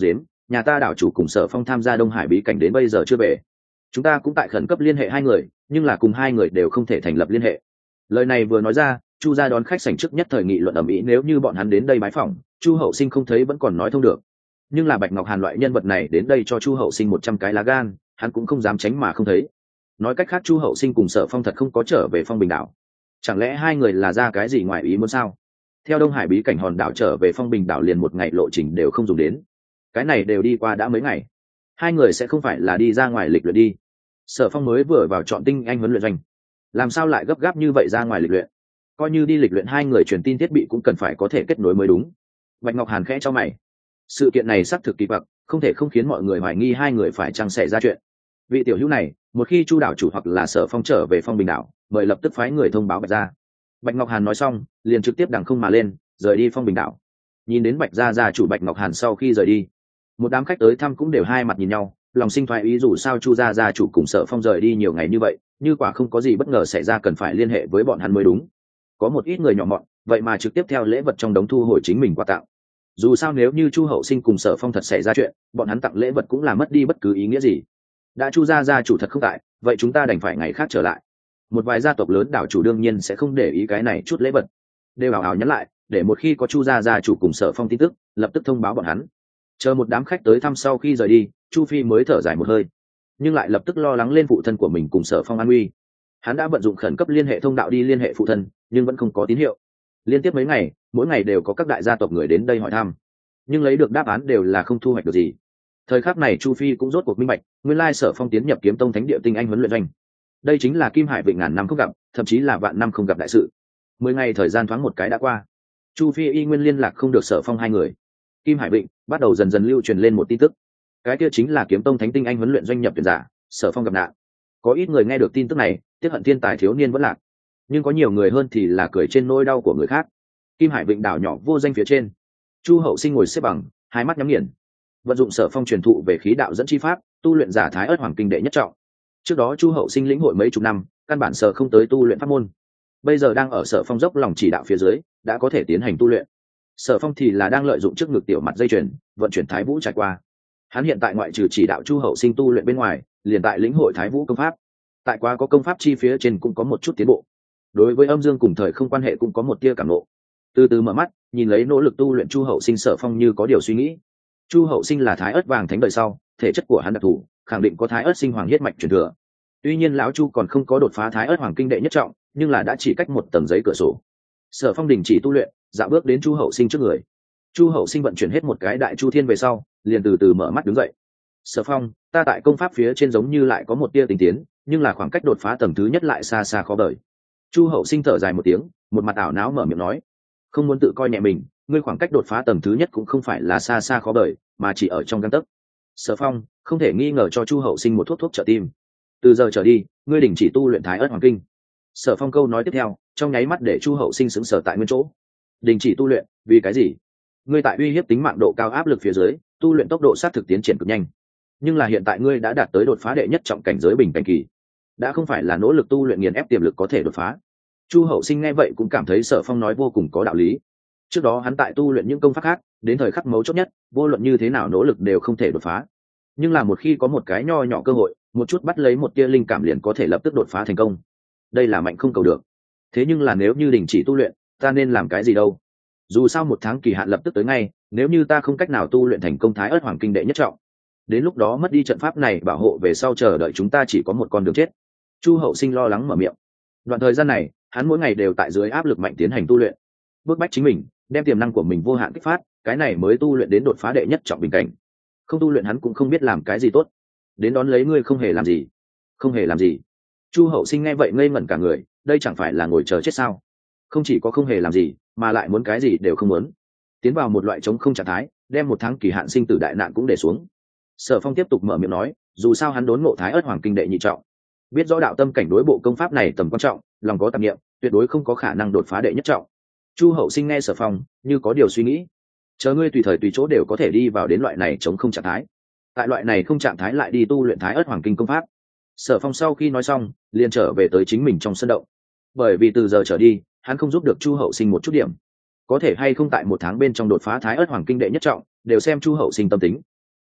nhà ta đảo chủ cùng Sở Phong tham gia Đông Hải bí cảnh đến bây giờ chưa về. Chúng ta cũng tại khẩn cấp liên hệ hai người, nhưng là cùng hai người đều không thể thành lập liên hệ. Lời này vừa nói ra, Chu gia đón khách sảnh trước nhất thời nghị luận ầm ĩ, nếu như bọn hắn đến đây bái phỏng, Chu Hậu Sinh không thấy vẫn còn nói thông được. Nhưng là Bạch Ngọc Hàn loại nhân vật này đến đây cho Chu Hậu Sinh 100 cái lá gan, hắn cũng không dám tránh mà không thấy. Nói cách khác Chu Hậu Sinh cùng Sở Phong thật không có trở về Phong Bình đảo. Chẳng lẽ hai người là ra cái gì ngoài ý muốn sao? Theo Đông Hải bí cảnh hòn đảo trở về Phong Bình đảo liền một ngày lộ trình đều không dùng đến. Cái này đều đi qua đã mấy ngày. Hai người sẽ không phải là đi ra ngoài lịch luyện đi. Sở Phong mới vừa vào chọn tinh anh huấn luyện doanh, làm sao lại gấp gáp như vậy ra ngoài lịch luyện? Coi như đi lịch luyện hai người truyền tin thiết bị cũng cần phải có thể kết nối mới đúng. Bạch Ngọc Hàn khẽ cho mày. Sự kiện này xác thực kỳ quặc, không thể không khiến mọi người hoài nghi hai người phải chăng xảy ra chuyện. Vị tiểu hữu này, một khi Chu đảo chủ hoặc là Sở Phong trở về Phong Bình đảo, mời lập tức phái người thông báo Bạch gia. Bạch Ngọc Hàn nói xong, liền trực tiếp đằng không mà lên, rời đi Phong Bình đảo. Nhìn đến Bạch gia chủ Bạch Ngọc Hàn sau khi rời đi, một đám khách tới thăm cũng đều hai mặt nhìn nhau, lòng sinh thoái ý, dù sao Chu gia chủ cùng Sở Phong rời đi nhiều ngày như vậy, như quả không có gì bất ngờ xảy ra cần phải liên hệ với bọn hắn mới đúng. Có một ít người nhỏ mọn, vậy mà trực tiếp theo lễ vật trong đống thu hồi chính mình quà tặng. Dù sao nếu như Chu Hậu Sinh cùng Sở Phong thật xảy ra chuyện, bọn hắn tặng lễ vật cũng là mất đi bất cứ ý nghĩa gì. Đã Chu gia chủ thật không tại, vậy chúng ta đành phải ngày khác trở lại. Một vài gia tộc lớn đảo chủ đương nhiên sẽ không để ý cái này chút lễ vật, đều ảo ảo nhắn lại, để một khi có Chu gia chủ cùng Sở Phong tin tức, lập tức thông báo bọn hắn. Chờ một đám khách tới thăm sau khi rời đi, Chu Phi mới thở dài một hơi, nhưng lại lập tức lo lắng lên phụ thân của mình cùng Sở Phong an nguy. Hắn đã vận dụng khẩn cấp liên hệ thông đạo đi liên hệ phụ thân, nhưng vẫn không có tín hiệu. Liên tiếp mấy ngày, mỗi ngày đều có các đại gia tộc người đến đây hỏi thăm, nhưng lấy được đáp án đều là không thu hoạch được gì. Thời khắc này Chu Phi cũng rốt cuộc minh bạch, nguyên lai Sở Phong tiến nhập Kiếm Tông Thánh Địa tinh anh huấn luyện doanh. Đây chính là Kim Hải Vịnh ngàn năm không gặp, thậm chí là vạn năm không gặp đại sự. 10 ngày thời gian thoáng một cái đã qua, Chu Phi y nguyên liên lạc không được Sở Phong hai người. Kim Hải Vịnh bắt đầu dần dần lưu truyền lên một tin tức, cái kia chính là Kiếm Tông Thánh tinh anh huấn luyện doanh nhập tuyển giả, Sở Phong gặp nạn. Có ít người nghe được tin tức này, tiếc hận thiên tài thiếu niên vẫn lạc, nhưng có nhiều người hơn thì là cười trên nỗi đau của người khác. Kim Hải Vịnh đảo nhỏ vô danh phía trên, Chu Hậu Sinh ngồi xếp bằng, hai mắt nhắm nghiền, vận dụng Sở Phong truyền thụ về khí đạo dẫn chi pháp, tu luyện giả Thái Ức Hoàng Kinh đệ nhất trọng. Trước đó Chu Hậu Sinh lĩnh hội mấy chục năm, căn bản sở không tới tu luyện pháp môn, bây giờ đang ở Sở Phong dốc lòng chỉ đạo phía dưới, đã có thể tiến hành tu luyện. Sở Phong thì là đang lợi dụng trước ngực tiểu mặt dây chuyền, vận chuyển Thái Vũ trải qua. Hắn hiện tại ngoại trừ chỉ đạo Chu Hậu Sinh tu luyện bên ngoài, liền tại lĩnh hội Thái Vũ công pháp. Tại quá có công pháp chi phía trên cũng có một chút tiến bộ. Đối với âm dương cùng thời không quan hệ cũng có một tia cảm ngộ. Từ từ mở mắt, nhìn lấy nỗ lực tu luyện Chu Hậu Sinh, Sở Phong như có điều suy nghĩ. Chu Hậu Sinh là Thái Ức vàng thánh đời sau, thể chất của hắn đặc thù, khẳng định có Thái Ức sinh hoàng huyết mạch truyền thừa. Tuy nhiên lão Chu còn không có đột phá Thái Ức Hoàng Kinh đệ nhất trọng, nhưng là đã chỉ cách một tầng giấy cửa sổ. Sở Phong đình chỉ tu luyện, dạo bước đến Chu Hậu Sinh trước người. Chu Hậu Sinh vận chuyển hết một cái đại chu thiên về sau, liền từ từ mở mắt đứng dậy. Sở Phong, ta tại công pháp phía trên giống như lại có một tia tình tiến, nhưng là khoảng cách đột phá tầng thứ nhất lại xa xa khó đợi. Chu Hậu Sinh thở dài một tiếng, một mặt ảo não mở miệng nói, không muốn tự coi nhẹ mình, ngươi khoảng cách đột phá tầng thứ nhất cũng không phải là xa xa khó đợi, mà chỉ ở trong gang tấc. Sở Phong không thể nghi ngờ cho Chu Hậu Sinh một thuốc trợ tim. Từ giờ trở đi, ngươi đình chỉ tu luyện Thái Ức Hoàng Kinh. Sở Phong câu nói tiếp theo, trong nháy mắt để Chu Hậu Sinh sững sờ tại nguyên chỗ. Đình chỉ tu luyện, vì cái gì? Ngươi tại uy hiếp tính mạng độ cao áp lực phía dưới, tu luyện tốc độ sát thực tiến triển cực nhanh. Nhưng là hiện tại ngươi đã đạt tới đột phá đệ nhất trọng cảnh giới bình cảnh kỳ, đã không phải là nỗ lực tu luyện nghiền ép tiềm lực có thể đột phá. Chu Hậu Sinh nghe vậy cũng cảm thấy Sở Phong nói vô cùng có đạo lý. Trước đó hắn tại tu luyện những công pháp khác, đến thời khắc mấu chốt nhất, vô luận như thế nào nỗ lực đều không thể đột phá. Nhưng là một khi có một cái nho nhỏ cơ hội, một chút bắt lấy một tia linh cảm liền có thể lập tức đột phá thành công. Đây là mạnh không cầu được. Thế nhưng là nếu như đình chỉ tu luyện, ta nên làm cái gì đâu? Dù sao một tháng kỳ hạn lập tức tới ngay, nếu như ta không cách nào tu luyện thành công Thái Ức Hoàng Kinh đệ nhất trọng, đến lúc đó mất đi trận pháp này bảo hộ về sau chờ đợi chúng ta chỉ có một con đường chết. Chu Hậu Sinh lo lắng mở miệng. Đoạn thời gian này, hắn mỗi ngày đều tại dưới áp lực mạnh tiến hành tu luyện, bước bách chính mình, đem tiềm năng của mình vô hạn kích phát, cái này mới tu luyện đến đột phá đệ nhất trọng bình cảnh. Không tu luyện hắn cũng không biết làm cái gì tốt. Đến đón lấy ngươi không hề làm gì? Không hề làm gì? Chu Hậu Sinh nghe vậy ngây ngẩn cả người, đây chẳng phải là ngồi chờ chết sao? Không chỉ có không hề làm gì, mà lại muốn cái gì đều không muốn, tiến vào một loại trống không trạng thái, đem một tháng kỳ hạn sinh tử đại nạn cũng để xuống. Sở Phong tiếp tục mở miệng nói, dù sao hắn đốn ngộ Thái Ức Hoàng Kinh đệ nhị trọng, biết rõ đạo tâm cảnh đối bộ công pháp này tầm quan trọng, lòng có tạp niệm, tuyệt đối không có khả năng đột phá đệ nhất trọng. Chu Hậu Sinh nghe Sở Phong như có điều suy nghĩ, chờ ngươi tùy thời tùy chỗ đều có thể đi vào đến loại này trống không trạng thái, tại loại này không trạng thái lại đi tu luyện Thái Ức Hoàng Kinh công pháp. Sở Phong sau khi nói xong, liền trở về tới chính mình trong sân động, bởi vì từ giờ trở đi, hắn không giúp được Chu Hậu Sinh một chút điểm, có thể hay không tại một tháng bên trong đột phá Thái Ức Hoàng Kinh đệ nhất trọng, đều xem Chu Hậu Sinh tâm tính.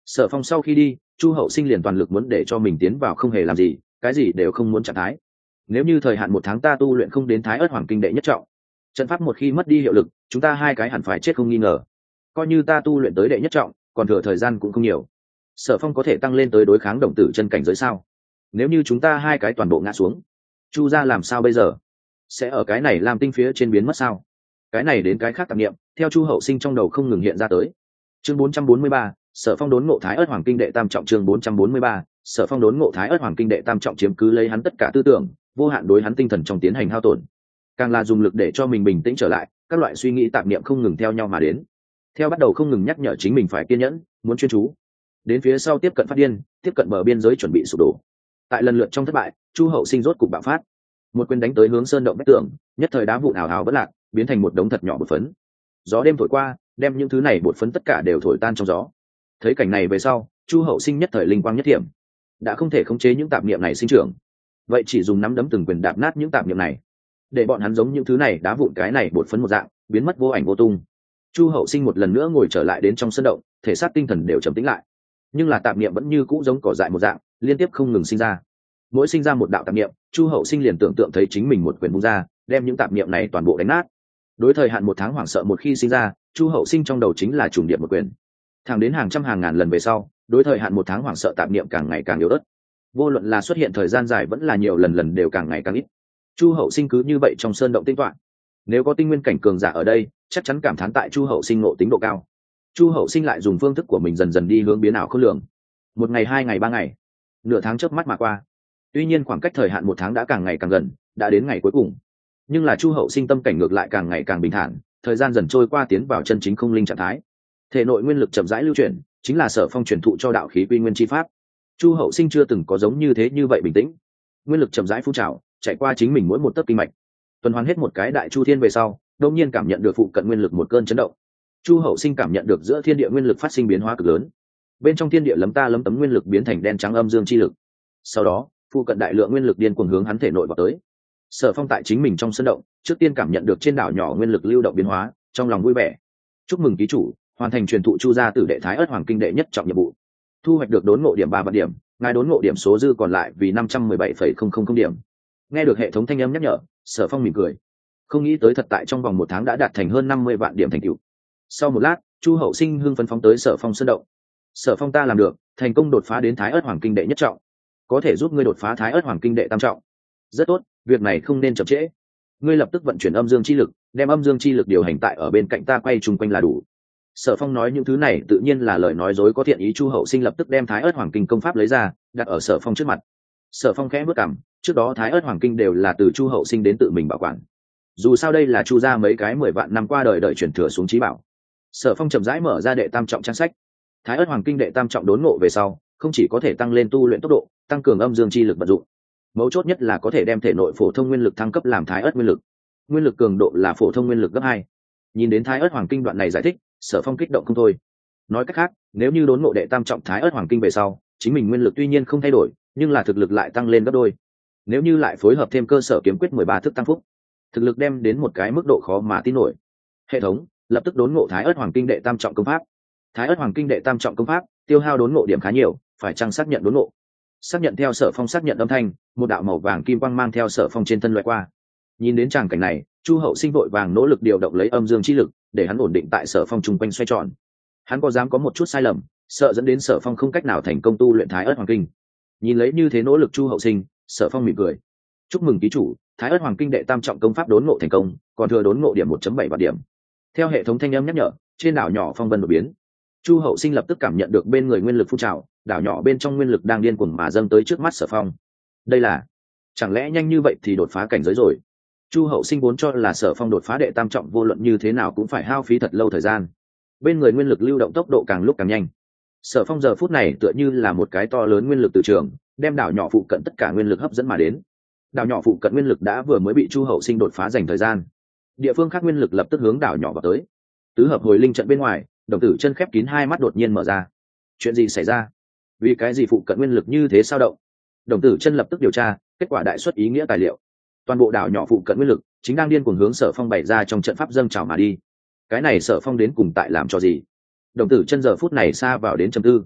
Sở Phong sau khi đi, Chu Hậu Sinh liền toàn lực muốn để cho mình tiến vào không hề làm gì, cái gì đều không muốn trạng thái. Nếu như thời hạn 1 tháng ta tu luyện không đến Thái Ức Hoàng Kinh đệ nhất trọng, trận pháp một khi mất đi hiệu lực, chúng ta hai cái hẳn phải chết không nghi ngờ. Coi như ta tu luyện tới đệ nhất trọng, còn thừa thời gian cũng không nhiều. Sở Phong có thể tăng lên tới đối kháng Đồng Tử Chân cảnh giới sao? Nếu như chúng ta hai cái toàn bộ ngã xuống, Chu gia làm sao bây giờ? Sẽ ở cái này làm tinh phía trên biến mất sao? Cái này đến cái khác tạp niệm, theo Chu Hậu Sinh trong đầu không ngừng hiện ra tới. Chương 443, Sở Phong đốn ngộ Thái Ức Hoàng Kinh đệ tam trọng. Chương 443, Sở Phong đốn ngộ Thái Ức Hoàng Kinh đệ tam trọng chiếm cứ lấy hắn tất cả tư tưởng, vô hạn đối hắn tinh thần trong tiến hành hao tổn. Càng là dùng lực để cho mình bình tĩnh trở lại, các loại suy nghĩ tạp niệm không ngừng theo nhau mà đến. Theo bắt đầu không ngừng nhắc nhở chính mình phải kiên nhẫn, muốn chuyên chú. Đến phía sau tiếp cận phát điên, tiếp cận bờ biên giới chuẩn bị sụp đổ. Tại lần lượt trong thất bại, Chu Hậu Sinh rốt cục bạo phát. Một quyền đánh tới hướng sơn động vách tường, nhất thời đá vụn ảo ảo bất lạc, biến thành một đống thật nhỏ bột phấn. Gió đêm thổi qua, đem những thứ này bột phấn tất cả đều thổi tan trong gió. Thấy cảnh này về sau, Chu Hậu Sinh nhất thời linh quang nhất thiểm, đã không thể khống chế những tạp niệm này sinh trưởng, vậy chỉ dùng nắm đấm từng quyền đạp nát những tạp niệm này, để bọn hắn giống những thứ này đá vụn cái này bột phấn một dạng, biến mất vô ảnh vô tung. Chu Hậu Sinh một lần nữa ngồi trở lại đến trong sân động, thể xác tinh thần đều trầm tĩnh lại, nhưng là tạp niệm vẫn như cũ giống cỏ dại một dạng, liên tiếp không ngừng sinh ra. Mỗi sinh ra một đạo tạp niệm, Chu Hậu Sinh liền tưởng tượng thấy chính mình một quyền vung ra, đem những tạp niệm này toàn bộ đánh nát. Đối thời hạn 1 tháng hoảng sợ một khi sinh ra, Chu Hậu Sinh trong đầu chính là trùng điệp một quyền. Thẳng đến hàng trăm hàng ngàn lần về sau, đối thời hạn 1 tháng hoảng sợ tạp niệm càng ngày càng yếu ớt. Vô luận là xuất hiện thời gian dài vẫn là nhiều lần lần đều càng ngày càng ít. Chu Hậu Sinh cứ như vậy trong sơn động tinh toán. Nếu có tinh nguyên cảnh cường giả ở đây, chắc chắn cảm thán tại Chu Hậu Sinh ngộ tính độ cao. Chu Hậu Sinh lại dùng phương thức của mình dần dần đi hướng biến ảo khôn lường. 1 ngày, 2 ngày, 3 ngày, nửa tháng chớp mắt mà qua. Tuy nhiên khoảng cách thời hạn 1 tháng đã càng ngày càng gần, đã đến ngày cuối cùng. Nhưng là Chu Hậu Sinh tâm cảnh ngược lại càng ngày càng bình thản, thời gian dần trôi qua tiến vào chân chính không linh trạng thái. Thể nội nguyên lực chậm rãi lưu chuyển, chính là Sở Phong truyền thụ cho đạo khí quy nguyên chi pháp. Chu Hậu Sinh chưa từng có giống như thế như vậy bình tĩnh. Nguyên lực chậm rãi phun trào, chạy qua chính mình mỗi một tấc kinh mạch. Tuần hoàn hết một cái đại chu thiên về sau, đột nhiên cảm nhận được phụ cận nguyên lực một cơn chấn động. Chu Hậu Sinh cảm nhận được giữa thiên địa nguyên lực phát sinh biến hóa cực lớn. Bên trong thiên địa lấm ta lấm tấm nguyên lực biến thành đen trắng âm dương chi lực. Sau đó, phụ cận đại lượng nguyên lực điên cuồng hướng hắn thể nội vào tới. Sở Phong tại chính mình trong sân động, trước tiên cảm nhận được trên đảo nhỏ nguyên lực lưu động biến hóa, trong lòng vui vẻ. Chúc mừng ký chủ, hoàn thành truyền thụ Chu gia tử đệ Thái Ức Hoàng Kinh đệ nhất trọng nhiệm vụ. Thu hoạch được đốn ngộ điểm 3 vạn điểm, ngài đốn ngộ điểm số dư còn lại vì 517,000 điểm. Nghe được hệ thống thanh âm nhắc nhở, Sở Phong mỉm cười. Không nghĩ tới thật tại trong vòng 1 tháng đã đạt thành hơn 50 vạn điểm thành tựu. Sau một lát, Chu Hậu Sinh hưng phấn phóng tới Sở Phong sân động. Sở Phong, ta làm được, thành công đột phá đến Thái Ức Hoàng Kinh đệ nhất trọng, có thể giúp ngươi đột phá Thái Ức Hoàng Kinh đệ tam trọng. Rất tốt, việc này không nên chậm trễ. Ngươi lập tức vận chuyển âm dương chi lực, đem âm dương chi lực điều hành tại ở bên cạnh ta quay chung quanh là đủ. Sở Phong nói những thứ này tự nhiên là lời nói dối có thiện ý. Chu Hậu Sinh lập tức đem Thái Ức Hoàng Kinh công pháp lấy ra, đặt ở Sở Phong trước mặt. Sở Phong khẽ bước cằm, trước đó Thái Ức Hoàng Kinh đều là từ Chu Hậu Sinh đến tự mình bảo quản. Dù sao đây là Chu gia mấy cái 10 vạn năm qua đời đợi truyền thừa xuống chí bảo. Sở Phong chậm rãi mở ra đệ tam trọng trang sách. Thái Ức Hoàng Kinh đệ tam trọng đốn ngộ về sau, không chỉ có thể tăng lên tu luyện tốc độ, tăng cường âm dương chi lực vận dụng, mấu chốt nhất là có thể đem thể nội phổ thông nguyên lực thăng cấp làm Thái Ức nguyên lực. Nguyên lực cường độ là phổ thông nguyên lực gấp 2. Nhìn đến Thái Ức Hoàng Kinh đoạn này giải thích, Sở Phong kích động không thôi. Nói cách khác, nếu như đốn ngộ đệ tam trọng Thái Ức Hoàng Kinh về sau, chính mình nguyên lực tuy nhiên không thay đổi, nhưng là thực lực lại tăng lên gấp đôi. Nếu như lại phối hợp thêm cơ sở kiếm quyết 13 thức tăng phúc, thực lực đem đến một cái mức độ khó mà tin nổi. Hệ thống lập tức đốn ngộ Thái Ức Hoàng Kinh đệ tam trọng công pháp. Thái Ức Hoàng Kinh đệ tam trọng công pháp tiêu hao đốn ngộ điểm khá nhiều, phải chăng xác nhận đốn ngộ? Xác nhận. Theo Sở Phong xác nhận âm thanh, một đạo màu vàng kim quang mang theo Sở Phong trên thân loại qua. Nhìn đến tràng cảnh này, Chu Hậu Sinh vội vàng nỗ lực điều động lấy âm dương chi lực, để hắn ổn định tại Sở Phong trung quanh xoay tròn. Hắn có dám có một chút sai lầm, sợ dẫn đến Sở Phong không cách nào thành công tu luyện Thái Ức Hoàng Kinh. Nhìn lấy như thế nỗ lực Chu Hậu Sinh, Sở Phong mỉm cười. Chúc mừng ký chủ, Thái Ức Hoàng Kinh đệ tam trọng công pháp đốn ngộ thành công, còn thừa đốn ngộ điểm 1.7 vạn điểm. Theo hệ thống thanh âm nhắc nhở, trên đảo nhỏ phong vân đột biến. Chu Hậu Sinh lập tức cảm nhận được bên người nguyên lực phun trào, đảo nhỏ bên trong nguyên lực đang điên cuồng mà dâng tới trước mắt Sở Phong. Đây là, chẳng lẽ nhanh như vậy thì đột phá cảnh giới rồi? Chu Hậu Sinh vốn cho là Sở Phong đột phá đệ tam trọng vô luận như thế nào cũng phải hao phí thật lâu thời gian. Bên người nguyên lực lưu động tốc độ càng lúc càng nhanh. Sở Phong giờ phút này tựa như là một cái to lớn nguyên lực từ trường, đem đảo nhỏ phụ cận tất cả nguyên lực hấp dẫn mà đến. Đảo nhỏ phụ cận nguyên lực đã vừa mới bị Chu Hậu Sinh đột phá dành thời gian. Địa phương khác nguyên lực lập tức hướng đảo nhỏ vào tới. Tứ hợp hồi linh trận bên ngoài, Đồng Tử Chân khép kín hai mắt đột nhiên mở ra. Chuyện gì xảy ra? Vì cái gì phụ cận nguyên lực như thế sao động? Đồng Tử Chân lập tức điều tra, kết quả đại xuất ý nghĩa tài liệu. Toàn bộ đảo nhỏ phụ cận nguyên lực chính đang điên cuồng hướng Sở Phong bày ra trong trận pháp dâng trào mà đi. Cái này Sở Phong đến cùng tại làm cho gì? Đồng Tử Chân giờ phút này xa vào đến trầm tư.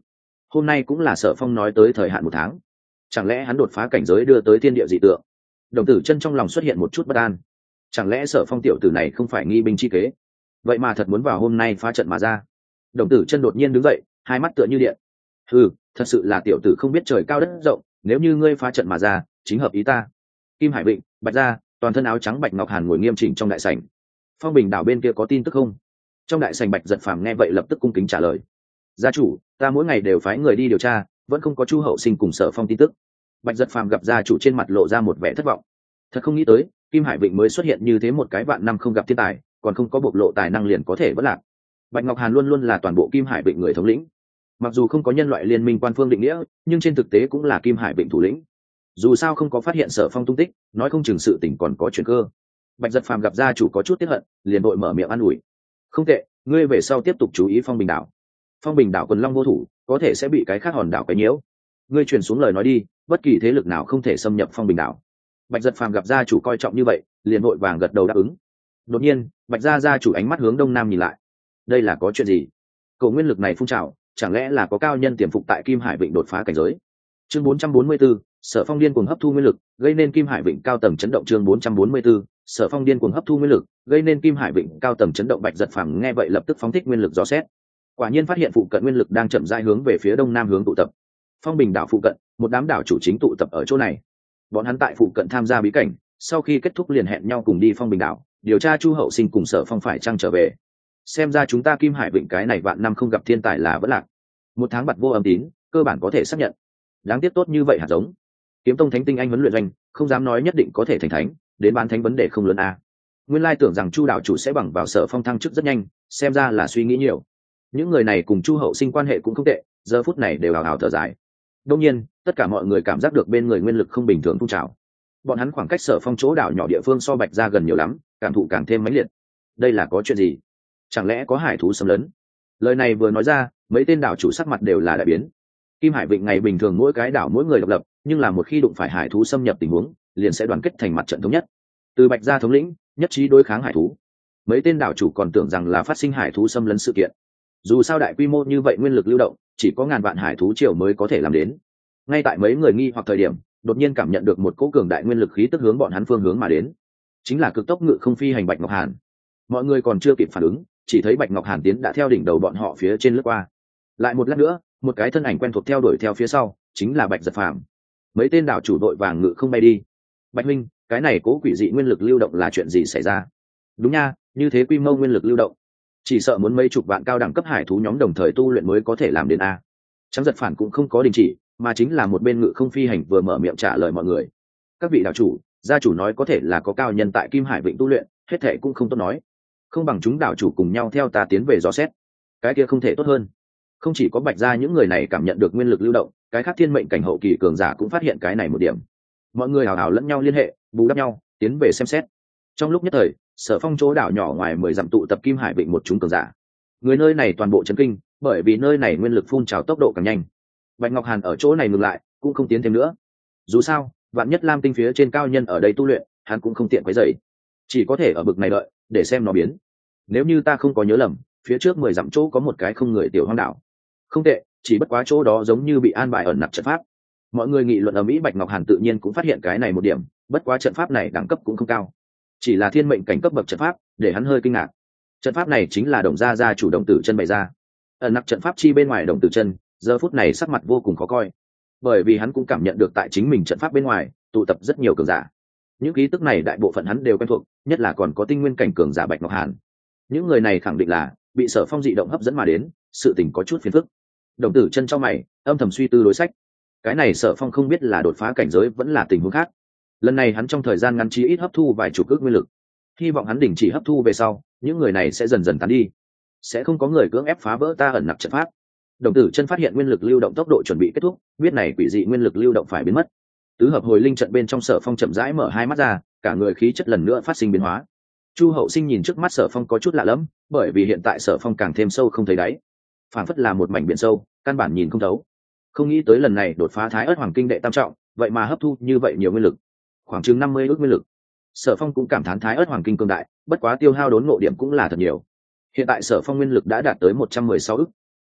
hôm nay cũng là Sở Phong nói tới thời hạn 1 tháng, chẳng lẽ hắn đột phá cảnh giới đưa tới thiên địa dị tượng? Đồng tử chân trong lòng xuất hiện một chút bất an, chẳng lẽ Sở Phong tiểu tử này không phải nghi binh chi kế, vậy mà thật muốn vào hôm nay phá trận mà ra? Đồng tử chân đột nhiên đứng dậy, hai mắt tựa như điện. Thật sự là tiểu tử không biết trời cao đất rộng, nếu như ngươi phá trận mà ra chính hợp ý ta. Kim Hải Vịnh, Bạch Gia, toàn thân áo trắng Bạch Ngọc Hàn ngồi nghiêm chỉnh trong đại sảnh. Phong Bình đảo bên kia có tin tức không? Trong đại sảnh Bạch Giật Phàm nghe vậy lập tức cung kính trả lời: gia chủ, ta mỗi ngày đều phái người đi điều tra, vẫn không có Chu Hậu Sinh cùng Sở Phong tin tức. Bạch Giật Phàm gặp gia chủ trên mặt lộ ra một vẻ thất vọng. Thật không nghĩ tới Kim Hải Vịnh mới xuất hiện như thế một cái vạn năm không gặp thiên tài, còn không có bộc lộ tài năng liền có thể vất lạc. Bạch Ngọc Hàn luôn luôn là toàn bộ Kim Hải Vịnh người thống lĩnh, mặc dù không có nhân loại liên minh quan phương định nghĩa, nhưng trên thực tế cũng là Kim Hải Vịnh thủ lĩnh. Dù sao không có phát hiện Sở Phong tung tích, nói không chừng sự tình còn có chuyển cơ. Bạch Giật Phàm gặp gia chủ có chút tiếc hận, liền vội mở miệng an ủi: không tệ, ngươi về sau tiếp tục chú ý Phong Bình đảo. Phong Bình đảo quần long vô thủ, có thể sẽ bị cái khác hòn đảo cái nhiễu. Ngươi truyền xuống lời nói đi, bất kỳ thế lực nào không thể xâm nhập Phong Bình đảo. Bạch Giật Phàm gặp gia chủ coi trọng như vậy, liền vội vàng gật đầu đáp ứng. Đột nhiên, Bạch gia chủ ánh mắt hướng đông nam nhìn lại. Đây là có chuyện gì? Cầu nguyên lực này phun trào, chẳng lẽ là có cao nhân tiềm phục tại Kim Hải Vịnh đột phá cảnh giới? Chương 444, Sở Phong điên cuồng hấp thu nguyên lực, gây nên Kim Hải Vịnh cao tầng chấn động. Chương 444, Sở Phong điên cuồng hấp thu nguyên lực, gây nên Kim Hải Vịnh cao tầng chấn động. Bạch Giật Phàm nghe vậy lập tức phóng thích nguyên lực dò xét. Quả nhiên phát hiện phụ cận nguyên lực đang chậm rãi hướng về phía đông nam hướng tụ tập. Phong Bình đảo phụ cận, một đám đảo chủ chính tụ tập ở chỗ này. Bọn hắn tại phụ cận tham gia bí cảnh, sau khi kết thúc liền hẹn nhau cùng đi Phong Bình đảo, điều tra Chu Hậu Sinh cùng Sở Phong phải chăng trở về. Xem ra chúng ta Kim Hải Vịnh cái này vạn năm không gặp thiên tài là vẫn lạc. 1 tháng bặt vô âm tín, cơ bản có thể xác nhận. Đáng tiếc tốt như vậy hạt giống. Kiếm Tông Thánh Tinh Anh huấn luyện doanh, không dám nói nhất định có thể thành thánh, đến bán thánh vấn đề không lớn a. Nguyên lai tưởng rằng Chu đạo chủ sẽ bằng vào Sở Phong thăng chức rất nhanh, xem ra là suy nghĩ nhiều. Những người này cùng Chu Hậu Sinh quan hệ cũng không tệ, giờ phút này đều hào hào thở dài. Đương nhiên, tất cả mọi người cảm giác được bên người nguyên lực không bình thường phun trào. Bọn hắn khoảng cách Sở Phong chỗ đảo nhỏ địa phương so Bạch Gia gần nhiều lắm, cảm thụ càng thêm mãnh liệt. Đây là có chuyện gì? Chẳng lẽ có hải thú xâm lấn? Lời này vừa nói ra, mấy tên đảo chủ sắc mặt đều là đại biến. Kim Hải Vịnh ngày bình thường mỗi cái đảo mỗi người độc lập, nhưng là một khi đụng phải hải thú xâm nhập tình huống, liền sẽ đoàn kết thành mặt trận thống nhất. Từ Bạch Gia thống lĩnh, nhất trí đối kháng hải thú. Mấy tên đảo chủ còn tưởng rằng là phát sinh hải thú xâm lấn sự kiện. Dù sao đại quy mô như vậy nguyên lực lưu động, chỉ có ngàn vạn hải thú triều mới có thể làm đến. Ngay tại mấy người nghi hoặc thời điểm, đột nhiên cảm nhận được một cỗ cường đại nguyên lực khí tức hướng bọn hắn phương hướng mà đến. Chính là cực tốc ngự không phi hành Bạch Ngọc Hàn. Mọi người còn chưa kịp phản ứng, chỉ thấy Bạch Ngọc Hàn tiến đã theo đỉnh đầu bọn họ phía trên lướt qua. Lại một lát nữa, một cái thân ảnh quen thuộc theo đuổi theo phía sau, chính là Bạch Giật Phàm. Mấy tên đảo chủ đội vàng ngự không bay đi. Bạch huynh, cái này cố quỷ dị nguyên lực lưu động là chuyện gì xảy ra? Đúng nha, như thế quy mô nguyên lực lưu động, chỉ sợ muốn mấy chục vạn cao đẳng cấp hải thú nhóm đồng thời tu luyện mới có thể làm đến a. Trắng Giật Phản cũng không có đình chỉ, mà chính là một bên ngự không phi hành vừa mở miệng trả lời mọi người. Các vị đảo chủ, gia chủ nói có thể là có cao nhân tại Kim Hải Vịnh tu luyện, hết thệ cũng không tốt nói. Không bằng chúng đảo chủ cùng nhau theo ta tiến về dò xét. Cái kia không thể tốt hơn. Không chỉ có Bạch Gia những người này cảm nhận được nguyên lực lưu động, cái khác thiên mệnh cảnh hậu kỳ cường giả cũng phát hiện cái này một điểm. Mọi người hào hào lẫn nhau liên hệ, bù đắp nhau, tiến về xem xét. Trong lúc nhất thời, Sở Phong chỗ đảo nhỏ ngoài 10 dặm tụ tập Kim Hải Vịnh một chúng cường giả. Người nơi này toàn bộ chấn kinh, bởi vì nơi này nguyên lực phun trào tốc độ càng nhanh. Bạch Ngọc Hàn ở chỗ này ngừng lại, cũng không tiến thêm nữa. Dù sao, vạn nhất Lam Tinh phía trên cao nhân ở đây tu luyện, hắn cũng không tiện quấy rầy, chỉ có thể ở bực này đợi, để xem nó biến. Nếu như ta không có nhớ lầm, phía trước 10 dặm chỗ có một cái không người tiểu hoang đảo. Không tệ, chỉ bất quá chỗ đó giống như bị an bài ẩn nặc trận pháp. Mọi người nghị luận ở Mỹ. Bạch Ngọc Hàn tự nhiên cũng phát hiện cái này một điểm, bất quá trận pháp này đẳng cấp cũng không cao, chỉ là thiên mệnh cảnh cấp bậc trận pháp, để hắn hơi kinh ngạc. Trận pháp này chính là Đồng gia chủ Đồng Tử Chân bày ra. Ẩn nặc trận pháp chi bên ngoài Đồng Tử Chân, giờ phút này sắc mặt vô cùng khó coi, bởi vì hắn cũng cảm nhận được tại chính mình trận pháp bên ngoài tụ tập rất nhiều cường giả. Những ký tức này đại bộ phận hắn đều quen thuộc, nhất là còn có tinh nguyên cảnh cường giả Bạch Ngọc Hàn. Những người này khẳng định là bị Sở Phong dị động hấp dẫn mà đến, sự tình có chút phiền phức. Đồng Tử Chân trong mày âm thầm suy tư đối sách. Cái này Sở Phong không biết là đột phá cảnh giới vẫn là tình huống khác. Lần này hắn trong thời gian ngắn chí ít hấp thu vài chục ức nguyên lực, hy vọng hắn đình chỉ hấp thu về sau, những người này sẽ dần dần tán đi, sẽ không có người cưỡng ép phá vỡ ta ẩn nặc trận pháp. Đồng Tử Chân phát hiện nguyên lực lưu động tốc độ chuẩn bị kết thúc, biết này quỷ dị nguyên lực lưu động phải biến mất. Tứ hợp hồi linh trận bên trong Sở Phong chậm rãi mở hai mắt ra, cả người khí chất lần nữa phát sinh biến hóa. Chu Hậu Sinh nhìn trước mắt Sở Phong có chút lạ lẫm, bởi vì hiện tại Sở Phong càng thêm sâu không thấy đáy, phản phất là một mảnh biển sâu, căn bản nhìn không thấu. Không nghĩ tới lần này đột phá Thái Ức Hoàng Kinh đệ tam trọng, vậy mà hấp thu như vậy nhiều nguyên lực, khoảng chừng 50 ức nguyên lực. Sở Phong cũng cảm thán Thái Ức Hoàng Kinh cường đại, bất quá tiêu hao đốn ngộ điểm cũng là thật nhiều. Hiện tại Sở Phong nguyên lực đã đạt tới 116 ức.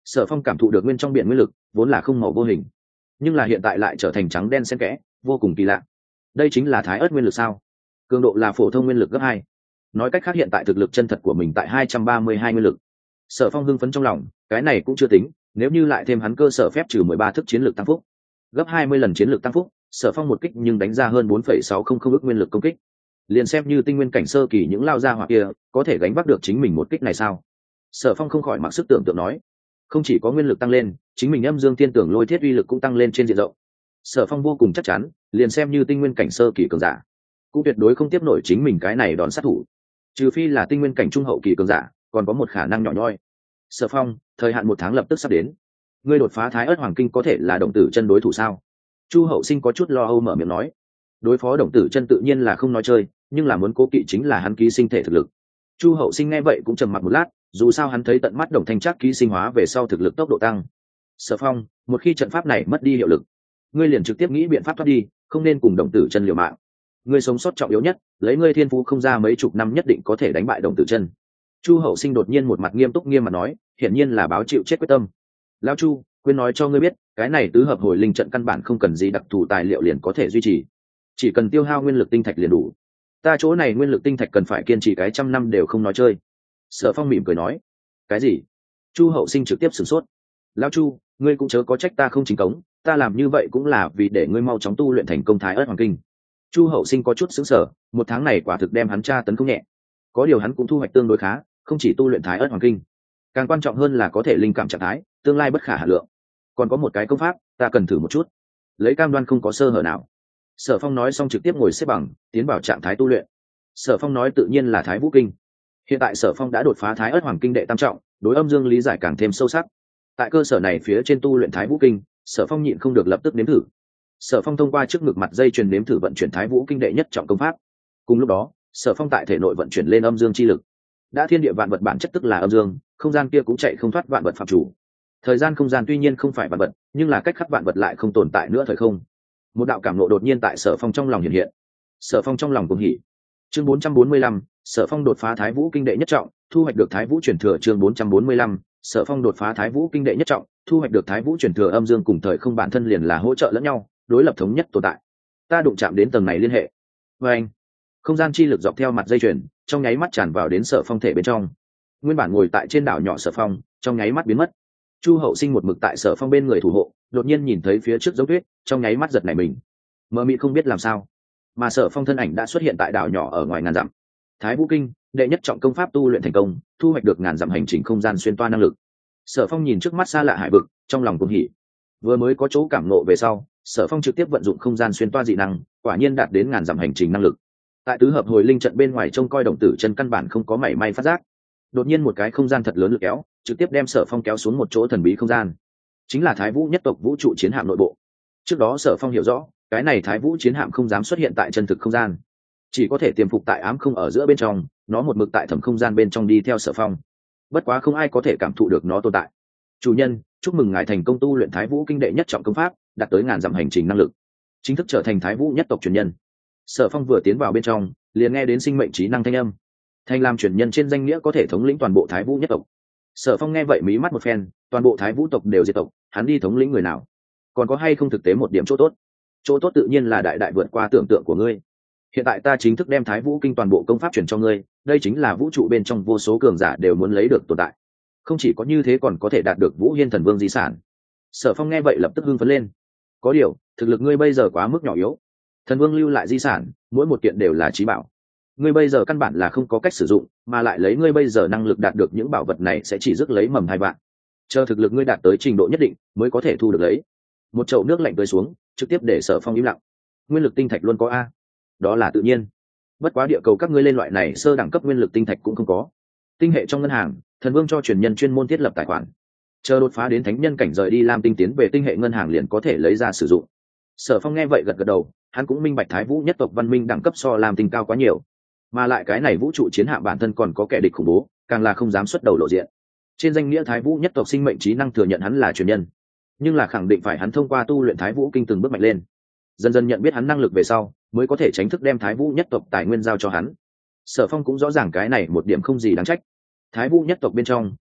Sở Phong cảm thụ được nguyên trong biển nguyên lực vốn là không màu vô hình, nhưng là hiện tại lại trở thành trắng đen xen kẽ, vô cùng kỳ lạ. Đây chính là thái ớt nguyên lực sao? Cường độ là phổ thông nguyên lực gấp 2. Nói cách khác hiện tại thực lực chân thật của mình tại 232 nguyên lực. Sở Phong hưng phấn trong lòng, cái này cũng chưa tính, nếu như lại thêm hắn cơ sở phép trừ 13 thức chiến lược tăng phúc, gấp 20 lần chiến lược tăng phúc, Sở Phong một kích nhưng đánh ra hơn 4,600 ức nguyên lực công kích. Liền xem như tinh nguyên cảnh sơ kỳ những lao ra hoặc kia, có thể gánh vác được chính mình một kích này sao? Sở Phong không khỏi mặc sức tưởng tượng nói, không chỉ có nguyên lực tăng lên, chính mình âm dương thiên tưởng lôi thiết uy lực cũng tăng lên trên diện rộng. Sở Phong vô cùng chắc chắn, liền xem như tinh nguyên cảnh sơ kỳ cường giả, cũng tuyệt đối không tiếp nổi chính mình cái này đòn sát thủ. Trừ phi là tinh nguyên cảnh trung hậu kỳ cường giả, còn có một khả năng nhỏ nhoi. Sở Phong, thời hạn 1 tháng lập tức sắp đến, ngươi đột phá thái ớt hoàng kinh có thể là Động Tử Chân đối thủ sao? Chu Hậu Sinh có chút lo âu mở miệng nói. Đối phó Động Tử Chân tự nhiên là không nói chơi, nhưng là muốn cố kỵ chính là hắn ký sinh thể thực lực. Chu Hậu Sinh nghe vậy cũng trầm mặc một lát, dù sao hắn thấy tận mắt Đồng Thanh Trác ký sinh hóa về sau thực lực tốc độ tăng. Sở Phong, một khi trận pháp này mất đi hiệu lực, ngươi liền trực tiếp nghĩ biện pháp thoát đi, không nên cùng Động Tử Chân liều mạng. Ngươi sống sót trọng yếu nhất, lấy ngươi thiên phú không ra mấy chục năm nhất định có thể đánh bại Động Tử Chân. Chu Hậu Sinh đột nhiên một mặt nghiêm túc nghiêm mặt nói, hiển nhiên là báo chịu chết quyết tâm. Lão Chu, quên nói cho ngươi biết, cái này tứ hợp hồi linh trận căn bản không cần gì đặc thù tài liệu liền có thể duy trì, chỉ cần tiêu hao nguyên lực tinh thạch liền đủ. Ta chỗ này nguyên lực tinh thạch cần phải kiên trì cái 100 năm đều không nói chơi. Sở Phong mỉm cười nói. Cái gì? Chu Hậu Sinh trực tiếp sửng sốt. Lão Chu, ngươi cũng chớ có trách ta không chính cống, ta làm như vậy cũng là vì để ngươi mau chóng tu luyện thành công thái ớt hoàng kinh. Chu Hậu Sinh có chút sững sờ, 1 tháng này quả thực đem hắn tra tấn không nhẹ. Có điều hắn cũng thu hoạch tương đối khá, không chỉ tu luyện thái ớt hoàng kinh, càng quan trọng hơn là có thể linh cảm trạng thái, tương lai bất khả hà lượng. Còn có một cái công pháp, ta cần thử một chút, lấy cam đoan không có sơ hở nào. Sở Phong nói xong trực tiếp ngồi xếp bằng, tiến vào trạng thái tu luyện. Sở Phong nói tự nhiên là thái vũ kinh. Hiện tại Sở Phong đã đột phá thái ớt hoàng kinh đệ tam trọng, đối âm dương lý giải càng thêm sâu sắc. Tại cơ sở này phía trên tu luyện thái vũ kinh, Sở Phong nhịn không được lập tức nếm thử. Sở Phong thông qua trước ngực mặt dây chuyền nếm thử vận chuyển thái vũ kinh đệ nhất trọng công pháp. Cùng lúc đó, Sở Phong tại thể nội vận chuyển lên âm dương chi lực. Đã thiên địa vạn vật bản chất tức là âm dương, không gian kia cũng chạy không thoát vạn vật phạm chủ. Thời gian không gian tuy nhiên không phải vạn vật, nhưng là cách khắc vạn vật lại không tồn tại nữa thời không. Một đạo cảm ngộ đột nhiên tại Sở Phong trong lòng hiện hiện. Sở Phong trong lòng cuồng hỉ. Chương 445, Sở Phong đột phá thái vũ kinh đệ nhất trọng, thu hoạch được thái vũ truyền thừa. Chương 445, Sở Phong đột phá thái vũ kinh đệ nhất trọng, thu hoạch được thái vũ truyền thừa. Âm dương cùng thời không bản thân liền là hỗ trợ lẫn nhau, đối lập thống nhất tồn tại. Ta đụng chạm đến tầng này liên hệ. Và anh, không gian chi lực dọc theo mặt dây chuyền, trong nháy mắt tràn vào đến Sở Phong thể bên trong. Nguyên bản ngồi tại trên đảo nhỏ Sở Phong, trong nháy mắt biến mất. Chu Hậu Sinh một mực tại Sở Phong bên người thủ hộ, đột nhiên nhìn thấy phía trước giống tuyết, trong nháy mắt giật nảy mình, mờ mịt không biết làm sao. Mà Sở Phong thân ảnh đã xuất hiện tại đảo nhỏ ở ngoài ngàn dặm. Thái Vũ Kinh, đệ nhất trọng công pháp tu luyện thành công, thu hoạch được ngàn dặm hành trình không gian xuyên toa năng lực. Sở Phong nhìn trước mắt xa lạ hải vực, trong lòng cuồng hỉ. Vừa mới có chỗ cảm nộ về sau, Sở Phong trực tiếp vận dụng không gian xuyên toa dị năng, quả nhiên đạt đến ngàn dặm hành trình năng lực. Tại tứ hợp hồi linh trận bên ngoài trông coi Động Tử Chân căn bản không có mảy may phát giác. Đột nhiên một cái không gian thật lớn lực kéo, trực tiếp đem Sở Phong kéo xuống một chỗ thần bí không gian. Chính là Thái Vũ nhất tộc vũ trụ chiến hạm nội bộ. Trước đó Sở Phong hiểu rõ, cái này Thái Vũ chiến hạm không dám xuất hiện tại chân thực không gian, chỉ có thể tiềm phục tại ám không ở giữa bên trong, nó một mực tại thẩm không gian bên trong đi theo Sở Phong. Bất quá không ai có thể cảm thụ được nó tồn tại. Chủ nhân, chúc mừng ngài thành công tu luyện Thái Vũ kinh đệ nhất trọng công pháp, đạt tới ngàn dặm hành trình năng lực, chính thức trở thành Thái Vũ nhất tộc truyền nhân. Sở Phong vừa tiến vào bên trong, liền nghe đến sinh mệnh trí năng thanh âm. Thanh làm truyền nhân trên danh nghĩa có thể thống lĩnh toàn bộ Thái Vũ nhất tộc. Sở Phong nghe vậy mí mắt một phen, toàn bộ Thái Vũ tộc đều diệt tộc, hắn đi thống lĩnh người nào? Còn có hay không thực tế một điểm chỗ tốt? Chỗ tốt tự nhiên là đại đại vượt qua tưởng tượng của ngươi. Hiện tại ta chính thức đem Thái Vũ kinh toàn bộ công pháp truyền cho ngươi, đây chính là vũ trụ bên trong vô số cường giả đều muốn lấy được tồn tại. Không chỉ có như thế còn có thể đạt được Vũ Hiên Thần Vương di sản. Sở Phong nghe vậy lập tức hưng phấn lên. Có điều, thực lực ngươi bây giờ quá mức nhỏ yếu. Thần Vương lưu lại di sản, mỗi một kiện đều là chí bảo. Ngươi bây giờ căn bản là không có cách sử dụng, mà lại lấy ngươi bây giờ năng lực đạt được những bảo vật này sẽ chỉ rước lấy mầm hai vạn. Chờ thực lực ngươi đạt tới trình độ nhất định, mới có thể thu được lấy. Một chậu nước lạnh tưới xuống, trực tiếp để Sở Phong im lặng. Nguyên lực tinh thạch luôn có a? Đó là tự nhiên. Bất quá địa cầu các ngươi lên loại này sơ đẳng cấp nguyên lực tinh thạch cũng không có. Tinh hệ trong ngân hàng, Thần Vương cho truyền nhân chuyên môn thiết lập tài khoản. Chờ đột phá đến thánh nhân cảnh rời đi Lam Tinh tiến về tinh hệ ngân hàng liền có thể lấy ra sử dụng. Sở Phong nghe vậy gật gật đầu, hắn cũng minh bạch Thái Vũ nhất tộc văn minh đẳng cấp so Lam Tinh cao quá nhiều, mà lại cái này vũ trụ chiến hạm bản thân còn có kẻ địch khủng bố, càng là không dám xuất đầu lộ diện. Trên danh nghĩa Thái Vũ nhất tộc sinh mệnh trí năng thừa nhận hắn là truyền nhân, nhưng là khẳng định phải hắn thông qua tu luyện Thái Vũ kinh từng bước mạnh lên, dần dần nhận biết hắn năng lực về sau, mới có thể tránh thức đem Thái Vũ nhất tộc tài nguyên giao cho hắn. Sở Phong cũng rõ ràng cái này một điểm không gì đáng trách. Thái Vũ nhất tộc bên trong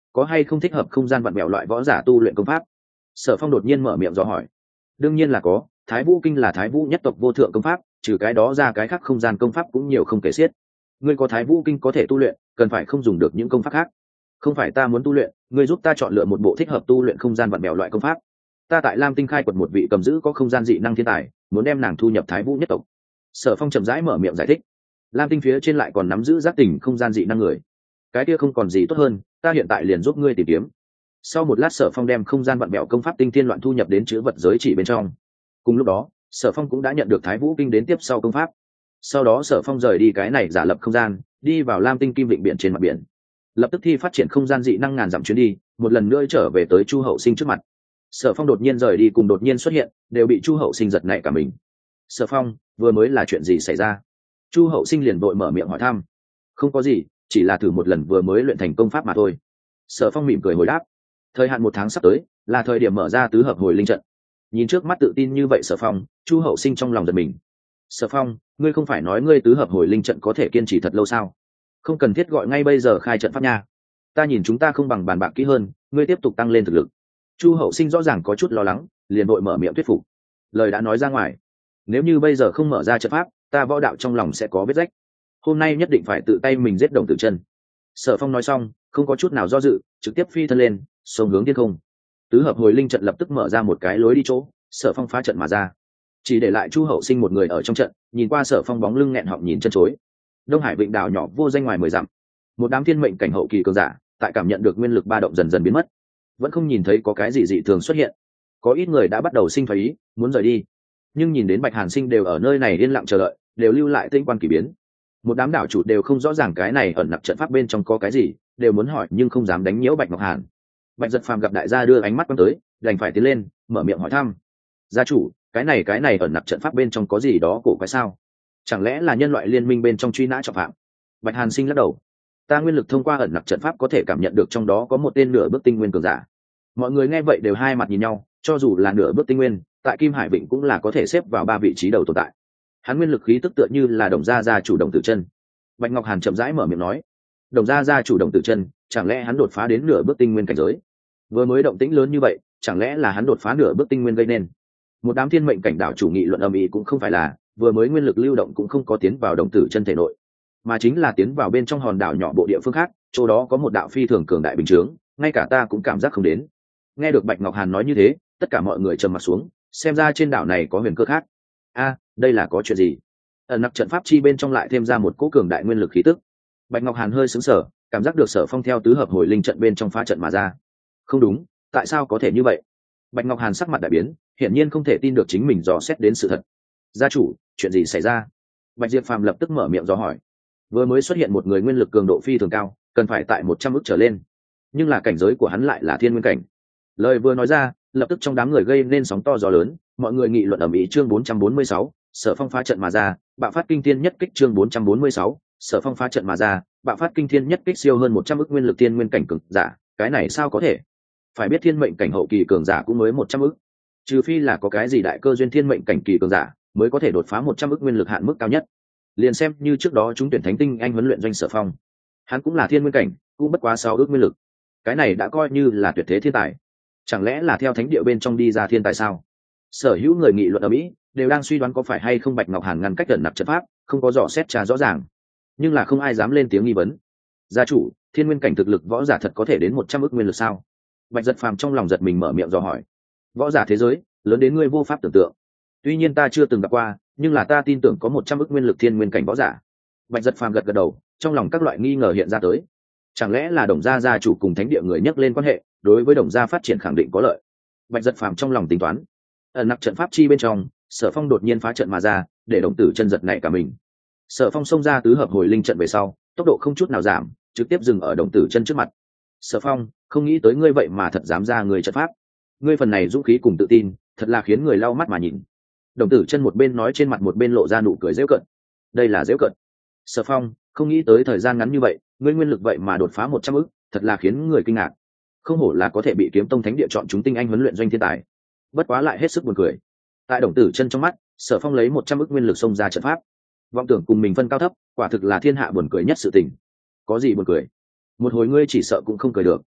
có hay không thích hợp không gian vặn vẹo loại võ giả tu luyện công pháp? Sở Phong đột nhiên mở miệng dò hỏi. Đương nhiên là có, Thái Vũ Kinh là Thái Vũ nhất tộc vô thượng công pháp, trừ cái đó ra cái khác không gian công pháp cũng nhiều không kể xiết. Ngươi có Thái Vũ Kinh có thể tu luyện, cần phải không dùng được những công pháp khác. Không phải ta muốn tu luyện, ngươi giúp ta chọn lựa một bộ thích hợp tu luyện không gian vặn vẹo loại công pháp. Ta tại Lam Tinh khai quật một vị cầm giữ có không gian dị năng thiên tài, muốn đem nàng thu nhập Thái Vũ nhất tộc. Sở Phong chậm rãi mở miệng giải thích. Lam Tinh phía trên lại còn nắm giữ giác tỉnh không gian dị năng người, cái kia không còn gì tốt hơn, ta hiện tại liền giúp ngươi tìm kiếm. Sau một lát Sở Phong đem không gian vặn vẹo công pháp tinh thiên loạn thu nhập đến chữ vật giới chỉ bên trong. Cùng lúc đó Sở Phong cũng đã nhận được Thái Vũ Kinh đến tiếp sau công pháp. Sau đó Sở Phong rời đi cái này giả lập không gian, đi vào Lam Tinh Kim Vịnh biển trên mặt biển, lập tức thi phát triển không gian dị năng ngàn dặm chuyến đi, một lần nữa trở về tới Chu Hậu Sinh trước mặt. Sở Phong đột nhiên rời đi cùng đột nhiên xuất hiện đều bị Chu Hậu Sinh giật nảy cả mình. Sở Phong, vừa mới là chuyện gì xảy ra? Chu Hậu Sinh liền vội mở miệng hỏi thăm. Không có gì, chỉ là thử một lần vừa mới luyện thành công pháp mà thôi. Sở Phong mỉm cười hồi đáp. Thời hạn 1 tháng sắp tới, là thời điểm mở ra tứ hợp hồi linh trận. Nhìn trước mắt tự tin như vậy Sở Phong, Chu Hậu Sinh trong lòng giật mình. Sở Phong, ngươi không phải nói ngươi tứ hợp hồi linh trận có thể kiên trì thật lâu sao? Không cần thiết gọi ngay bây giờ khai trận pháp nha. Ta nhìn chúng ta không bằng bàn bạc kỹ hơn, ngươi tiếp tục tăng lên thực lực. Chu Hậu Sinh rõ ràng có chút lo lắng, liền vội mở miệng thuyết phục. Lời đã nói ra ngoài, nếu như bây giờ không mở ra trận pháp, ta võ đạo trong lòng sẽ có vết rách. Hôm nay nhất định phải tự tay mình giết Đồng Tử Chân. Sở Phong nói xong, không có chút nào do dự, trực tiếp phi thân lên, xông hướng thiên không. Tứ hợp hồi linh trận lập tức mở ra một cái lối đi chỗ, Sở Phong phá trận mà ra, chỉ để lại Chu Hậu Sinh một người ở trong trận, nhìn qua Sở Phong bóng lưng nghẹn họng nhìn chân chối. Đông Hải Vịnh đảo nhỏ vô danh ngoài 10 dặm, một đám thiên mệnh cảnh hậu kỳ cường giả, tại cảm nhận được nguyên lực ba động dần dần biến mất, vẫn không nhìn thấy có cái gì dị thường xuất hiện. Có ít người đã bắt đầu sinh thái ý, muốn rời đi, nhưng nhìn đến Bạch Hàn Sinh đều ở nơi này yên lặng chờ đợi, đều lưu lại tinh quan kỳ biến. Một đám đảo chủ đều không rõ ràng cái này ẩn nặc trận pháp bên trong có cái gì, đều muốn hỏi nhưng không dám đánh nhiễu Bạch Ngọc Hàn. Bạch Giật Phàm gặp đại gia đưa ánh mắt quan tới, đành phải tiến lên mở miệng hỏi thăm. Gia chủ, cái này ẩn nặc trận pháp bên trong có gì đó cổ quái sao? Chẳng lẽ là nhân loại liên minh bên trong truy nã trọng phạm? Bạch Hàn Sinh lắc đầu. Ta nguyên lực thông qua ẩn nặc trận pháp có thể cảm nhận được trong đó có một tên nửa bước tinh nguyên cường giả. Mọi người nghe vậy đều hai mặt nhìn nhau, cho dù là nửa bước tinh nguyên, tại Kim Hải Vịnh cũng là có thể xếp vào 3 vị trí đầu tồn tại. Hắn nguyên lực khí tức tựa như là Đồng gia chủ Đồng Tử Chân. Bạch Ngọc Hàn chậm rãi mở miệng nói. Đồng gia chủ Đồng Tử Chân, chẳng lẽ hắn đột phá đến nửa bước tinh nguyên cảnh giới? Vừa mới động tĩnh lớn như vậy, chẳng lẽ là hắn đột phá nửa bước tinh nguyên gây nên? Một đám thiên mệnh cảnh đảo chủ nghị luận ầm ĩ cũng không phải là, vừa mới nguyên lực lưu động cũng không có tiến vào Đồng Tử Chân thể nội, mà chính là tiến vào bên trong hòn đảo nhỏ bộ địa phương khác, chỗ đó có một đạo phi thường cường đại bình chướng, ngay cả ta cũng cảm giác không đến. Nghe được Bạch Ngọc Hàn nói như thế, tất cả mọi người trầm mặt xuống, xem ra trên đảo này có huyền cơ khác. Đây là có chuyện gì? Ẩn nặc trận pháp chi bên trong lại thêm ra một cỗ cường đại nguyên lực khí tức. Bạch Ngọc Hàn hơi sững sờ, cảm giác được Sở Phong theo tứ hợp hồi linh trận bên trong phá trận mà ra. Không đúng, tại sao có thể như vậy? Bạch Ngọc Hàn sắc mặt đại biến, hiển nhiên không thể tin được chính mình dò xét đến sự thật. Gia chủ, chuyện gì xảy ra? Bạch Diệp Phàm lập tức mở miệng dò hỏi. Vừa mới xuất hiện một người nguyên lực cường độ phi thường cao, cần phải tại 100 ức trở lên, nhưng là cảnh giới của hắn lại là thiên nguyên cảnh. Lời vừa nói ra, lập tức trong đám người gây nên sóng to gió lớn, mọi người nghị luận ầm ĩ. Chương 446, Sở Phong phá trận mà ra, bạo phát kinh thiên nhất kích. Chương 446, Sở Phong phá trận mà ra, bạo phát kinh thiên nhất kích. Siêu hơn 100 ức nguyên lực thiên nguyên cảnh cường giả, cái này sao có thể? Phải biết thiên mệnh cảnh hậu kỳ cường giả cũng mới 100 ức, trừ phi là có cái gì đại cơ duyên thiên mệnh cảnh kỳ cường giả mới có thể đột phá 100 ức nguyên lực hạn mức cao nhất. Liền xem như trước đó chúng tuyển thánh tinh anh huấn luyện doanh Sở Phong, hắn cũng là thiên nguyên cảnh, cũng bất quá 6 ức nguyên lực, cái này đã coi như là tuyệt thế thiên tài. Chẳng lẽ là theo thánh địa bên trong đi ra thiên tài sao? Sở hữu người nghị luận ở Mỹ đều đang suy đoán có phải hay không Bạch Ngọc Hàn ngăn cách ẩn nặc trận pháp, không có dò xét trà rõ ràng, nhưng là không ai dám lên tiếng nghi vấn. Gia chủ, thiên nguyên cảnh thực lực võ giả thật có thể đến 100 ức nguyên lực sao? Bạch Giật Phàm trong lòng giật mình mở miệng dò hỏi. Võ giả thế giới lớn đến ngươi vô pháp tưởng tượng, tuy nhiên ta chưa từng gặp qua, nhưng là ta tin tưởng có 100 ức nguyên lực thiên nguyên cảnh võ giả. Bạch Giật Phàm gật gật đầu, trong lòng các loại nghi ngờ hiện ra tới. Chẳng lẽ là Đồng gia chủ cùng thánh địa người nhắc lên quan hệ, đối với Đồng gia phát triển khẳng định có lợi. Bạch Giật Phàm trong lòng tính toán. Ẩn nặc trận pháp chi bên trong, Sở Phong đột nhiên phá trận mà ra, để Đồng Tử Chân giật nảy cả mình. Sở Phong xông ra tứ hợp hồi linh trận về sau, tốc độ không chút nào giảm, trực tiếp dừng ở Đồng Tử Chân trước mặt. Sở Phong, không nghĩ tới ngươi vậy mà thật dám ra người trận pháp. Ngươi phần này dũng khí cùng tự tin, thật là khiến người lau mắt mà nhìn. Đồng Tử Chân một bên nói trên mặt một bên lộ ra nụ cười giễu cợt. Đây là giễu cợt? Sở Phong, không nghĩ tới thời gian ngắn như vậy, ngươi nguyên lực vậy mà đột phá 100 ức, thật là khiến người kinh ngạc. Không hổ là có thể bị Kiếm Tông Thánh địa chọn chúng tinh anh huấn luyện doanh thiên tài. Bất quá lại hết sức buồn cười. Tại Đồng Tử Chân trong mắt, Sở Phong lấy 100 ức nguyên lực xông ra trận pháp, vọng tưởng cùng mình phân cao thấp, quả thực là thiên hạ buồn cười nhất sự tình. Có gì buồn cười? Một hồi ngươi chỉ sợ cũng không cười được.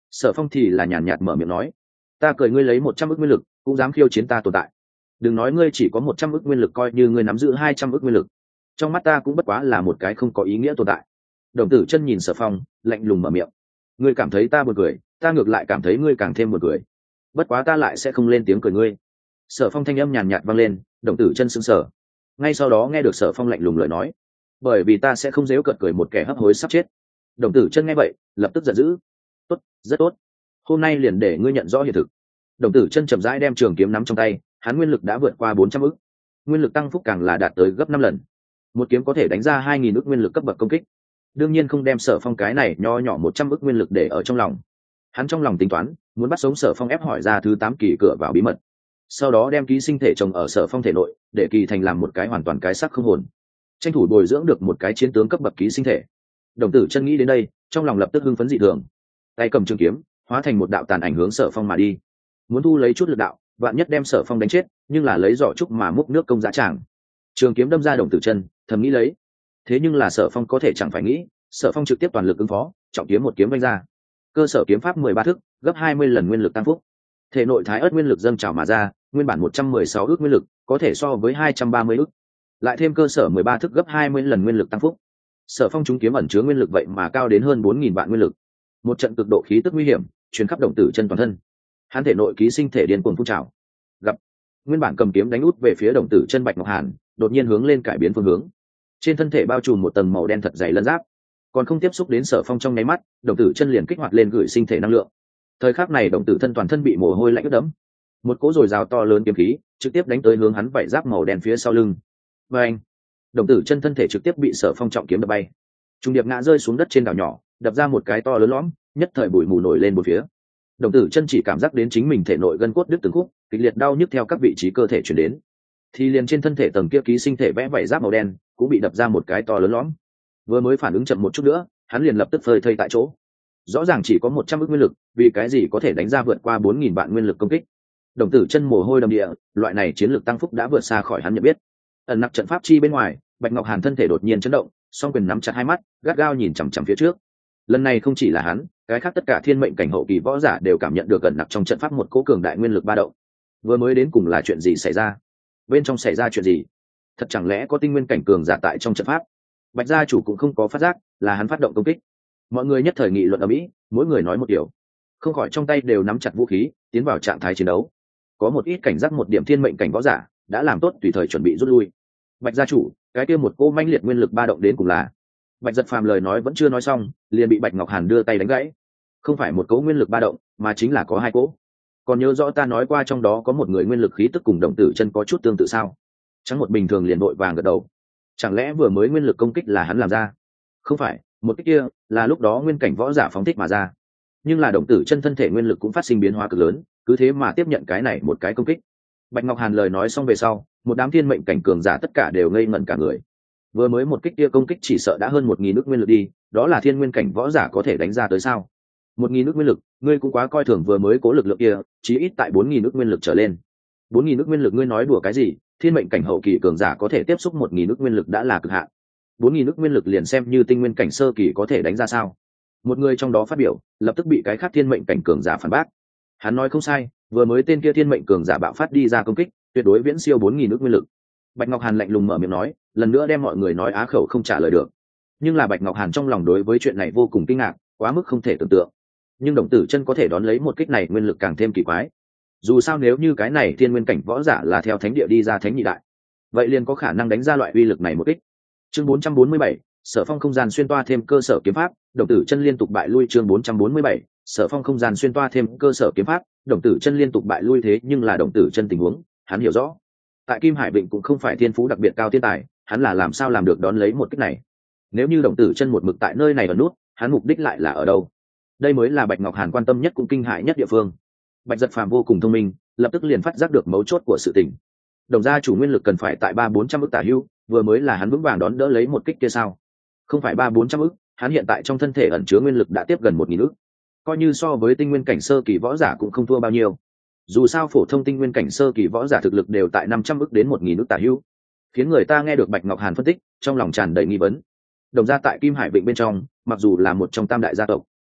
Sở Phong thì là nhàn nhạt mở miệng nói, ta cười ngươi lấy 100 ức nguyên lực cũng dám khiêu chiến ta tồn tại. Đừng nói ngươi chỉ có 100 ức nguyên lực, coi như ngươi nắm giữ 200 ức nguyên lực, trong mắt ta cũng bất quá là một cái không có ý nghĩa tồn tại. Đồng Tử Chân nhìn Sở Phong, lạnh lùng mở miệng, ngươi cảm thấy ta buồn cười, ta ngược lại cảm thấy ngươi càng thêm buồn cười. Bất quá ta lại sẽ không lên tiếng cười ngươi. Sở Phong thanh âm nhàn nhạt vang lên. Đồng Tử Chân sững sờ, ngay sau đó nghe được Sở Phong lạnh lùng lời nói, bởi vì ta sẽ không giễu cợt cười một kẻ hấp hối sắp chết. Đồng Tử Chân nghe vậy lập tức giận dữ, tốt, rất tốt, hôm nay liền để ngươi nhận rõ hiện thực. Đồng Tử Chân chậm rãi đem trường kiếm nắm trong tay, hắn nguyên lực đã vượt qua 400 ức, nguyên lực tăng phúc càng là đạt tới gấp 5 lần, một kiếm có thể đánh ra 2000 ức nguyên lực cấp bậc công kích. Đương nhiên không đem Sở Phong cái này nho nhỏ 100 ức nguyên lực để ở trong lòng. Hắn trong lòng tính toán, muốn bắt sống Sở Phong ép hỏi ra thứ 8 kỳ cửa vào bí mật, sau đó đem ký sinh thể trồng ở Sở Phong thể nội, để kỳ thành làm một cái hoàn toàn cái xác không hồn, tranh thủ bồi dưỡng được một cái chiến tướng cấp bậc ký sinh thể. Đồng Tử Chân nghĩ đến đây, trong lòng lập tức hưng phấn dị thường, tay cầm trường kiếm hóa thành một đạo tàn ảnh hướng Sở Phong mà đi, muốn thu lấy chút lực đạo, vạn nhất đem Sở Phong đánh chết, nhưng là lấy giỏ trúc mà múc nước công giá tràng. Trường kiếm đâm ra Đồng Tử Chân, thầm nghĩ lấy. Thế nhưng là Sở Phong có thể chẳng phải nghĩ, Sở Phong trực tiếp toàn lực ứng phó, trọng kiếm một kiếm vung ra. Cơ sở kiếm pháp 13 thức, gấp 20 lần nguyên lực tăng phúc. Thể nội thái ớt nguyên lực dâng trào mà ra, nguyên bản 116 ức nguyên lực, có thể so với 230 ức. Lại thêm cơ sở 13 thức gấp 20 lần nguyên lực tăng phúc. Sở Phong trúng kiếm ẩn chứa nguyên lực vậy mà cao đến hơn 4000 vạn nguyên lực. Một trận cực độ khí tức nguy hiểm truyền khắp Đồng Tử Chân toàn thân. Hắn thể nội ký sinh thể điên cuồng phun trào. Gặp nguyên bản cầm kiếm đánh út về phía Đồng Tử Chân Bạch Ngọc Hàn, đột nhiên hướng lên cải biến phương hướng. Trên thân thể bao trùm một tầng màu đen thật dày lân giáp, còn không tiếp xúc đến Sở Phong trong nháy mắt, Đồng Tử Chân liền kích hoạt lên gửi sinh thể năng lượng. Thời khắc này Đồng Tử Thân toàn thân bị mồ hôi lạnh ướt đẫm, một cỗ dồi dào to lớn kiếm khí trực tiếp đánh tới hướng hắn vảy giáp màu đen phía sau lưng. Và anh, Đồng Tử Chân thân thể trực tiếp bị Sở Phong trọng kiếm đập bay, trung điệp ngã rơi xuống đất trên đảo nhỏ, đập ra một cái to lớn lõm, nhất thời bụi mù nổi lên bốn phía. Đồng Tử Chân chỉ cảm giác đến chính mình thể nội gân cốt đứt từng khúc, kịch liệt đau nhức theo các vị trí cơ thể truyền đến. Thì liền trên thân thể tầng kia ký sinh thể vẽ vảy giáp màu đen cũng bị đập ra một cái to lớn lõm. Vừa mới phản ứng chậm một chút nữa, hắn liền lập tức phơi thây tại chỗ. Rõ ràng chỉ có 100 ức nguyên lực, vì cái gì có thể đánh ra vượt qua 4000 vạn nguyên lực công kích. Đồng Tử Chân mồ hôi đầm địa, loại này chiến lược tăng phúc đã vượt xa khỏi hắn nhận biết. Ẩn nặc trận pháp chi bên ngoài, Bạch Ngọc Hàn thân thể đột nhiên chấn động, song quyền nắm chặt hai mắt, gắt gao nhìn chằm chằm phía trước. Lần này không chỉ là hắn, cái khác tất cả thiên mệnh cảnh hậu kỳ võ giả đều cảm nhận được ẩn nặc trong trận pháp một cỗ cường đại nguyên lực ba động. Vừa mới đến cùng là chuyện gì xảy ra? Bên trong xảy ra chuyện gì? Thật chẳng lẽ có tinh nguyên cảnh cường giả tại trong trận pháp? Bạch gia chủ cũng không có phát giác, là hắn phát động công kích. Mọi người nhất thời nghị luận ầm ĩ, mỗi người nói một điều, không khỏi trong tay đều nắm chặt vũ khí, tiến vào trạng thái chiến đấu. Có một ít cảnh giác một điểm thiên mệnh cảnh võ giả đã làm tốt tùy thời chuẩn bị rút lui. Bạch gia chủ, cái kia một cô manh liệt nguyên lực ba động đến cùng là? Bạch Giật Phàm lời nói vẫn chưa nói xong, liền bị Bạch Ngọc Hàn đưa tay đánh gãy. Không phải một cỗ nguyên lực ba động, mà chính là có hai cỗ. Còn nhớ rõ ta nói qua trong đó có một người nguyên lực khí tức cùng Đồng Tử Chân có chút tương tự sao? Chẳng một bình thường liền vội vàng gật đầu. Chẳng lẽ vừa mới nguyên lực công kích là hắn làm ra? Không phải, một cái kia là lúc đó nguyên cảnh võ giả phóng thích mà ra. Nhưng là Đồng Tử Chân thân thể nguyên lực cũng phát sinh biến hóa cực lớn, cứ thế mà tiếp nhận cái này một cái công kích. Bạch Ngọc Hàn lời nói xong về sau, một đám thiên mệnh cảnh cường giả tất cả đều ngây ngẩn cả người. Vừa mới một kích kia công kích chỉ sợ đã hơn 1000 ức nguyên lực đi, đó là thiên nguyên cảnh võ giả có thể đánh ra tới sao? 1000 ức nguyên lực, ngươi cũng quá coi thường vừa mới cố lực lượng kia, chí ít tại 4000 ức nguyên lực trở lên. 4000 ức nguyên lực ngươi nói đùa cái gì? Thiên mệnh cảnh hậu kỳ cường giả có thể tiếp xúc 1000 ức nguyên lực đã là cực hạn. 4000 ức nguyên lực liền xem như tinh nguyên cảnh sơ kỳ có thể đánh ra sao? Một người trong đó phát biểu, lập tức bị cái khác thiên mệnh cảnh cường giả phản bác. Hắn nói không sai, vừa mới tên kia thiên mệnh cường giả bạo phát đi ra công kích, tuyệt đối viễn siêu 4000 ức nguyên lực. Bạch Ngọc Hàn lạnh lùng mở miệng nói, lần nữa đem mọi người nói á khẩu không trả lời được. Nhưng là Bạch Ngọc Hàn trong lòng đối với chuyện này vô cùng kinh ngạc, quá mức không thể tưởng tượng. Nhưng Đồng Tử Chân có thể đón lấy một kích này nguyên lực càng thêm kỳ quái. Dù sao nếu như cái này thiên nguyên cảnh võ giả là theo thánh địa đi ra thánh nhị đại, vậy liền có khả năng đánh ra loại uy lực này một kích. Chương 447, Sở Phong không gian xuyên toa thêm cơ sở kiếm pháp, Đồng Tử Chân liên tục bại lui. Chương 447, Sở Phong không gian xuyên toa thêm cơ sở kiếm pháp, Đồng Tử Chân liên tục bại lui. Thế nhưng là Đồng Tử Chân tình huống, hắn hiểu rõ. Tại Kim Hải Vịnh cũng không phải thiên phú đặc biệt cao thiên tài, hắn là làm sao làm được đón lấy một kích này? Nếu như Đồng Tử Chân một mực tại nơi này ở nút, hắn mục đích lại là ở đâu? Đây mới là Bạch Ngọc Hàn quan tâm nhất cũng kinh hãi nhất địa phương. Bạch Giật Phàm vô cùng thông minh, lập tức liền phát giác được mấu chốt của sự tình. Đồng gia chủ nguyên lực cần phải tại 300-400 ức tả hữu, vừa mới là hắn vững vàng đón đỡ lấy một kích kia sao? Không phải 300-400 ức, hắn hiện tại trong thân thể ẩn chứa nguyên lực đã tiếp gần 1000 ức. Coi như so với tinh nguyên cảnh sơ kỳ võ giả cũng không thua bao nhiêu. Dù sao phổ thông tinh nguyên cảnh sơ kỳ võ giả thực lực đều tại 500 ức đến 1000 ức tả hữu. Khiến người ta nghe được Bạch Ngọc Hàn phân tích, trong lòng tràn đầy nghi vấn. Đồng gia tại Kim Hải Vịnh bên trong, mặc dù là một trong tam đại gia tộc,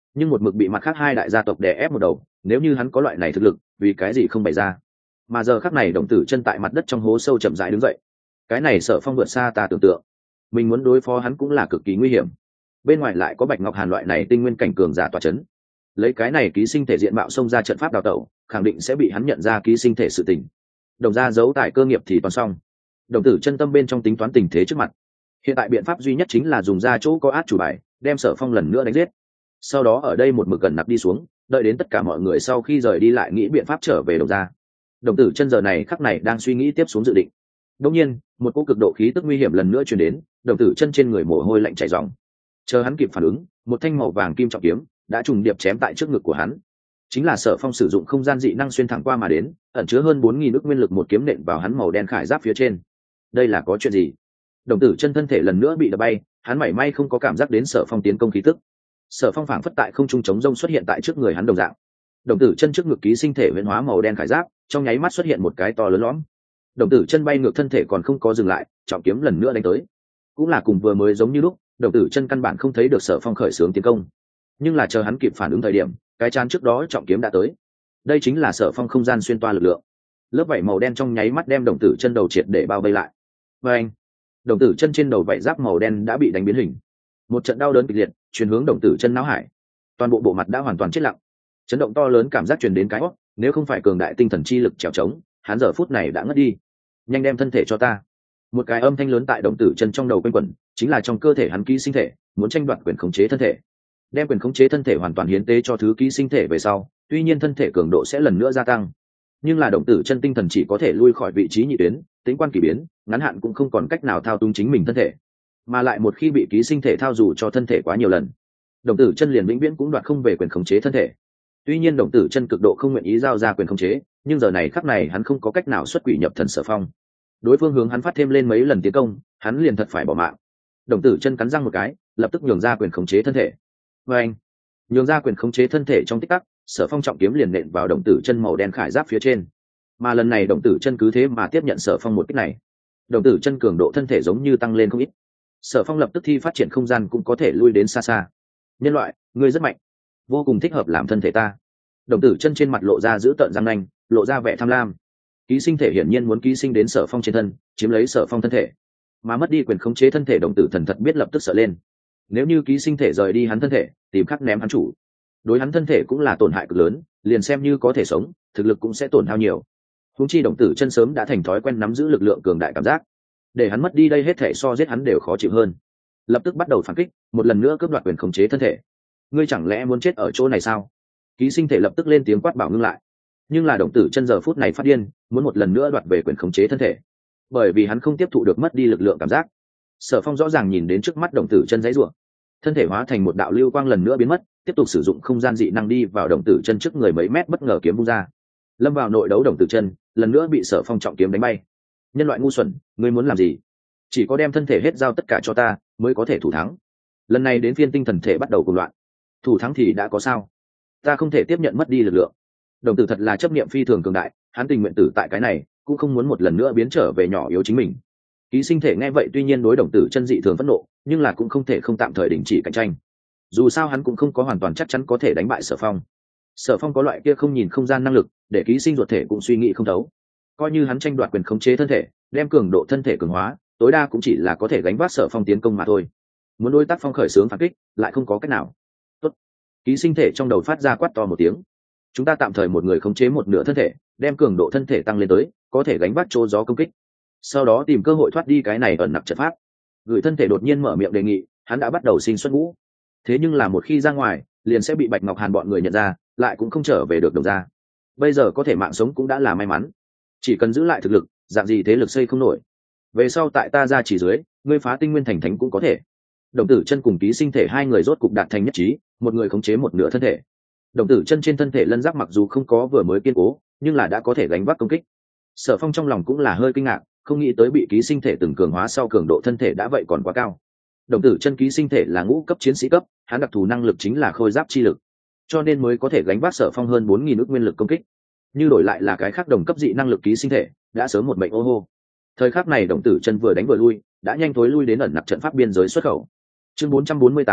nhưng một mực bị mặt khác hai đại gia tộc đè ép một đầu, nếu như hắn có loại này thực lực, vì cái gì không bày ra. Mà giờ khắc này Đồng Tử Chân tại mặt đất trong hố sâu chậm rãi đứng dậy. Cái này Sở Phong vượt xa ta tưởng tượng, mình muốn đối phó hắn cũng là cực kỳ nguy hiểm. Bên ngoài lại có Bạch Ngọc Hàn loại này tinh nguyên cảnh cường giả tọa chấn, lấy cái này ký sinh thể diện mạo xông ra trận pháp đào tẩu, khẳng định sẽ bị hắn nhận ra ký sinh thể sự tình. Đồng gia giấu tại cơ nghiệp thì toàn xong. Đồng Tử Chân tâm bên trong tính toán tình thế trước mặt, hiện tại biện pháp duy nhất chính là dùng ra chỗ có át chủ bài, đem Sở Phong lần nữa đánh giết. Sau đó ở đây một mực gần nặc đi xuống, đợi đến tất cả mọi người sau khi rời đi lại nghĩ biện pháp trở về Đồng gia. Đồng Tử Chân giờ này khắc này đang suy nghĩ tiếp xuống dự định. Đột nhiên, một cỗ cực độ khí tức nguy hiểm lần nữa truyền đến, Đồng Tử Chân trên người mồ hôi lạnh chảy ròng. Chờ hắn kịp phản ứng, một thanh màu vàng kim trọng kiếm đã trùng điệp chém tại trước ngực của hắn. Chính là Sở Phong sử dụng không gian dị năng xuyên thẳng qua mà đến, ẩn chứa hơn 4000 ức nguyên lực một kiếm nện vào hắn màu đen khải giáp phía trên. Đây là có chuyện gì? Đồng Tử Chân thân thể lần nữa bị đập bay, hắn mảy may không có cảm giác đến Sở Phong tiến công khí tức. Sở Phong phảng phất tại không trung chống rông xuất hiện tại trước người hắn đồng dạng. Đồng Tử Chân trước ngực ký sinh thể huyễn hóa màu đen khải giáp, trong nháy mắt xuất hiện một cái to lớn lõm. Đồng Tử Chân bay ngược thân thể còn không có dừng lại, trọng kiếm lần nữa đánh tới. Cũng là cùng vừa mới giống như lúc, Đồng Tử Chân căn bản không thấy được Sở Phong khởi xướng tiến công, nhưng là chờ hắn kịp phản ứng thời điểm, cái chán trước đó trọng kiếm đã tới. Đây chính là Sở Phong không gian xuyên toa lực lượng. Lớp vảy màu đen trong nháy mắt đem Đồng Tử Chân đầu triệt để bao vây lại. Và anh, Đồng Tử Chân trên đầu vảy giáp màu đen đã bị đánh biến hình. Một trận đau đớn kịch liệt truyền hướng Đồng Tử Chân não hải, toàn bộ bộ mặt đã hoàn toàn chết lặng. Chấn động to lớn cảm giác truyền đến cái óc, nếu không phải cường đại tinh thần chi lực trèo trống, hắn giờ phút này đã ngất đi. Nhanh đem thân thể cho ta. Một cái âm thanh lớn tại Đồng Tử Chân trong đầu quanh quẩn, chính là trong cơ thể hắn ký sinh thể muốn tranh đoạt quyền khống chế thân thể. Đem quyền khống chế thân thể hoàn toàn hiến tế cho thứ ký sinh thể về sau, tuy nhiên thân thể cường độ sẽ lần nữa gia tăng, nhưng là Đồng Tử Chân tinh thần chỉ có thể lui khỏi vị trí nhị tuyến, tính quan kỳ biến, ngắn hạn cũng không còn cách nào thao túng chính mình thân thể. Mà lại một khi bị ký sinh thể thao dù cho thân thể quá nhiều lần, Đồng Tử Chân liền vĩnh viễn cũng đoạt không về quyền khống chế thân thể. Tuy nhiên Đồng Tử Chân cực độ không nguyện ý giao ra quyền khống chế, nhưng giờ này khắc này hắn không có cách nào xuất quỷ nhập thần Sở Phong. Đối phương hướng hắn phát thêm lên mấy lần tiến công, hắn liền thật phải bỏ mạng. Đồng Tử Chân cắn răng một cái, lập tức nhường ra quyền khống chế thân thể. Và anh, nhường ra quyền khống chế thân thể trong tích tắc, Sở Phong trọng kiếm liền nện vào Đồng Tử Chân màu đen khải giáp phía trên. Mà lần này Đồng Tử Chân cứ thế mà tiếp nhận Sở Phong một kích này. Đồng Tử Chân cường độ thân thể giống như tăng lên không ít. Sở Phong lập tức thi phát triển không gian cũng có thể lui đến xa xa. Nhân loại, ngươi rất mạnh, vô cùng thích hợp làm thân thể ta. Đồng Tử Chân trên mặt lộ ra giữ tợn răng nanh, lộ ra vẻ tham lam. Ký sinh thể hiển nhiên muốn ký sinh đến Sở Phong trên thân, chiếm lấy Sở Phong thân thể. Mà mất đi quyền khống chế thân thể Đồng Tử Thần thật biết lập tức sợ lên. Nếu như ký sinh thể rời đi hắn thân thể, tìm khắc ném hắn chủ, đối hắn thân thể cũng là tổn hại cực lớn, liền xem như có thể sống, thực lực cũng sẽ tổn hao nhiều. Huống chi Đồng Tử Chân sớm đã thành thói quen nắm giữ lực lượng cường đại cảm giác, để hắn mất đi đây hết thể so giết hắn đều khó chịu hơn. Lập tức bắt đầu phản kích, một lần nữa cướp đoạt quyền khống chế thân thể. Ngươi chẳng lẽ muốn chết ở chỗ này sao? Ký sinh thể lập tức lên tiếng quát bảo ngưng lại. Nhưng là Đồng Tử Chân giờ phút này phát điên, muốn một lần nữa đoạt về quyền khống chế thân thể, bởi vì hắn không tiếp thụ được mất đi lực lượng cảm giác. Sở Phong rõ ràng nhìn đến trước mắt Đồng Tử Chân giãy giụa, thân thể hóa thành một đạo lưu quang lần nữa biến mất, tiếp tục sử dụng không gian dị năng đi vào Đồng Tử Chân trước người mấy mét, bất ngờ kiếm vung ra, lâm vào nội đấu Đồng Tử Chân, lần nữa bị Sở Phong trọng kiếm đánh bay. Nhân loại ngu xuẩn, ngươi muốn làm gì? Chỉ có đem thân thể hết giao tất cả cho ta mới có thể thủ thắng. Lần này đến phiên tinh thần thể bắt đầu cuồng loạn. Thủ thắng thì đã có sao? Ta không thể tiếp nhận mất đi lực lượng. Đồng Tử thật là chấp niệm phi thường cường đại, hắn tình nguyện tử tại cái này, cũng không muốn một lần nữa biến trở về nhỏ yếu chính mình. Ký sinh thể nghe vậy tuy nhiên đối Đồng Tử Chân dị thường phẫn nộ, nhưng là cũng không thể không tạm thời đình chỉ cạnh tranh. Dù sao hắn cũng không có hoàn toàn chắc chắn có thể đánh bại Sở Phong. Sở Phong có loại kia không nhìn không gian năng lực, để ký sinh ruột thể cũng suy nghĩ không thấu. Coi như hắn tranh đoạt quyền khống chế thân thể, đem cường độ thân thể cường hóa, tối đa cũng chỉ là có thể gánh vác Sở Phong tiến công mà thôi. Muốn đối tác Phong khởi xướng phản kích, lại không có cách nào. Tốt. Ký sinh thể trong đầu phát ra quát to một tiếng. Chúng ta tạm thời một người khống chế một nửa thân thể, đem cường độ thân thể tăng lên tới, có thể gánh vác chỗ gió công kích. Sau đó tìm cơ hội thoát đi cái này ẩn nặc trận pháp. Gửi thân thể đột nhiên mở miệng đề nghị, hắn đã bắt đầu sinh xuất ngũ. Thế nhưng là một khi ra ngoài, liền sẽ bị Bạch Ngọc Hàn bọn người nhận ra, lại cũng không trở về được Đồng gia. Bây giờ có thể mạng sống cũng đã là may mắn. Chỉ cần giữ lại thực lực, dạng gì thế lực xây không nổi. Về sau tại ta ra chỉ dưới, ngươi phá tinh nguyên thành thánh cũng có thể. Đồng Tử Chân cùng ký sinh thể hai người rốt cục đạt thành nhất trí, một người khống chế một nửa thân thể. Đồng Tử Chân trên thân thể lân giáp mặc dù không có vừa mới kiên cố, nhưng là đã có thể gánh vác công kích. Sở Phong trong lòng cũng là hơi kinh ngạc, không nghĩ tới bị ký sinh thể từng cường hóa sau cường độ thân thể đã vậy còn quá cao. Đồng Tử Chân ký sinh thể là ngũ cấp chiến sĩ cấp, hắn đặc thù năng lực chính là khôi giáp chi lực, cho nên mới có thể gánh vác Sở Phong hơn 4000 ức nguyên lực công kích. Như đổi lại là cái khác đồng cấp dị năng lực ký sinh thể, đã sớm một mệnh ô hô. Thời khắc này Đồng Tử Chân vừa đánh vừa lui, đã nhanh thối lui đến ẩn nặc trận pháp biên giới xuất khẩu. Chương 448,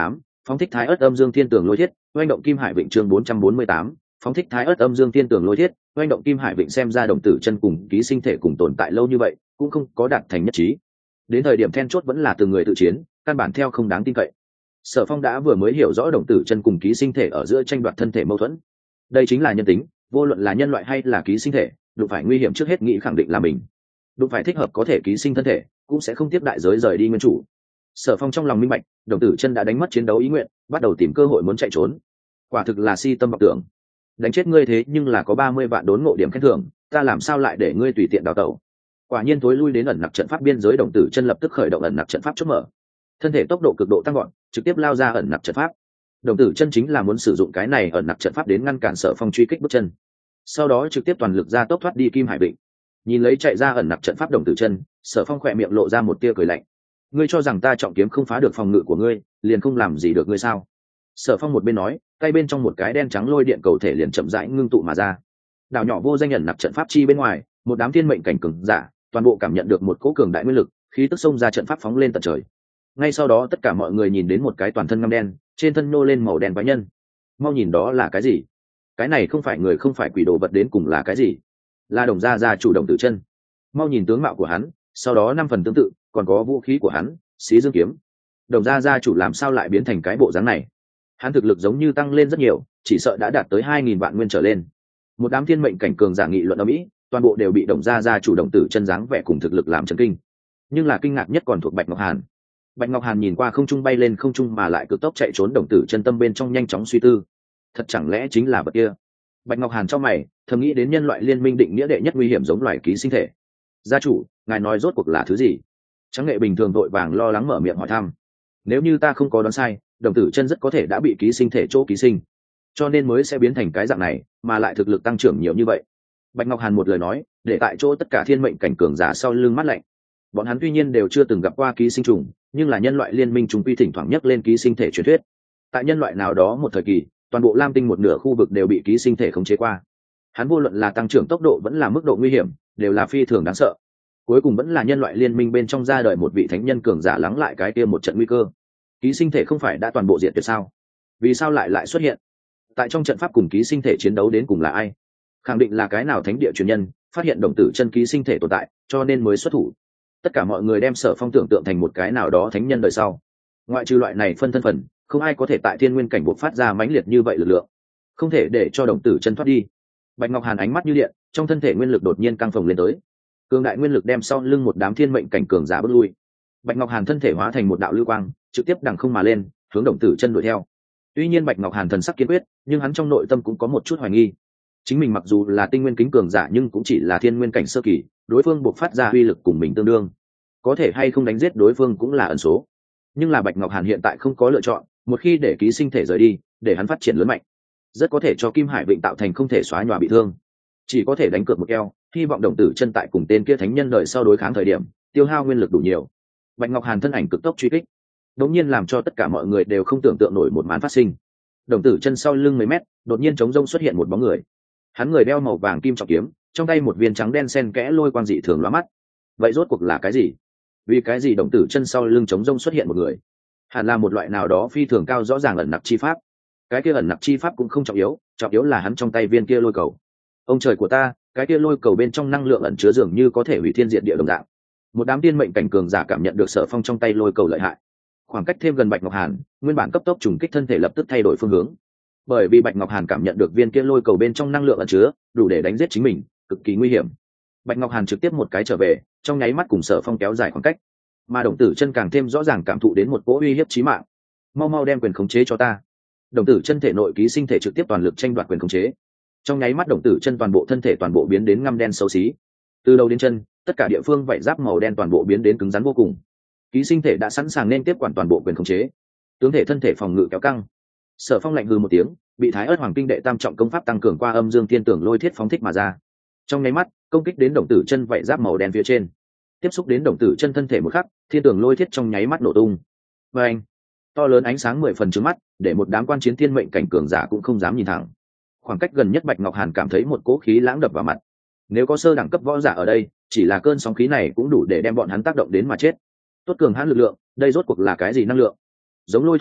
phóng thích thái ớt âm dương thiên tường lôi thiết, oanh động kim hải vịnh. Chương 448, phóng thích thái ớt âm dương thiên tường lôi thiết, oanh động kim hải vịnh. Xem ra Đồng Tử Chân cùng ký sinh thể cùng tồn tại lâu như vậy cũng không có đạt thành nhất trí, đến thời điểm then chốt vẫn là từng người tự chiến, căn bản theo không đáng tin cậy. Sở Phong đã vừa mới hiểu rõ Đồng Tử Chân cùng ký sinh thể ở giữa tranh đoạt thân thể mâu thuẫn. Đây chính là nhân tính, vô luận là nhân loại hay là ký sinh thể, đụng phải nguy hiểm trước hết nghĩ khẳng định là mình, đụng phải thích hợp có thể ký sinh thân thể cũng sẽ không tiếp đại giới rời đi nguyên chủ. Sở Phong trong lòng minh bạch, Đồng Tử Chân đã đánh mất chiến đấu ý nguyện, bắt đầu tìm cơ hội muốn chạy trốn. Quả thực là si tâm vọng tưởng. Đánh chết ngươi thế nhưng là có 30 vạn đốn ngộ điểm khen thưởng, ta làm sao lại để ngươi tùy tiện đào tẩu. Quả nhiên tối lui đến ẩn nặc trận pháp biên giới, Đồng Tử Chân lập tức khởi động ẩn nặc trận pháp chốt mở, thân thể tốc độ cực độ tăng gọn, trực tiếp lao ra ẩn nặc trận pháp. Đồng Tử Chân chính là muốn sử dụng cái này ẩn nặc trận pháp đến ngăn cản Sở Phong truy kích bước chân, sau đó trực tiếp toàn lực ra tốc thoát đi Kim Hải Vịnh. Nhìn lấy chạy ra ẩn nặc trận pháp Đồng Tử Chân, Sở Phong khỏe miệng lộ ra một tia cười lạnh. Ngươi cho rằng ta trọng kiếm không phá được phòng ngự của ngươi, liền không làm gì được ngươi sao? Sở Phong một bên nói, tay bên trong một cái đen trắng lôi điện cầu thể liền chậm rãi ngưng tụ mà ra. Đảo nhỏ vô danh ẩn nặc trận pháp chi bên ngoài, một đám thiên mệnh cảnh cường giả, toàn bộ cảm nhận được một cỗ cường đại nguyên lực, khí tức xông ra trận pháp phóng lên tận trời. Ngay sau đó tất cả mọi người nhìn đến một cái toàn thân ngăm đen, trên thân nô lên màu đen quái nhân. Mau nhìn đó là cái gì? Cái này không phải người không phải quỷ đồ vật, đến cùng là cái gì? Là Đồng gia gia chủ Đồng Tử Chân. Mau nhìn tướng mạo của hắn, sau đó 5 phần tương tự, còn có vũ khí của hắn, Xí Dương kiếm. Đồng gia gia chủ làm sao lại biến thành cái bộ dáng này? Hắn thực lực giống như tăng lên rất nhiều, chỉ sợ đã đạt tới 2000 vạn nguyên trở lên. Một đám thiên mệnh cảnh cường giả nghị luận ầm ĩ, toàn bộ đều bị Đồng gia gia chủ Đồng Tử Chân dáng vẻ cùng thực lực làm chấn kinh. Nhưng là kinh ngạc nhất còn thuộc Bạch Ngọc Hàn. Bạch Ngọc Hàn nhìn qua không trung bay lên không trung mà lại cực tốc chạy trốn Đồng Tử Chân, tâm bên trong nhanh chóng suy tư. Thật chẳng lẽ chính là vật kia? Bạch Ngọc Hàn trong mày thầm nghĩ đến nhân loại liên minh định nghĩa đệ nhất nguy hiểm giống loài ký sinh thể. Gia chủ, ngài nói rốt cuộc là thứ gì? Tráng Nghệ bình thường vội vàng lo lắng mở miệng hỏi thăm. Nếu như ta không có đoán sai, Đồng Tử Chân rất có thể đã bị ký sinh thể chỗ ký sinh, cho nên mới sẽ biến thành cái dạng này, mà lại thực lực tăng trưởng nhiều như vậy. Bạch Ngọc Hàn một lời nói, để tại chỗ tất cả thiên mệnh cảnh cường giả sau lưng mắt lạnh. Bọn hắn tuy nhiên đều chưa từng gặp qua ký sinh trùng, nhưng là nhân loại liên minh chúng quy thỉnh thoảng nhắc lên ký sinh thể truyền thuyết. Tại nhân loại nào đó một thời kỳ, toàn bộ Lam Tinh một nửa khu vực đều bị ký sinh thể khống chế qua. Hắn vô luận là tăng trưởng tốc độ vẫn là mức độ nguy hiểm, đều là phi thường đáng sợ. Cuối cùng vẫn là nhân loại liên minh bên trong ra đời một vị thánh nhân cường giả lắng lại cái kia một trận nguy cơ. Ký sinh thể không phải đã toàn bộ diệt tuyệt sao? Vì sao lại xuất hiện? Tại trong trận pháp cùng ký sinh thể chiến đấu đến cùng là ai? Khẳng định là cái nào thánh địa truyền nhân phát hiện Đồng Tử Chân ký sinh thể tồn tại, cho nên mới xuất thủ. Tất cả mọi người đem Sở Phong tưởng tượng thành một cái nào đó thánh nhân đời sau. Ngoại trừ loại này phân thân phần, không ai có thể tại thiên nguyên cảnh bộc phát ra mãnh liệt như vậy lực lượng, không thể để cho Đồng Tử Chân thoát đi. Bạch Ngọc Hàn ánh mắt như điện, trong thân thể nguyên lực đột nhiên căng phồng lên tới, cường đại nguyên lực đem sau lưng một đám thiên mệnh cảnh cường giả bước lui. Bạch Ngọc Hàn thân thể hóa thành một đạo lưu quang, trực tiếp đằng không mà lên, hướng Đồng Tử Chân đuổi theo. Tuy nhiên Bạch Ngọc Hàn thần sắc kiên quyết, nhưng hắn trong nội tâm cũng có một chút hoài nghi. Chính mình mặc dù là tinh nguyên kính cường giả nhưng cũng chỉ là thiên nguyên cảnh sơ kỳ, đối phương bộc phát ra uy lực cùng mình tương đương, có thể hay không đánh giết đối phương cũng là ẩn số. Nhưng là Bạch Ngọc Hàn hiện tại không có lựa chọn, một khi để ký sinh thể rời đi, để hắn phát triển lớn mạnh, rất có thể cho Kim Hải Vịnh tạo thành không thể xóa nhòa bị thương. Chỉ có thể đánh cược một keo, hy vọng Đồng Tử Chân tại cùng tên kia thánh nhân đời sau đối kháng thời điểm, tiêu hao nguyên lực đủ nhiều. Bạch Ngọc Hàn thân ảnh cực tốc truy kích, đột nhiên làm cho tất cả mọi người đều không tưởng tượng nổi một màn phát sinh. Đồng Tử Chân sau lưng mấy mét, đột nhiên trống rông xuất hiện một bóng người. Hắn người đeo màu vàng kim trọng kiếm, trong tay một viên trắng đen xen kẽ lôi quang dị thường lóa mắt. Vậy rốt cuộc là cái gì? Vì cái gì Đồng Tử Chân sau lưng trống rông xuất hiện một người? Hẳn là một loại nào đó phi thường cao rõ ràng ẩn nặc chi pháp. Cái kia ẩn nặc chi pháp cũng không trọng yếu là hắn trong tay viên kia lôi cầu. Ông trời của ta, cái kia lôi cầu bên trong năng lượng ẩn chứa dường như có thể hủy thiên diệt địa đồng dạng. Một đám tiên mệnh cảnh cường giả cảm nhận được Sở Phong trong tay lôi cầu lợi hại. Khoảng cách thêm gần Bạch Ngọc Hàn, nguyên bản cấp tốc trùng kích thân thể lập tức thay đổi phương hướng. Bởi vì Bạch Ngọc Hàn cảm nhận được viên kia lôi cầu bên trong năng lượng ẩn chứa, đủ để đánh giết chính mình, cực kỳ nguy hiểm. Bạch Ngọc Hàn trực tiếp một cái trở về, trong nháy mắt cùng Sở Phong kéo dài khoảng cách. Mà Đồng Tử Chân càng thêm rõ ràng cảm thụ đến một cỗ uy hiếp chí mạng. Mau đem quyền khống chế cho ta. Đồng Tử Chân thể nội ký sinh thể trực tiếp toàn lực tranh đoạt quyền khống chế. Trong nháy mắt Đồng Tử Chân toàn bộ thân thể toàn bộ biến đến ngăm đen xấu xí. Từ đầu đến chân, tất cả địa phương vảy giáp màu đen toàn bộ biến đến cứng rắn vô cùng. Ký sinh thể đã sẵn sàng nên tiếp quản toàn bộ quyền khống chế. Tướng thể thân thể phòng ngự kéo căng. Sở Phong lạnh hừ một tiếng, bị Thái Ức Hoàng Kinh đệ tam trọng công pháp tăng cường qua âm dương thiên tường lôi thiết phóng thích mà ra. Trong nháy mắt, công kích đến Đồng Tử Chân vảy giáp màu đen phía trên. Tiếp xúc đến Đồng Tử Chân thân thể một khắc, thiên tường lôi thiết trong nháy mắt nổ tung. Và anh, to lớn ánh sáng 10 phần trướng mắt, để một đám quan chiến thiên mệnh cảnh cường giả cũng không dám nhìn thẳng. Khoảng cách gần nhất Bạch Ngọc Hàn cảm thấy một cỗ khí lãng đập vào mặt. Nếu có sơ đẳng cấp võ giả ở đây, chỉ là cơn sóng khí này cũng đủ để đem bọn hắn tác động đến mà chết. Tốt cường hãn lực lượng, đây rốt cuộc là cái gì năng lượng? Giống lôi thuộc tính,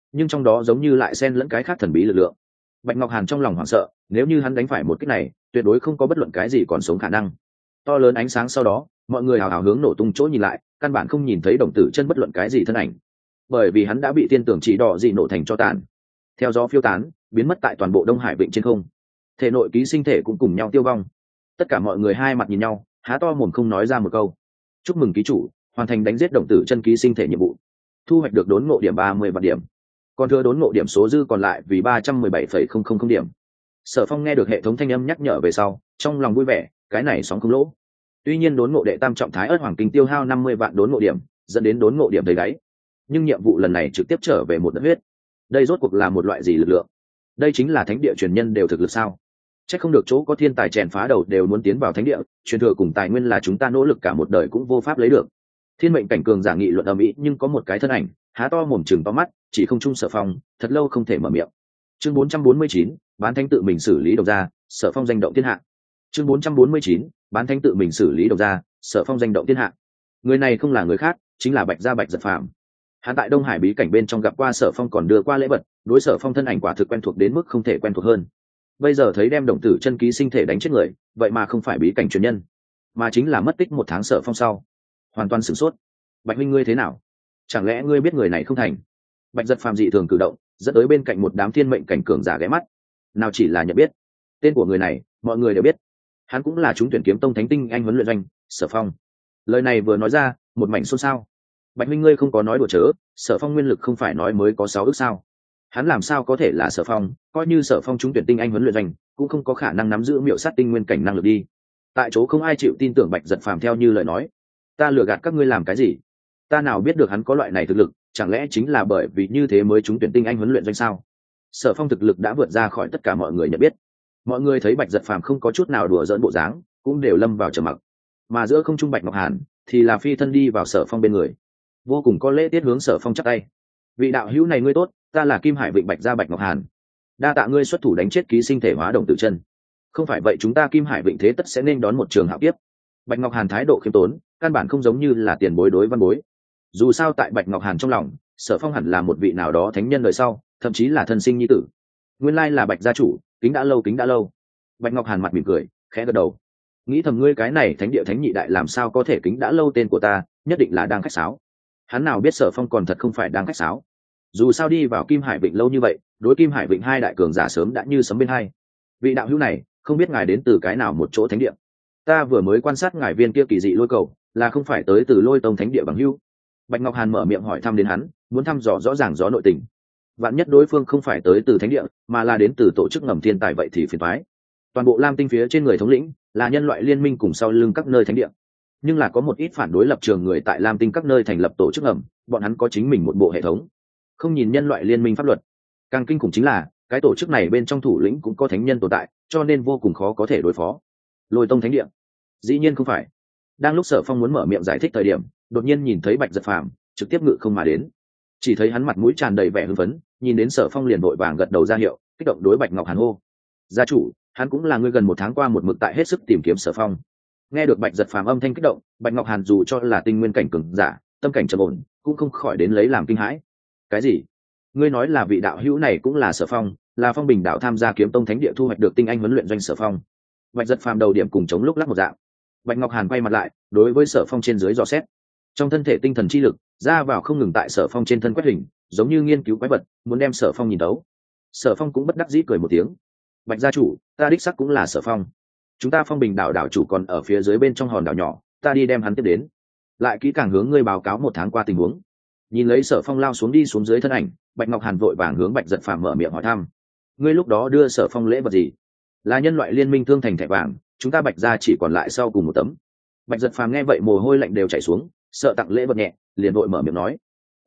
nhưng trong đó giống như lại xen lẫn cái khác thần bí lực lượng. Bạch Ngọc Hàn trong lòng hoảng sợ, nếu như hắn đánh phải một kích này tuyệt đối không có bất luận cái gì còn sống khả năng. To lớn ánh sáng sau đó, mọi người hào hào hướng nổ tung chỗ nhìn lại, căn bản không nhìn thấy Đồng Tử Chân bất luận cái gì thân ảnh, bởi vì hắn đã bị tiên tưởng chỉ đỏ dị nổ thành cho tàn, theo gió phiêu tán, biến mất tại toàn bộ Đông Hải Vịnh trên không. Thể nội ký sinh thể cũng cùng nhau tiêu vong. Tất cả mọi người hai mặt nhìn nhau, há to mồm không nói ra một câu. Chúc mừng ký chủ hoàn thành đánh giết Đồng Tử Chân ký sinh thể nhiệm vụ, thu hoạch được đốn ngộ điểm 30 vạn điểm, còn thừa đốn ngộ điểm số dư còn lại vì 317,000 điểm. Sở Phong nghe được hệ thống thanh âm nhắc nhở về sau, trong lòng vui vẻ, cái này sóng không lỗ. Tuy nhiên đốn ngộ đệ tam trọng thái ớt hoàng kinh tiêu hao 50 vạn đốn ngộ điểm, dẫn đến đốn ngộ điểm thấy đáy, nhưng nhiệm vụ lần này trực tiếp trở về một đất huyết. Đây rốt cuộc là một loại gì lực lượng? Đây chính là thánh địa truyền nhân đều thực lực sao? Chắc không được chỗ có thiên tài chèn phá đầu đều muốn tiến vào thánh địa, truyền thừa cùng tài nguyên là chúng ta nỗ lực cả một đời cũng vô pháp lấy được. Thiên mệnh cảnh cường giả nghị luận ầm ĩ, nhưng có một cái thân ảnh há to mồm chừng to mắt, chỉ không chung Sở Phong, thật lâu không thể mở miệng. Chương 449, bán thánh tự mình xử lý độc gia, Sở Phong danh động thiên hạ. Chương 449, bán thánh tự mình xử lý độc gia, Sở Phong danh động thiên hạ. Người này không là người khác, chính là Bạch Gia Bạch Giật Phàm. Hắn tại Đông Hải bí cảnh bên trong gặp qua Sở Phong, còn đưa qua lễ vật, đối Sở Phong thân ảnh quả thực quen thuộc đến mức không thể quen thuộc hơn. Bây giờ thấy đem Đồng Tử Chân ký sinh thể đánh chết người, vậy mà không phải bí cảnh truyền nhân, mà chính là mất tích 1 tháng Sở Phong sau. Hoàn toàn sửng sốt. Bạch huynh ngươi thế nào? Chẳng lẽ ngươi biết người này không thành? Bạch Giật Phàm dị thường cử động, dẫn tới bên cạnh một đám thiên mệnh cảnh cường giả ghé mắt. Nào chỉ là nhận biết, tên của người này mọi người đều biết. Hắn cũng là trúng tuyển kiếm tông thánh tinh anh huấn luyện doanh, Sở Phong. Lời này vừa nói ra, một mảnh xôn xao. Bạch huynh ngươi không có nói đùa chớ, Sở Phong nguyên lực không phải nói mới có 6 ức sao? Hắn làm sao có thể là Sở Phong? Coi như Sở Phong trúng tuyển tinh anh huấn luyện doanh, cũng không có khả năng nắm giữ miệu sát tinh nguyên cảnh năng lực đi. Tại chỗ không ai chịu tin tưởng Bạch Giật Phàm theo như lời nói. Ta lừa gạt các ngươi làm cái gì? Ta nào biết được hắn có loại này thực lực, chẳng lẽ chính là bởi vì như thế mới trúng tuyển tinh anh huấn luyện doanh sao? Sở Phong thực lực đã vượt ra khỏi tất cả mọi người nhận biết. Mọi người thấy Bạch Giật Phàm không có chút nào đùa giỡn bộ dáng, cũng đều lâm vào trầm mặc. Mà giữa không trung Bạch Ngọc Hàn thì là phi thân đi vào Sở Phong bên người, vô cùng có lễ tiết hướng Sở Phong chắp tay. Vị đạo hữu này ngươi tốt, ta là Kim Hải Vịnh Bạch Gia Bạch Ngọc Hàn, đa tạ ngươi xuất thủ đánh chết ký sinh thể hóa Đồng Tử Chân. Không phải vậy chúng ta Kim Hải Vịnh thế tất sẽ nên đón một trường hạo kiếp. Bạch Ngọc Hàn thái độ khiêm tốn, căn bản không giống như là tiền bối đối văn bối. Dù sao tại Bạch Ngọc Hàn trong lòng, Sở Phong hẳn là một vị nào đó thánh nhân đời sau, thậm chí là thân sinh nhi tử. Nguyên lai là Bạch gia chủ, kính đã lâu kính đã lâu. Bạch Ngọc Hàn mặt mỉm cười, khẽ gật đầu. Nghĩ thầm ngươi cái này thánh địa thánh nhị đại làm sao có thể kính đã lâu tên của ta, nhất định là đang khách sáo. Hắn nào biết Sở Phong còn thật không phải đang khách sáo. Dù sao đi vào Kim Hải Vịnh lâu như vậy, đối Kim Hải Vịnh hai đại cường giả sớm đã như sấm bên hai. Vị đạo hữu này, không biết ngài đến từ cái nào một chỗ thánh địa? Ta vừa mới quan sát ngài viên kia kỳ dị lôi cầu, là không phải tới từ Lôi Tông thánh địa bằng hữu? Bạch Ngọc Hàn mở miệng hỏi thăm đến hắn, muốn thăm dò rõ ràng rõ nội tình. Vạn nhất đối phương không phải tới từ thánh địa, mà là đến từ tổ chức ngầm thiên tài, vậy thì phiền toái. Toàn bộ Lam Tinh phía trên người thống lĩnh là nhân loại liên minh cùng sau lưng các nơi thánh địa, nhưng là có một ít phản đối lập trường người tại Lam Tinh các nơi thành lập tổ chức ngầm, bọn hắn có chính mình một bộ hệ thống, không nhìn nhân loại liên minh pháp luật. Càng kinh khủng chính là cái tổ chức này bên trong thủ lĩnh cũng có thánh nhân tồn tại, cho nên vô cùng khó có thể đối phó. Lôi Tông thánh địa? Dĩ nhiên không phải. Đang lúc Sở Phong muốn mở miệng giải thích thời điểm, đột nhiên nhìn thấy Bạch Giật Phàm trực tiếp ngự không mà đến. Chỉ thấy hắn mặt mũi tràn đầy vẻ hưng phấn, nhìn đến Sở Phong liền vội vàng gật đầu ra hiệu, kích động đối Bạch Ngọc Hàn hô: gia chủ, hắn cũng là người gần 1 tháng qua một mực tại hết sức tìm kiếm Sở Phong. Nghe được Bạch Giật Phàm âm thanh kích động, Bạch Ngọc Hàn dù cho là tinh nguyên cảnh cường giả, tâm cảnh trầm ổn, cũng không khỏi đến lấy làm kinh hãi. Cái gì? Ngươi nói là vị đạo hữu này cũng là Sở Phong, là Phong Bình đạo tham gia kiếm tông thánh địa thu hoạch được tinh anh huấn luyện doanh Sở Phong? Bạch Giật Phàm đầu điểm cùng chống lúc lắc một dạng. Bạch Ngọc Hàn quay mặt lại, đối với Sở Phong trên dưới dò xét. Trong thân thể tinh thần chi lực ra vào không ngừng tại Sở Phong trên thân quét hình, giống như nghiên cứu quái vật, muốn đem Sở Phong nhìn thấu. Sở Phong cũng bất đắc dĩ cười một tiếng: Bạch gia chủ, ta đích xác cũng là Sở Phong. Chúng ta Phong Bình đảo đảo chủ còn ở phía dưới bên trong hòn đảo nhỏ, ta đi đem hắn tiếp đến, lại kỹ càng hướng ngươi báo cáo 1 tháng qua tình huống. Nhìn lấy Sở Phong lao xuống đi xuống dưới thân ảnh, Bạch Ngọc Hàn vội vàng hướng Bạch Giật Phàm mở miệng hỏi thăm: ngươi lúc đó đưa Sở Phong lễ vật gì? Là nhân loại liên minh thương thành thẻ vàng, chúng ta Bạch gia chỉ còn lại sau cùng 1 tấm. Bạch Giật Phàm nghe vậy mồ hôi lạnh đều chảy xuống, sợ tặng lễ vật nhẹ, liền vội mở miệng nói: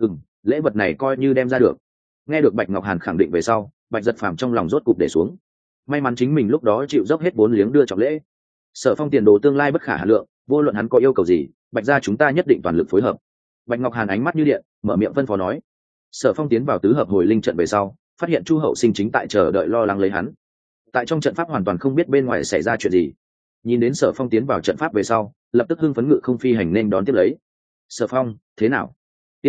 lễ vật này coi như đem ra được. Nghe được Bạch Ngọc Hàn khẳng định về sau, Bạch Giật Phàm trong lòng rốt cục để xuống. May mắn chính mình lúc đó chịu dốc hết 4 liếng đưa trọng lễ. Sở Phong tiền đồ tương lai bất khả hà lượng, vô luận hắn có yêu cầu gì, Bạch gia chúng ta nhất định toàn lực phối hợp. Bạch Ngọc Hàn ánh mắt như điện, mở miệng phân phó nói. Sở Phong tiến vào tứ hợp hồi linh trận về sau, phát hiện Chu Hậu Sinh chính tại chờ đợi lo lắng lấy hắn. Tại trong trận pháp hoàn toàn không biết bên ngoài xảy ra chuyện gì. Nhìn đến Sở Phong tiến vào trận pháp về sau, lập tức hưng phấn ngự không phi hành nên đón tiếp lấy. Sở Phong, thế nào? Yên tâm,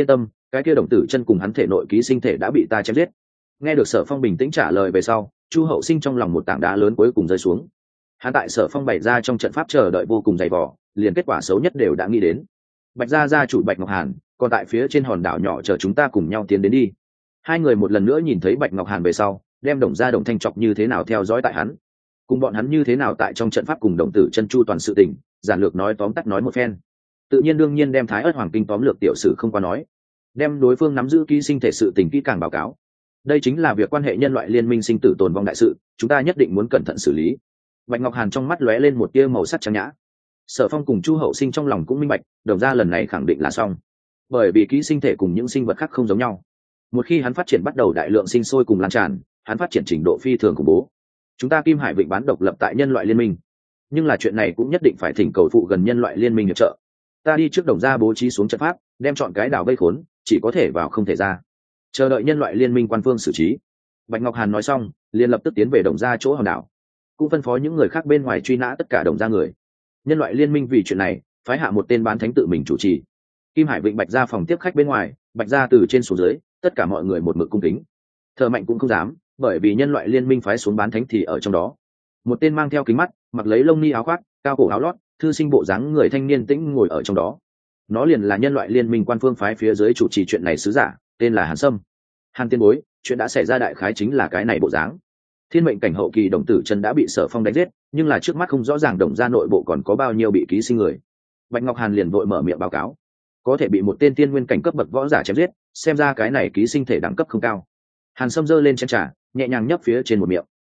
cái kia đồng tử chân cùng hắn thể nội ký sinh thể đã bị ta chém giết. Nghe được Sở Phong bình tĩnh trả lời về sau, Chu Hậu Sinh trong lòng một tảng đá lớn cuối cùng rơi xuống. Hắn tại Sở Phong bày ra trong trận pháp chờ đợi vô cùng dày vò, liền kết quả xấu nhất đều đã nghĩ đến. Bạch gia gia chủ Bạch Ngọc Hàn còn tại phía trên hòn đảo nhỏ chờ chúng ta cùng nhau tiến đến đi. Hai người một lần nữa nhìn thấy Bạch Ngọc Hàn về sau, đem Đồng gia Đồng Thanh Trọc như thế nào theo dõi tại hắn, cùng bọn hắn như thế nào tại trong trận pháp cùng đồng tử chân chu toàn sự tình, giản lược nói tóm tắt nói một phen. Tự nhiên đương nhiên đem Thái Ức Hoàng Kinh tóm lược tiểu sử không qua nói, đem đối phương nắm giữ ký sinh thể sự tình kỹ càng báo cáo. Đây chính là việc quan hệ nhân loại liên minh sinh tử tồn vong đại sự, chúng ta nhất định muốn cẩn thận xử lý. Bạch Ngọc Hàn trong mắt lóe lên một tia màu sắc trắng nhã. Sở Phong cùng Chu Hậu Sinh trong lòng cũng minh bạch, Đồng gia lần này khẳng định là xong, bởi vì ký sinh thể cùng những sinh vật khác không giống nhau. Một khi hắn phát triển bắt đầu đại lượng sinh sôi cùng lan tràn, hắn phát triển trình độ phi thường khủng bố. Chúng ta Kim Hải Vịnh bán độc lập tại nhân loại liên minh, nhưng là chuyện này cũng nhất định phải thỉnh cầu phụ gần nhân loại liên minh hiệp trợ. Ta đi trước Đồng gia bố trí xuống trận pháp, đem chọn cái đảo vây khốn, chỉ có thể vào không thể ra, chờ đợi nhân loại liên minh quan phương xử trí. Bạch Ngọc Hàn nói xong, liền lập tức tiến về Đồng gia chỗ hòn đảo, cũng phân phó những người khác bên ngoài truy nã tất cả Đồng gia người. Nhân loại liên minh vì chuyện này phái hạ một tên bán thánh tự mình chủ trì. Kim Hải Vịnh Bạch gia phòng tiếp khách bên ngoài, Bạch gia từ trên xuống dưới, tất cả mọi người một mực cung kính. Thở mạnh cũng không dám, bởi vì nhân loại liên minh phái xuống bán thánh thì ở trong đó. Một tên mang theo kính mắt, mặc lấy lông ni áo khoác, cao cổ áo lót, thư sinh bộ dáng người thanh niên tĩnh ngồi ở trong đó. Nó liền là nhân loại liên minh quan phương phái phía dưới chủ trì chuyện này sứ giả, tên là Hàn Sâm. Hàn tiên bối, chuyện đã xảy ra đại khái chính là cái này bộ dáng. Thiên mệnh cảnh hậu kỳ đồng tử chân đã bị Sở Phong đánh giết, nhưng là trước mắt không rõ ràng Đồng gia nội bộ còn có bao nhiêu bị ký sinh người. Bạch Ngọc Hàn liền vội mở miệng báo cáo, có thể bị một tên tiên nguyên cảnh cấp bậc võ giả chém giết, xem ra cái này ký sinh thể đẳng cấp không cao. Hàn Sâm giơ lên chén trà, nhẹ nhàng nhấp phía trên một miệng.